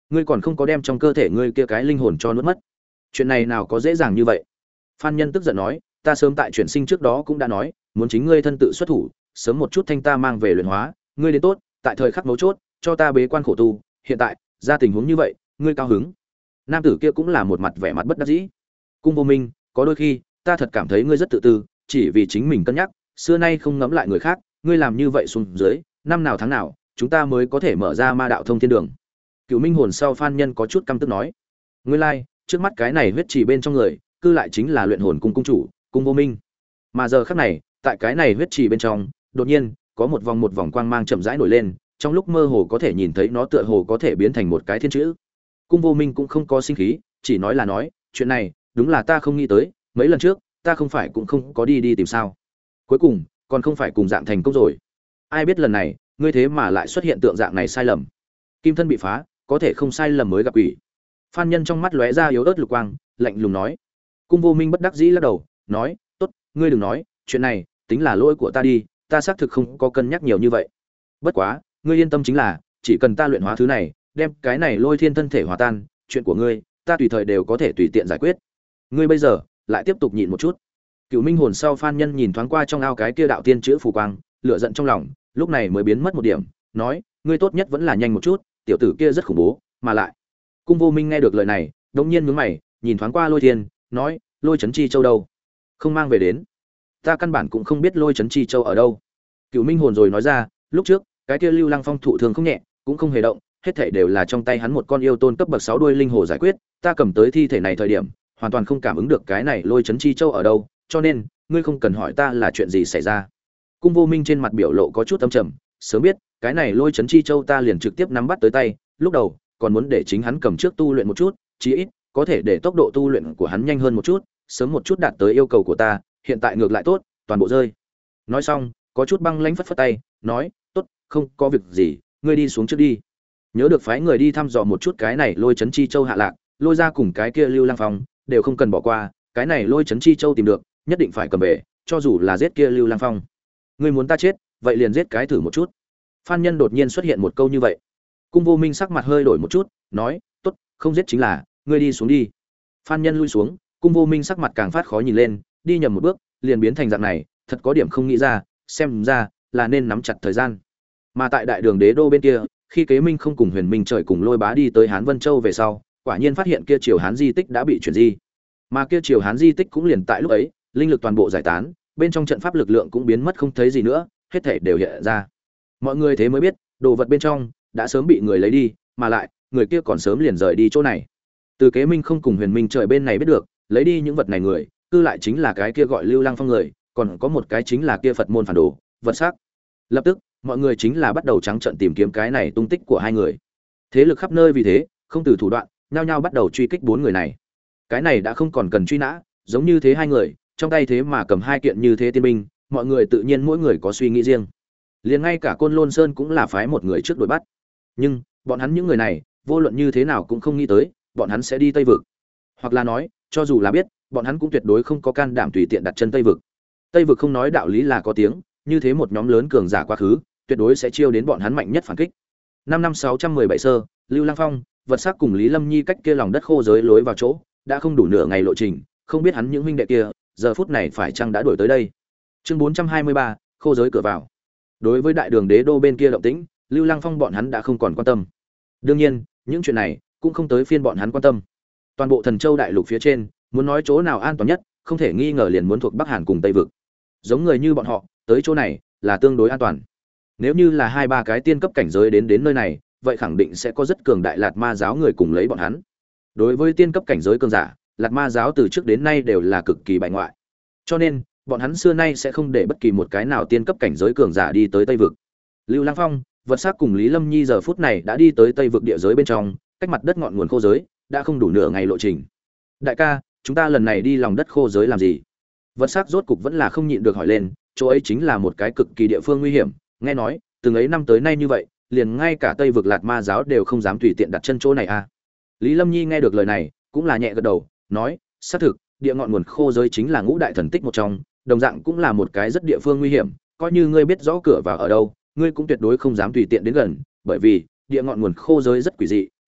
[SPEAKER 1] ngươi còn không có đem trong cơ thể ngươi kia cái linh hồn cho nuốt mất. Chuyện này nào có dễ dàng như vậy. Phan Nhân tức giận nói, ta sớm tại chuyển sinh trước đó cũng đã nói, muốn chính ngươi thân tự xuất thủ, sớm một chút thanh ta mang về luyện hóa, ngươi đến tốt, tại thời khắc mấu chốt, cho ta bế quan khổ tu, hiện tại, ra tình huống như vậy, ngươi cao hứng. Nam tử kia cũng là một mặt vẻ mặt bất đắc dĩ. Cung Vô Minh, có đôi khi, ta thật cảm thấy ngươi rất tự tư, chỉ vì chính mình cân nhắc, xưa nay không ngẫm lại người khác, ngươi làm như vậy xuống dưới, năm nào tháng nào, chúng ta mới có thể mở ra ma đạo thông thiên đường. Cửu Minh hồn sau Phan Nhân có chút căm tức nói, nguyên lai, like, trước mắt cái này huyết chỉ bên trong người, cư lại chính là luyện hồn cung cung chủ, Cung Vô Minh. Mà giờ khắc này, tại cái này huyết chỉ bên trong, đột nhiên, có một vòng một vòng quang mang chậm rãi nổi lên, trong lúc mơ hồ có thể nhìn thấy nó tựa hồ có thể biến thành một cái thiên chữ. Cung Vô Minh cũng không có sinh khí, chỉ nói là nói, chuyện này, đúng là ta không nghĩ tới, mấy lần trước, ta không phải cũng không có đi đi tìm sao? Cuối cùng, còn không phải cùng dạng thành công rồi. Ai biết lần này, ngươi thế mà lại xuất hiện tượng dạng này sai lầm. Kim thân bị phá, có thể không sai lầm mới gặp quỷ. Phan Nhân trong mắt lóe ra yếu ớt lục quang, lạnh lùng nói. Cung Vô Minh bất đắc dĩ lắc đầu, nói, "Tốt, ngươi đừng nói, chuyện này, tính là lỗi của ta đi, ta xác thực không có cân nhắc nhiều như vậy. Bất quá, ngươi yên tâm chính là, chỉ cần ta luyện hóa thứ này, đem cái này Lôi Thiên thân thể hòa tan, chuyện của ngươi, ta tùy thời đều có thể tùy tiện giải quyết. Ngươi bây giờ, lại tiếp tục nhịn một chút." Cựu Minh hồn sau Phan Nhân nhìn thoáng qua trong ao cái kia đạo tiên chữ phù quang, lửa giận trong lòng, lúc này mới biến mất một điểm, nói, "Ngươi tốt nhất vẫn là nhanh một chút, tiểu tử kia rất khủng bố, mà lại." Cung Vô Minh nghe được lời này, đột nhiên nhướng mày, nhìn thoáng qua Lôi Thiên, nói, "Lôi Chấn Chi Châu đâu? Không mang về đến. Ta căn bản cũng không biết Lôi Chấn Chi Châu ở đâu." Cựu Minh hồn rồi nói ra, lúc trước, cái kia Lưu Lăng Phong thụ thương không nhẹ, cũng không hề động, hết thảy đều là trong tay hắn một con yêu tôn cấp bậc sáu đuôi linh hồ giải quyết, ta cầm tới thi thể này thời điểm, hoàn toàn không cảm ứng được cái này Lôi Chấn Chi Châu ở đâu, cho nên, ngươi không cần hỏi ta là chuyện gì xảy ra. Cung Vô Minh trên mặt biểu lộ có chút âm trầm, sớm biết, cái này Lôi Chấn Chi Châu ta liền trực tiếp nắm bắt tới tay, lúc đầu, còn muốn để chính hắn cầm trước tu luyện một chút, chí ít có thể để tốc độ tu luyện của hắn nhanh hơn một chút, sớm một chút đạt tới yêu cầu của ta, hiện tại ngược lại tốt, toàn bộ rơi. Nói xong, có chút băng lãnh phất phất tay, nói, "Tốt, không có việc gì, ngươi đi xuống trước đi." Nhớ được phái người đi thăm dò một chút cái này Lôi Chấn Chi Châu hạ lạc, Lôi ra cùng cái kia Lưu Lăng Phong, đều không cần bỏ qua, cái này Lôi Chấn Chi Châu tìm được, nhất định phải cầm về, cho dù là giết kia Lưu Lăng Phong. Ngươi muốn ta chết, vậy liền giết cái thử một chút. Phan Nhân đột nhiên xuất hiện một câu như vậy. Cung Vô Minh sắc mặt hơi đổi một chút, nói, "Tốt, không giết chính là, ngươi đi xuống đi." Phan Nhân lui xuống, Cung Vô Minh sắc mặt càng phát khó nhìn lên, đi nhầm một bước, liền biến thành dạng này, thật có điểm không nghĩ ra, xem ra là nên nắm chặt thời gian. Mà tại đại đường đế đô bên kia, khi Kế Minh không cùng Huyền Minh Trời cùng Lôi Bá đi tới Hán Vân Châu về sau, quả nhiên phát hiện kia Triều Hán di tích đã bị chuyển di. Mà kia Triều Hán di tích cũng liền tại lúc ấy, linh lực toàn bộ giải tán, bên trong trận pháp lực lượng cũng biến mất không thấy gì nữa, hết thảy đều hiện ra. Mọi người thế mới biết, đồ vật bên trong đã sớm bị người lấy đi, mà lại, người kia còn sớm liền rời đi chỗ này. Từ Kế Minh không cùng Huyền Minh Trời bên này biết được, lấy đi những vật này người, cư lại chính là cái kia gọi Lưu Lăng Phong người, còn có một cái chính là kia Phật môn phản đồ, vật sắc. Lập tức, mọi người chính là bắt đầu trắng trợn tìm kiếm cái này tung tích của hai người. Thế lực khắp nơi vì thế, không từ thủ đoạn, nhao nhao bắt đầu truy kích bốn người này. Cái này đã không còn cần truy nã, giống như thế hai người, trong tay thế mà cầm hai kiện như thế tiên binh, mọi người tự nhiên mỗi người có suy nghĩ riêng. Liền ngay cả Côn Lôn Sơn cũng là phái một người trước đuổi bắt. Nhưng, bọn hắn những người này, vô luận như thế nào cũng không nghĩ tới, bọn hắn sẽ đi Tây vực. Hoặc là nói, cho dù là biết, bọn hắn cũng tuyệt đối không có can đảm tùy tiện đặt chân Tây vực. Tây vực không nói đạo lý là có tiếng, như thế một nhóm lớn cường giả quá khứ, tuyệt đối sẽ chiêu đến bọn hắn mạnh nhất phản kích. Năm năm sáu trăm mười bảy sơ, Lưu Lăng Phong, vật sắc cùng Lý Lâm Nhi cách kia lòng đất khô giới lối vào chỗ, đã không đủ nửa ngày lộ trình, không biết hắn những huynh đệ kia, giờ phút này phải chăng đã đuổi tới đây. Chương bốn trăm hai mươi ba, khô giới cửa vào. Đối với đại đường đế đô bên kia động tĩnh, Lưu Lăng Phong bọn hắn đã không còn quan tâm. Đương nhiên, những chuyện này cũng không tới phiên bọn hắn quan tâm. Toàn bộ Thần Châu đại lục phía trên, muốn nói chỗ nào an toàn nhất, không thể nghi ngờ liền muốn thuộc Bắc Hàn cùng Tây vực. Giống người như bọn họ, tới chỗ này là tương đối an toàn. Nếu như là hai ba cái tiên cấp cảnh giới đến đến nơi này, vậy khẳng định sẽ có rất cường đại Lạt Ma giáo người cùng lấy bọn hắn. Đối với tiên cấp cảnh giới cường giả, Lạt Ma giáo từ trước đến nay đều là cực kỳ bại ngoại. Cho nên, bọn hắn xưa nay sẽ không để bất kỳ một cái nào tiên cấp cảnh giới cường giả đi tới Tây vực. Lưu Lăng Phong, vật sắc cùng Lý Lâm Nhi giờ phút này đã đi tới Tây vực địa giới bên trong, cách mặt đất ngọn nguồn khô giới, đã không đủ nửa ngày lộ trình. Đại ca, chúng ta lần này đi lòng đất khô giới làm gì? Vật sắc rốt cục vẫn là không nhịn được hỏi lên, chỗ ấy chính là một cái cực kỳ địa phương nguy hiểm, nghe nói, từng ấy năm tới nay như vậy, liền ngay cả Tây vực Lạt Ma giáo đều không dám tùy tiện đặt chân chỗ này à? Lý Lâm Nhi nghe được lời này, cũng là nhẹ gật đầu, nói, xác thực, địa ngọn nguồn khô giới chính là ngũ đại thần tích một trong, đồng dạng cũng là một cái rất địa phương nguy hiểm, coi như ngươi biết rõ cửa vào ở đâu, ngươi cũng tuyệt đối không dám tùy tiện đến gần, bởi vì địa ngọn nguồn khô giới rất quỷ dị,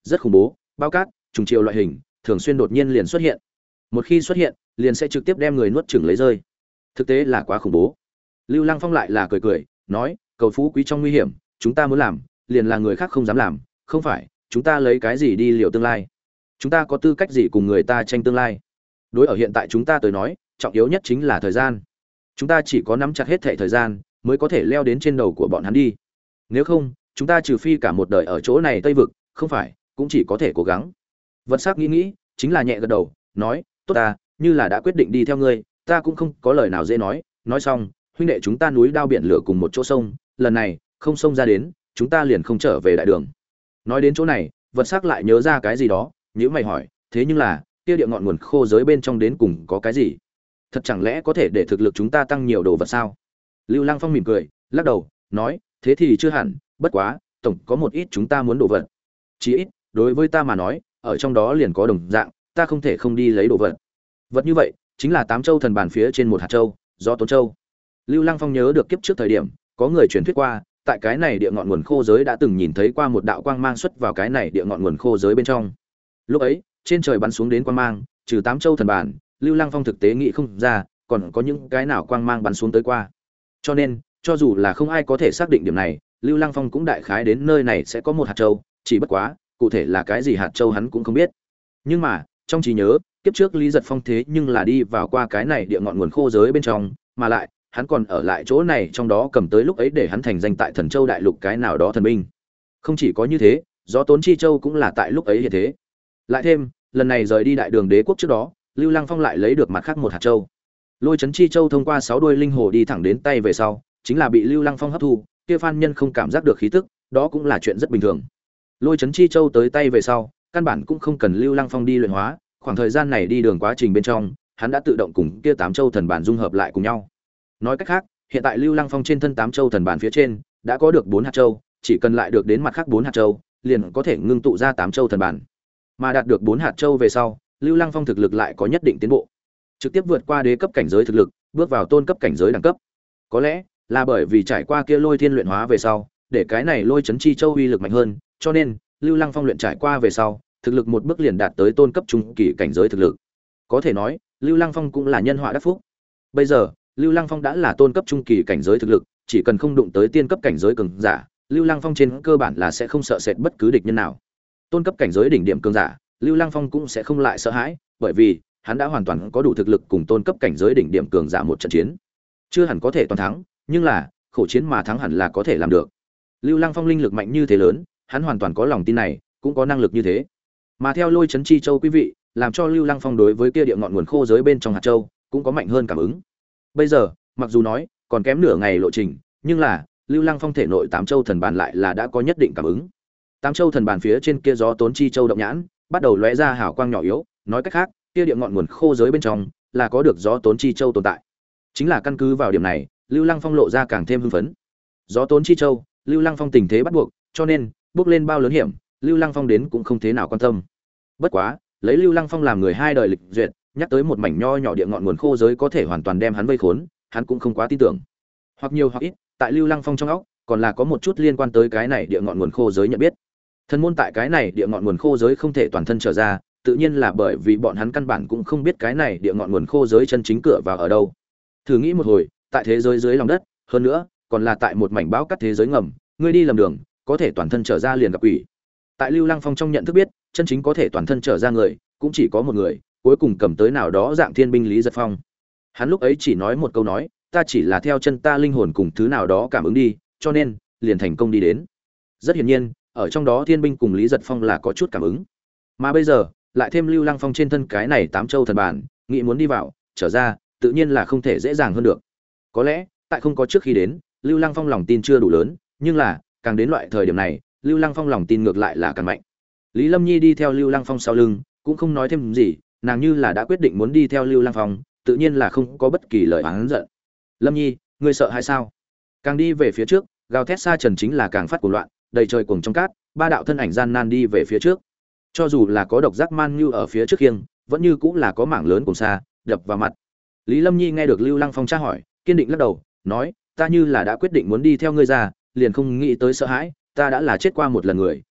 [SPEAKER 1] rất khủng bố, bao cát, trùng chiều loại hình, thường xuyên đột nhiên liền xuất hiện. Một khi xuất hiện, liền sẽ trực tiếp đem người nuốt chửng lấy rơi. Thực tế là quá khủng bố. Lưu Lăng Phong lại là cười cười, nói, cầu phú quý trong nguy hiểm, chúng ta muốn làm, liền là người khác không dám làm, không phải, chúng ta lấy cái gì đi liệu tương lai? Chúng ta có tư cách gì cùng người ta tranh tương lai? Đối ở hiện tại chúng ta tới nói, trọng yếu nhất chính là thời gian. Chúng ta chỉ có nắm chặt hết thảy thời gian, mới có thể leo đến trên đầu của bọn hắn đi. Nếu không, chúng ta trừ phi cả một đời ở chỗ này Tây vực, không phải, cũng chỉ có thể cố gắng. Vật Sắc nghĩ nghĩ, chính là nhẹ gật đầu, nói, tốt ta, như là đã quyết định đi theo ngươi, ta cũng không có lời nào dễ nói. Nói xong, huynh đệ chúng ta núi đao biển lửa cùng một chỗ sông, lần này không sông ra đến, chúng ta liền không trở về đại đường. Nói đến chỗ này, Vật Sắc lại nhớ ra cái gì đó, nhíu mày hỏi, thế nhưng là, kia địa ngọn nguồn khô giới bên trong đến cùng có cái gì? Thật chẳng lẽ có thể để thực lực chúng ta tăng nhiều đồ vật sao? Lưu Lăng Phong mỉm cười, lắc đầu, nói, thế thì chưa hẳn, bất quá, tổng có một ít chúng ta muốn đồ vật. Chỉ ít, đối với ta mà nói, ở trong đó liền có đồng dạng, ta không thể không đi lấy đồ vật. Vật như vậy, chính là tám châu thần bàn phía trên một hạt châu, do Tốn Châu. Lưu Lăng Phong nhớ được kiếp trước thời điểm, có người truyền thuyết qua, tại cái này địa ngọn nguồn khô giới đã từng nhìn thấy qua một đạo quang mang xuất vào cái này địa ngọn nguồn khô giới bên trong. Lúc ấy, trên trời bắn xuống đến quang mang, trừ tám châu thần bàn, Lưu Lăng Phong thực tế nghĩ không ra, còn có những cái nào quang mang bắn xuống tới qua. Cho nên, cho dù là không ai có thể xác định điểm này, Lưu Lăng Phong cũng đại khái đến nơi này sẽ có một hạt châu, chỉ bất quá, cụ thể là cái gì hạt châu hắn cũng không biết. Nhưng mà, trong trí nhớ, kiếp trước Lý Giật Phong thế nhưng là đi vào qua cái này địa ngọn nguồn khô giới bên trong, mà lại, hắn còn ở lại chỗ này trong đó cầm tới lúc ấy để hắn thành danh tại Thần Châu đại lục cái nào đó thần binh. Không chỉ có như thế, Gió Tốn Chi Châu cũng là tại lúc ấy hiện thế. Lại thêm, lần này rời đi đại đường đế quốc trước đó, Lưu Lăng Phong lại lấy được mặt khác một hạt châu. Lôi Chấn Chi Châu thông qua sáu đuôi linh hồ đi thẳng đến tay về sau, chính là bị Lưu Lăng Phong hấp thu, kia Phan Nhân không cảm giác được khí tức, đó cũng là chuyện rất bình thường. Lôi Chấn Chi Châu tới tay về sau, căn bản cũng không cần Lưu Lăng Phong đi luyện hóa, khoảng thời gian này đi đường quá trình bên trong, hắn đã tự động cùng kia tám châu thần bản dung hợp lại cùng nhau. Nói cách khác, hiện tại Lưu Lăng Phong trên thân tám châu thần bản phía trên đã có được bốn hạt châu, chỉ cần lại được đến mặt khác bốn hạt châu, liền có thể ngưng tụ ra tám châu thần bản. Mà đạt được bốn hạt châu về sau, Lưu Lăng Phong thực lực lại có nhất định tiến bộ, trực tiếp vượt qua đế cấp cảnh giới thực lực, bước vào tôn cấp cảnh giới đẳng cấp. Có lẽ là bởi vì trải qua kia Lôi Thiên luyện hóa về sau, để cái này Lôi Chấn Chi Châu uy lực mạnh hơn, cho nên Lưu Lăng Phong luyện trải qua về sau, thực lực một bước liền đạt tới tôn cấp trung kỳ cảnh giới thực lực. Có thể nói, Lưu Lăng Phong cũng là nhân họa đắc phúc. Bây giờ, Lưu Lăng Phong đã là tôn cấp trung kỳ cảnh giới thực lực, chỉ cần không đụng tới tiên cấp cảnh giới cường giả, Lưu Lăng Phong trên cơ bản là sẽ không sợ sệt bất cứ địch nhân nào. Tôn cấp cảnh giới đỉnh điểm cường giả, Lưu Lăng Phong cũng sẽ không lại sợ hãi, bởi vì hắn đã hoàn toàn có đủ thực lực cùng tôn cấp cảnh giới đỉnh điểm cường giả một trận chiến. Chưa hẳn có thể toàn thắng, nhưng là khổ chiến mà thắng hẳn là có thể làm được. Lưu Lăng Phong linh lực mạnh như thế lớn, hắn hoàn toàn có lòng tin này, cũng có năng lực như thế. Mà theo Lôi Chấn Chi Châu quý vị, làm cho Lưu Lăng Phong đối với kia địa ngọn nguồn khô giới bên trong hạt châu cũng có mạnh hơn cảm ứng. Bây giờ, mặc dù nói còn kém nửa ngày lộ trình, nhưng là Lưu Lăng Phong thể nội tám châu thần bàn lại là đã có nhất định cảm ứng. Tám châu thần bàn phía trên kia Gió Tốn Chi Châu động nhãn, bắt đầu lóe ra hào quang nhỏ yếu, nói cách khác, kia địa ngọn nguồn khô giới bên trong là có được Gió Tốn Chi Châu tồn tại. Chính là căn cứ vào điểm này, Lưu Lăng Phong lộ ra càng thêm hưng phấn. Gió Tốn Chi Châu, Lưu Lăng Phong tình thế bắt buộc, cho nên bước lên bao lớn hiểm, Lưu Lăng Phong đến cũng không thế nào quan tâm. Bất quá, lấy Lưu Lăng Phong làm người hai đời lịch duyệt, nhắc tới một mảnh nho nhỏ địa ngọn nguồn khô giới có thể hoàn toàn đem hắn vây khốn, hắn cũng không quá tin tưởng. Hoặc nhiều hoặc ít, tại Lưu Lăng Phong trong óc, còn là có một chút liên quan tới cái này địa ngọn nguồn khô giới nhận biết. Thần môn tại cái này địa ngọn nguồn khô giới không thể toàn thân trở ra, tự nhiên là bởi vì bọn hắn căn bản cũng không biết cái này địa ngọn nguồn khô giới chân chính cửa vào ở đâu. Thử nghĩ một hồi, tại thế giới dưới lòng đất, hơn nữa, còn là tại một mảnh bão cắt thế giới ngầm, ngươi đi lầm đường, có thể toàn thân trở ra liền gặp quỷ. Tại Lưu Lăng Phong trong nhận thức biết, chân chính có thể toàn thân trở ra người, cũng chỉ có một người, cuối cùng cầm tới nào đó dạng thiên binh Lý Giật Phong. Hắn lúc ấy chỉ nói một câu nói, ta chỉ là theo chân ta linh hồn cùng thứ nào đó cảm ứng đi, cho nên liền thành công đi đến. Rất hiển nhiên, ở trong đó thiên binh cùng Lý Giật Phong là có chút cảm ứng. Mà bây giờ, lại thêm Lưu Lăng Phong trên thân cái này tám châu thần bản, nghĩ muốn đi vào, trở ra, tự nhiên là không thể dễ dàng hơn được. Có lẽ, tại không có trước khi đến, Lưu Lăng Phong lòng tin chưa đủ lớn, nhưng là, càng đến loại thời điểm này, Lưu Lăng Phong lòng tin ngược lại là càng mạnh. Lý Lâm Nhi đi theo Lưu Lăng Phong sau lưng, cũng không nói thêm gì, nàng như là đã quyết định muốn đi theo Lưu Lăng Phong, tự nhiên là không có bất kỳ lời oán giận. Lâm Nhi, ngươi sợ hay sao? Càng đi về phía trước, gào thét xa trần chính là càng phát cuồng loạn, đầy trời cuồng trong cát, ba đạo thân ảnh gian nan đi về phía trước. Cho dù là có độc giác man như ở phía trước khiêng, vẫn như cũng là có mảng lớn cùng xa, đập vào mặt. Lý Lâm Nhi nghe được Lưu Lăng Phong tra hỏi, kiên định lắc đầu, nói, ta như là đã quyết định muốn đi theo ngươi ra, liền không nghĩ tới sợ hãi, ta đã là chết qua một lần người,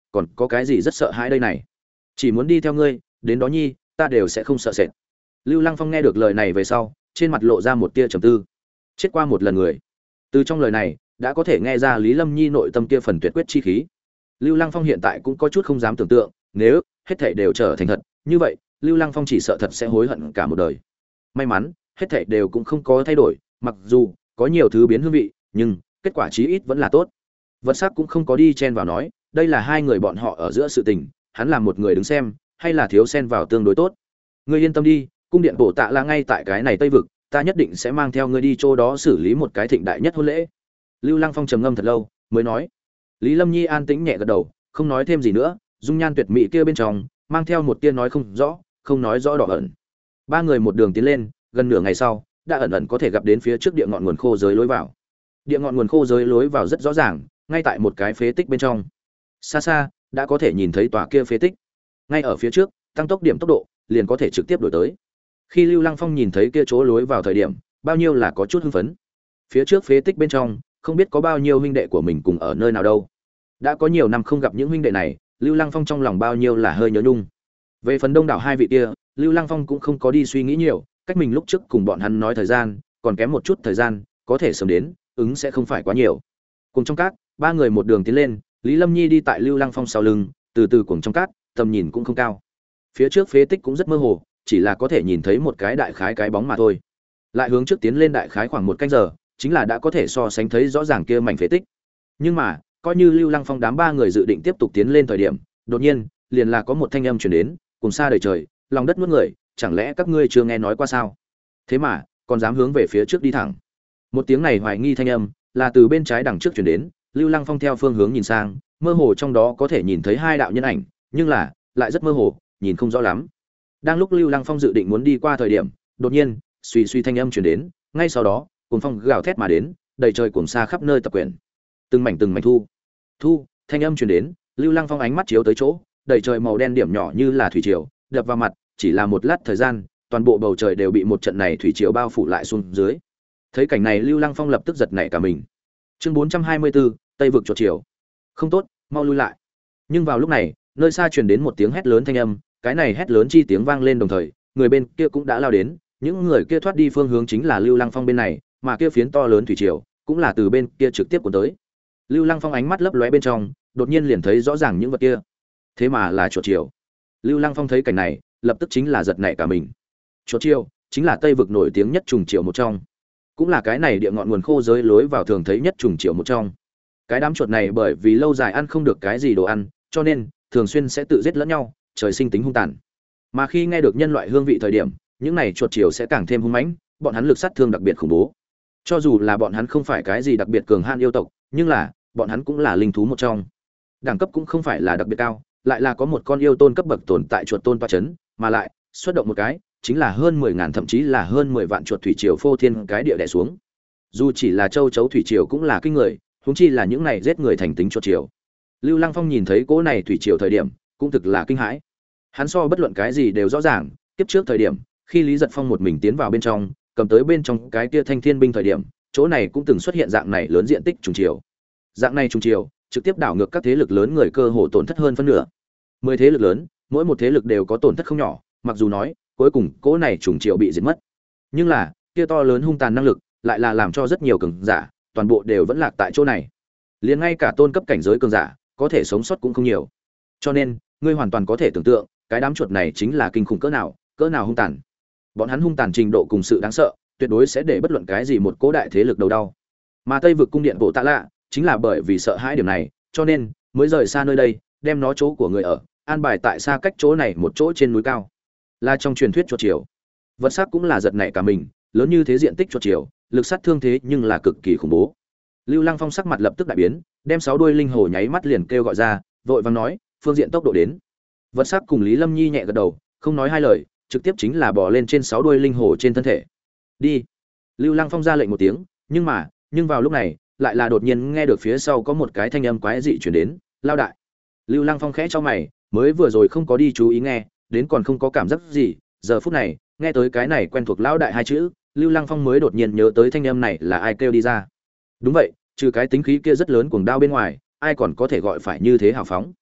[SPEAKER 1] còn có cái gì rất sợ hãi đây này? Chỉ muốn đi theo ngươi, đến đó nhi, ta đều sẽ không sợ sệt. Lưu Lăng Phong nghe được lời này về sau, trên mặt lộ ra một tia trầm tư. Chết qua một lần người, từ trong lời này đã có thể nghe ra Lý Lâm Nhi nội tâm kia phần tuyệt quyết chi khí. Lưu Lăng Phong hiện tại cũng có chút không dám tưởng tượng, nếu hết thảy đều trở thành thật, như vậy, Lưu Lăng Phong chỉ sợ thật sẽ hối hận cả một đời. May mắn, hết thảy đều cũng không có thay đổi, mặc dù có nhiều thứ biến hương vị, nhưng kết quả chí ít vẫn là tốt. Vật sắc cũng không có đi chen vào nói, đây là hai người bọn họ ở giữa sự tình, hắn làm một người đứng xem, hay là thiếu xen vào tương đối tốt. Ngươi yên tâm đi, cung điện bổ tạ là ngay tại cái này Tây vực, ta nhất định sẽ mang theo ngươi đi chỗ đó xử lý một cái thịnh đại nhất hôn lễ. Lưu Lăng Phong trầm ngâm thật lâu, mới nói. Lý Lâm Nhi an tĩnh nhẹ gật đầu, không nói thêm gì nữa, dung nhan tuyệt mỹ kia bên trong mang theo một tia nói không rõ, không nói rõ đỏ ẩn. Ba người một đường tiến lên, gần nửa ngày sau, đã ẩn ẩn có thể gặp đến phía trước địa ngọn nguồn khô giới lối vào. Địa ngọn nguồn khô giới lối vào rất rõ ràng, ngay tại một cái phế tích bên trong. Xa xa, đã có thể nhìn thấy tòa kia phế tích. Ngay ở phía trước, tăng tốc điểm tốc độ, liền có thể trực tiếp đuổi tới. Khi Lưu Lăng Phong nhìn thấy kia chỗ lối vào thời điểm, bao nhiêu là có chút hưng phấn. Phía trước phế tích bên trong, không biết có bao nhiêu huynh đệ của mình cùng ở nơi nào đâu. Đã có nhiều năm không gặp những huynh đệ này, Lưu Lăng Phong trong lòng bao nhiêu là hơi nhớ nhung. Về phần đông đảo hai vị kia, Lưu Lăng Phong cũng không có đi suy nghĩ nhiều, cách mình lúc trước cùng bọn hắn nói thời gian, còn kém một chút thời gian, có thể sớm đến, ứng sẽ không phải quá nhiều. Cùng trong cát, ba người một đường tiến lên, Lý Lâm Nhi đi tại Lưu Lăng Phong sau lưng, từ từ cuồng trong cát, tầm nhìn cũng không cao. Phía trước phế tích cũng rất mơ hồ, chỉ là có thể nhìn thấy một cái đại khái cái bóng mà thôi. Lại hướng trước tiến lên đại khái khoảng một canh giờ, chính là đã có thể so sánh thấy rõ ràng kia mảnh phế tích. Nhưng mà, coi như Lưu Lăng Phong đám ba người dự định tiếp tục tiến lên thời điểm, đột nhiên, liền là có một thanh âm truyền đến, cùng xa đời trời, lòng đất nuốt người, chẳng lẽ các ngươi chưa nghe nói qua sao? Thế mà, còn dám hướng về phía trước đi thẳng. Một tiếng này hoài nghi thanh âm, là từ bên trái đằng trước truyền đến, Lưu Lăng Phong theo phương hướng nhìn sang, mơ hồ trong đó có thể nhìn thấy hai đạo nhân ảnh, nhưng là, lại rất mơ hồ, nhìn không rõ lắm. Đang lúc Lưu Lăng Phong dự định muốn đi qua thời điểm, đột nhiên, suy suy thanh âm truyền đến, ngay sau đó, cuồng phong gào thét mà đến, đầy trời cuồng sa khắp nơi tập quyển. Từng mảnh từng mảnh thu. Thu, thanh âm truyền đến, Lưu Lăng Phong ánh mắt chiếu tới chỗ, đầy trời màu đen điểm nhỏ như là thủy triều, đập vào mặt, chỉ là một lát thời gian, toàn bộ bầu trời đều bị một trận này thủy triều bao phủ lại xuống dưới. Thấy cảnh này, Lưu Lăng Phong lập tức giật nảy cả mình. Chương bốn trăm hai mươi bốn, Tây vực chuột triều. Không tốt, mau lui lại. Nhưng vào lúc này, nơi xa truyền đến một tiếng hét lớn thanh âm, cái này hét lớn chi tiếng vang lên đồng thời, người bên kia cũng đã lao đến, những người kia thoát đi phương hướng chính là Lưu Lăng Phong bên này, mà kia phiến to lớn thủy triều cũng là từ bên kia trực tiếp cuốn tới. Lưu Lăng Phong ánh mắt lấp lóe bên trong, đột nhiên liền thấy rõ ràng những vật kia. Thế mà là chuột triều. Lưu Lăng Phong thấy cảnh này, lập tức chính là giật nảy cả mình. Chuột triều chính là Tây vực nổi tiếng nhất trùng triều một trong, cũng là cái này địa ngọn nguồn khô giới lối vào thường thấy nhất trùng triều một trong. Cái đám chuột này bởi vì lâu dài ăn không được cái gì đồ ăn, cho nên thường xuyên sẽ tự giết lẫn nhau, trời sinh tính hung tàn. Mà khi nghe được nhân loại hương vị thời điểm, những này chuột triều sẽ càng thêm hung mãnh, bọn hắn lực sát thương đặc biệt khủng bố. Cho dù là bọn hắn không phải cái gì đặc biệt cường han yêu tộc, nhưng là bọn hắn cũng là linh thú một trong. Đẳng cấp cũng không phải là đặc biệt cao, lại là có một con yêu tôn cấp bậc tồn tại chuột tôn tọa chấn, mà lại xuất động một cái, chính là hơn mười ngàn thậm chí là hơn mười vạn chuột thủy triều phô thiên cái địa đè xuống. Dù chỉ là châu chấu thủy triều cũng là kinh người, huống chi là những này giết người thành tính chuột triều. Lưu Lăng Phong nhìn thấy cỗ này thủy triều thời điểm, cũng thực là kinh hãi. Hắn so bất luận cái gì đều rõ ràng, kiếp trước thời điểm, khi Lý Giật Phong một mình tiến vào bên trong, cầm tới bên trong cái kia thanh thiên binh thời điểm, chỗ này cũng từng xuất hiện dạng này lớn diện tích trùng triều. Dạng này trùng triều, trực tiếp đảo ngược các thế lực lớn người cơ hồ tổn thất hơn phân nửa. Mười thế lực lớn, mỗi một thế lực đều có tổn thất không nhỏ, mặc dù nói, cuối cùng cỗ này trùng triều bị diệt mất. Nhưng là, kia to lớn hung tàn năng lực, lại là làm cho rất nhiều cường giả, toàn bộ đều vẫn lạc tại chỗ này. Liền ngay cả tôn cấp cảnh giới cường giả, có thể sống sót cũng không nhiều. Cho nên, ngươi hoàn toàn có thể tưởng tượng, cái đám chuột này chính là kinh khủng cỡ nào, cỡ nào hung tàn. Bọn hắn hung tàn trình độ cùng sự đáng sợ, tuyệt đối sẽ để bất luận cái gì một cố đại thế lực đầu đau. Mà Tây vực cung điện bộ tạ lạ, chính là bởi vì sợ hãi điểm này, cho nên mới rời xa nơi đây, đem nó chỗ của người ở, an bài tại xa cách chỗ này một chỗ trên núi cao. Là trong truyền thuyết chuột triều. Vật sắc cũng là giật nảy cả mình, lớn như thế diện tích chuột triều, lực sát thương thế nhưng là cực kỳ khủng bố. Lưu Lăng Phong sắc mặt lập tức đại biến, đem sáu đuôi linh hồ nháy mắt liền kêu gọi ra, vội vàng nói, phương diện tốc độ đến. Vật sắc cùng Lý Lâm Nhi nhẹ gật đầu, không nói hai lời, trực tiếp chính là bò lên trên sáu đuôi linh hồ trên thân thể. Đi. Lưu Lăng Phong ra lệnh một tiếng, nhưng mà, nhưng vào lúc này, lại là đột nhiên nghe được phía sau có một cái thanh âm quái dị truyền đến, lao đại. Lưu Lăng Phong khẽ cho mày, mới vừa rồi không có đi chú ý nghe, đến còn không có cảm giác gì, giờ phút này, nghe tới cái này quen thuộc lao đại hai chữ, Lưu Lăng Phong mới đột nhiên nhớ tới thanh âm này là ai kêu đi ra. Đúng vậy, trừ cái tính khí kia rất lớn cuồng đao bên ngoài, ai còn có thể gọi phải như thế hào phóng.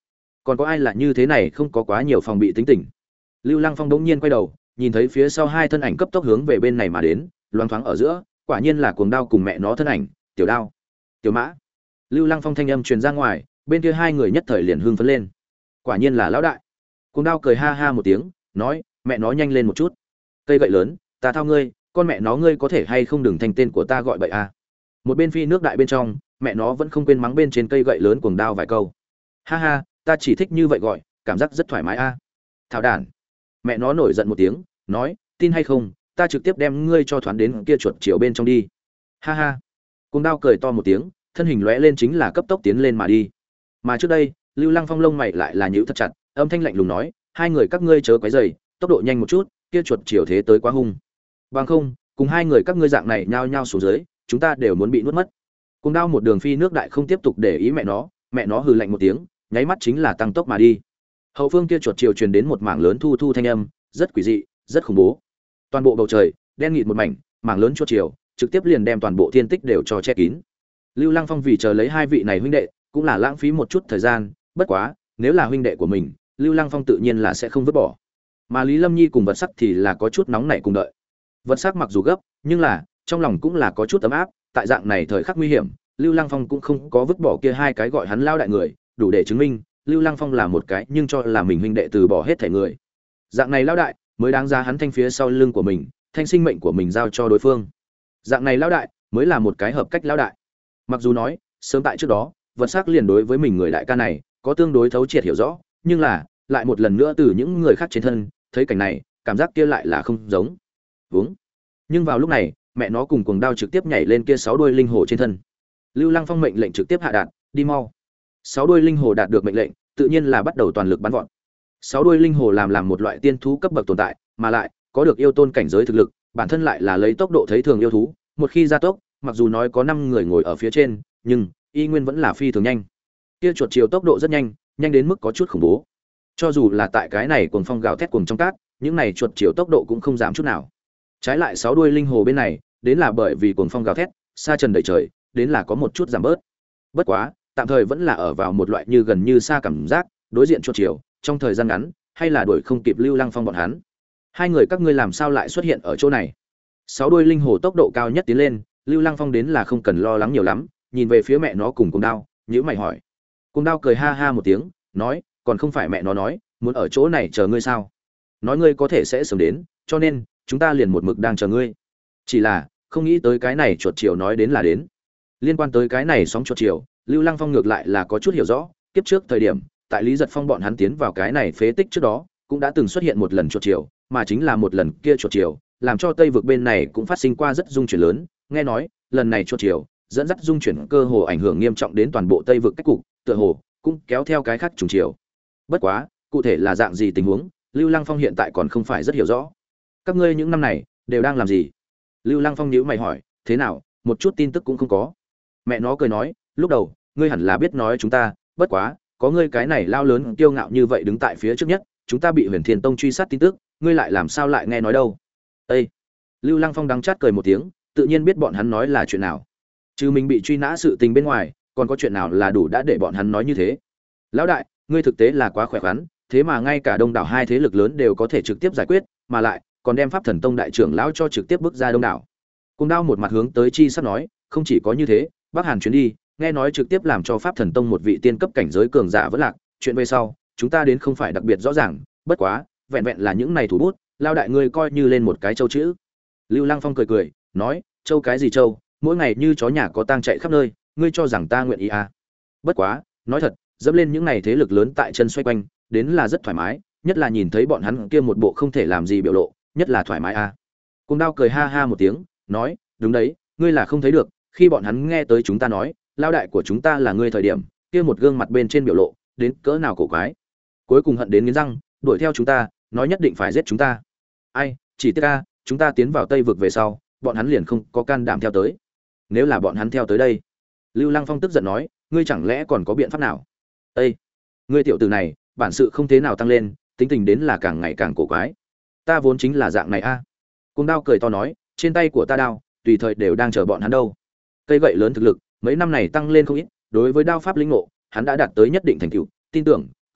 [SPEAKER 1] còn có ai là như thế này không có quá nhiều phòng bị tính tình. Lưu Lăng Phong đống nhiên quay đầu, nhìn thấy phía sau hai thân ảnh cấp tốc hướng về bên này mà đến, loáng thoáng ở giữa, quả nhiên là Cuồng Đao cùng mẹ nó thân ảnh, Tiểu Đao, Tiểu Mã. Lưu Lăng Phong thanh âm truyền ra ngoài, bên kia hai người nhất thời liền hưng phấn lên. Quả nhiên là lão đại. Cuồng Đao cười ha ha một tiếng, nói, mẹ nó nhanh lên một chút. Cây gậy lớn, ta thao ngươi, con mẹ nó ngươi có thể hay không đừng thành tên của ta gọi bậy a. À. Một bên phi nước đại bên trong, mẹ nó vẫn không quên mắng bên trên cây gậy lớn Cuồng Đao vài câu. Ha ha, ta chỉ thích như vậy gọi, cảm giác rất thoải mái a. À. Thảo đản. Mẹ nó nổi giận một tiếng, nói, tin hay không, ta trực tiếp đem ngươi cho thoán đến kia chuột chiều bên trong đi. Ha ha. Cuồng Đao cười to một tiếng, thân hình lóe lên chính là cấp tốc tiến lên mà đi. Mà trước đây, Lưu Lăng Phong lông mày lại là nhíu thật chặt, âm thanh lạnh lùng nói, hai người các ngươi chớ quấy rầy, tốc độ nhanh một chút, kia chuột chiều thế tới quá hung. Bằng không, cùng hai người các ngươi dạng này nhao nhao xuống dưới, chúng ta đều muốn bị nuốt mất. Cuồng Đao một đường phi nước đại không tiếp tục để ý mẹ nó, mẹ nó hừ lạnh một tiếng, nháy mắt chính là tăng tốc mà đi. Hậu phương kia chuột chiều truyền đến một mảng lớn thu thu thanh âm, rất quỷ dị, rất khủng bố. Toàn bộ bầu trời đen nghịt một mảnh, mảng lớn chuột chiều, trực tiếp liền đem toàn bộ thiên tích đều cho che kín. Lưu Lăng Phong vì chờ lấy hai vị này huynh đệ, cũng là lãng phí một chút thời gian, bất quá, nếu là huynh đệ của mình, Lưu Lăng Phong tự nhiên là sẽ không vứt bỏ. Mà Lý Lâm Nhi cùng Vật Sắc thì là có chút nóng nảy cùng đợi. Vật Sắc mặc dù gấp, nhưng là trong lòng cũng là có chút ấm áp, tại dạng này thời khắc nguy hiểm, Lưu Lăng Phong cũng không có vứt bỏ kia hai cái gọi hắn lao đại người, đủ để chứng minh Lưu Lăng Phong là một cái nhưng cho là mình huynh đệ từ bỏ hết thể người. Dạng này lao đại mới đáng giá hắn thanh phía sau lưng của mình, thanh sinh mệnh của mình giao cho đối phương. Dạng này lao đại mới là một cái hợp cách lao đại. Mặc dù nói, sớm tại trước đó, Vật Sắc liền đối với mình người đại ca này có tương đối thấu triệt hiểu rõ, nhưng là lại một lần nữa từ những người khác trên thân, thấy cảnh này, cảm giác kia lại là không giống. Vúng. Nhưng vào lúc này, mẹ nó cùng Cuồng Đao trực tiếp nhảy lên kia sáu đuôi linh hồ trên thân. Lưu Lăng Phong mệnh lệnh trực tiếp hạ đạt, đi mau. Sáu đuôi linh hồ đạt được mệnh lệnh, tự nhiên là bắt đầu toàn lực bắn vọt. Sáu đuôi linh hồ làm làm một loại tiên thú cấp bậc tồn tại, mà lại có được yêu tôn cảnh giới thực lực, bản thân lại là lấy tốc độ thấy thường yêu thú, một khi gia tốc, mặc dù nói có năm người ngồi ở phía trên, nhưng y nguyên vẫn là phi thường nhanh. Kia chuột chiều tốc độ rất nhanh, nhanh đến mức có chút khủng bố. Cho dù là tại cái này cuồng phong gào thét cuồng trong cát, những này chuột chiều tốc độ cũng không giảm chút nào. Trái lại sáu đuôi linh hồ bên này, đến là bởi vì cuồng phong gào thét, sa trần đầy trời, đến là có một chút giảm bớt. Bất quá, tạm thời vẫn là ở vào một loại như gần như xa cảm giác, đối diện chuột chiều, trong thời gian ngắn, hay là đuổi không kịp Lưu Lăng Phong bọn hắn. Hai người các ngươi làm sao lại xuất hiện ở chỗ này? Sáu đuôi linh hồ tốc độ cao nhất tiến lên, Lưu Lăng Phong đến là không cần lo lắng nhiều lắm, nhìn về phía mẹ nó cùng Cuồng Đao, nhíu mày hỏi. Cuồng Đao cười ha ha một tiếng, nói, còn không phải mẹ nó nói, muốn ở chỗ này chờ ngươi sao? Nói ngươi có thể sẽ sớm đến, cho nên chúng ta liền một mực đang chờ ngươi. Chỉ là, không nghĩ tới cái này chuột chiều nói đến là đến. Liên quan tới cái này sóng chuột chiều, Lưu Lăng Phong ngược lại là có chút hiểu rõ, kiếp trước thời điểm, tại Lý Giật Phong bọn hắn tiến vào cái này phế tích trước đó, cũng đã từng xuất hiện một lần chuột chiều, mà chính là một lần kia chuột chiều, làm cho Tây vực bên này cũng phát sinh qua rất dung chuyển lớn, nghe nói, lần này chuột chiều dẫn dắt dung chuyển cơ hồ ảnh hưởng nghiêm trọng đến toàn bộ Tây vực cách cục, tựa hồ cũng kéo theo cái khác trùng chiều. Bất quá, cụ thể là dạng gì tình huống, Lưu Lăng Phong hiện tại còn không phải rất hiểu rõ. Các ngươi những năm này đều đang làm gì? Lưu Lăng Phong nhíu mày hỏi, thế nào, một chút tin tức cũng không có. Mẹ nó cười nói, lúc đầu, ngươi hẳn là biết nói chúng ta, bất quá, có ngươi cái này lao lớn kiêu ngạo như vậy đứng tại phía trước nhất, chúng ta bị Huyền Thiên Tông truy sát tin tức, ngươi lại làm sao lại nghe nói đâu? Ê! Lưu Lăng Phong đắng chát cười một tiếng, tự nhiên biết bọn hắn nói là chuyện nào. Trừ mình bị truy nã sự tình bên ngoài, còn có chuyện nào là đủ đã để bọn hắn nói như thế? Lão đại, ngươi thực tế là quá khỏe khoắn, thế mà ngay cả đông đảo hai thế lực lớn đều có thể trực tiếp giải quyết, mà lại còn đem Pháp Thần Tông đại trưởng lão cho trực tiếp bước ra đông đảo. Cùng Đao một mặt hướng tới chi sắp nói, không chỉ có như thế, Bắc Hàn chuyến đi, nghe nói trực tiếp làm cho Pháp Thần Tông một vị tiên cấp cảnh giới cường giả vỡ lạc, chuyện về sau, chúng ta đến không phải đặc biệt rõ ràng, bất quá, vẹn vẹn là những này thủ bút, lao đại ngươi coi như lên một cái châu chữ. Lưu Lăng Phong cười cười, nói, châu cái gì châu, mỗi ngày như chó nhà có tang chạy khắp nơi, ngươi cho rằng ta nguyện ý à? Bất quá, nói thật, dẫm lên những này thế lực lớn tại chân xoay quanh, đến là rất thoải mái, nhất là nhìn thấy bọn hắn kia một bộ không thể làm gì biểu lộ, nhất là thoải mái à. Cùng Đao cười ha ha một tiếng, nói, đúng đấy, ngươi là không thấy được, khi bọn hắn nghe tới chúng ta nói, lao đại của chúng ta là ngươi thời điểm, kia một gương mặt bên trên biểu lộ, đến cỡ nào cổ quái. Cuối cùng hận đến nghiến răng, đuổi theo chúng ta, nói nhất định phải giết chúng ta. Ai, chỉ tiếc a, chúng ta tiến vào Tây vực về sau, bọn hắn liền không có can đảm theo tới. Nếu là bọn hắn theo tới đây, Lưu Lăng Phong tức giận nói, ngươi chẳng lẽ còn có biện pháp nào? Ê, ngươi tiểu tử này, bản sự không thế nào tăng lên, tính tình đến là càng ngày càng cổ quái. Ta vốn chính là dạng này a. À. Cung Đao cười to nói, trên tay của ta đao, tùy thời đều đang chờ bọn hắn đâu. Cây gậy lớn thực lực, mấy năm này tăng lên không ít, đối với đao pháp linh ngộ, hắn đã đạt tới nhất định thành tựu, tin tưởng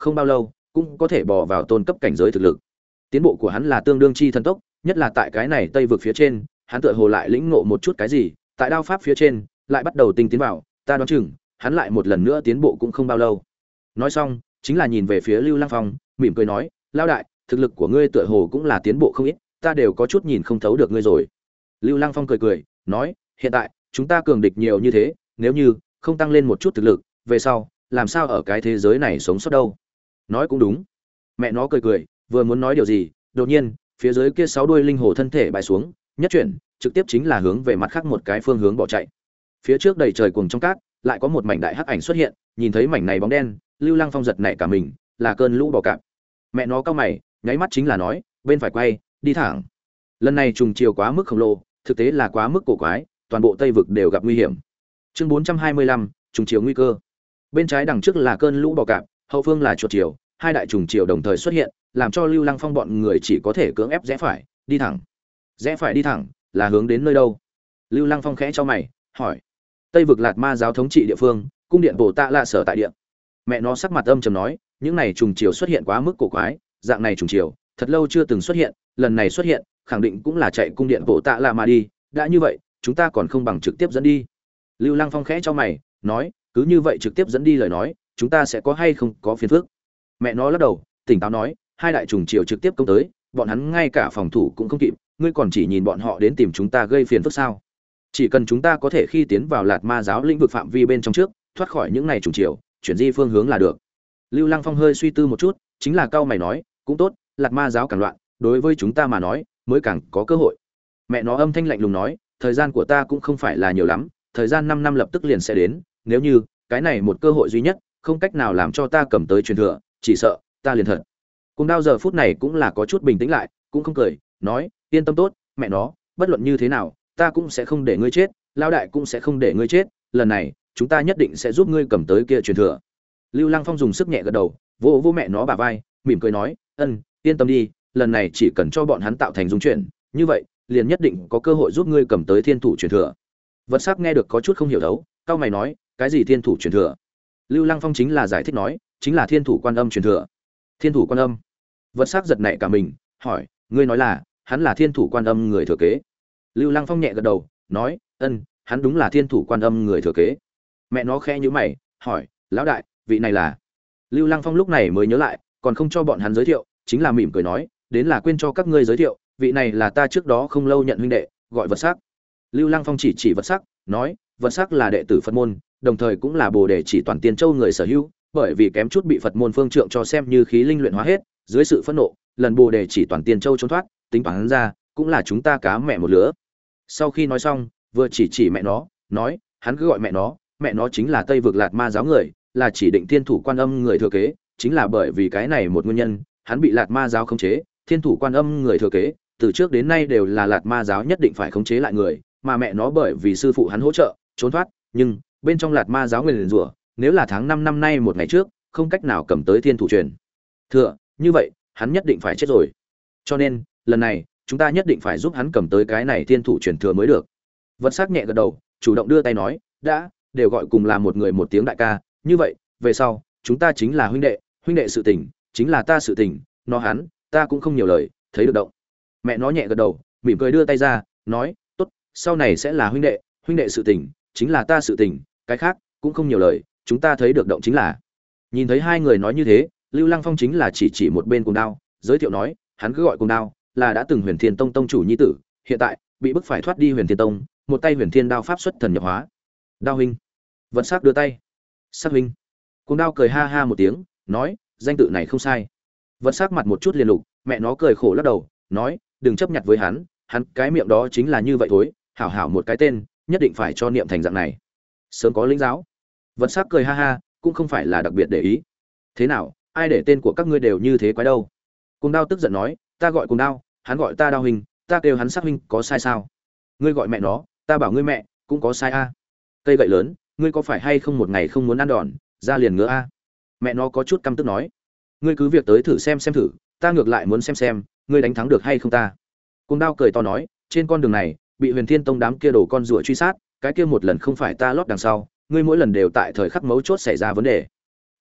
[SPEAKER 1] không bao lâu cũng có thể bò vào tôn cấp cảnh giới thực lực. Tiến bộ của hắn là tương đương chi thần tốc, nhất là tại cái này Tây vực phía trên, hắn tựa hồ lại lĩnh ngộ một chút cái gì, tại đao pháp phía trên lại bắt đầu tinh tiến vào, ta đoán chừng hắn lại một lần nữa tiến bộ cũng không bao lâu. Nói xong, chính là nhìn về phía Lưu Lăng Phong, mỉm cười nói, lão đại, thực lực của ngươi tựa hồ cũng là tiến bộ không ít, ta đều có chút nhìn không thấu được ngươi rồi. Lưu Lăng Phong cười cười, nói, hiện tại chúng ta cường địch nhiều như thế, nếu như không tăng lên một chút thực lực, về sau làm sao ở cái thế giới này sống sót đâu. Nói cũng đúng. Mẹ nó cười cười, vừa muốn nói điều gì, đột nhiên phía dưới kia sáu đuôi linh hồ thân thể bại xuống, nhất chuyển trực tiếp chính là hướng về mặt khác một cái phương hướng bỏ chạy. Phía trước đầy trời cuồng trong cát, lại có một mảnh đại hắc ảnh xuất hiện, nhìn thấy mảnh này bóng đen, Lưu Lăng Phong giật nảy cả mình, là cơn lũ bò cạp. Mẹ nó cao mày, nháy mắt chính là nói, bên phải quay, đi thẳng. Lần này trùng chiều quá mức khổng lồ, thực tế là quá mức cổ quái, toàn bộ Tây vực đều gặp nguy hiểm. Chương bốn trăm hai mươi lăm, trùng chiều nguy cơ. Bên trái đằng trước là cơn lũ bò cạp, hậu phương là chuột chiều, hai đại trùng chiều đồng thời xuất hiện, làm cho Lưu Lăng Phong bọn người chỉ có thể cưỡng ép rẽ phải, đi thẳng. Rẽ phải đi thẳng, là hướng đến nơi đâu? Lưu Lăng Phong khẽ cho mày, hỏi. Tây vực Lạt Ma giáo thống trị địa phương, cung điện Bồ Tạ là sở tại địa. Mẹ nó sắc mặt âm trầm nói, những này trùng chiều xuất hiện quá mức cổ quái, dạng này trùng chiều, thật lâu chưa từng xuất hiện, lần này xuất hiện, khẳng định cũng là chạy cung điện Bồ Tạ là mà đi, đã như vậy, chúng ta còn không bằng trực tiếp dẫn đi. Lưu Lăng Phong khẽ cho mày, nói, cứ như vậy trực tiếp dẫn đi lời nói, chúng ta sẽ có hay không có phiền phức. Mẹ nó lắc đầu, tỉnh táo nói, hai đại trùng chiều trực tiếp công tới, bọn hắn ngay cả phòng thủ cũng không kịp, ngươi còn chỉ nhìn bọn họ đến tìm chúng ta gây phiền phức sao? Chỉ cần chúng ta có thể khi tiến vào Lạt Ma giáo lĩnh vực phạm vi bên trong trước, thoát khỏi những này trùng chiều, chuyển di phương hướng là được. Lưu Lăng Phong hơi suy tư một chút, chính là cao mày nói, cũng tốt, Lạt Ma giáo càng loạn, đối với chúng ta mà nói, mới càng có cơ hội. Mẹ nó âm thanh lạnh lùng nói, thời gian của ta cũng không phải là nhiều lắm, thời gian năm năm lập tức liền sẽ đến, nếu như cái này một cơ hội duy nhất, không cách nào làm cho ta cầm tới truyền thừa, chỉ sợ ta liền thật. Cùng đao giờ phút này cũng là có chút bình tĩnh lại, cũng không cười, nói, yên tâm tốt, mẹ nó, bất luận như thế nào, ta cũng sẽ không để ngươi chết, lão đại cũng sẽ không để ngươi chết, lần này, chúng ta nhất định sẽ giúp ngươi cầm tới kia truyền thừa. Lưu Lăng Phong dùng sức nhẹ gật đầu, vỗ vỗ mẹ nó bả vai, mỉm cười nói, ân, yên tâm đi, lần này chỉ cần cho bọn hắn tạo thành dung chuyển, như vậy, liền nhất định có cơ hội giúp ngươi cầm tới thiên thủ truyền thừa. Vật sắc nghe được có chút không hiểu đấu, cao mày nói, cái gì thiên thủ truyền thừa? Lưu Lăng Phong chính là giải thích nói, chính là thiên thủ quan âm truyền thừa. Thiên thủ quan âm? Vật sắc giật nảy cả mình, hỏi, ngươi nói là, hắn là thiên thủ quan âm người thừa kế? Lưu Lăng Phong nhẹ gật đầu, nói, ân, hắn đúng là thiên thủ quan âm người thừa kế. Mẹ nó khẽ nhíu mày, hỏi, lão đại, vị này là? Lưu Lăng Phong lúc này mới nhớ lại, còn không cho bọn hắn giới thiệu, chính là mỉm cười nói, đến là quên cho các ngươi giới thiệu, vị này là ta trước đó không lâu nhận huynh đệ, gọi Vật Sắc. Lưu Lăng Phong chỉ chỉ Vật Sắc, nói, Vật Sắc là đệ tử Phật môn, đồng thời cũng là Bồ Đề chỉ toàn Tiên Châu người sở hữu, bởi vì kém chút bị Phật môn phương trượng cho xem như khí linh luyện hóa hết, dưới sự phẫn nộ, lần Bồ Đề chỉ toàn Tiên Châu trốn thoát, tính toán ra, cũng là chúng ta cá mẹ một lứa. Sau khi nói xong, vừa chỉ chỉ mẹ nó, nói, hắn cứ gọi mẹ nó, mẹ nó chính là Tây vực Lạt Ma giáo người, là chỉ định thiên thủ quan âm người thừa kế, chính là bởi vì cái này một nguyên nhân, hắn bị Lạt Ma giáo khống chế, thiên thủ quan âm người thừa kế, từ trước đến nay đều là Lạt Ma giáo nhất định phải khống chế lại người, mà mẹ nó bởi vì sư phụ hắn hỗ trợ, trốn thoát, nhưng bên trong Lạt Ma giáo người liền rủa, nếu là tháng năm năm nay một ngày trước, không cách nào cầm tới thiên thủ truyền thừa, như vậy, hắn nhất định phải chết rồi. Cho nên, lần này, chúng ta nhất định phải giúp hắn cầm tới cái này thiên thủ truyền thừa mới được. Vật Sắc nhẹ gật đầu, chủ động đưa tay nói, đã, đều gọi cùng là một người một tiếng đại ca, như vậy, về sau, chúng ta chính là huynh đệ, huynh đệ sự tình, chính là ta sự tình, nó hắn, ta cũng không nhiều lời, thấy được động. Mẹ nó nhẹ gật đầu, mỉm cười đưa tay ra, nói, tốt, sau này sẽ là huynh đệ, huynh đệ sự tình, chính là ta sự tình, cái khác cũng không nhiều lời, chúng ta thấy được động chính là. Nhìn thấy hai người nói như thế, Lưu Lăng Phong chính là chỉ chỉ một bên Cùng Đao, giới thiệu nói, hắn cứ gọi Cùng Đao, là đã từng Huyền Thiên Tông tông chủ nhi tử, hiện tại bị bức phải thoát đi Huyền Thiên Tông, một tay Huyền Thiên đao pháp xuất thần nhập hóa. Đao huynh. Vật Sắc đưa tay. Sắc huynh. Cùng Đao cười ha ha một tiếng, nói, danh tự này không sai. Vật Sắc mặt một chút liền lục, mẹ nó cười khổ lắc đầu, nói, đừng chấp nhặt với hắn, hắn cái miệng đó chính là như vậy thôi, hảo hảo một cái tên, nhất định phải cho niệm thành dạng này. Sớm có lĩnh giáo. Vật Sắc cười ha ha, cũng không phải là đặc biệt để ý. Thế nào, ai để tên của các ngươi đều như thế quái đâu? Cùng Đao tức giận nói, ta gọi Cùng Đao, hắn gọi ta Đao huynh, ta kêu hắn Sắc huynh, có sai sao? Ngươi gọi mẹ nó, ta bảo ngươi mẹ, cũng có sai a. À. Cây gậy lớn, ngươi có phải hay không một ngày không muốn ăn đòn, ra liền ngứa a. À. Mẹ nó có chút căm tức nói, ngươi cứ việc tới thử xem xem thử, ta ngược lại muốn xem xem, ngươi đánh thắng được hay không ta. Cùng Đao cười to nói, trên con đường này, bị Huyền Thiên Tông đám kia đổ con rùa truy sát, cái kia một lần không phải ta lót đằng sau, ngươi mỗi lần đều tại thời khắc mấu chốt xảy ra vấn đề. Hừ,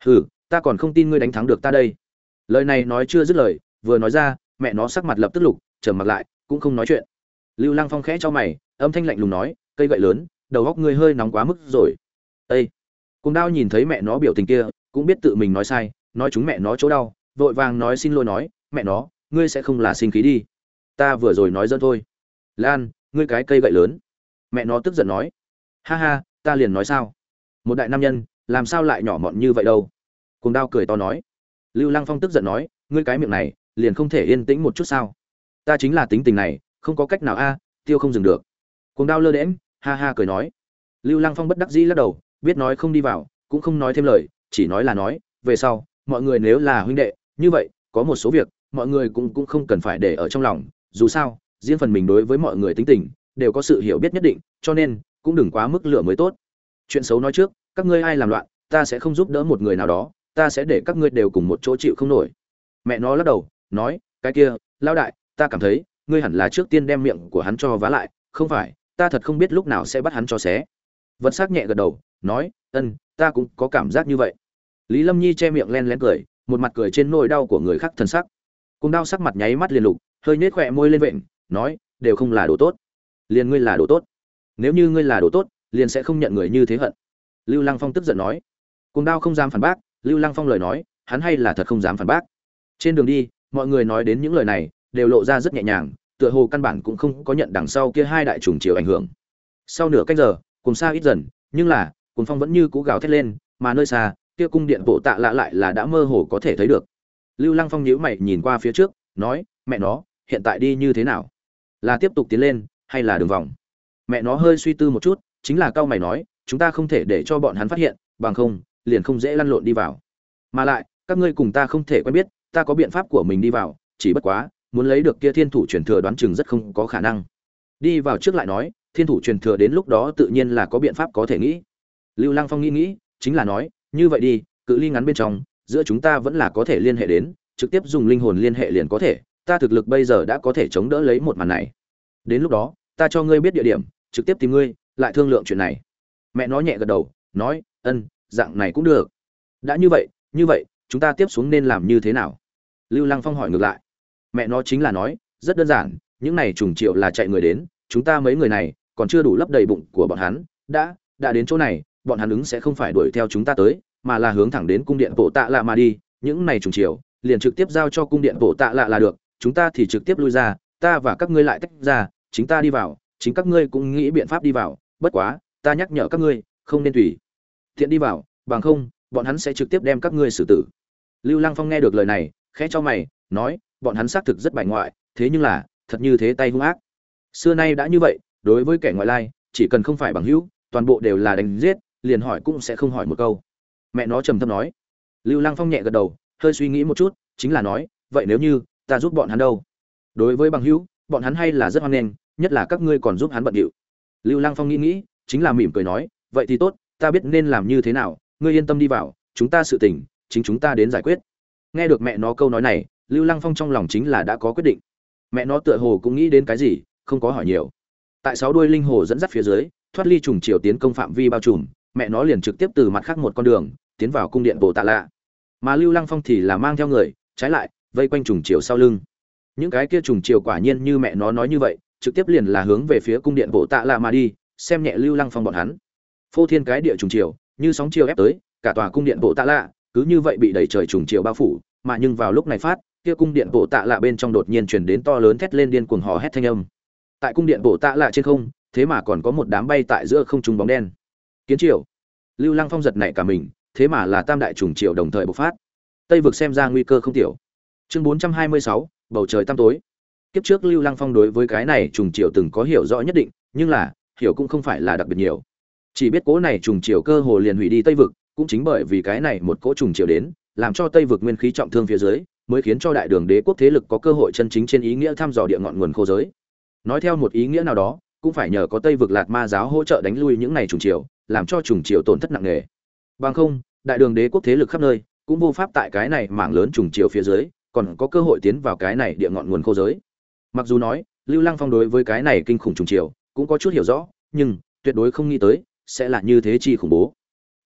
[SPEAKER 1] ta còn không tin ngươi đánh thắng được ta đây. Lời này nói chưa dứt lời, vừa nói ra, mẹ nó sắc mặt lập tức lục, trầm mặt lại, cũng không nói chuyện. Lưu Lăng Phong khẽ cho mày, âm thanh lạnh lùng nói, cây gậy lớn, đầu óc ngươi hơi nóng quá mức rồi. Ê! Cùng Đao nhìn thấy mẹ nó biểu tình kia, cũng biết tự mình nói sai, nói chúng mẹ nó chỗ đau, vội vàng nói xin lỗi nói, mẹ nó, ngươi sẽ không là sinh khí đi. Ta vừa rồi nói dân thôi. Lan, ngươi cái cây gậy lớn. Mẹ nó tức giận nói, ha ha, ta liền nói sao? Một đại nam nhân, làm sao lại nhỏ mọn như vậy đâu? Cùng Đao cười to nói. Lưu Lăng Phong tức giận nói, ngươi cái miệng này, liền không thể yên tĩnh một chút sao? Ta chính là tính tình này, không có cách nào a, tiêu không dừng được. Cùng Đao lơ đễnh, ha ha cười nói. Lưu Lăng Phong bất đắc dĩ lắc đầu, biết nói không đi vào, cũng không nói thêm lời, chỉ nói là nói, về sau, mọi người nếu là huynh đệ, như vậy, có một số việc, mọi người cũng cũng không cần phải để ở trong lòng, dù sao, riêng phần mình đối với mọi người tính tình, đều có sự hiểu biết nhất định, cho nên, cũng đừng quá mức lửa mới tốt. Chuyện xấu nói trước, các ngươi ai làm loạn, ta sẽ không giúp đỡ một người nào đó, ta sẽ để các ngươi đều cùng một chỗ chịu không nổi. Mẹ nó lắc đầu, nói, cái kia, lão đại, ta cảm thấy, ngươi hẳn là trước tiên đem miệng của hắn cho vá lại, không phải, ta thật không biết lúc nào sẽ bắt hắn cho xé. Vật sắc nhẹ gật đầu, nói, ân, ta cũng có cảm giác như vậy. Lý Lâm Nhi che miệng len lén cười, một mặt cười trên nỗi đau của người khác thần sắc. Cùng Đao sắc mặt nháy mắt liền lục, hơi nhếch khóe môi lên vện, nói, đều không là đồ tốt. Liền ngươi là đồ tốt. Nếu như ngươi là đồ tốt, liền sẽ không nhận người như thế hận. Lưu Lăng Phong tức giận nói. Cùng Đao không dám phản bác, Lưu Lăng Phong lời nói, hắn hay là thật không dám phản bác. Trên đường đi, mọi người nói đến những lời này, đều lộ ra rất nhẹ nhàng, tựa hồ căn bản cũng không có nhận đằng sau kia hai đại trùng chiều ảnh hưởng. Sau nửa canh giờ, cùng xa ít dần, nhưng là, cùng phong vẫn như cú gào thét lên, mà nơi xa, kia cung điện bộ tạ lạ lại là đã mơ hồ có thể thấy được. Lưu Lăng Phong nhíu mày nhìn qua phía trước, nói, mẹ nó, hiện tại đi như thế nào? Là tiếp tục tiến lên, hay là đường vòng? Mẹ nó hơi suy tư một chút, chính là cau mày nói, chúng ta không thể để cho bọn hắn phát hiện, bằng không, liền không dễ lăn lộn đi vào. Mà lại, các ngươi cùng ta không thể quen biết, ta có biện pháp của mình đi vào, chỉ bất quá, muốn lấy được kia thiên thủ truyền thừa đoán chừng rất không có khả năng. Đi vào trước lại nói, thiên thủ truyền thừa đến lúc đó tự nhiên là có biện pháp có thể nghĩ. Lưu Lăng Phong nghĩ nghĩ, chính là nói, như vậy đi, cự ly ngắn bên trong, giữa chúng ta vẫn là có thể liên hệ đến, trực tiếp dùng linh hồn liên hệ liền có thể, ta thực lực bây giờ đã có thể chống đỡ lấy một màn này. Đến lúc đó, ta cho ngươi biết địa điểm, trực tiếp tìm ngươi, lại thương lượng chuyện này. Mẹ nó nhẹ gật đầu, nói, ân, dạng này cũng được. Đã như vậy, như vậy, chúng ta tiếp xuống nên làm như thế nào? Lưu Lăng Phong hỏi ngược lại. Mẹ nó chính là nói, rất đơn giản, những này trùng triệu là chạy người đến, chúng ta mấy người này còn chưa đủ lấp đầy bụng của bọn hắn, đã, đã đến chỗ này, bọn hắn ứng sẽ không phải đuổi theo chúng ta tới, mà là hướng thẳng đến cung điện bộ tạ lạ mà đi, những này trùng triệu, liền trực tiếp giao cho cung điện bộ tạ lạ là được, chúng ta thì trực tiếp lui ra, ta và các ngươi lại tách ra, chính ta đi vào, chính các ngươi cũng nghĩ biện pháp đi vào, bất quá, ta nhắc nhở các ngươi, không nên tùy tiện đi vào, bằng không, bọn hắn sẽ trực tiếp đem các ngươi xử tử. Lưu Lăng Phong nghe được lời này, khẽ cho mày, nói, bọn hắn xác thực rất bài ngoại, thế nhưng là, thật như thế tay hung ác. Xưa nay đã như vậy, đối với kẻ ngoại lai, chỉ cần không phải bằng hữu, toàn bộ đều là đánh giết, liền hỏi cũng sẽ không hỏi một câu. Mẹ nó trầm thấp nói. Lưu Lăng Phong nhẹ gật đầu, hơi suy nghĩ một chút, chính là nói, vậy nếu như ta giúp bọn hắn đâu? Đối với bằng hữu, bọn hắn hay là rất hoan nghênh, nhất là các ngươi còn giúp hắn bận điệu. Lưu Lăng Phong nghĩ nghĩ, chính là mỉm cười nói, vậy thì tốt, ta biết nên làm như thế nào, ngươi yên tâm đi vào, chúng ta sự tình, chính chúng ta đến giải quyết. Nghe được mẹ nó câu nói này, Lưu Lăng Phong trong lòng chính là đã có quyết định. Mẹ nó tựa hồ cũng nghĩ đến cái gì, không có hỏi nhiều. Tại sáu đuôi linh hồ dẫn dắt phía dưới, thoát ly trùng chiều tiến công phạm vi bao trùm, mẹ nó liền trực tiếp từ mặt khác một con đường tiến vào cung điện Bồ Tạ Lạ. Mà Lưu Lăng Phong thì là mang theo người, trái lại vây quanh trùng chiều sau lưng. Những cái kia trùng chiều quả nhiên như mẹ nó nói như vậy, trực tiếp liền là hướng về phía cung điện Bồ Tạ Lạ mà đi, xem nhẹ Lưu Lăng Phong bọn hắn. Phô thiên cái địa trùng chiều, như sóng chiều ép tới, cả tòa cung điện Bồ Tạ Lạ cứ như vậy bị đầy trời trùng chiều bao phủ, mà nhưng vào lúc này phát, kia cung điện Bồ Tạ Lạ bên trong đột nhiên truyền đến to lớn thét lên điên cuồng hò hét thanh âm. Tại cung điện Bồ Tạ Lạ trên không, thế mà còn có một đám bay tại giữa không trung bóng đen. Kiến triều. Lưu Lăng Phong giật nảy cả mình, thế mà là tam đại trùng triều đồng thời bộc phát. Tây vực xem ra nguy cơ không tiểu. Chương bốn trăm hai mươi sáu, bầu trời tăm tối. Kiếp trước Lưu Lăng Phong đối với cái này trùng triều từng có hiểu rõ nhất định, nhưng là, hiểu cũng không phải là đặc biệt nhiều. Chỉ biết cỗ này trùng triều cơ hồ liền hủy đi Tây vực, cũng chính bởi vì cái này một cỗ trùng triều đến, làm cho Tây vực nguyên khí trọng thương phía dưới, mới khiến cho đại đường đế quốc thế lực có cơ hội chân chính trên ý nghĩa thăm dò địa ngọn nguồn khô giới. Nói theo một ý nghĩa nào đó, cũng phải nhờ có Tây vực Lạt Ma giáo hỗ trợ đánh lui những này trùng triều, làm cho trùng triều tổn thất nặng nề. Bằng không, đại đường đế quốc thế lực khắp nơi, cũng vô pháp tại cái này mảng lớn trùng triều phía dưới, còn có cơ hội tiến vào cái này địa ngọn nguồn khô giới. Mặc dù nói, Lưu Lăng Phong đối với cái này kinh khủng trùng triều cũng có chút hiểu rõ, nhưng tuyệt đối không nghĩ tới sẽ là như thế chi khủng bố.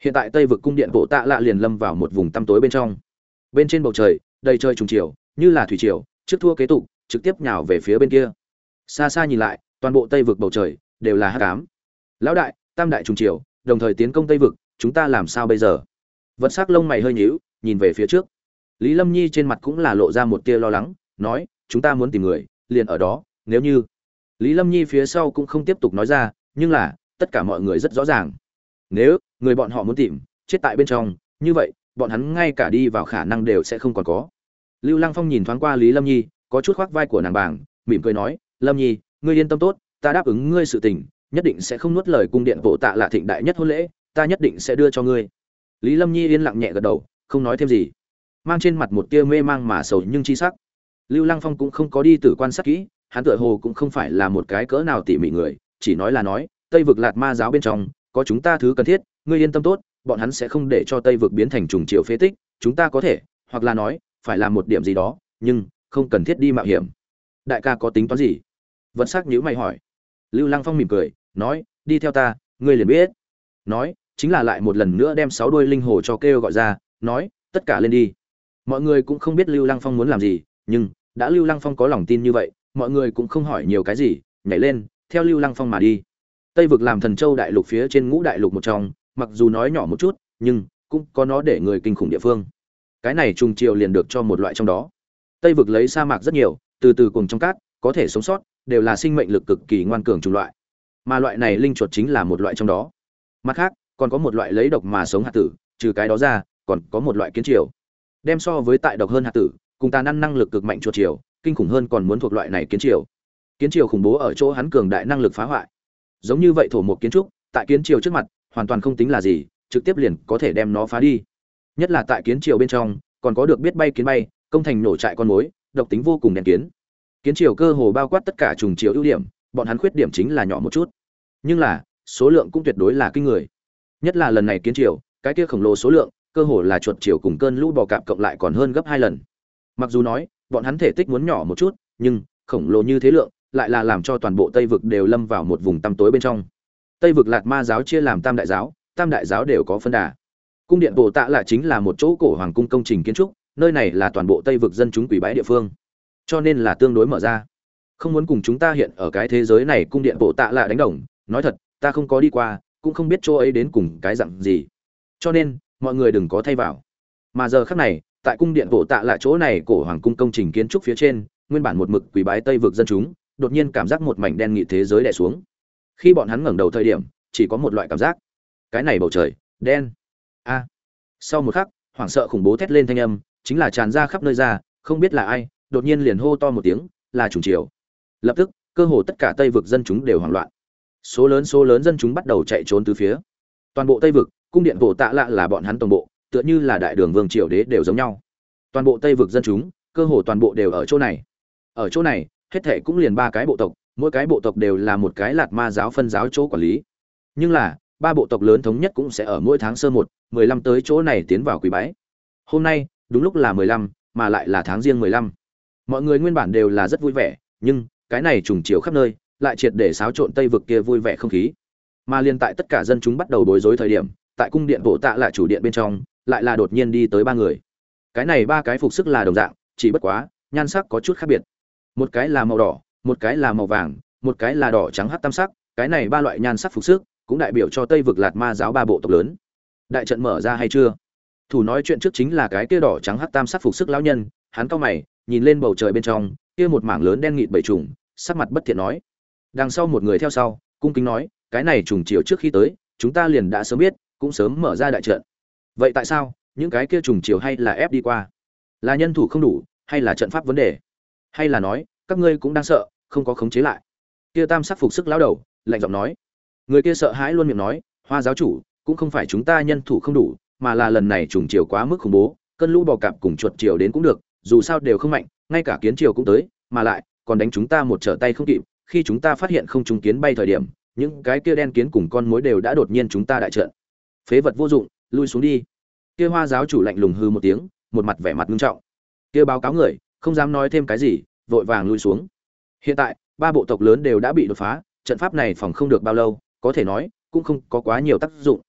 [SPEAKER 1] Hiện tại Tây vực cung điện bộ tạ lạ liền lâm vào một vùng tăm tối bên trong. Bên trên bầu trời, đầy trời trùng chiều, như là thủy triều, trước thua kế tục, trực tiếp nhào về phía bên kia. Xa xa nhìn lại, toàn bộ Tây vực bầu trời đều là hắc ám. Lão đại, tam đại trùng triều, đồng thời tiến công Tây vực, chúng ta làm sao bây giờ? Vật sắc lông mày hơi nhíu, nhìn về phía trước. Lý Lâm Nhi trên mặt cũng là lộ ra một tia lo lắng, nói, chúng ta muốn tìm người, liền ở đó, nếu như. Lý Lâm Nhi phía sau cũng không tiếp tục nói ra, nhưng là, tất cả mọi người rất rõ ràng. Nếu người bọn họ muốn tìm, chết tại bên trong, như vậy, bọn hắn ngay cả đi vào khả năng đều sẽ không còn có. Lưu Lăng Phong nhìn thoáng qua Lý Lâm Nhi, có chút khoác vai của nàng bảng, mỉm cười nói, Lâm Nhi, ngươi yên tâm tốt, ta đáp ứng ngươi sự tình, nhất định sẽ không nuốt lời cung điện bộ tạ là thịnh đại nhất hôn lễ, ta nhất định sẽ đưa cho ngươi. Lý Lâm Nhi yên lặng nhẹ gật đầu, không nói thêm gì, mang trên mặt một tia mê mang mà sầu nhưng chi sắc. Lưu Lăng Phong cũng không có đi tử quan sát kỹ, hắn tựa hồ cũng không phải là một cái cỡ nào tỉ mỉ người, chỉ nói là nói, Tây vực Lạt Ma giáo bên trong có chúng ta thứ cần thiết, ngươi yên tâm tốt, bọn hắn sẽ không để cho Tây vực biến thành trùng triệu phế tích, chúng ta có thể, hoặc là nói, phải làm một điểm gì đó, nhưng không cần thiết đi mạo hiểm. Đại ca có tính toán gì? Vận Sắc nhíu mày hỏi. Lưu Lăng Phong mỉm cười, nói, đi theo ta, ngươi liền biết. Nói, chính là lại một lần nữa đem sáu đuôi linh hồ cho kêu gọi ra, nói, tất cả lên đi. Mọi người cũng không biết Lưu Lăng Phong muốn làm gì, nhưng đã Lưu Lăng Phong có lòng tin như vậy, mọi người cũng không hỏi nhiều cái gì, nhảy lên, theo Lưu Lăng Phong mà đi. Tây vực làm Thần Châu đại lục phía trên ngũ đại lục một trong, mặc dù nói nhỏ một chút, nhưng cũng có nó để người kinh khủng địa phương. Cái này trùng chiều liền được cho một loại trong đó. Tây vực lấy sa mạc rất nhiều, từ từ cùng trong cát, có thể sống sót, đều là sinh mệnh lực cực kỳ ngoan cường chủng loại. Mà loại này linh chuột chính là một loại trong đó. Mặt khác, còn có một loại lấy độc mà sống hạt tử, trừ cái đó ra, còn có một loại kiến triều. Đem so với tại độc hơn hạt tử, cùng tàn ăn năng lực cực mạnh chuột triều, kinh khủng hơn còn muốn thuộc loại này kiến triều. Kiến triều khủng bố ở chỗ hắn cường đại năng lực phá hoại. Giống như vậy thổ một kiến trúc, tại kiến triều trước mặt, hoàn toàn không tính là gì, trực tiếp liền có thể đem nó phá đi. Nhất là tại kiến triều bên trong, còn có được biết bay kiến bay, công thành nổ trại con mối, độc tính vô cùng đen kiến. Kiến triều cơ hồ bao quát tất cả trùng triều ưu điểm, bọn hắn khuyết điểm chính là nhỏ một chút. Nhưng là, số lượng cũng tuyệt đối là kinh người. Nhất là lần này kiến triều, cái kia khổng lồ số lượng, cơ hồ là chuột triều cùng cơn lũ bò cạp cộng lại còn hơn gấp hai lần. Mặc dù nói, bọn hắn thể tích muốn nhỏ một chút, nhưng khổng lồ như thế lượng, lại là làm cho toàn bộ Tây vực đều lâm vào một vùng tăm tối bên trong. Tây vực Lạt Ma giáo chia làm tam đại giáo, tam đại giáo đều có phân đà. Cung điện Bồ Tạ là chính là một chỗ cổ hoàng cung công trình kiến trúc, nơi này là toàn bộ Tây vực dân chúng quỷ bái địa phương, cho nên là tương đối mở ra. Không muốn cùng chúng ta hiện ở cái thế giới này cung điện Bồ Tạ là đánh đồng, nói thật, ta không có đi qua, cũng không biết chỗ ấy đến cùng cái dạng gì. Cho nên, mọi người đừng có thay vào. Mà giờ khắc này, tại cung điện Bồ Tạ là chỗ này cổ hoàng cung công trình kiến trúc phía trên, nguyên bản một mực quỷ bái Tây vực dân chúng, đột nhiên cảm giác một mảnh đen nghị thế giới đè xuống. Khi bọn hắn ngẩng đầu thời điểm, chỉ có một loại cảm giác, cái này bầu trời đen. A. Sau một khắc, hoảng sợ khủng bố thét lên thanh âm, chính là tràn ra khắp nơi ra, không biết là ai, đột nhiên liền hô to một tiếng, là trùng triều. Lập tức, cơ hồ tất cả Tây vực dân chúng đều hoảng loạn. Số lớn số lớn dân chúng bắt đầu chạy trốn tứ phía. Toàn bộ Tây vực, cung điện Bồ Tạ lạ là bọn hắn tổng bộ, tựa như là đại đường vương triều đế đều giống nhau. Toàn bộ Tây vực dân chúng, cơ hồ toàn bộ đều ở chỗ này. Ở chỗ này, hết thảy cũng liền ba cái bộ tộc, mỗi cái bộ tộc đều là một cái Lạt Ma giáo phân giáo chỗ quản lý. Nhưng là, ba bộ tộc lớn thống nhất cũng sẽ ở mỗi tháng sơ một, mười lăm tới chỗ này tiến vào quỳ bái. Hôm nay, đúng lúc là mười lăm, mà lại là tháng riêng mười lăm. Mọi người nguyên bản đều là rất vui vẻ, nhưng cái này trùng chiều khắp nơi, lại triệt để xáo trộn Tây vực kia vui vẻ không khí. Mà liên tại tất cả dân chúng bắt đầu bối rối thời điểm, tại cung điện Bồ Tạ là chủ điện bên trong, lại là đột nhiên đi tới ba người. Cái này ba cái phục sức là đồng dạng, chỉ bất quá, nhan sắc có chút khác biệt. Một cái là màu đỏ, một cái là màu vàng, một cái là đỏ trắng hắc tam sắc, cái này ba loại nhan sắc phục sức cũng đại biểu cho Tây vực Lạt Ma giáo ba bộ tộc lớn. Đại trận mở ra hay chưa? Thủ nói chuyện trước chính là cái kia đỏ trắng hắc tam sắc phục sức lão nhân, hắn cau mày, nhìn lên bầu trời bên trong, kia một mảng lớn đen nghịt bảy trùng, sắc mặt bất thiện nói. Đằng sau một người theo sau, cung kính nói, cái này trùng chiều trước khi tới, chúng ta liền đã sớm biết, cũng sớm mở ra đại trận. Vậy tại sao, những cái kia trùng chiều hay là ép đi qua? Là nhân thủ không đủ, hay là trận pháp vấn đề? Hay là nói, các ngươi cũng đang sợ, không có khống chế lại? Kia tam sắc phục sức lão đầu, lạnh giọng nói. Người kia sợ hãi luôn miệng nói, Hoa giáo chủ, cũng không phải chúng ta nhân thủ không đủ, mà là lần này trùng chiều quá mức khủng bố, cơn lũ bò cạp cùng chuột chiều đến cũng được, dù sao đều không mạnh, ngay cả kiến chiều cũng tới, mà lại còn đánh chúng ta một trở tay không kịp, khi chúng ta phát hiện không trùng kiến bay thời điểm, những cái kia đen kiến cùng con mối đều đã đột nhiên chúng ta đại trận. Phế vật vô dụng, lui xuống đi. Kia Hoa giáo chủ lạnh lùng hư một tiếng, một mặt vẻ mặt nghiêm trọng. Kia báo cáo người, không dám nói thêm cái gì, vội vàng lui xuống. Hiện tại, ba bộ tộc lớn đều đã bị đột phá, trận pháp này phòng không được bao lâu, có thể nói cũng không có quá nhiều tác dụng.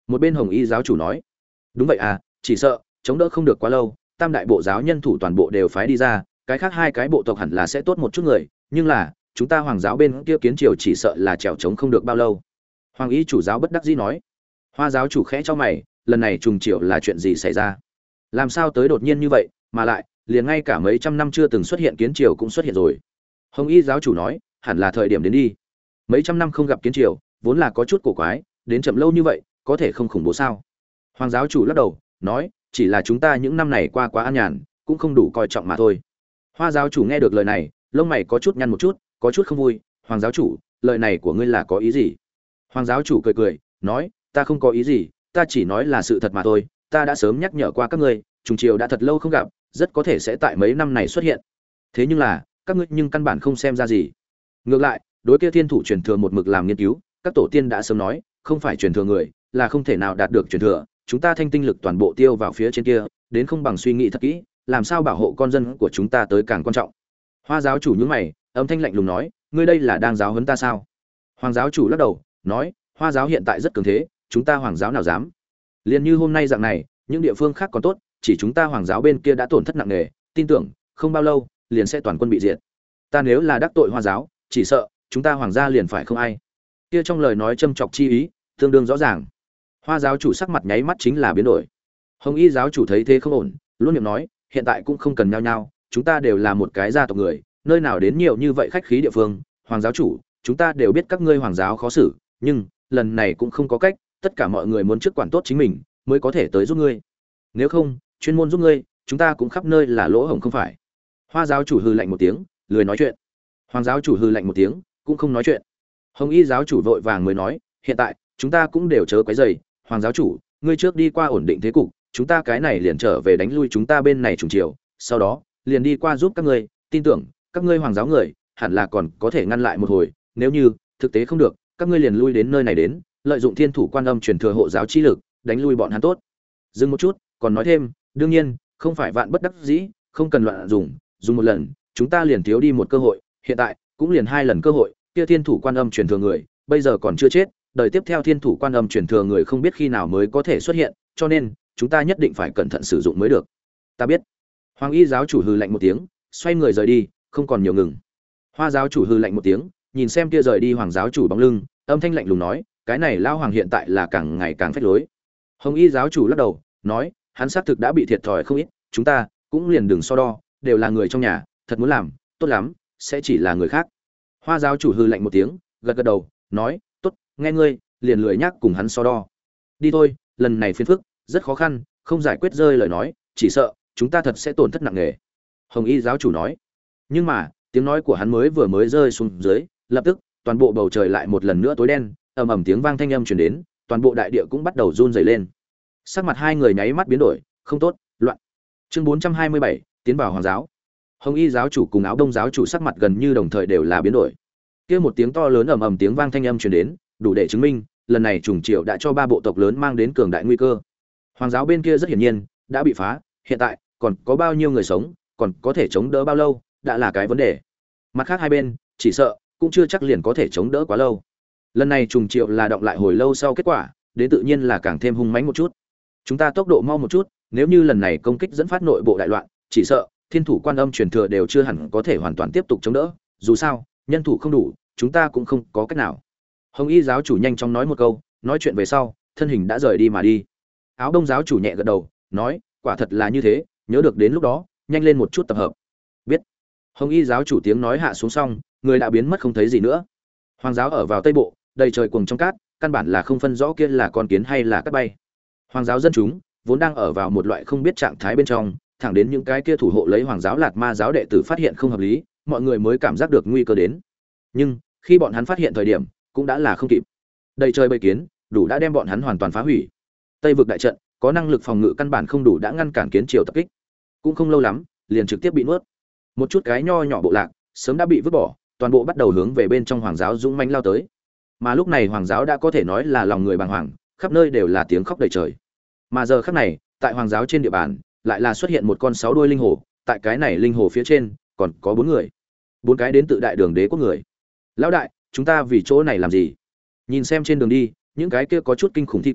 [SPEAKER 1] Một bên Hồng Y giáo chủ nói, đúng vậy à, chỉ sợ chống đỡ không được quá lâu, tam đại bộ giáo nhân thủ toàn bộ đều phái đi ra, cái khác hai cái bộ tộc hẳn là sẽ tốt một chút người, nhưng là chúng ta hoàng giáo bên kia kiến triều chỉ sợ là trèo chống không được bao lâu. Hoàng Y chủ giáo bất đắc dĩ nói. Hoa giáo chủ khẽ cho mày, lần này trùng triều là chuyện gì xảy ra? Làm sao tới đột nhiên như vậy, mà lại liền ngay cả mấy trăm năm chưa từng xuất hiện kiến triều cũng xuất hiện rồi. Hồng Y giáo chủ nói, hẳn là thời điểm đến đi. Mấy trăm năm không gặp kiến triều, vốn là có chút cổ quái, đến chậm lâu như vậy, có thể không khủng bố sao? Hoàng giáo chủ lắc đầu, nói, chỉ là chúng ta những năm này qua quá an nhàn, cũng không đủ coi trọng mà thôi. Hoa giáo chủ nghe được lời này, lông mày có chút nhăn một chút, có chút không vui. Hoàng giáo chủ, lời này của ngươi là có ý gì? Hoàng giáo chủ cười cười, nói, ta không có ý gì, ta chỉ nói là sự thật mà thôi. Ta đã sớm nhắc nhở qua các ngươi, trùng triều đã thật lâu không gặp, rất có thể sẽ tại mấy năm này xuất hiện. Thế nhưng là, các ngươi nhưng căn bản không xem ra gì. Ngược lại, đối kia thiên thủ truyền thừa một mực làm nghiên cứu, các tổ tiên đã sớm nói, không phải truyền thừa người, là không thể nào đạt được truyền thừa. Chúng ta thanh tinh lực toàn bộ tiêu vào phía trên kia, đến không bằng suy nghĩ thật kỹ, làm sao bảo hộ con dân của chúng ta tới càng quan trọng. Hoa giáo chủ nhướng mày, âm thanh lạnh lùng nói, ngươi đây là đang giáo huấn ta sao? Hoàng giáo chủ lắc đầu, nói, Hoa giáo hiện tại rất cường thế, chúng ta hoàng giáo nào dám? Liên như hôm nay dạng này, những địa phương khác còn tốt, chỉ chúng ta hoàng giáo bên kia đã tổn thất nặng nề, tin tưởng không bao lâu liền sẽ toàn quân bị diệt. Ta nếu là đắc tội Hoa giáo, chỉ sợ chúng ta hoàng gia liền phải không ai. Kia trong lời nói châm chọc chi ý, tương đương rõ ràng. Hoa giáo chủ sắc mặt nháy mắt chính là biến đổi. Hồng Y giáo chủ thấy thế không ổn, luôn miệng nói, hiện tại cũng không cần nhao nhao, chúng ta đều là một cái gia tộc người, nơi nào đến nhiều như vậy khách khí địa phương. Hoàng giáo chủ, chúng ta đều biết các ngươi hoàng giáo khó xử, nhưng lần này cũng không có cách, tất cả mọi người muốn trước quản tốt chính mình, mới có thể tới giúp ngươi. Nếu không, chuyên môn giúp ngươi, chúng ta cũng khắp nơi là lỗ hổng không phải. Hoa giáo chủ hừ lạnh một tiếng, lười nói chuyện. Hoàng giáo chủ hừ lạnh một tiếng, cũng không nói chuyện. Hồng Y giáo chủ vội vàng mới nói, hiện tại chúng ta cũng đều chớ quấy rầy, Hoàng giáo chủ, ngươi trước đi qua ổn định thế cục, chúng ta cái này liền trở về đánh lui chúng ta bên này trùng chiều, sau đó liền đi qua giúp các ngươi, tin tưởng các ngươi hoàng giáo người hẳn là còn có thể ngăn lại một hồi, nếu như thực tế không được, các ngươi liền lui đến nơi này đến, lợi dụng thiên thủ quan âm truyền thừa hộ giáo chi lực, đánh lui bọn hắn tốt. Dừng một chút, còn nói thêm, đương nhiên, không phải vạn bất đắc dĩ, không cần loạn dùng, dùng một lần, chúng ta liền thiếu đi một cơ hội, hiện tại cũng liền hai lần cơ hội, kia thiên thủ quan âm truyền thừa người, bây giờ còn chưa chết, đời tiếp theo thiên thủ quan âm truyền thừa người không biết khi nào mới có thể xuất hiện, cho nên chúng ta nhất định phải cẩn thận sử dụng mới được. Ta biết. Hoàng Y giáo chủ hừ lạnh một tiếng, xoay người rời đi, không còn nhiều ngừng. Hoa giáo chủ hừ lạnh một tiếng, nhìn xem kia rời đi hoàng giáo chủ bóng lưng, âm thanh lạnh lùng nói, cái này lao hoàng hiện tại là càng ngày càng phách lối. Hồng Y giáo chủ lắc đầu, nói, hắn xác thực đã bị thiệt thòi không ít, chúng ta cũng liền đừng so đo, đều là người trong nhà, thật muốn làm, tốt lắm, sẽ chỉ là người khác. Hoa giáo chủ hừ lạnh một tiếng, gật gật đầu, nói, tốt, nghe ngươi, liền lười nhắc cùng hắn so đo. Đi thôi, lần này phiền phức rất khó khăn, không giải quyết rơi lời nói, chỉ sợ chúng ta thật sẽ tổn thất nặng nề. Hồng Y giáo chủ nói. Nhưng mà tiếng nói của hắn mới vừa mới rơi xuống dưới, lập tức toàn bộ bầu trời lại một lần nữa tối đen, ầm ầm tiếng vang thanh âm truyền đến, toàn bộ đại địa cũng bắt đầu run rẩy lên. Sắc mặt hai người nháy mắt biến đổi, không tốt, loạn. Chương bốn trăm hai mươi bảy, tiến vào hoàng giáo. Hồng Y giáo chủ cùng Áo Đông giáo chủ sắc mặt gần như đồng thời đều là biến đổi. Kia một tiếng to lớn ầm ầm tiếng vang thanh âm truyền đến, đủ để chứng minh, lần này trùng triều đã cho ba bộ tộc lớn mang đến cường đại nguy cơ. Hoàng giáo bên kia rất hiển nhiên đã bị phá, hiện tại còn có bao nhiêu người sống, còn có thể chống đỡ bao lâu, đã là cái vấn đề. Mặt khác hai bên, chỉ sợ cũng chưa chắc liền có thể chống đỡ quá lâu. Lần này trùng triều là động lại hồi lâu sau kết quả, đến tự nhiên là càng thêm hung mãnh một chút. Chúng ta tốc độ mau một chút, nếu như lần này công kích dẫn phát nội bộ đại loạn, chỉ sợ thiên thủ quan âm truyền thừa đều chưa hẳn có thể hoàn toàn tiếp tục chống đỡ, dù sao, nhân thủ không đủ, chúng ta cũng không có cách nào. Hồng Y giáo chủ nhanh chóng nói một câu, nói chuyện về sau, thân hình đã rời đi mà đi. Áo Đông giáo chủ nhẹ gật đầu, nói, quả thật là như thế, nhớ được đến lúc đó, nhanh lên một chút tập hợp. Biết. Hồng Y giáo chủ tiếng nói hạ xuống xong, người đã biến mất không thấy gì nữa. Hoàng giáo ở vào tây bộ, đầy trời cuồng trong cát, căn bản là không phân rõ kia là con kiến hay là cát bay. Hoàng giáo dân chúng vốn đang ở vào một loại không biết trạng thái bên trong, thẳng đến những cái kia thủ hộ lấy hoàng giáo Lạt Ma giáo đệ tử phát hiện không hợp lý, mọi người mới cảm giác được nguy cơ đến. Nhưng khi bọn hắn phát hiện thời điểm, cũng đã là không kịp. Đầy trời bầy kiến, đủ đã đem bọn hắn hoàn toàn phá hủy. Tây vực đại trận có năng lực phòng ngự căn bản không đủ đã ngăn cản kiến triều tập kích. Cũng không lâu lắm, liền trực tiếp bị nuốt. Một chút cái nho nhỏ bộ lạc, sớm đã bị vứt bỏ, toàn bộ bắt đầu hướng về bên trong hoàng giáo dũng mãnh lao tới. Mà lúc này hoàng giáo đã có thể nói là lòng người bàng hoàng, khắp nơi đều là tiếng khóc đầy trời. Mà giờ khắc này, tại hoàng giáo trên địa bàn, lại là xuất hiện một con sáu đuôi linh hồ, tại cái này linh hồ phía trên, còn có bốn người. Bốn cái đến tự đại đường đế quốc người. Lão đại, chúng ta vì chỗ này làm gì? Nhìn xem trên đường đi, những cái kia có chút kinh khủng thi cốt,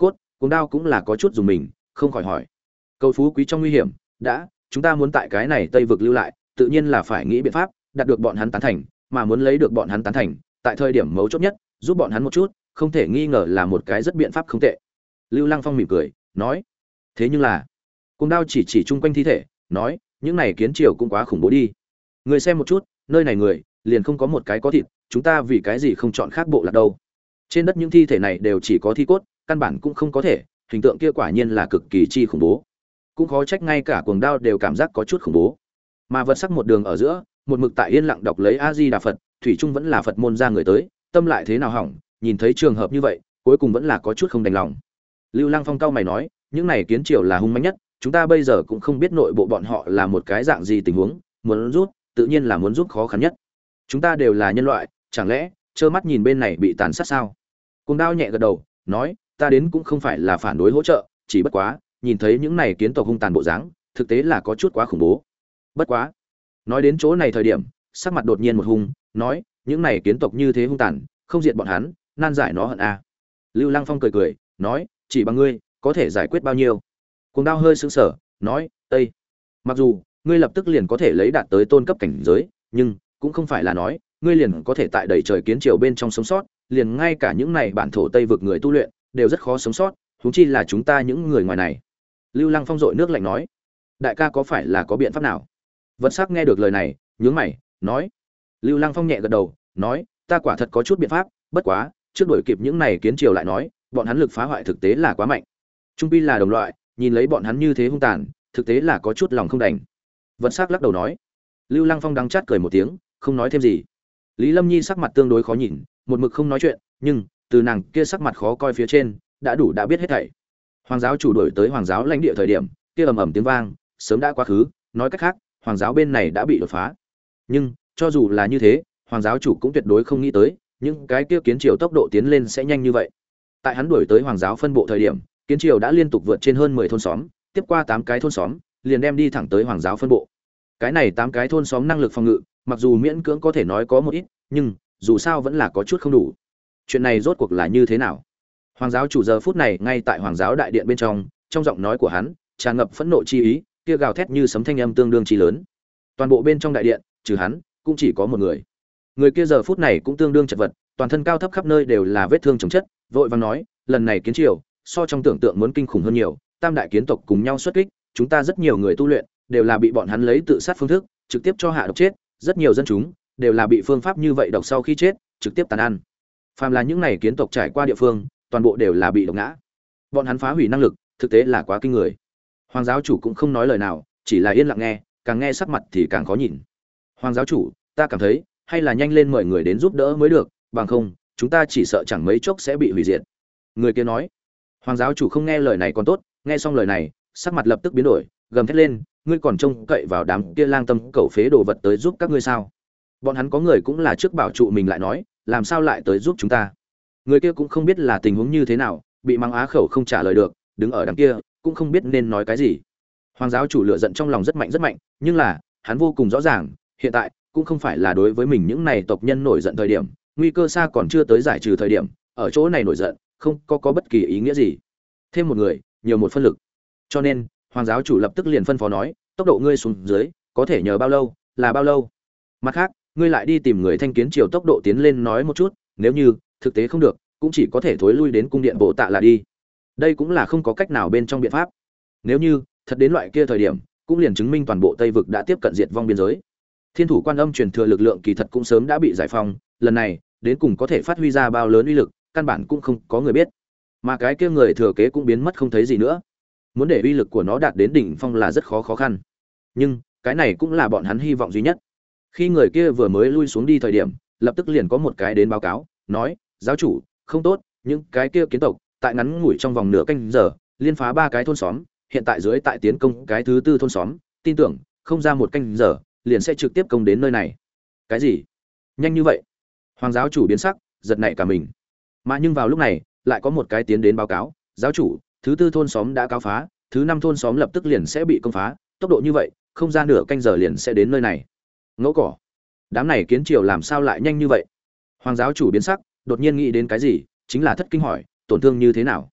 [SPEAKER 1] Cuồng Đao cũng là có chút dùng mình, không khỏi hỏi: cầu phú quý trong nguy hiểm, đã chúng ta muốn tại cái này Tây vực lưu lại, tự nhiên là phải nghĩ biện pháp đạt được bọn hắn tán thành, mà muốn lấy được bọn hắn tán thành, tại thời điểm mấu chốt nhất, giúp bọn hắn một chút, không thể nghi ngờ là một cái rất biện pháp không tệ. Lưu Lăng Phong mỉm cười, nói: thế nhưng là, Cuồng Đao chỉ chỉ chung quanh thi thể, nói: những này kiến triều cũng quá khủng bố đi. Người xem một chút, nơi này người liền không có một cái có thịt, chúng ta vì cái gì không chọn khác bộ lạc đâu? Trên đất những thi thể này đều chỉ có thi cốt, căn bản cũng không có thể, hình tượng kia quả nhiên là cực kỳ chi khủng bố. Cũng khó trách ngay cả Cuồng Đao đều cảm giác có chút khủng bố. Mà vật sắc một đường ở giữa, một mực tại yên lặng đọc lấy A Di Đà Phật, thủy trung vẫn là Phật môn ra người tới, tâm lại thế nào hỏng, nhìn thấy trường hợp như vậy, cuối cùng vẫn là có chút không đành lòng. Lưu Lăng Phong cao mày nói: những này kiến triều là hung mãnh nhất, chúng ta bây giờ cũng không biết nội bộ bọn họ là một cái dạng gì tình huống, muốn rút, tự nhiên là muốn rút khó khăn nhất. Chúng ta đều là nhân loại, chẳng lẽ trơ mắt nhìn bên này bị tàn sát sao? Cuồng Đao nhẹ gật đầu, nói: ta đến cũng không phải là phản đối hỗ trợ, chỉ bất quá, nhìn thấy những này kiến tộc hung tàn bộ dáng, thực tế là có chút quá khủng bố. Bất quá, nói đến chỗ này thời điểm, sắc mặt đột nhiên một hung, nói: những này kiến tộc như thế hung tàn, không diệt bọn hắn, nan giải nó hận a. À. Lưu Lăng Phong cười cười, nói: chỉ bằng ngươi, có thể giải quyết bao nhiêu? Cuồng Đao hơi sững sờ, nói: tây. Mặc dù ngươi lập tức liền có thể lấy đạt tới tôn cấp cảnh giới, nhưng cũng không phải là nói ngươi liền có thể tại đầy trời kiến triều bên trong sống sót, liền ngay cả những này bản thổ Tây vực người tu luyện đều rất khó sống sót, huống chi là chúng ta những người ngoài này. Lưu Lăng Phong dội nước lạnh nói: đại ca có phải là có biện pháp nào? Vật Sắc nghe được lời này, nhướng mày, nói. Lưu Lăng Phong nhẹ gật đầu, nói: ta quả thật có chút biện pháp, bất quá trước đuổi kịp những này kiến triều lại nói, bọn hắn lực phá hoại thực tế là quá mạnh. Trung pi là đồng loại, nhìn lấy bọn hắn như thế hung tàn, thực tế là có chút lòng không đành. Vật Sắc lắc đầu nói. Lưu Lăng Phong đắng chát cười một tiếng, không nói thêm gì. Lý Lâm Nhi sắc mặt tương đối khó nhìn, một mực không nói chuyện, nhưng từ nàng kia sắc mặt khó coi phía trên, đã đủ đã biết hết thảy. Hoàng giáo chủ đổi tới hoàng giáo lãnh địa thời điểm, kia ầm ầm tiếng vang, sớm đã quá khứ, nói cách khác, hoàng giáo bên này đã bị đột phá. Nhưng, cho dù là như thế, hoàng giáo chủ cũng tuyệt đối không nghĩ tới, những cái kia kiến triều tốc độ tiến lên sẽ nhanh như vậy. Tại hắn đuổi tới hoàng giáo phân bộ thời điểm, kiến triều đã liên tục vượt trên hơn mười thôn xóm, tiếp qua tám cái thôn xóm, liền đem đi thẳng tới hoàng giáo phân bộ. Cái này tám cái thôn xóm năng lực phòng ngự, mặc dù miễn cưỡng có thể nói có một ít, nhưng dù sao vẫn là có chút không đủ. Chuyện này rốt cuộc là như thế nào? Hoàng giáo chủ giờ phút này ngay tại hoàng giáo đại điện bên trong, trong giọng nói của hắn tràn ngập phẫn nộ chi ý, kia gào thét như sấm thanh âm tương đương chi lớn. Toàn bộ bên trong đại điện, trừ hắn, cũng chỉ có một người. Người kia giờ phút này cũng tương đương chật vật, toàn thân cao thấp khắp nơi đều là vết thương chồng chất, vội vàng nói: lần này kiến triều, so trong tưởng tượng muốn kinh khủng hơn nhiều, tam đại kiến tộc cùng nhau xuất kích, chúng ta rất nhiều người tu luyện đều là bị bọn hắn lấy tự sát phương thức trực tiếp cho hạ độc chết, rất nhiều dân chúng đều là bị phương pháp như vậy độc sau khi chết trực tiếp tàn ăn. Phàm là những này kiến tộc trải qua địa phương, toàn bộ đều là bị độc ngã. Bọn hắn phá hủy năng lực, thực tế là quá kinh người. Hoàng giáo chủ cũng không nói lời nào, chỉ là yên lặng nghe, càng nghe sắc mặt thì càng khó nhìn. Hoàng giáo chủ, ta cảm thấy hay là nhanh lên mời người đến giúp đỡ mới được, bằng không chúng ta chỉ sợ chẳng mấy chốc sẽ bị hủy diệt. Người kia nói. Hoàng giáo chủ không nghe lời này còn tốt, nghe xong lời này, sắc mặt lập tức biến đổi, gầm thét lên: ngươi còn trông cậy vào đám kia lang tâm cẩu phế đồ vật tới giúp các ngươi sao? Bọn hắn có người cũng là trước bảo trụ mình lại nói, làm sao lại tới giúp chúng ta? Người kia cũng không biết là tình huống như thế nào, bị mắng á khẩu không trả lời được, đứng ở đằng kia cũng không biết nên nói cái gì. Hoàng giáo chủ lửa giận trong lòng rất mạnh rất mạnh, nhưng là hắn vô cùng rõ ràng, hiện tại cũng không phải là đối với mình những này tộc nhân nổi giận thời điểm, nguy cơ xa còn chưa tới giải trừ thời điểm, ở chỗ này nổi giận không có có bất kỳ ý nghĩa gì. Thêm một người, nhiều một phân lực. Cho nên hoàng giáo chủ lập tức liền phân phó nói: tốc độ ngươi xuống dưới có thể nhờ bao lâu là bao lâu. Mặt khác, ngươi lại đi tìm người thanh kiến triều tốc độ tiến lên nói một chút, nếu như thực tế không được, cũng chỉ có thể thối lui đến cung điện bộ tạ là đi. Đây cũng là không có cách nào bên trong biện pháp. Nếu như thật đến loại kia thời điểm, cũng liền chứng minh toàn bộ Tây vực đã tiếp cận diệt vong biên giới. Thiên thủ quan âm truyền thừa lực lượng kỳ thật cũng sớm đã bị giải phóng, lần này đến cùng có thể phát huy ra bao lớn uy lực, căn bản cũng không có người biết. Mà cái kia người thừa kế cũng biến mất không thấy gì nữa. Muốn để uy lực của nó đạt đến đỉnh phong là rất khó khó khăn. Nhưng cái này cũng là bọn hắn hy vọng duy nhất. Khi người kia vừa mới lui xuống đi thời điểm, lập tức liền có một cái đến báo cáo, nói: giáo chủ, không tốt, những cái kia kiến tộc tại ngắn ngủi trong vòng nửa canh giờ liên phá ba cái thôn xóm, hiện tại dưới tại tiến công cái thứ tư thôn xóm, tin tưởng không ra một canh giờ liền sẽ trực tiếp công đến nơi này. Cái gì? Nhanh như vậy? Hoàng giáo chủ biến sắc, giật nảy cả mình. Mà nhưng vào lúc này, lại có một cái tiến đến báo cáo: giáo chủ, thứ tư thôn xóm đã cáo phá, thứ năm thôn xóm lập tức liền sẽ bị công phá, tốc độ như vậy, không ra nửa canh giờ liền sẽ đến nơi này. Ngỗ cỏ, đám này kiến triều làm sao lại nhanh như vậy? Hoàng giáo chủ biến sắc, đột nhiên nghĩ đến cái gì, chính là thất kinh hỏi: tổn thương như thế nào?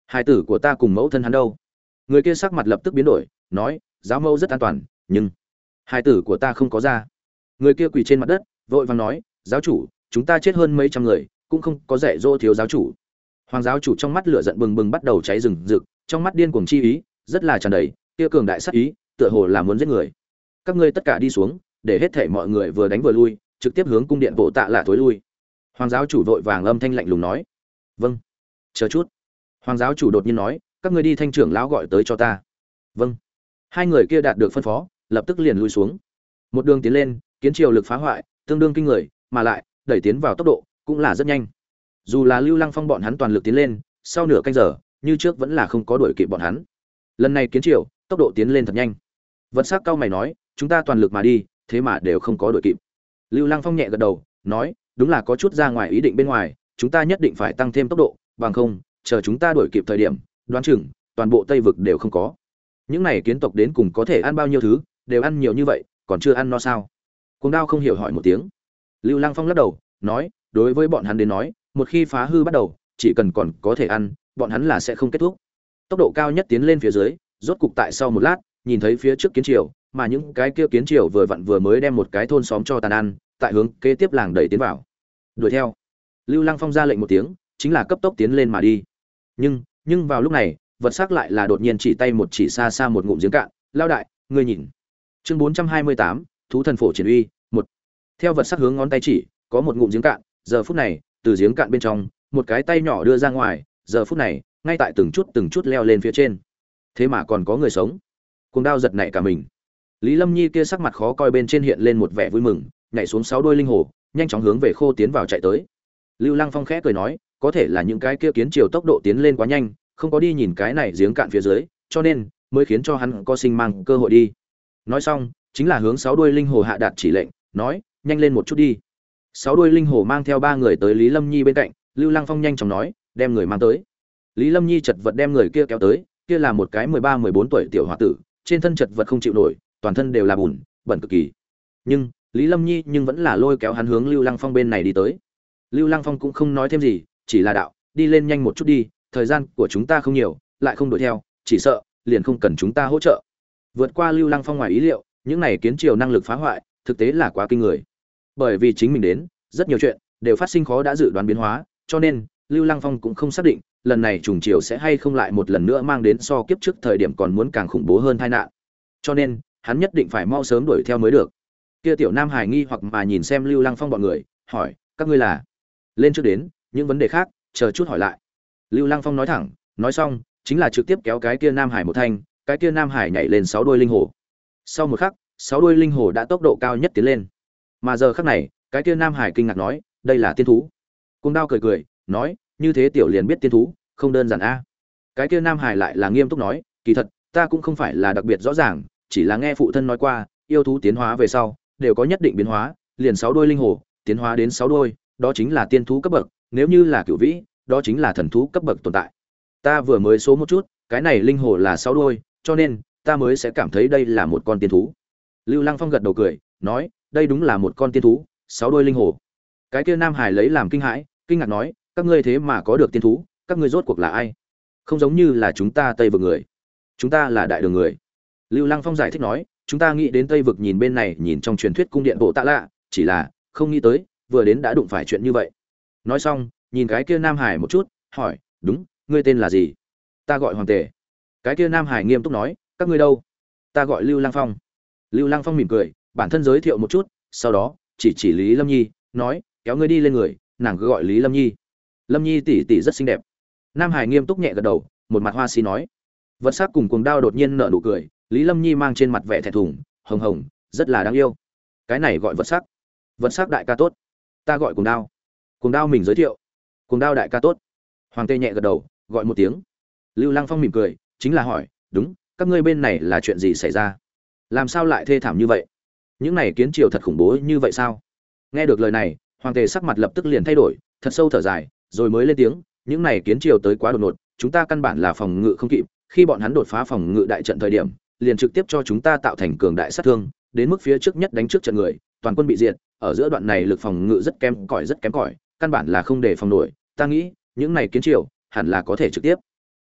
[SPEAKER 1] Hai tử của ta cùng mẫu thân hắn đâu? Người kia sắc mặt lập tức biến đổi, nói, giáo mẫu rất an toàn, nhưng hai tử của ta không có ra. Người kia quỳ trên mặt đất, vội vàng nói, giáo chủ, chúng ta chết hơn mấy trăm người, cũng không có dạy dỗ thiếu giáo chủ. Hoàng giáo chủ trong mắt lửa giận bừng bừng bắt đầu cháy rừng rực, trong mắt điên cuồng chi ý, rất là tràn đầy, kia cường đại sát ý, tựa hồ là muốn giết người. Các ngươi tất cả đi xuống, để hết thảy mọi người vừa đánh vừa lui, trực tiếp hướng cung điện bộ tạ lạ tối lui. Hoàng giáo chủ vội vàng âm thanh lạnh lùng nói, vâng. Chờ chút. Hoàng giáo chủ đột nhiên nói, các ngươi đi thanh trưởng lão gọi tới cho ta. Vâng. Hai người kia đạt được phân phó, lập tức liền lui xuống. Một đường tiến lên, kiến triều lực phá hoại, tương đương kinh người, mà lại đẩy tiến vào tốc độ cũng là rất nhanh. Dù là Lưu Lăng Phong bọn hắn toàn lực tiến lên, sau nửa canh giờ, như trước vẫn là không có đuổi kịp bọn hắn. Lần này kiến triều, tốc độ tiến lên thật nhanh. Vật sắc cao mày nói, chúng ta toàn lực mà đi, thế mà đều không có đuổi kịp. Lưu Lăng Phong nhẹ gật đầu, nói, đúng là có chút ra ngoài ý định bên ngoài, chúng ta nhất định phải tăng thêm tốc độ, bằng không, chờ chúng ta đuổi kịp thời điểm, đoán chừng toàn bộ Tây vực đều không có. Những này kiến tộc đến cùng có thể ăn bao nhiêu thứ, đều ăn nhiều như vậy, còn chưa ăn no sao? Cuồng Đao không hiểu hỏi một tiếng. Lưu Lăng Phong lắc đầu, nói, đối với bọn hắn đến nói, một khi phá hư bắt đầu, chỉ cần còn có thể ăn, bọn hắn là sẽ không kết thúc. Tốc độ cao nhất tiến lên phía dưới, rốt cục tại sau một lát, nhìn thấy phía trước kiến triều, mà những cái kia kiến triều vừa vặn vừa mới đem một cái thôn xóm cho tàn ăn, tại hướng kế tiếp làng đẩy tiến vào. Đuổi theo. Lưu Lăng Phong ra lệnh một tiếng, chính là cấp tốc tiến lên mà đi. Nhưng, nhưng vào lúc này, vật sắc lại là đột nhiên chỉ tay một chỉ xa xa một ngụm giếng cạn, lao đại, ngươi nhìn. Chương bốn trăm hai mươi tám, thú thần phổ triển uy, một. Theo vật sắc hướng ngón tay chỉ, có một ngụm giếng cạn, giờ phút này, từ giếng cạn bên trong, một cái tay nhỏ đưa ra ngoài, giờ phút này, ngay tại từng chút từng chút leo lên phía trên. Thế mà còn có người sống. Cuồng Đao giật nảy cả mình. Lý Lâm Nhi kia sắc mặt khó coi bên trên hiện lên một vẻ vui mừng, nhảy xuống sáu đuôi linh hồ, nhanh chóng hướng về khô tiến vào chạy tới. Lưu Lăng Phong khẽ cười nói, có thể là những cái kia kiến triều tốc độ tiến lên quá nhanh, không có đi nhìn cái này giếng cạn phía dưới, cho nên mới khiến cho hắn có sinh mang cơ hội đi. Nói xong, chính là hướng sáu đuôi linh hồ hạ đạt chỉ lệnh, nói, nhanh lên một chút đi. Sáu đuôi linh hồ mang theo ba người tới Lý Lâm Nhi bên cạnh, Lưu Lăng Phong nhanh chóng nói, đem người mang tới. Lý Lâm Nhi chật vật đem người kia kéo tới, kia là một cái mười ba mười bốn tuổi tiểu hòa tử, trên thân chật vật không chịu nổi, toàn thân đều là bùn, bẩn cực kỳ. Nhưng, Lý Lâm Nhi nhưng vẫn là lôi kéo hắn hướng Lưu Lăng Phong bên này đi tới. Lưu Lăng Phong cũng không nói thêm gì, chỉ là đạo, đi lên nhanh một chút đi, thời gian của chúng ta không nhiều, lại không đuổi theo, chỉ sợ liền không cần chúng ta hỗ trợ. Vượt qua Lưu Lăng Phong ngoài ý liệu, những này kiến triều năng lực phá hoại, thực tế là quá kinh người. Bởi vì chính mình đến, rất nhiều chuyện đều phát sinh khó đã dự đoán biến hóa, cho nên Lưu Lăng Phong cũng không xác định, lần này trùng triều sẽ hay không lại một lần nữa mang đến so kiếp trước thời điểm còn muốn càng khủng bố hơn tai nạn. Cho nên, hắn nhất định phải mau sớm đuổi theo mới được. Kia tiểu Nam Hải nghi hoặc mà nhìn xem Lưu Lăng Phong bọn người, hỏi, các ngươi là? Lên trước đến, những vấn đề khác, chờ chút hỏi lại. Lưu Lăng Phong nói thẳng, nói xong, chính là trực tiếp kéo cái kia Nam Hải một thanh, cái kia Nam Hải nhảy lên sáu đuôi linh hồ. Sau một khắc, sáu đuôi linh hồ đã tốc độ cao nhất tiến lên. Mà giờ khắc này, cái kia Nam Hải kinh ngạc nói, đây là tiên thú. Cuồng Đao cười cười, nói, như thế tiểu liền biết tiên thú, không đơn giản a. Cái kia Nam Hải lại là nghiêm túc nói, kỳ thật, ta cũng không phải là đặc biệt rõ ràng, chỉ là nghe phụ thân nói qua, yêu thú tiến hóa về sau, đều có nhất định biến hóa, liền sáu đuôi linh hồ, tiến hóa đến sáu đuôi, đó chính là tiên thú cấp bậc, nếu như là cửu vĩ, đó chính là thần thú cấp bậc tồn tại. Ta vừa mới số một chút, cái này linh hồ là sáu đuôi, cho nên ta mới sẽ cảm thấy đây là một con tiên thú. Lưu Lăng Phong gật đầu cười, nói, đây đúng là một con tiên thú, sáu đuôi linh hồ. Cái kia Nam Hải lấy làm kinh hãi, kinh ngạc nói, các ngươi thế mà có được tiên thú, các ngươi rốt cuộc là ai? Không giống như là chúng ta Tây vực người, chúng ta là đại đường người. Lưu Lăng Phong giải thích nói, chúng ta nghĩ đến Tây vực nhìn bên này, nhìn trong truyền thuyết cung điện bộ tạ lạ, chỉ là không nghĩ tới, vừa đến đã đụng phải chuyện như vậy. Nói xong, nhìn cái kia Nam Hải một chút, hỏi, đúng, ngươi tên là gì? Ta gọi Hoàng Tề. Cái kia Nam Hải nghiêm túc nói, các ngươi đâu? Ta gọi Lưu Lăng Phong. Lưu Lăng Phong mỉm cười, bản thân giới thiệu một chút, sau đó chỉ chỉ Lý Lâm Nhi, nói, kéo ngươi đi lên người, nàng cứ gọi Lý Lâm Nhi. Lâm Nhi tỷ tỷ rất xinh đẹp. Nam Hải nghiêm túc nhẹ gật đầu, một mặt hoa si nói. Vật sắc cùng Cuồng Đao đột nhiên nở nụ cười, Lý Lâm Nhi mang trên mặt vẻ thẹn thùng, hồng hồng, rất là đáng yêu. Cái này gọi vật sắc. Vật sắc đại ca tốt. Ta gọi Cuồng Đao. Cuồng Đao mình giới thiệu. Cuồng Đao đại ca tốt. Hoàng Tê nhẹ gật đầu, gọi một tiếng. Lưu Lăng Phong mỉm cười, chính là hỏi, đúng, các ngươi bên này là chuyện gì xảy ra? Làm sao lại thê thảm như vậy? Những này kiến triều thật khủng bố như vậy sao? Nghe được lời này, Hoàng Tề sắc mặt lập tức liền thay đổi, thật sâu thở dài, rồi mới lên tiếng, những này kiến triều tới quá đột ngột, chúng ta căn bản là phòng ngự không kịp, khi bọn hắn đột phá phòng ngự đại trận thời điểm, liền trực tiếp cho chúng ta tạo thành cường đại sát thương, đến mức phía trước nhất đánh trước trận người, toàn quân bị diệt, ở giữa đoạn này lực phòng ngự rất kém cỏi rất kém cỏi, căn bản là không để phòng nổi, ta nghĩ, những này kiến triều hẳn là có thể trực tiếp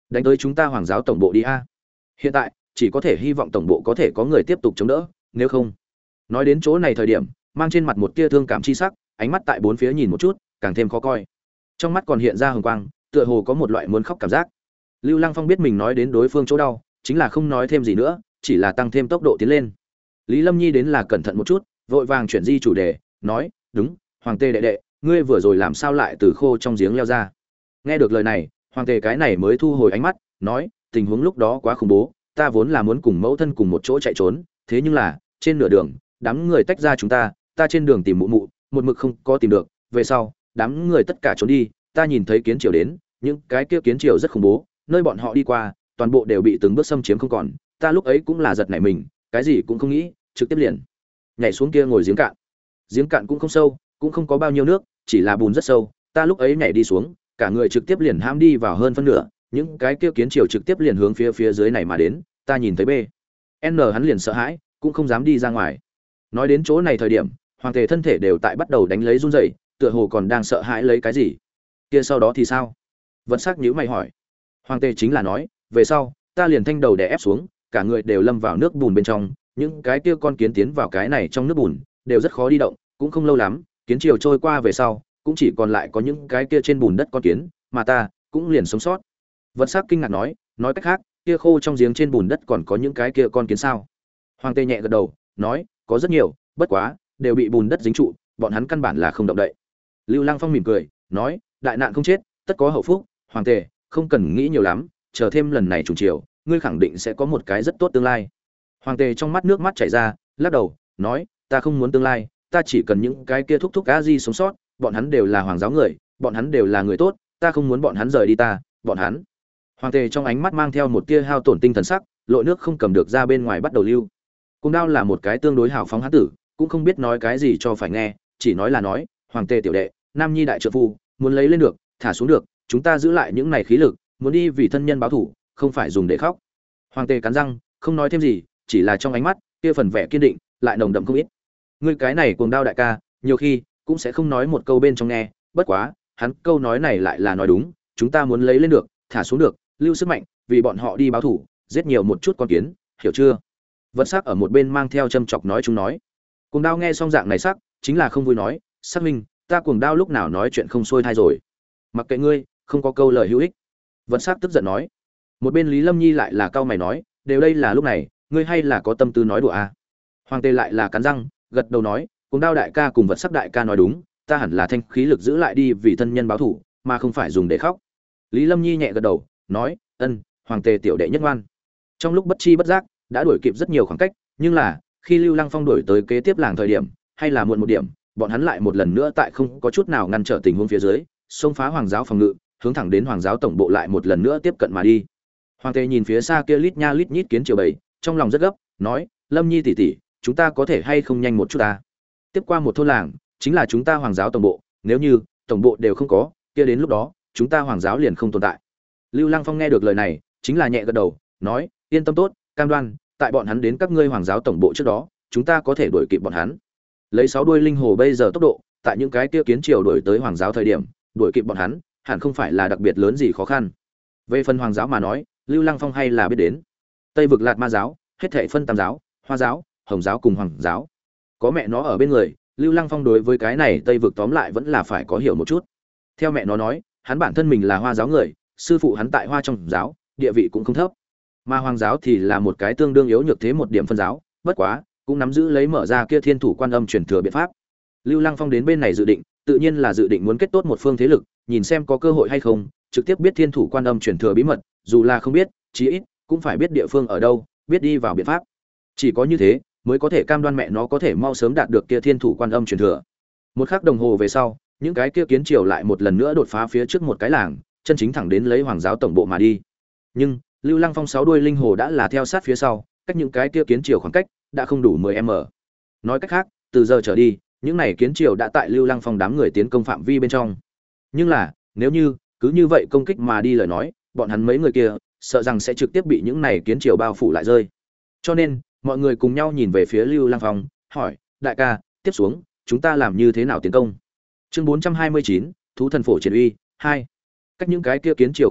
[SPEAKER 1] đánh tới chúng ta hoàng giáo tổng bộ đi a. Hiện tại chỉ có thể hy vọng tổng bộ có thể có người tiếp tục chống đỡ, nếu không. Nói đến chỗ này thời điểm, mang trên mặt một tia thương cảm chi sắc, ánh mắt tại bốn phía nhìn một chút, càng thêm khó coi. Trong mắt còn hiện ra hồng quang, tựa hồ có một loại muốn khóc cảm giác. Lưu Lăng Phong biết mình nói đến đối phương chỗ đau, chính là không nói thêm gì nữa, chỉ là tăng thêm tốc độ tiến lên. Lý Lâm Nhi đến là cẩn thận một chút, vội vàng chuyển di chủ đề, nói, "Đúng, Hoàng Tề đệ đệ, ngươi vừa rồi làm sao lại từ khô trong giếng leo ra?" Nghe được lời này, Hoàng Tề cái này mới thu hồi ánh mắt, nói, "Tình huống lúc đó quá khủng bố, ta vốn là muốn cùng mẫu thân cùng một chỗ chạy trốn, thế nhưng là, trên nửa đường, đám người tách ra chúng ta, ta trên đường tìm mụ mụ, một mực không có tìm được, về sau, đám người tất cả trốn đi, ta nhìn thấy kiến triều đến, những cái kia kiến triều rất khủng bố, nơi bọn họ đi qua, toàn bộ đều bị từng bước xâm chiếm không còn, ta lúc ấy cũng là giật nảy mình, cái gì cũng không nghĩ, trực tiếp liền nhảy xuống kia ngồi giếng cạn. Giếng cạn cũng không sâu, cũng không có bao nhiêu nước, chỉ là bùn rất sâu, ta lúc ấy nhảy đi xuống, cả người trực tiếp liền hãm đi vào hơn phân nửa, những cái kia kiến triều trực tiếp liền hướng phía phía dưới này mà đến, ta nhìn thấy B. N hắn liền sợ hãi, cũng không dám đi ra ngoài. Nói đến chỗ này thời điểm, Hoàng Tề thân thể đều tại bắt đầu đánh lấy run rẩy, tựa hồ còn đang sợ hãi lấy cái gì. Kia sau đó thì sao? Vật sắc nhíu mày hỏi. Hoàng Tề chính là nói, về sau, ta liền thanh đầu đè ép xuống, cả người đều lâm vào nước bùn bên trong, những cái kia con kiến tiến vào cái này trong nước bùn, đều rất khó đi động, cũng không lâu lắm, kiến triều trôi qua về sau, cũng chỉ còn lại có những cái kia trên bùn đất con kiến, mà ta cũng liền sống sót. Vật sắc kinh ngạc nói, nói cách khác, kia khô trong giếng trên bùn đất còn có những cái kia con kiến sao? Hoàng Tề nhẹ gật đầu, nói, có rất nhiều, bất quá, đều bị bùn đất dính trụ, bọn hắn căn bản là không động đậy. Lưu Lăng Phong mỉm cười, nói, đại nạn không chết, tất có hậu phúc, Hoàng Tề, không cần nghĩ nhiều lắm, chờ thêm lần này trùng chiều, ngươi khẳng định sẽ có một cái rất tốt tương lai. Hoàng Tề trong mắt nước mắt chảy ra, lắc đầu, nói, ta không muốn tương lai, ta chỉ cần những cái kia thúc thúc a di sống sót, bọn hắn đều là hoàng giáo người, bọn hắn đều là người tốt, ta không muốn bọn hắn rời đi ta, bọn hắn. Hoàng Tề trong ánh mắt mang theo một tia hao tổn tinh thần sắc, lội nước không cầm được ra bên ngoài bắt đầu lưu. Cung Đao là một cái tương đối hào phóng hán tử, cũng không biết nói cái gì cho phải nghe, chỉ nói là nói, Hoàng Tề tiểu đệ, Nam Nhi đại trợ phu, muốn lấy lên được, thả xuống được, chúng ta giữ lại những này khí lực, muốn đi vì thân nhân báo thủ, không phải dùng để khóc. Hoàng Tề cắn răng, không nói thêm gì, chỉ là trong ánh mắt, kia phần vẻ kiên định, lại nồng đậm không ít. Ngươi cái này Cuồng Đao đại ca, nhiều khi cũng sẽ không nói một câu bên trong nghe, bất quá, hắn câu nói này lại là nói đúng, chúng ta muốn lấy lên được, thả xuống được, lưu sức mạnh, vì bọn họ đi báo thủ, giết nhiều một chút con kiến, hiểu chưa? Vật sắc ở một bên mang theo châm chọc nói chúng nói. Cuồng Đao nghe xong dạng này sắc, chính là không vui nói, "Sắc minh, ta Cuồng Đao lúc nào nói chuyện không xuôi thai rồi? Mặc kệ ngươi, không có câu lời hữu ích." Vật sắc tức giận nói. Một bên Lý Lâm Nhi lại là cau mày nói, "Đều đây là lúc này, ngươi hay là có tâm tư nói đùa à?" Hoàng Tề lại là cắn răng, gật đầu nói, "Cuồng Đao đại ca cùng Vật sắc đại ca nói đúng, ta hẳn là thanh khí lực giữ lại đi vì thân nhân báo thủ, mà không phải dùng để khóc." Lý Lâm Nhi nhẹ gật đầu, nói, "Ân, Hoàng Tề tiểu đệ nhất ngoan." Trong lúc bất chi bất giác, đã đuổi kịp rất nhiều khoảng cách, nhưng là, khi Lưu Lăng Phong đuổi tới kế tiếp làng thời điểm, hay là muộn một điểm, bọn hắn lại một lần nữa tại không có chút nào ngăn trở tình huống phía dưới, xông phá hoàng giáo phòng ngự, hướng thẳng đến hoàng giáo tổng bộ lại một lần nữa tiếp cận mà đi. Hoàng Tề nhìn phía xa kia lít nha lít nhít kiến triều bầy, trong lòng rất gấp, nói, "Lâm Nhi tỷ tỷ, chúng ta có thể hay không nhanh một chút ta? Tiếp qua một thôn làng, chính là chúng ta hoàng giáo tổng bộ, nếu như tổng bộ đều không có, kia đến lúc đó, chúng ta hoàng giáo liền không tồn tại." Lưu Lăng Phong nghe được lời này, chính là nhẹ gật đầu, nói, "Yên tâm tốt, cam đoan, tại bọn hắn đến các ngươi hoàng giáo tổng bộ trước đó, chúng ta có thể đuổi kịp bọn hắn." Lấy sáu đuôi linh hồ bây giờ tốc độ, tại những cái kia kiến triều đuổi tới hoàng giáo thời điểm, đuổi kịp bọn hắn, hẳn không phải là đặc biệt lớn gì khó khăn. Về phần hoàng giáo mà nói, Lưu Lăng Phong hay là biết đến. Tây vực Lạt Ma giáo, hết thảy phân tam giáo, Hoa giáo, Hồng giáo cùng Hoàng giáo. Có mẹ nó ở bên người, Lưu Lăng Phong đối với cái này Tây vực tóm lại vẫn là phải có hiểu một chút. Theo mẹ nó nói, hắn bản thân mình là Hoa giáo người, sư phụ hắn tại Hoa trong giáo, địa vị cũng không thấp. Mà Hoàng giáo thì là một cái tương đương yếu nhược thế một điểm phân giáo, bất quá, cũng nắm giữ lấy mở ra kia Thiên Thủ Quan Âm truyền thừa biện pháp. Lưu Lăng Phong đến bên này dự định, tự nhiên là dự định muốn kết tốt một phương thế lực, nhìn xem có cơ hội hay không, trực tiếp biết Thiên Thủ Quan Âm truyền thừa bí mật, dù là không biết, chí ít cũng phải biết địa phương ở đâu, biết đi vào biện pháp. Chỉ có như thế, mới có thể cam đoan mẹ nó có thể mau sớm đạt được kia Thiên Thủ Quan Âm truyền thừa. Một khắc đồng hồ về sau, những cái kia kiến triều lại một lần nữa đột phá phía trước một cái làng, chân chính thẳng đến lấy hoàng giáo tổng bộ mà đi. Nhưng Lưu Lăng Phong sáu đuôi linh hồ đã là theo sát phía sau, cách những cái kia kiến triều khoảng cách đã không đủ mười m. Nói cách khác, từ giờ trở đi, những này kiến triều đã tại Lưu Lăng Phong đám người tiến công phạm vi bên trong. Nhưng là, nếu như cứ như vậy công kích mà đi lời nói, bọn hắn mấy người kia sợ rằng sẽ trực tiếp bị những này kiến triều bao phủ lại rơi. Cho nên, mọi người cùng nhau nhìn về phía Lưu Lăng Phong, hỏi, đại ca, tiếp xuống, chúng ta làm như thế nào tiến công? Chương bốn trăm hai mươi chín, Thú thần phổ triển uy, hai. Cách những cái kia kiến triều khoảng cách,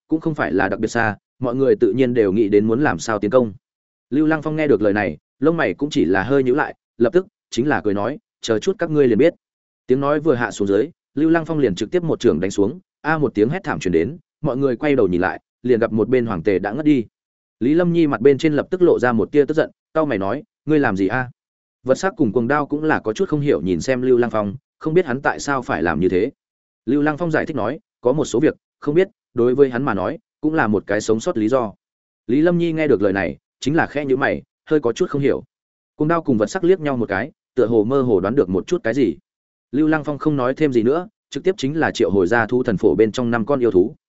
[SPEAKER 1] cũng không phải là đặc biệt xa, mọi người tự nhiên đều nghĩ đến muốn làm sao tiến công. Lưu Lăng Phong nghe được lời này, lông mày cũng chỉ là hơi nhíu lại, lập tức chính là cười nói, chờ chút các ngươi liền biết. Tiếng nói vừa hạ xuống dưới, Lưu Lăng Phong liền trực tiếp một trường đánh xuống, a một tiếng hét thảm truyền đến, mọi người quay đầu nhìn lại, liền gặp một bên hoàng tề đã ngất đi. Lý Lâm Nhi mặt bên trên lập tức lộ ra một tia tức giận, cau mày nói, ngươi làm gì a? Vật sắc cùng cuồng đao cũng là có chút không hiểu nhìn xem Lưu Lăng Phong, không biết hắn tại sao phải làm như thế. Lưu Lăng Phong giải thích nói, có một số việc, không biết, đối với hắn mà nói, cũng là một cái sống sót lý do. Lý Lâm Nhi nghe được lời này, chính là khẽ nhíu mày, hơi có chút không hiểu. Cuồng đao cùng vật sắc liếc nhau một cái, tựa hồ mơ hồ đoán được một chút cái gì. Lưu Lăng Phong không nói thêm gì nữa, trực tiếp chính là triệu hồi ra thu thần phổ bên trong năm con yêu thú.